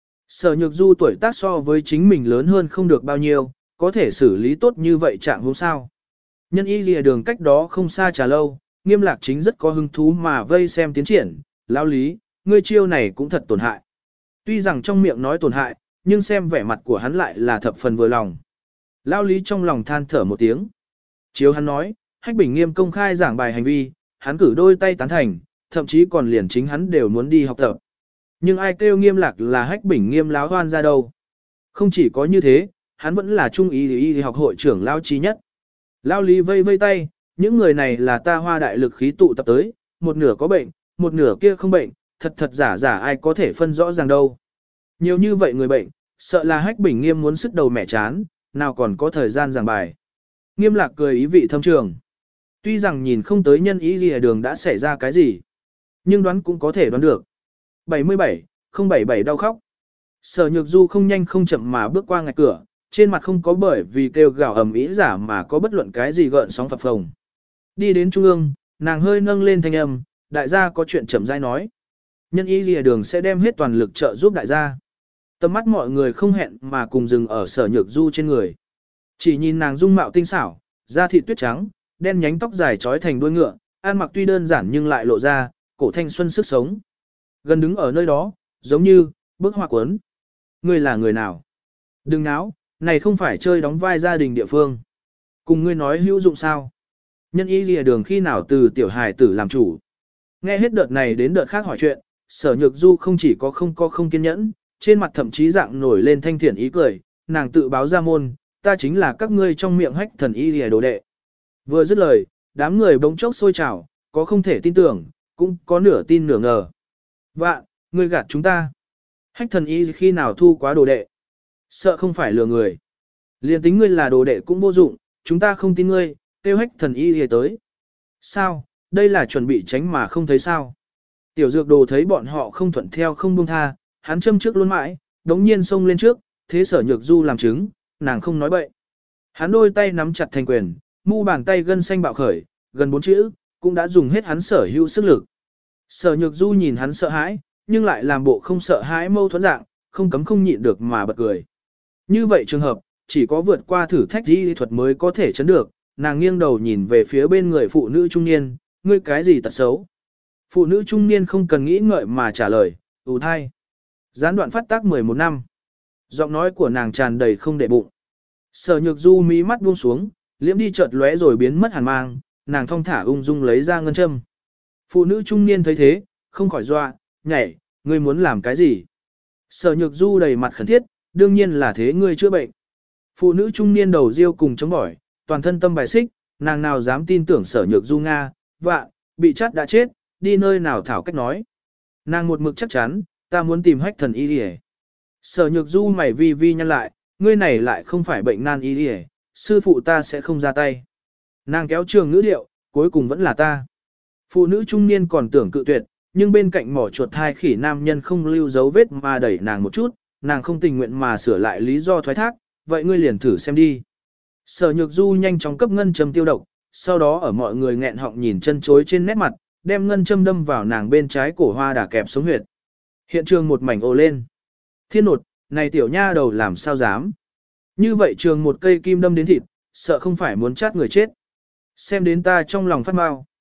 Sở Nhược Du tuổi tác so với chính mình lớn hơn không được bao nhiêu, có thể xử lý tốt như vậy trạng huống sao? Nhân y lìa đường cách đó không xa trà lâu, Nghiêm Lạc Chính rất có hứng thú mà vây xem tiến triển, lão lý, ngươi chiêu này cũng thật tổn hại. Tuy rằng trong miệng nói tổn hại, nhưng xem vẻ mặt của hắn lại là thập phần vừa lòng. Lão lý trong lòng than thở một tiếng. Chiếu hắn nói, Hách Bình Nghiêm công khai giảng bài hành vi, hắn cử đôi tay tán thành, thậm chí còn liền chính hắn đều muốn đi học tập. Nhưng ai kêu Nghiêm Lạc là Hách Bình Nghiêm láo hoan ra đâu. Không chỉ có như thế, hắn vẫn là trung ý y học hội trưởng lão trí nhất. Lão lý vây vây tay, những người này là ta Hoa đại lực khí tụ tập tới, một nửa có bệnh, một nửa kia không bệnh, thật thật giả giả ai có thể phân rõ ràng đâu. Nhiều như vậy người bệnh, sợ là Hách Bình Nghiêm muốn sức đầu mẻ chán, nào còn có thời gian giảng bài. Nghiêm Lạc cười ý vị thâm trường. Tuy rằng nhìn không tới nhân ý gì đường đã xảy ra cái gì, nhưng đoán cũng có thể đoán được. bảy mươi bảy, không bảy bảy đau khóc. Sở Nhược Du không nhanh không chậm mà bước qua ngạch cửa, trên mặt không có bởi vì kêu gào ầm ĩ giả mà có bất luận cái gì gợn sóng phập phồng. Đi đến trung ương, nàng hơi nâng lên thanh âm, đại gia có chuyện chậm rãi nói. Nhân ý lìa đường sẽ đem hết toàn lực trợ giúp đại gia. Tầm mắt mọi người không hẹn mà cùng dừng ở Sở Nhược Du trên người. Chỉ nhìn nàng dung mạo tinh xảo, da thịt tuyết trắng, đen nhánh tóc dài trói thành đuôi ngựa, ăn mặc tuy đơn giản nhưng lại lộ ra, cổ thanh xuân sức sống. Gần đứng ở nơi đó, giống như, bức họa cuốn. Ngươi là người nào? Đừng náo, này không phải chơi đóng vai gia đình địa phương. Cùng ngươi nói hữu dụng sao? Nhân ý lìa đường khi nào từ tiểu hài tử làm chủ. Nghe hết đợt này đến đợt khác hỏi chuyện, Sở Nhược Du không chỉ có không có không kiên nhẫn, trên mặt thậm chí dạng nổi lên thanh thiện ý cười, nàng tự báo ra môn, ta chính là các ngươi trong miệng Hách thần y lìa đồ đệ. Vừa dứt lời, đám người bỗng chốc sôi trào, có không thể tin tưởng, cũng có nửa tin nửa ngờ. Vạn, ngươi gạt chúng ta. Hách thần y khi nào thu quá đồ đệ? Sợ không phải lừa người. Liên tính ngươi là đồ đệ cũng vô dụng, chúng ta không tin ngươi, kêu Hách thần y lìa tới. Sao, đây là chuẩn bị tránh mà không thấy sao? Tiểu dược đồ thấy bọn họ không thuận theo không buông tha, hắn châm trước luôn mãi, đống nhiên xông lên trước, thế Sở Nhược Du làm chứng, nàng không nói bậy. Hắn đôi tay nắm chặt thành quyền, mu bàn tay gân xanh bạo khởi, gần bốn chữ, cũng đã dùng hết hắn sở hữu sức lực. Sở Nhược Du nhìn hắn sợ hãi, nhưng lại làm bộ không sợ hãi mâu thuẫn dạng, không cấm không nhịn được mà bật cười. Như vậy trường hợp, chỉ có vượt qua thử thách y thuật mới có thể chấn được, nàng nghiêng đầu nhìn về phía bên người phụ nữ trung niên, ngươi cái gì tật xấu? Phụ nữ trung niên không cần nghĩ ngợi mà trả lời, ủ thai. Gián đoạn phát tác mười một năm. Giọng nói của nàng tràn đầy không để bụng. Sở Nhược Du mí mắt buông xuống, liễm đi chợt lóe rồi biến mất hàn mang, nàng thong thả ung dung lấy ra ngân châm. Phụ nữ trung niên thấy thế, không khỏi dọa, nhảy, ngươi muốn làm cái gì? Sở Nhược Du đầy mặt khẩn thiết, đương nhiên là thế ngươi chữa bệnh. Phụ nữ trung niên đầu riêu cùng chống bỏi, toàn thân tâm bài xích, nàng nào dám tin tưởng Sở Nhược Du Nga, vạ, bị chát đã chết, đi nơi nào thảo cách nói. Nàng một mực chắc chắn, ta muốn tìm Hách thần y đi. Sở Nhược Du mày vi vi nhăn lại, ngươi này lại không phải bệnh nan y đi, sư phụ ta sẽ không ra tay. Nàng kéo trường ngữ điệu, cuối cùng vẫn là ta. Phụ nữ trung niên còn tưởng cự tuyệt, nhưng bên cạnh mỏ chuột thai khỉ nam nhân không lưu dấu vết mà đẩy nàng một chút, nàng không tình nguyện mà sửa lại lý do thoái thác, vậy ngươi liền thử xem đi. Sở Nhược Du nhanh chóng cấp ngân châm tiêu độc, sau đó ở mọi người nghẹn họng nhìn chân chối trên nét mặt, đem ngân châm đâm vào nàng bên trái cổ hoa đà kẹp sống huyệt. Hiện trường một mảnh ồ lên. Thiên nột, này tiểu nha đầu làm sao dám. Như vậy trường một cây kim đâm đến thịt, sợ không phải muốn chát người chết. Xem đến ta trong lòng phát mau.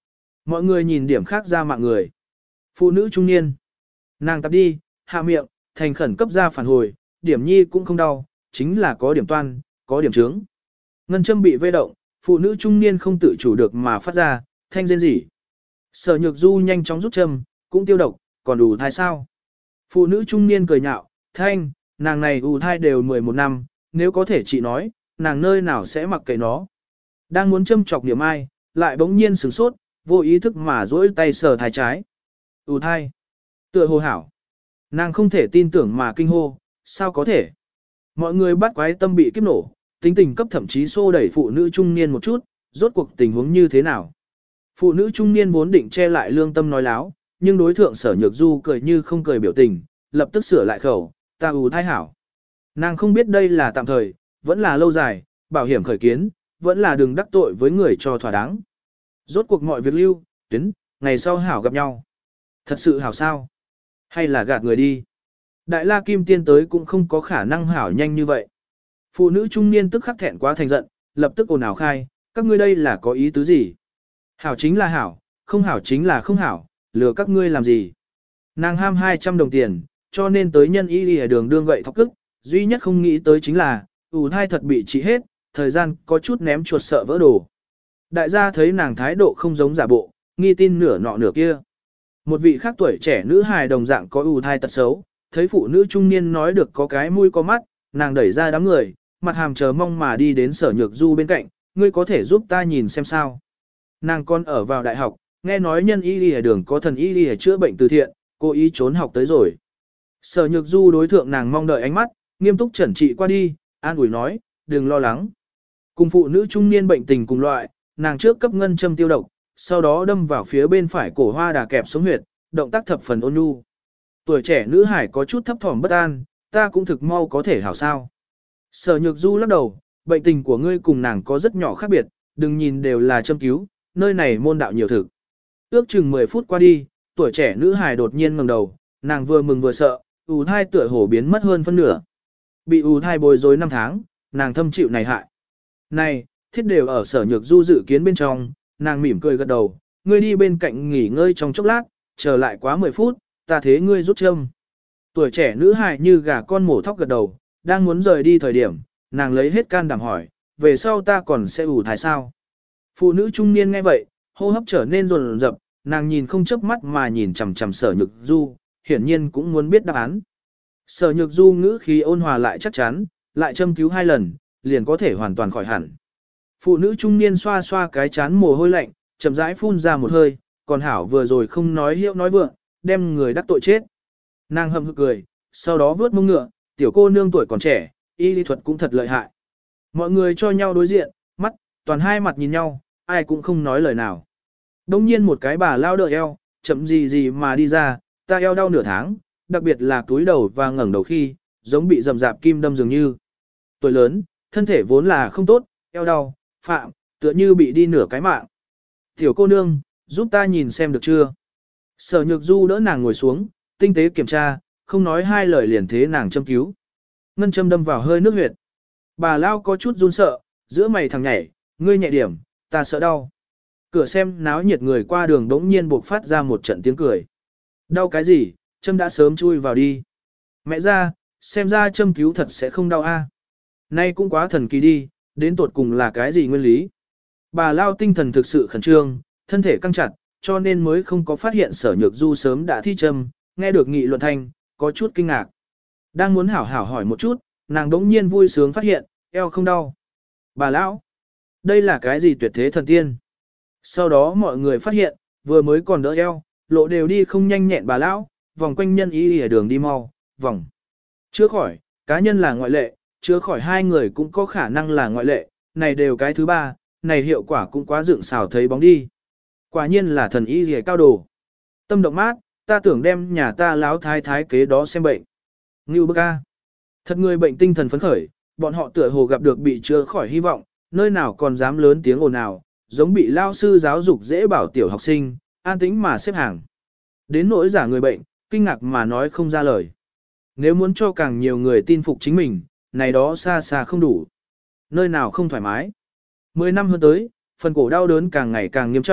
Mọi người nhìn điểm khác ra mạng người. Phụ nữ trung niên. Nàng tập đi, hạ miệng, thành khẩn cấp ra phản hồi, điểm nhi cũng không đau, chính là có điểm toan, có điểm trướng. Ngân châm bị vây động, phụ nữ trung niên không tự chủ được mà phát ra, thanh rên rỉ. Sở Nhược Du nhanh chóng rút châm, cũng tiêu độc, còn ủ thai sao? Phụ nữ trung niên cười nhạo, thanh, nàng này ủ thai đều mười một năm, nếu có thể chị nói, nàng nơi nào sẽ mặc kệ nó. Đang muốn châm chọc niệm ai, lại bỗng nhiên sửng sốt, vô ý thức mà duỗi tay sờ thai trái. ủ thai, tựa hồ hảo. Nàng không thể tin tưởng mà kinh hô, sao có thể? Mọi người bắt quái tâm bị kiếp nổ, tính tình cấp thậm chí xô đẩy phụ nữ trung niên một chút, rốt cuộc tình huống như thế nào? Phụ nữ trung niên vốn định che lại lương tâm nói láo, nhưng đối thượng Sở Nhược Du cười như không cười biểu tình, lập tức sửa lại khẩu, ta ủ thai hảo. Nàng không biết đây là tạm thời, vẫn là lâu dài, bảo hiểm khởi kiến, vẫn là đừng đắc tội với người cho thỏa đáng. Rốt cuộc mọi việc lưu, tuyến, ngày sau hảo gặp nhau. Thật sự hảo sao? Hay là gạt người đi? Đại La Kim Tiên tới cũng không có khả năng hảo nhanh như vậy. Phụ nữ trung niên tức khắc thẹn quá thành giận, lập tức ồn ào khai, các ngươi đây là có ý tứ gì? Hảo chính là hảo, không hảo chính là không hảo, lừa các ngươi làm gì? Nàng ham hai trăm đồng tiền, cho nên tới nhân y đi ở đường đương gậy thọc cức, duy nhất không nghĩ tới chính là, ủ thai thật bị trị hết, thời gian có chút ném chuột sợ vỡ đồ. Đại gia thấy nàng thái độ không giống giả bộ, nghi tin nửa nọ nửa kia. Một vị khác tuổi trẻ nữ hài đồng dạng có ủ thai tật xấu, thấy phụ nữ trung niên nói được có cái mũi có mắt, nàng đẩy ra đám người, mặt hàm chờ mong mà đi đến Sở Nhược Du bên cạnh, ngươi có thể giúp ta nhìn xem sao. Nàng còn ở vào đại học, nghe nói nhân y y đường có thần y y chữa bệnh từ thiện, cô ý trốn học tới rồi. Sở Nhược Du đối thượng nàng mong đợi ánh mắt, nghiêm túc chẩn trị qua đi, an ủi nói, đừng lo lắng. Cùng phụ nữ trung niên bệnh tình cùng loại, nàng trước cấp ngân châm tiêu độc, sau đó đâm vào phía bên phải cổ hoa đà kẹp xuống huyệt, động tác thập phần ôn nhu. Tuổi trẻ nữ hải có chút thấp thỏm bất an, ta cũng thực mau có thể hảo sao. Sở Nhược Du lắc đầu, bệnh tình của ngươi cùng nàng có rất nhỏ khác biệt, đừng nhìn đều là châm cứu, nơi này môn đạo nhiều thực. Ước chừng mười phút qua đi, tuổi trẻ nữ hải đột nhiên ngẩng đầu, nàng vừa mừng vừa sợ, ù thai tựa hổ biến mất hơn phân nửa. Bị ù thai bồi dối năm tháng, nàng thâm chịu này hại. Này, thiết đều ở Sở Nhược Du dự kiến bên trong, nàng mỉm cười gật đầu, ngươi đi bên cạnh nghỉ ngơi trong chốc lát, chờ lại quá mười phút, ta thế ngươi rút châm. Tuổi trẻ nữ hài như gà con mổ thóc gật đầu, đang muốn rời đi thời điểm, nàng lấy hết can đảm hỏi, về sau ta còn sẽ ủ thai sao? Phụ nữ trung niên nghe vậy, hô hấp trở nên rồn rập, nàng nhìn không chớp mắt mà nhìn chằm chằm Sở Nhược Du, hiển nhiên cũng muốn biết đáp án. Sở Nhược Du ngữ khí ôn hòa lại chắc chắn, lại châm cứu hai lần, liền có thể hoàn toàn khỏi hẳn. Phụ nữ trung niên xoa xoa cái chán mồ hôi lạnh, chậm rãi phun ra một hơi, còn hảo vừa rồi không nói hiệu nói vượng, đem người đắc tội chết. Nàng hậm hực cười, sau đó vướt mông ngựa, tiểu cô nương tuổi còn trẻ, y lý thuật cũng thật lợi hại. Mọi người cho nhau đối diện, mắt, toàn hai mặt nhìn nhau, ai cũng không nói lời nào. Đông nhiên một cái bà lao đợi eo, chậm gì gì mà đi ra, ta eo đau nửa tháng, đặc biệt là túi đầu và ngẩng đầu khi, giống bị rầm rạp kim đâm dường như. Tuổi lớn, thân thể vốn là không tốt, eo đau, phạm, tựa như bị đi nửa cái mạng. Tiểu cô nương, giúp ta nhìn xem được chưa? Sở Nhược Du đỡ nàng ngồi xuống, tinh tế kiểm tra, không nói hai lời liền thế nàng châm cứu. Ngân châm đâm vào hơi nước huyệt. Bà lao có chút run sợ, giữa mày thằng nhảy, ngươi nhẹ điểm, ta sợ đau. Cửa xem náo nhiệt người qua đường đống nhiên buộc phát ra một trận tiếng cười. Đau cái gì, châm đã sớm chui vào đi. Mẹ ra, xem ra châm cứu thật sẽ không đau a. Nay cũng quá thần kỳ đi, đến tột cùng là cái gì nguyên lý. Bà lao tinh thần thực sự khẩn trương, thân thể căng chặt, cho nên mới không có phát hiện Sở Nhược Du sớm đã thi châm, nghe được nghị luận thanh, có chút kinh ngạc. Đang muốn hảo hảo hỏi một chút, nàng đống nhiên vui sướng phát hiện, eo không đau. Bà lão, đây là cái gì tuyệt thế thần tiên? Sau đó mọi người phát hiện, vừa mới còn đỡ eo, lộ đều đi không nhanh nhẹn bà lão, vòng quanh nhân ý ở đường đi mau, vòng. Chữa khỏi, cá nhân là ngoại lệ, chữa khỏi hai người cũng có khả năng là ngoại lệ, này đều cái thứ ba, này hiệu quả cũng quá dựng xào thấy bóng đi. Quả nhiên là thần y rìa cao đồ. Tâm động mát, ta tưởng đem nhà ta láo thái thái kế đó xem bệnh. Ngưu bức a. Thật người bệnh tinh thần phấn khởi, bọn họ tựa hồ gặp được bị chữa khỏi hy vọng, nơi nào còn dám lớn tiếng ồn ào, giống bị lao sư giáo dục dễ bảo tiểu học sinh, an tĩnh mà xếp hàng. Đến nỗi giả người bệnh, kinh ngạc mà nói không ra lời. Nếu muốn cho càng nhiều người tin phục chính mình, này đó xa xa không đủ. Nơi nào không thoải mái. Mười năm hơn tới, phần cổ đau đớn càng ngày càng nghiêm trọng,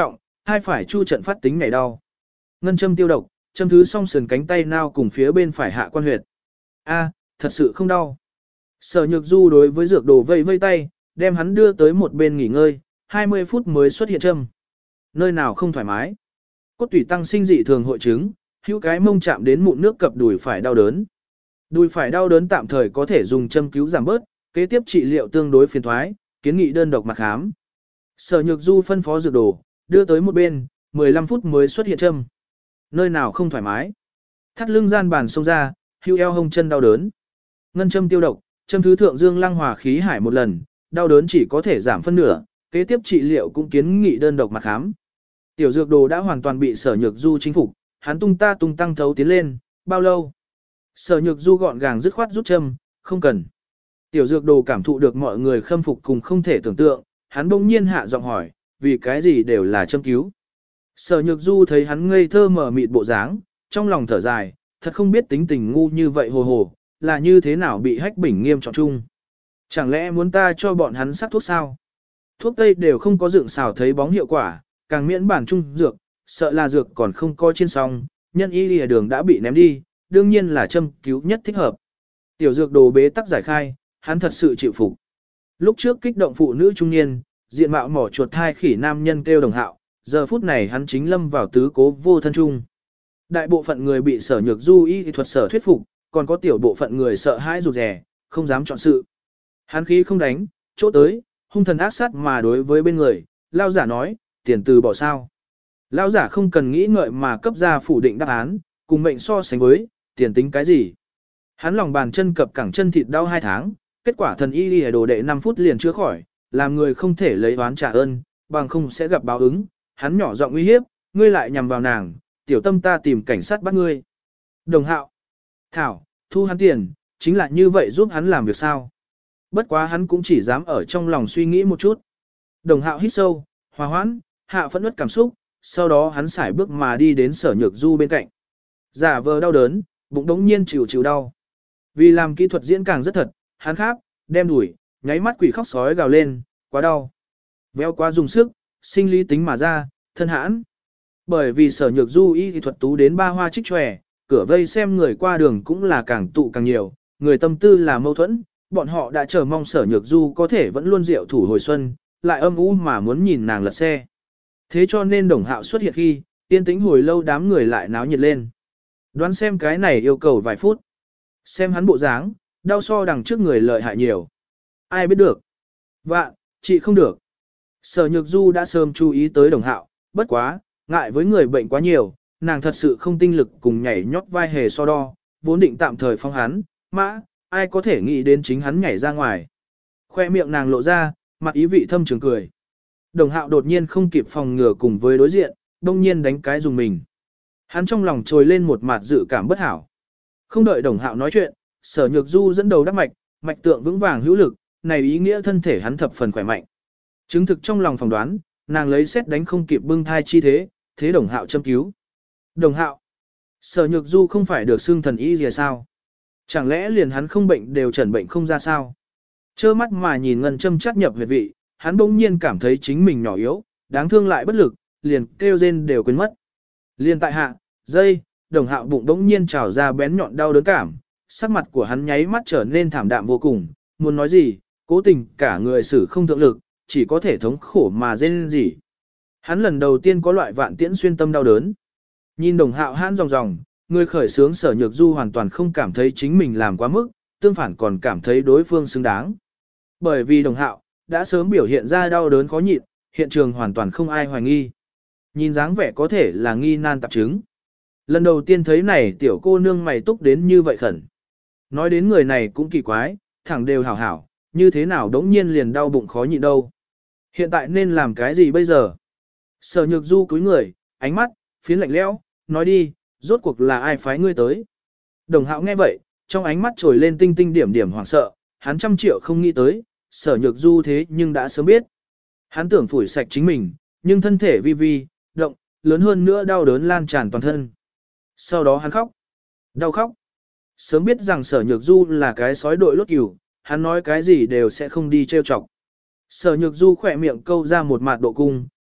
hai phải chu trận phát tính ngày đau. Ngân châm tiêu độc, châm thứ song sườn cánh tay nao cùng phía bên phải hạ quan huyệt. A, thật sự không đau. Sở Nhược Du đối với dược đồ vây vây tay, đem hắn đưa tới một bên nghỉ ngơi, hai mươi phút mới xuất hiện châm. Nơi nào không thoải mái. Cốt tủy tăng sinh dị thường hội chứng, hữu cái mông chạm đến mụn nước cập đùi phải đau đớn. Đùi phải đau đớn tạm thời có thể dùng châm cứu giảm bớt, kế tiếp trị liệu tương đối phiền thoái, kiến nghị đơn độc mặt khám. Sở Nhược Du phân phó dược đồ, đưa tới một bên, mười lăm phút mới xuất hiện châm. Nơi nào không thoải mái. Thắt lưng gian bàn xông ra, hưu eo hông chân đau đớn. Ngân châm tiêu độc, châm thứ thượng dương lăng hòa khí hải một lần, đau đớn chỉ có thể giảm phân nửa, kế tiếp trị liệu cũng kiến nghị đơn độc mặt khám. Tiểu dược đồ đã hoàn toàn bị Sở Nhược Du chính phục, hắn tung ta tung tăng thấu tiến lên, bao lâu? Sở Nhược Du gọn gàng dứt khoát rút châm, không cần. Tiểu dược đồ cảm thụ được mọi người khâm phục cùng không thể tưởng tượng, hắn bỗng nhiên hạ giọng hỏi, vì cái gì đều là châm cứu. Sở Nhược Du thấy hắn ngây thơ mở mịt bộ dáng, trong lòng thở dài, thật không biết tính tình ngu như vậy hồ hồ, là như thế nào bị hách bình nghiêm trọng chung. Chẳng lẽ muốn ta cho bọn hắn sắc thuốc sao? Thuốc tây đều không có dựng xào thấy bóng hiệu quả, càng miễn bản chung dược, sợ là dược còn không coi trên song, nhân y lìa đường đã bị ném đi, đương nhiên là châm cứu nhất thích hợp. Tiểu dược đồ bế tắc giải khai, hắn thật sự chịu phục. Lúc trước kích động phụ nữ trung niên, diện mạo mỏ chuột thai khỉ nam nhân kêu Đồng Hạo, giờ phút này hắn chính lâm vào tứ cố vô thân chung. Đại bộ phận người bị Sở Nhược Du y thuật sở thuyết phục, còn có tiểu bộ phận người sợ hãi rụt rè, không dám chọn sự. Hắn khí không đánh, chỗ tới, hung thần ác sát mà đối với bên người, lao giả nói, tiền từ bỏ sao. Lao giả không cần nghĩ ngợi mà cấp ra phủ định đáp án, cùng mệnh so sánh với, tiền tính cái gì. Hắn lòng bàn chân cập cẳng chân thịt đau hai tháng, kết quả thần y y đồ đệ năm phút liền chữa khỏi, làm người không thể lấy oán trả ơn, bằng không sẽ gặp báo ứng. Hắn nhỏ giọng uy hiếp, ngươi lại nhằm vào nàng, tiểu tâm ta tìm cảnh sát bắt ngươi. Đồng Hạo, Thảo, thu hắn tiền, chính là như vậy giúp hắn làm việc sao. Bất quá hắn cũng chỉ dám ở trong lòng suy nghĩ một chút. Đồng Hạo hít sâu, hòa hoãn, hạ phẫn nứt cảm xúc, sau đó hắn sải bước mà đi đến Sở Nhược Du bên cạnh. Giả vờ đau đớn, bụng đống nhiên chịu chịu đau. Vì làm kỹ thuật diễn càng rất thật, hắn kháp, đem đuổi, nháy mắt quỷ khóc sói gào lên, quá đau. Véo quá dùng sức, sinh lý tính mà ra, thân hãn. Bởi vì Sở Nhược Du y thì thuật tú đến ba hoa trích tròe, cửa vây xem người qua đường cũng là càng tụ càng nhiều, người tâm tư là mâu thuẫn, bọn họ đã chờ mong Sở Nhược Du có thể vẫn luôn diệu thủ hồi xuân, lại âm u mà muốn nhìn nàng lật xe. Thế cho nên Đồng Hạo xuất hiện khi, yên tĩnh hồi lâu đám người lại náo nhiệt lên. Đoán xem cái này yêu cầu vài phút. Xem hắn bộ dáng, đau so đằng trước người lợi hại nhiều. Ai biết được. Vạn, chị không được. Sở Nhược Du đã sớm chú ý tới Đồng Hạo, bất quá, ngại với người bệnh quá nhiều, nàng thật sự không tinh lực cùng nhảy nhót vai hề so đo, vốn định tạm thời phong hắn, mã, ai có thể nghĩ đến chính hắn nhảy ra ngoài. Khoe miệng nàng lộ ra, mặt ý vị thâm trường cười. Đồng Hạo đột nhiên không kịp phòng ngừa cùng với đối diện, đông nhiên đánh cái dùng mình. Hắn trong lòng trồi lên một mặt dự cảm bất hảo. Không đợi Đồng Hạo nói chuyện, Sở Nhược Du dẫn đầu đắp mạch, mạch tượng vững vàng hữu lực, này ý nghĩa thân thể hắn thập phần khỏe mạnh. Chứng thực trong lòng phỏng đoán, nàng lấy xét đánh không kịp bưng thai chi thế, thế Đồng Hạo châm cứu. Đồng Hạo, Sở Nhược Du không phải được xưng thần y gì sao? Chẳng lẽ liền hắn không bệnh đều chẩn bệnh không ra sao? Chơ mắt mà nhìn ngân châm chắt nhập huyệt vị, hắn bỗng nhiên cảm thấy chính mình nhỏ yếu, đáng thương lại bất lực, liền kêu rên đều quên mất. Liền tại hạ, dây, Đồng Hạo bụng bỗng nhiên trào ra bén nhọn đau đớn cảm, sắc mặt của hắn nháy mắt trở nên thảm đạm vô cùng, muốn nói gì, cố tình cả người xử không thượng lực, chỉ có thể thống khổ mà rên rỉ. Hắn lần đầu tiên có loại vạn tiễn xuyên tâm đau đớn. Nhìn Đồng Hạo hãn ròng ròng, người khởi sướng Sở Nhược Du hoàn toàn không cảm thấy chính mình làm quá mức, tương phản còn cảm thấy đối phương xứng đáng. Bởi vì Đồng Hạo đã sớm biểu hiện ra đau đớn khó nhịn, hiện trường hoàn toàn không ai hoài nghi. Nhìn dáng vẻ có thể là nghi nan tạp chứng. Lần đầu tiên thấy này tiểu cô nương mày túc đến như vậy khẩn. Nói đến người này cũng kỳ quái, thẳng đều hảo hảo, như thế nào đống nhiên liền đau bụng khó nhịn đâu. Hiện tại nên làm cái gì bây giờ? Sở Nhược Du cúi người, ánh mắt, phiến lạnh lẽo, nói đi, rốt cuộc là ai phái ngươi tới? Đồng Hạo nghe vậy, trong ánh mắt trồi lên tinh tinh điểm điểm hoảng sợ, hắn trăm triệu không nghĩ tới, Sở Nhược Du thế nhưng đã sớm biết. Hắn tưởng phủi sạch chính mình, nhưng thân thể vi vi, động, lớn hơn nữa đau đớn lan tràn toàn thân. Sau đó hắn khóc, đau khóc. Sớm biết rằng Sở Nhược Du là cái sói đội lốt cừu, hắn nói cái gì đều sẽ không đi trêu chọc. Sở Nhược Du khỏe miệng câu ra một mạt độ cung,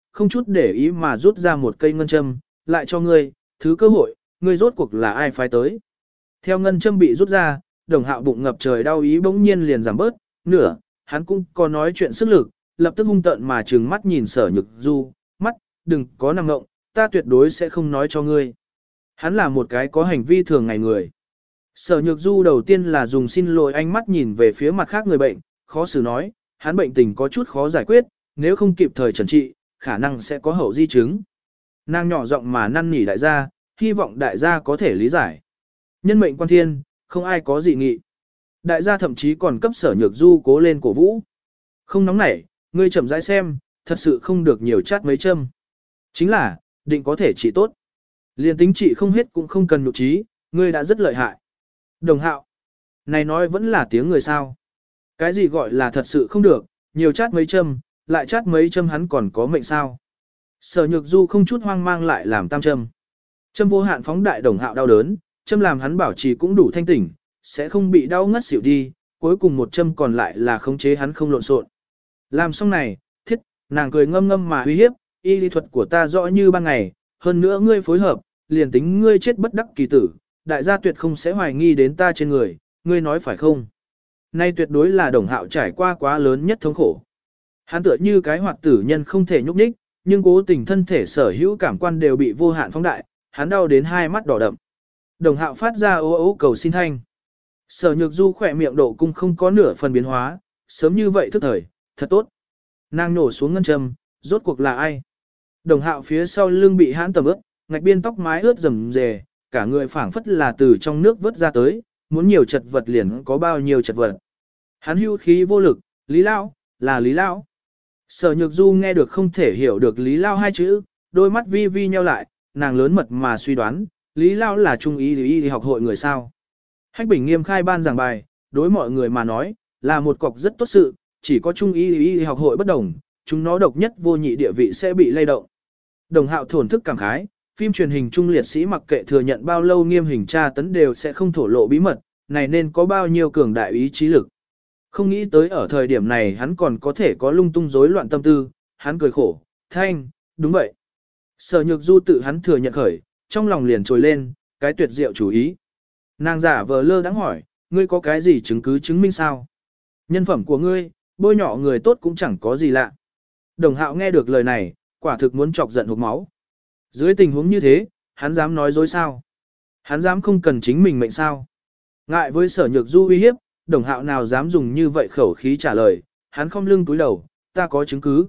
không chút để ý mà rút ra một cây ngân châm, lại cho ngươi, thứ cơ hội, ngươi rốt cuộc là ai phái tới. Theo ngân châm bị rút ra, Đồng Hạo bụng ngập trời đau ý bỗng nhiên liền giảm bớt, nửa, hắn cũng có nói chuyện sức lực, lập tức hung tợn mà trừng mắt nhìn Sở Nhược Du, mắt, đừng có nằm ngộng, ta tuyệt đối sẽ không nói cho ngươi. Hắn là một cái có hành vi thường ngày người. Sở Nhược Du đầu tiên là dùng xin lỗi ánh mắt nhìn về phía mặt khác người bệnh, khó xử nói, hắn bệnh tình có chút khó giải quyết, nếu không kịp thời trần trị, khả năng sẽ có hậu di chứng. Nàng nhỏ giọng mà năn nỉ đại gia, hy vọng đại gia có thể lý giải. Nhân mệnh quan thiên, không ai có dị nghị. Đại gia thậm chí còn cấp Sở Nhược Du cố lên cổ vũ. Không nóng nảy, ngươi chậm rãi xem, thật sự không được nhiều chát mấy châm. Chính là, định có thể trị tốt. Liên tính trị không hết cũng không cần nhục trí, ngươi đã rất lợi hại. Đồng Hạo, này nói vẫn là tiếng người sao. Cái gì gọi là thật sự không được, nhiều chát mấy châm, lại chát mấy châm hắn còn có mệnh sao. Sở Nhược Du không chút hoang mang lại làm tam châm. Châm vô hạn phóng đại Đồng Hạo đau đớn, châm làm hắn bảo trì cũng đủ thanh tỉnh, sẽ không bị đau ngất xỉu đi, cuối cùng một châm còn lại là khống chế hắn không lộn xộn. Làm xong này, thiết, nàng cười ngâm ngâm mà uy hiếp, y lý thuật của ta rõ như ban ngày, hơn nữa ngươi phối hợp, liền tính ngươi chết bất đắc kỳ tử, đại gia tuyệt không sẽ hoài nghi đến ta trên người, ngươi nói phải không? Nay tuyệt đối là Đồng Hạo trải qua quá lớn nhất thống khổ. Hắn tựa như cái hoạt tử nhân không thể nhúc nhích, nhưng cố tình thân thể sở hữu cảm quan đều bị vô hạn phóng đại, hắn đau đến hai mắt đỏ đậm. Đồng Hạo phát ra ố ố cầu xin thanh. Sở Nhược Du khỏe miệng độ cung không có nửa phần biến hóa, sớm như vậy thức thời, thật tốt. Nàng nổ xuống ngân châm, rốt cuộc là ai? Đồng Hạo phía sau lưng bị hãn tầm ướt, ngạch biên tóc mái ướt rầm rề, cả người phảng phất là từ trong nước vớt ra tới, muốn nhiều chật vật liền có bao nhiêu chật vật. Hắn hưu khí vô lực, Lý Lão, là Lý Lão. Sở Nhược Du nghe được không thể hiểu được Lý Lão hai chữ, đôi mắt vi vi nheo lại, nàng lớn mật mà suy đoán, Lý Lão là trung y y học hội người sao. Hách Bình nghiêm khai ban giảng bài, đối mọi người mà nói, là một cọc rất tốt sự, chỉ có trung y y học hội bất đồng, chúng nó độc nhất vô nhị địa vị sẽ bị lay động. Đồng Hạo thổn thức cảm khái, phim truyền hình trung liệt sĩ mặc kệ thừa nhận bao lâu nghiêm hình tra tấn đều sẽ không thổ lộ bí mật, này nên có bao nhiêu cường đại ý chí lực. Không nghĩ tới ở thời điểm này hắn còn có thể có lung tung rối loạn tâm tư, hắn cười khổ, thanh, đúng vậy. Sở Nhược Du tự hắn thừa nhận khởi, trong lòng liền trồi lên, cái tuyệt diệu chủ ý. Nàng giả vờ lơ đãng hỏi, ngươi có cái gì chứng cứ chứng minh sao? Nhân phẩm của ngươi, bôi nhọ người tốt cũng chẳng có gì lạ. Đồng Hạo nghe được lời này, quả thực muốn chọc giận hộc máu. Dưới tình huống như thế, hắn dám nói dối sao? Hắn dám không cần chính mình mệnh sao? Ngại với Sở Nhược Du uy hiếp, Đồng Hạo nào dám dùng như vậy khẩu khí trả lời, hắn không lưng túi đầu, ta có chứng cứ.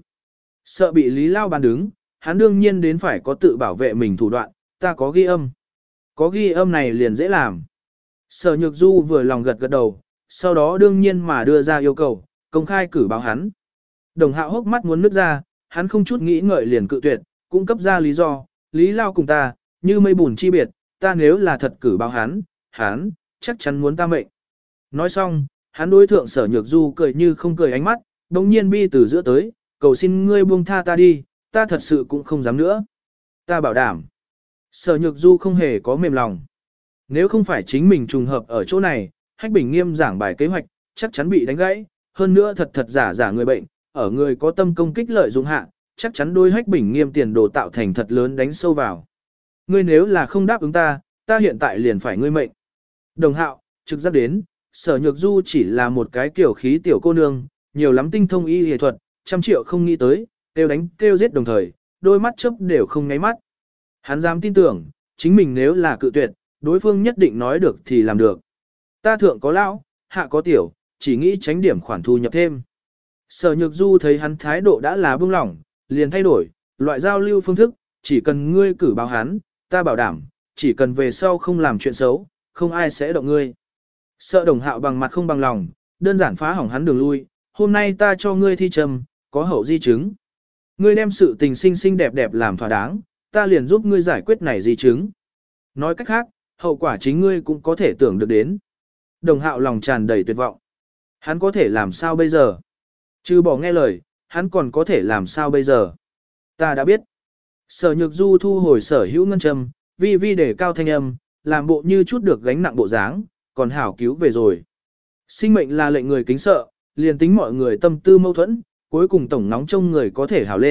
Sợ bị Lý Lao bàn đứng, hắn đương nhiên đến phải có tự bảo vệ mình thủ đoạn, ta có ghi âm. Có ghi âm này liền dễ làm. Sở Nhược Du vừa lòng gật gật đầu, sau đó đương nhiên mà đưa ra yêu cầu, công khai cử báo hắn. Đồng Hạo hốc mắt muốn nứt ra, hắn không chút nghĩ ngợi liền cự tuyệt, cũng cấp ra lý do, Lý Lao cùng ta, như mây bùn chi biệt, ta nếu là thật cử báo hắn, hắn, chắc chắn muốn ta mệnh. Nói xong, hắn đối thượng Sở Nhược Du cười như không cười ánh mắt, đồng nhiên bi từ giữa tới, cầu xin ngươi buông tha ta đi, ta thật sự cũng không dám nữa. Ta bảo đảm. Sở Nhược Du không hề có mềm lòng. Nếu không phải chính mình trùng hợp ở chỗ này, Hách Bình nghiêm giảng bài kế hoạch, chắc chắn bị đánh gãy, hơn nữa thật thật giả giả người bệnh, ở người có tâm công kích lợi dụng hạ, chắc chắn đôi Hách Bình nghiêm tiền đồ tạo thành thật lớn đánh sâu vào. Ngươi nếu là không đáp ứng ta, ta hiện tại liền phải ngươi mệnh. Đồng Hạo, trực giác đến, Sở Nhược Du chỉ là một cái kiểu khí tiểu cô nương, nhiều lắm tinh thông y y thuật, trăm triệu không nghĩ tới, kêu đánh kêu giết đồng thời, đôi mắt chớp đều không nháy mắt. Hắn dám tin tưởng, chính mình nếu là cự tuyệt, đối phương nhất định nói được thì làm được. Ta thượng có lão, hạ có tiểu, chỉ nghĩ tránh điểm khoản thu nhập thêm. Sở Nhược Du thấy hắn thái độ đã là buông lỏng, liền thay đổi, loại giao lưu phương thức, chỉ cần ngươi cử báo hắn, ta bảo đảm, chỉ cần về sau không làm chuyện xấu, không ai sẽ động ngươi. Sợ Đồng Hạo bằng mặt không bằng lòng, đơn giản phá hỏng hắn đường lui, hôm nay ta cho ngươi thi trầm, có hậu di chứng. Ngươi đem sự tình xinh xinh đẹp đẹp làm thỏa đáng, ta liền giúp ngươi giải quyết này di chứng. Nói cách khác, hậu quả chính ngươi cũng có thể tưởng được đến. Đồng Hạo lòng tràn đầy tuyệt vọng. Hắn có thể làm sao bây giờ? Trừ bỏ nghe lời, hắn còn có thể làm sao bây giờ? Ta đã biết. Sở Nhược Du thu hồi sở hữu ngân châm, vi vi để cao thanh âm, làm bộ như chút được gánh nặng bộ dáng, còn hảo cứu về rồi. Sinh mệnh là lệnh người kính sợ, liền tính mọi người tâm tư mâu thuẫn, cuối cùng tổng nóng trong người có thể hảo lên,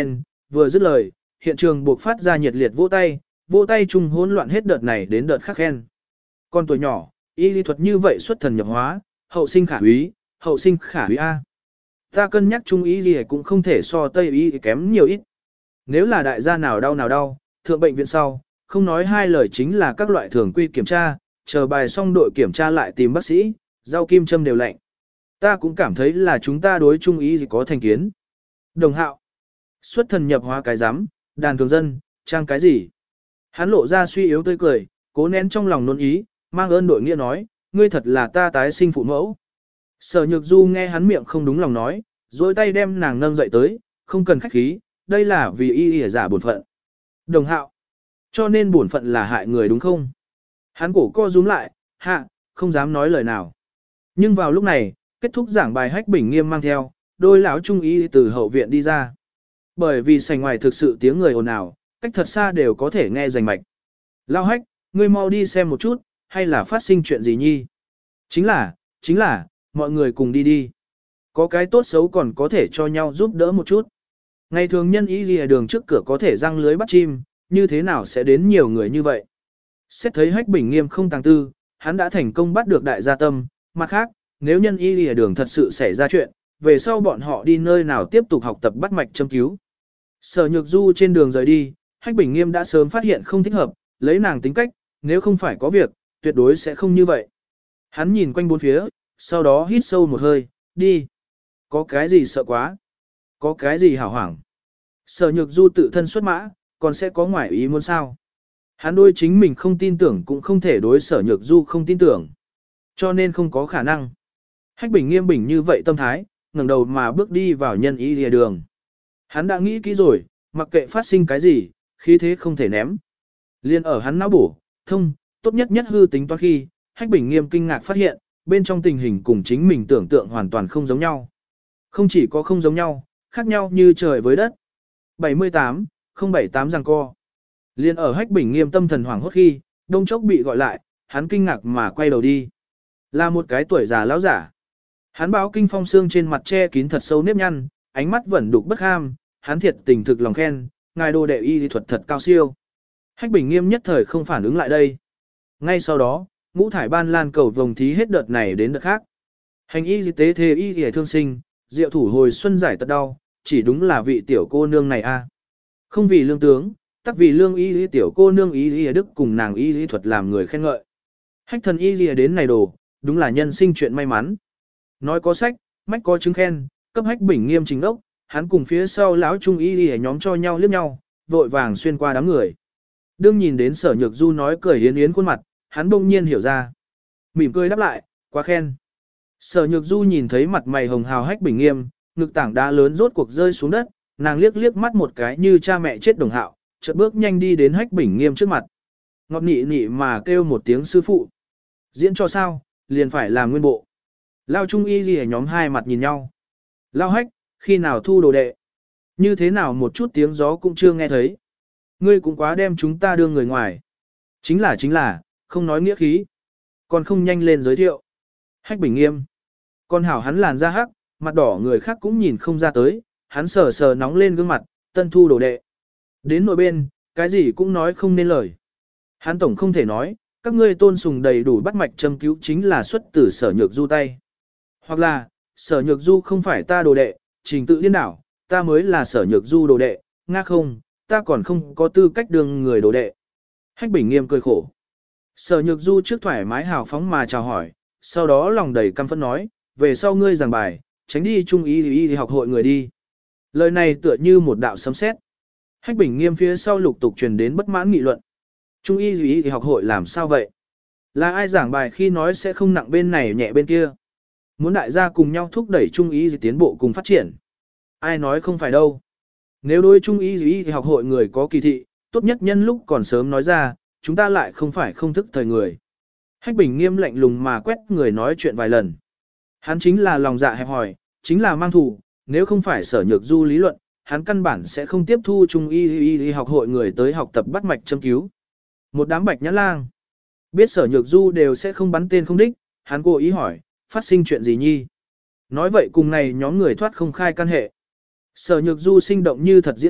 vừa dứt lời, hiện trường buộc phát ra nhiệt liệt vỗ tay, vỗ tay chung hỗn loạn hết đợt này đến đợt khác khen. Con tuổi nhỏ, y lý thuật như vậy xuất thần nhập hóa, hậu sinh khả úy, hậu sinh khả úy A. Ta cân nhắc trung y gì cũng không thể so tây y kém nhiều ít. Nếu là đại gia nào đau nào đau, thượng bệnh viện sau, không nói hai lời chính là các loại thường quy kiểm tra, chờ bài xong đội kiểm tra lại tìm bác sĩ, rau kim châm đều lạnh. Ta cũng cảm thấy là chúng ta đối trung ý gì có thành kiến. Đồng hạo, xuất thần nhập hóa cái rắm đàn thường dân, trang cái gì? Hắn lộ ra suy yếu tươi cười, cố nén trong lòng nôn ý, mang ơn đội nghĩa nói, ngươi thật là ta tái sinh phụ mẫu. Sở Nhược Du nghe hắn miệng không đúng lòng nói, dối tay đem nàng nâng dậy tới, không cần khách khí, đây là vì y y giả bổn phận. Đồng hạo, cho nên bổn phận là hại người đúng không? Hắn cổ co rúm lại, hạ, không dám nói lời nào. Nhưng vào lúc này, kết thúc giảng bài Hách Bình Nghiêm mang theo, đôi lão trung y từ hậu viện đi ra. Bởi vì sảnh ngoài thực sự tiếng người ồn ào, cách thật xa đều có thể nghe rành mạch. Lao Hách, ngươi mau đi xem một chút, hay là phát sinh chuyện gì nhi? Chính là, chính là, mọi người cùng đi đi. Có cái tốt xấu còn có thể cho nhau giúp đỡ một chút. Ngày thường nhân y lìa đường trước cửa có thể răng lưới bắt chim, như thế nào sẽ đến nhiều người như vậy? Xét thấy Hách Bình Nghiêm không tàng tư, hắn đã thành công bắt được đại gia tâm, mặt khác, nếu nhân y lìa đường thật sự xảy ra chuyện, về sau bọn họ đi nơi nào tiếp tục học tập bắt mạch châm cứu. Sở Nhược Du trên đường rời đi, Hách Bình Nghiêm đã sớm phát hiện không thích hợp, lấy nàng tính cách, nếu không phải có việc, tuyệt đối sẽ không như vậy. Hắn nhìn quanh bốn phía, sau đó hít sâu một hơi, đi. Có cái gì sợ quá? Có cái gì hảo hoảng? Sở Nhược Du tự thân xuất mã, còn sẽ có ngoại ý muốn sao? Hắn đối chính mình không tin tưởng cũng không thể đối Sở Nhược Du không tin tưởng. Cho nên không có khả năng. Hách Bình Nghiêm bình như vậy tâm thái, ngẩng đầu mà bước đi vào nhân y lìa đường. Hắn đã nghĩ kỹ rồi, mặc kệ phát sinh cái gì, khí thế không thể ném. Liên ở hắn não bổ, thông, tốt nhất nhất hư tính toán khi, Hách Bình Nghiêm kinh ngạc phát hiện, bên trong tình hình cùng chính mình tưởng tượng hoàn toàn không giống nhau. Không chỉ có không giống nhau, khác nhau như trời với đất. bảy mươi tám, không bảy tám giằng co. Liên ở Hách Bình Nghiêm tâm thần hoảng hốt khi, đông chốc bị gọi lại, hắn kinh ngạc mà quay đầu đi. Là một cái tuổi già lão giả. Hắn báo kinh phong xương trên mặt che kín thật sâu nếp nhăn, ánh mắt vẫn đục bất ham, hắn thiệt tình thực lòng khen, ngài đồ đệ y lý thuật thật cao siêu. Hách Bình Nghiêm nhất thời không phản ứng lại đây. Ngay sau đó, ngũ thải ban lan cầu vồng thí hết đợt này đến đợt khác. Hành y tế thề y y thương sinh, diệu thủ hồi xuân giải tật đau, chỉ đúng là vị tiểu cô nương này a. Không vì lương tướng, tắc vì lương y lý tiểu cô nương y lý đức cùng nàng y lý thuật làm người khen ngợi. Hách thần y lý đến này đồ, đúng là nhân sinh chuyện may mắn. Nói có sách, mách có chứng khen, cấp Hách Bình Nghiêm trình đốc, hắn cùng phía sau lão trung y lý nhóm cho nhau liếc nhau, vội vàng xuyên qua đám người. Đương nhìn đến Sở Nhược Du nói cười yến yến khuôn mặt, hắn bỗng nhiên hiểu ra. Mỉm cười đáp lại, quá khen. Sở Nhược Du nhìn thấy mặt mày hồng hào Hách Bình Nghiêm, ngực tảng đá lớn rốt cuộc rơi xuống đất, nàng liếc liếc mắt một cái như cha mẹ chết đồng hạo, chợt bước nhanh đi đến Hách Bình Nghiêm trước mặt. Ngọt nị nị mà kêu một tiếng sư phụ. Diễn cho sao, liền phải làm nguyên bộ. Lao trung y gì nhóm hai mặt nhìn nhau. Lao Hách, khi nào thu đồ đệ? Như thế nào một chút tiếng gió cũng chưa nghe thấy. Ngươi cũng quá đem chúng ta đưa người ngoài. Chính là chính là, không nói nghĩa khí. Còn không nhanh lên giới thiệu. Hách Bình Nghiêm. Con hảo hắn làn da hắc, mặt đỏ người khác cũng nhìn không ra tới, hắn sờ sờ nóng lên gương mặt, tân thu đồ đệ. Đến nội bên, cái gì cũng nói không nên lời. Hắn tổng không thể nói, các ngươi tôn sùng đầy đủ bắt mạch châm cứu chính là xuất từ Sở Nhược Du tay. Hoặc là, Sở Nhược Du không phải ta đồ đệ, trình tự điên đảo, ta mới là Sở Nhược Du đồ đệ, nga không, ta còn không có tư cách đương người đồ đệ. Hách Bình Nghiêm cười khổ. Sở Nhược Du trước thoải mái hào phóng mà chào hỏi, sau đó lòng đầy căm phẫn nói, về sau ngươi giảng bài, tránh đi trung ý y thì học hội người đi. Lời này tựa như một đạo sấm sét. Hách Bình Nghiêm phía sau lục tục truyền đến bất mãn nghị luận. Trung y y thì học hội làm sao vậy? Là ai giảng bài khi nói sẽ không nặng bên này nhẹ bên kia? Muốn đại gia cùng nhau thúc đẩy trung y tiến bộ cùng phát triển. Ai nói không phải đâu. Nếu đối trung y y thì học hội người có kỳ thị, tốt nhất nhân lúc còn sớm nói ra, chúng ta lại không phải không thức thời người. Hách Bình Nghiêm lạnh lùng mà quét người nói chuyện vài lần. Hắn chính là lòng dạ hẹp hòi, chính là mang thù, nếu không phải Sở Nhược Du lý luận, hắn căn bản sẽ không tiếp thu trung y y y học hội người tới học tập bắt mạch châm cứu. Một đám bạch nhãn lang, biết Sở Nhược Du đều sẽ không bắn tên không đích, hắn cố ý hỏi, phát sinh chuyện gì nhi? Nói vậy cùng này nhóm người thoát không khai căn hệ. Sở Nhược Du sinh động như thật diễn kịch,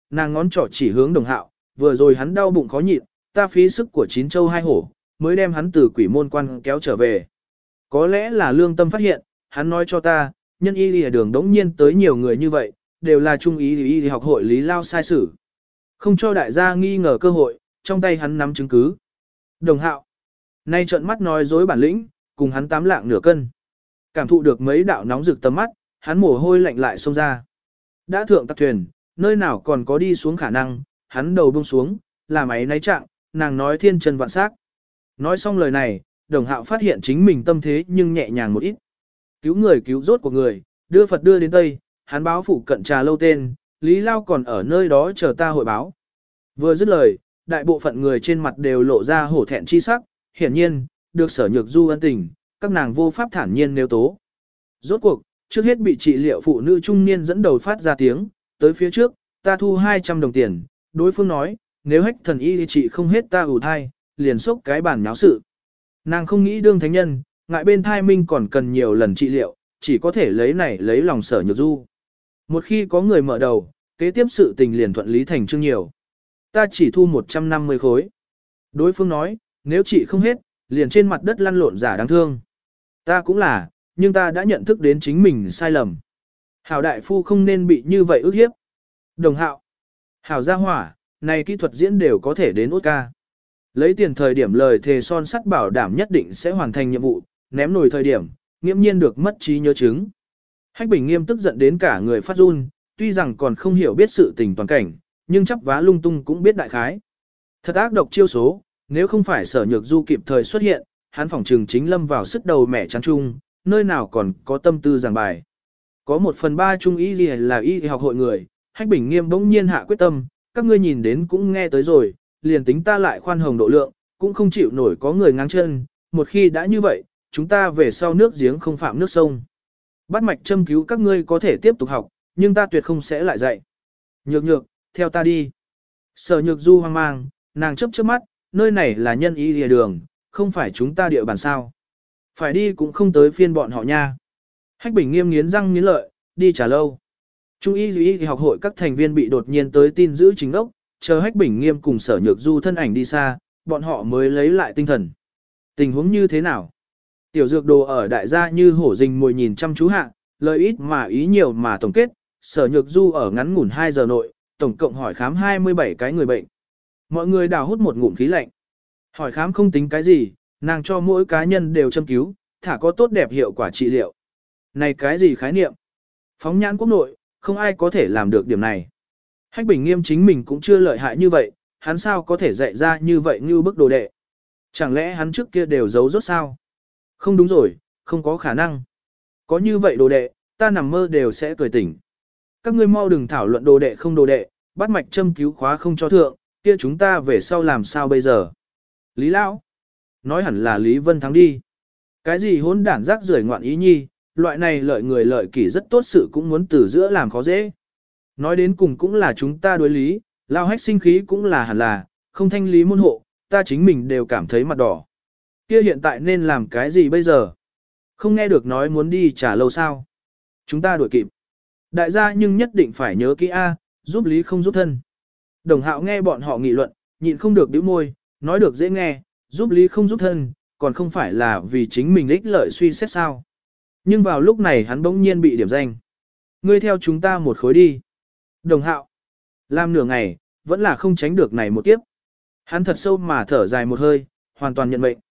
nàng ngón trỏ chỉ hướng Đồng Hạo, vừa rồi hắn đau bụng khó nhịn, ta phí sức của chín châu hai hổ, mới đem hắn từ quỷ môn quan kéo trở về. Có lẽ là lương tâm phát hiện, hắn nói cho ta, nhân y lìa đường đống nhiên tới nhiều người như vậy, đều là trung ý y học hội Lý Lao sai sử. Không cho đại gia nghi ngờ cơ hội, trong tay hắn nắm chứng cứ. Đồng Hạo, nay trợn mắt nói dối bản lĩnh, cùng hắn tám lạng nửa cân. Cảm thụ được mấy đạo nóng rực tầm mắt, hắn mồ hôi lạnh lại xông ra. Đã thượng tặc thuyền, nơi nào còn có đi xuống khả năng, hắn đầu buông xuống, làm ấy náy trạng, nàng nói thiên chân vạn sắc. Nói xong lời này, Đồng Hạo phát hiện chính mình tâm thế nhưng nhẹ nhàng một ít. Cứu người cứu rốt của người, đưa Phật đưa đến Tây, hắn báo phụ cận trà lâu tên, Lý Lao còn ở nơi đó chờ ta hội báo. Vừa dứt lời, đại bộ phận người trên mặt đều lộ ra hổ thẹn chi sắc, hiển nhiên, được Sở Nhược Du ân tình, các nàng vô pháp thản nhiên nêu tố. Rốt cuộc, trước hết bị trị liệu phụ nữ trung niên dẫn đầu phát ra tiếng, tới phía trước, ta thu hai trăm đồng tiền, đối phương nói, nếu hách thần y thì trị không hết ta ủ thai, liền xúc cái bản nháo sự. Nàng không nghĩ đương thánh nhân, ngại bên thai minh còn cần nhiều lần trị liệu, chỉ có thể lấy này lấy lòng Sở Nhược Du. Một khi có người mở đầu, kế tiếp sự tình liền thuận lý thành chương nhiều. Ta chỉ thu một trăm năm mươi khối. Đối phương nói, nếu trị không hết, liền trên mặt đất lăn lộn giả đáng thương. Ta cũng là, nhưng ta đã nhận thức đến chính mình sai lầm. Hảo đại phu không nên bị như vậy ức hiếp. Đồng Hạo, Hảo gia hỏa, này kỹ thuật diễn đều có thể đến Oscar. Lấy tiền thời điểm lời thề son sắt bảo đảm nhất định sẽ hoàn thành nhiệm vụ, ném nổi thời điểm, nghiễm nhiên được mất trí nhớ chứng. Hách Bình Nghiêm tức giận đến cả người phát run, tuy rằng còn không hiểu biết sự tình toàn cảnh, nhưng chắp vá lung tung cũng biết đại khái. Thật ác độc chiêu số, nếu không phải Sở Nhược Du kịp thời xuất hiện, hắn phỏng trừng chính lâm vào sức đầu mẹ trắng trung, nơi nào còn có tâm tư giảng bài. Có một phần ba trung y gì là y học hội người, Hách Bình Nghiêm bỗng nhiên hạ quyết tâm, các ngươi nhìn đến cũng nghe tới rồi, liền tính ta lại khoan hồng độ lượng, cũng không chịu nổi có người ngang chân, một khi đã như vậy, chúng ta về sau nước giếng không phạm nước sông. Bắt mạch châm cứu các ngươi có thể tiếp tục học, nhưng ta tuyệt không sẽ lại dạy. Nhược nhược, theo ta đi. Sở Nhược Du hoang mang, nàng chớp chớp mắt, nơi này là nhân y lìa đường, không phải chúng ta địa bàn sao. Phải đi cũng không tới phiên bọn họ nha. Hách Bình Nghiêm nghiến răng nghiến lợi, đi trả lâu. Trung y y học hội các thành viên bị đột nhiên tới tin giữ chính đốc, chờ Hách Bình Nghiêm cùng Sở Nhược Du thân ảnh đi xa, bọn họ mới lấy lại tinh thần. Tình huống như thế nào? Tiểu dược đồ ở đại gia như hổ rình mồi nhìn chăm chú hạ, lời ít mà ý nhiều mà tổng kết, Sở Nhược Du ở ngắn ngủn hai giờ nội, tổng cộng hỏi khám hai mươi bảy cái người bệnh. Mọi người đào hút một ngụm khí lạnh. Hỏi khám không tính cái gì, nàng cho mỗi cá nhân đều châm cứu, thả có tốt đẹp hiệu quả trị liệu. Này cái gì khái niệm? Phóng nhãn quốc nội, không ai có thể làm được điểm này. Hách Bình Nghiêm chính mình cũng chưa lợi hại như vậy, hắn sao có thể dạy ra như vậy như bức đồ đệ. Chẳng lẽ hắn trước kia đều giấu rốt sao? Không đúng rồi, không có khả năng. Có như vậy đồ đệ, ta nằm mơ đều sẽ cười tỉnh. Các ngươi mau đừng thảo luận đồ đệ không đồ đệ, bắt mạch châm cứu khóa không cho thượng, kia chúng ta về sau làm sao bây giờ? Lý Lão, nói hẳn là Lý Vân Thắng đi. Cái gì hỗn đản rác rưởi ngoạn ý nhi, loại này lợi người lợi kỷ rất tốt sự cũng muốn từ giữa làm khó dễ. Nói đến cùng cũng là chúng ta đối lý, lao hách sinh khí cũng là hẳn là, không thanh lý môn hộ, ta chính mình đều cảm thấy mặt đỏ. Kia hiện tại nên làm cái gì bây giờ? Không nghe được nói muốn đi trả lâu sao? Chúng ta đuổi kịp. Đại gia nhưng nhất định phải nhớ kỹ A, giúp lý không giúp thân. Đồng Hạo nghe bọn họ nghị luận, nhịn không được bĩu môi, nói được dễ nghe, giúp lý không giúp thân, còn không phải là vì chính mình ích lợi suy xét sao. Nhưng vào lúc này hắn bỗng nhiên bị điểm danh. Ngươi theo chúng ta một khối đi. Đồng Hạo, làm nửa ngày, vẫn là không tránh được này một kiếp. Hắn thật sâu mà thở dài một hơi, hoàn toàn nhận mệnh.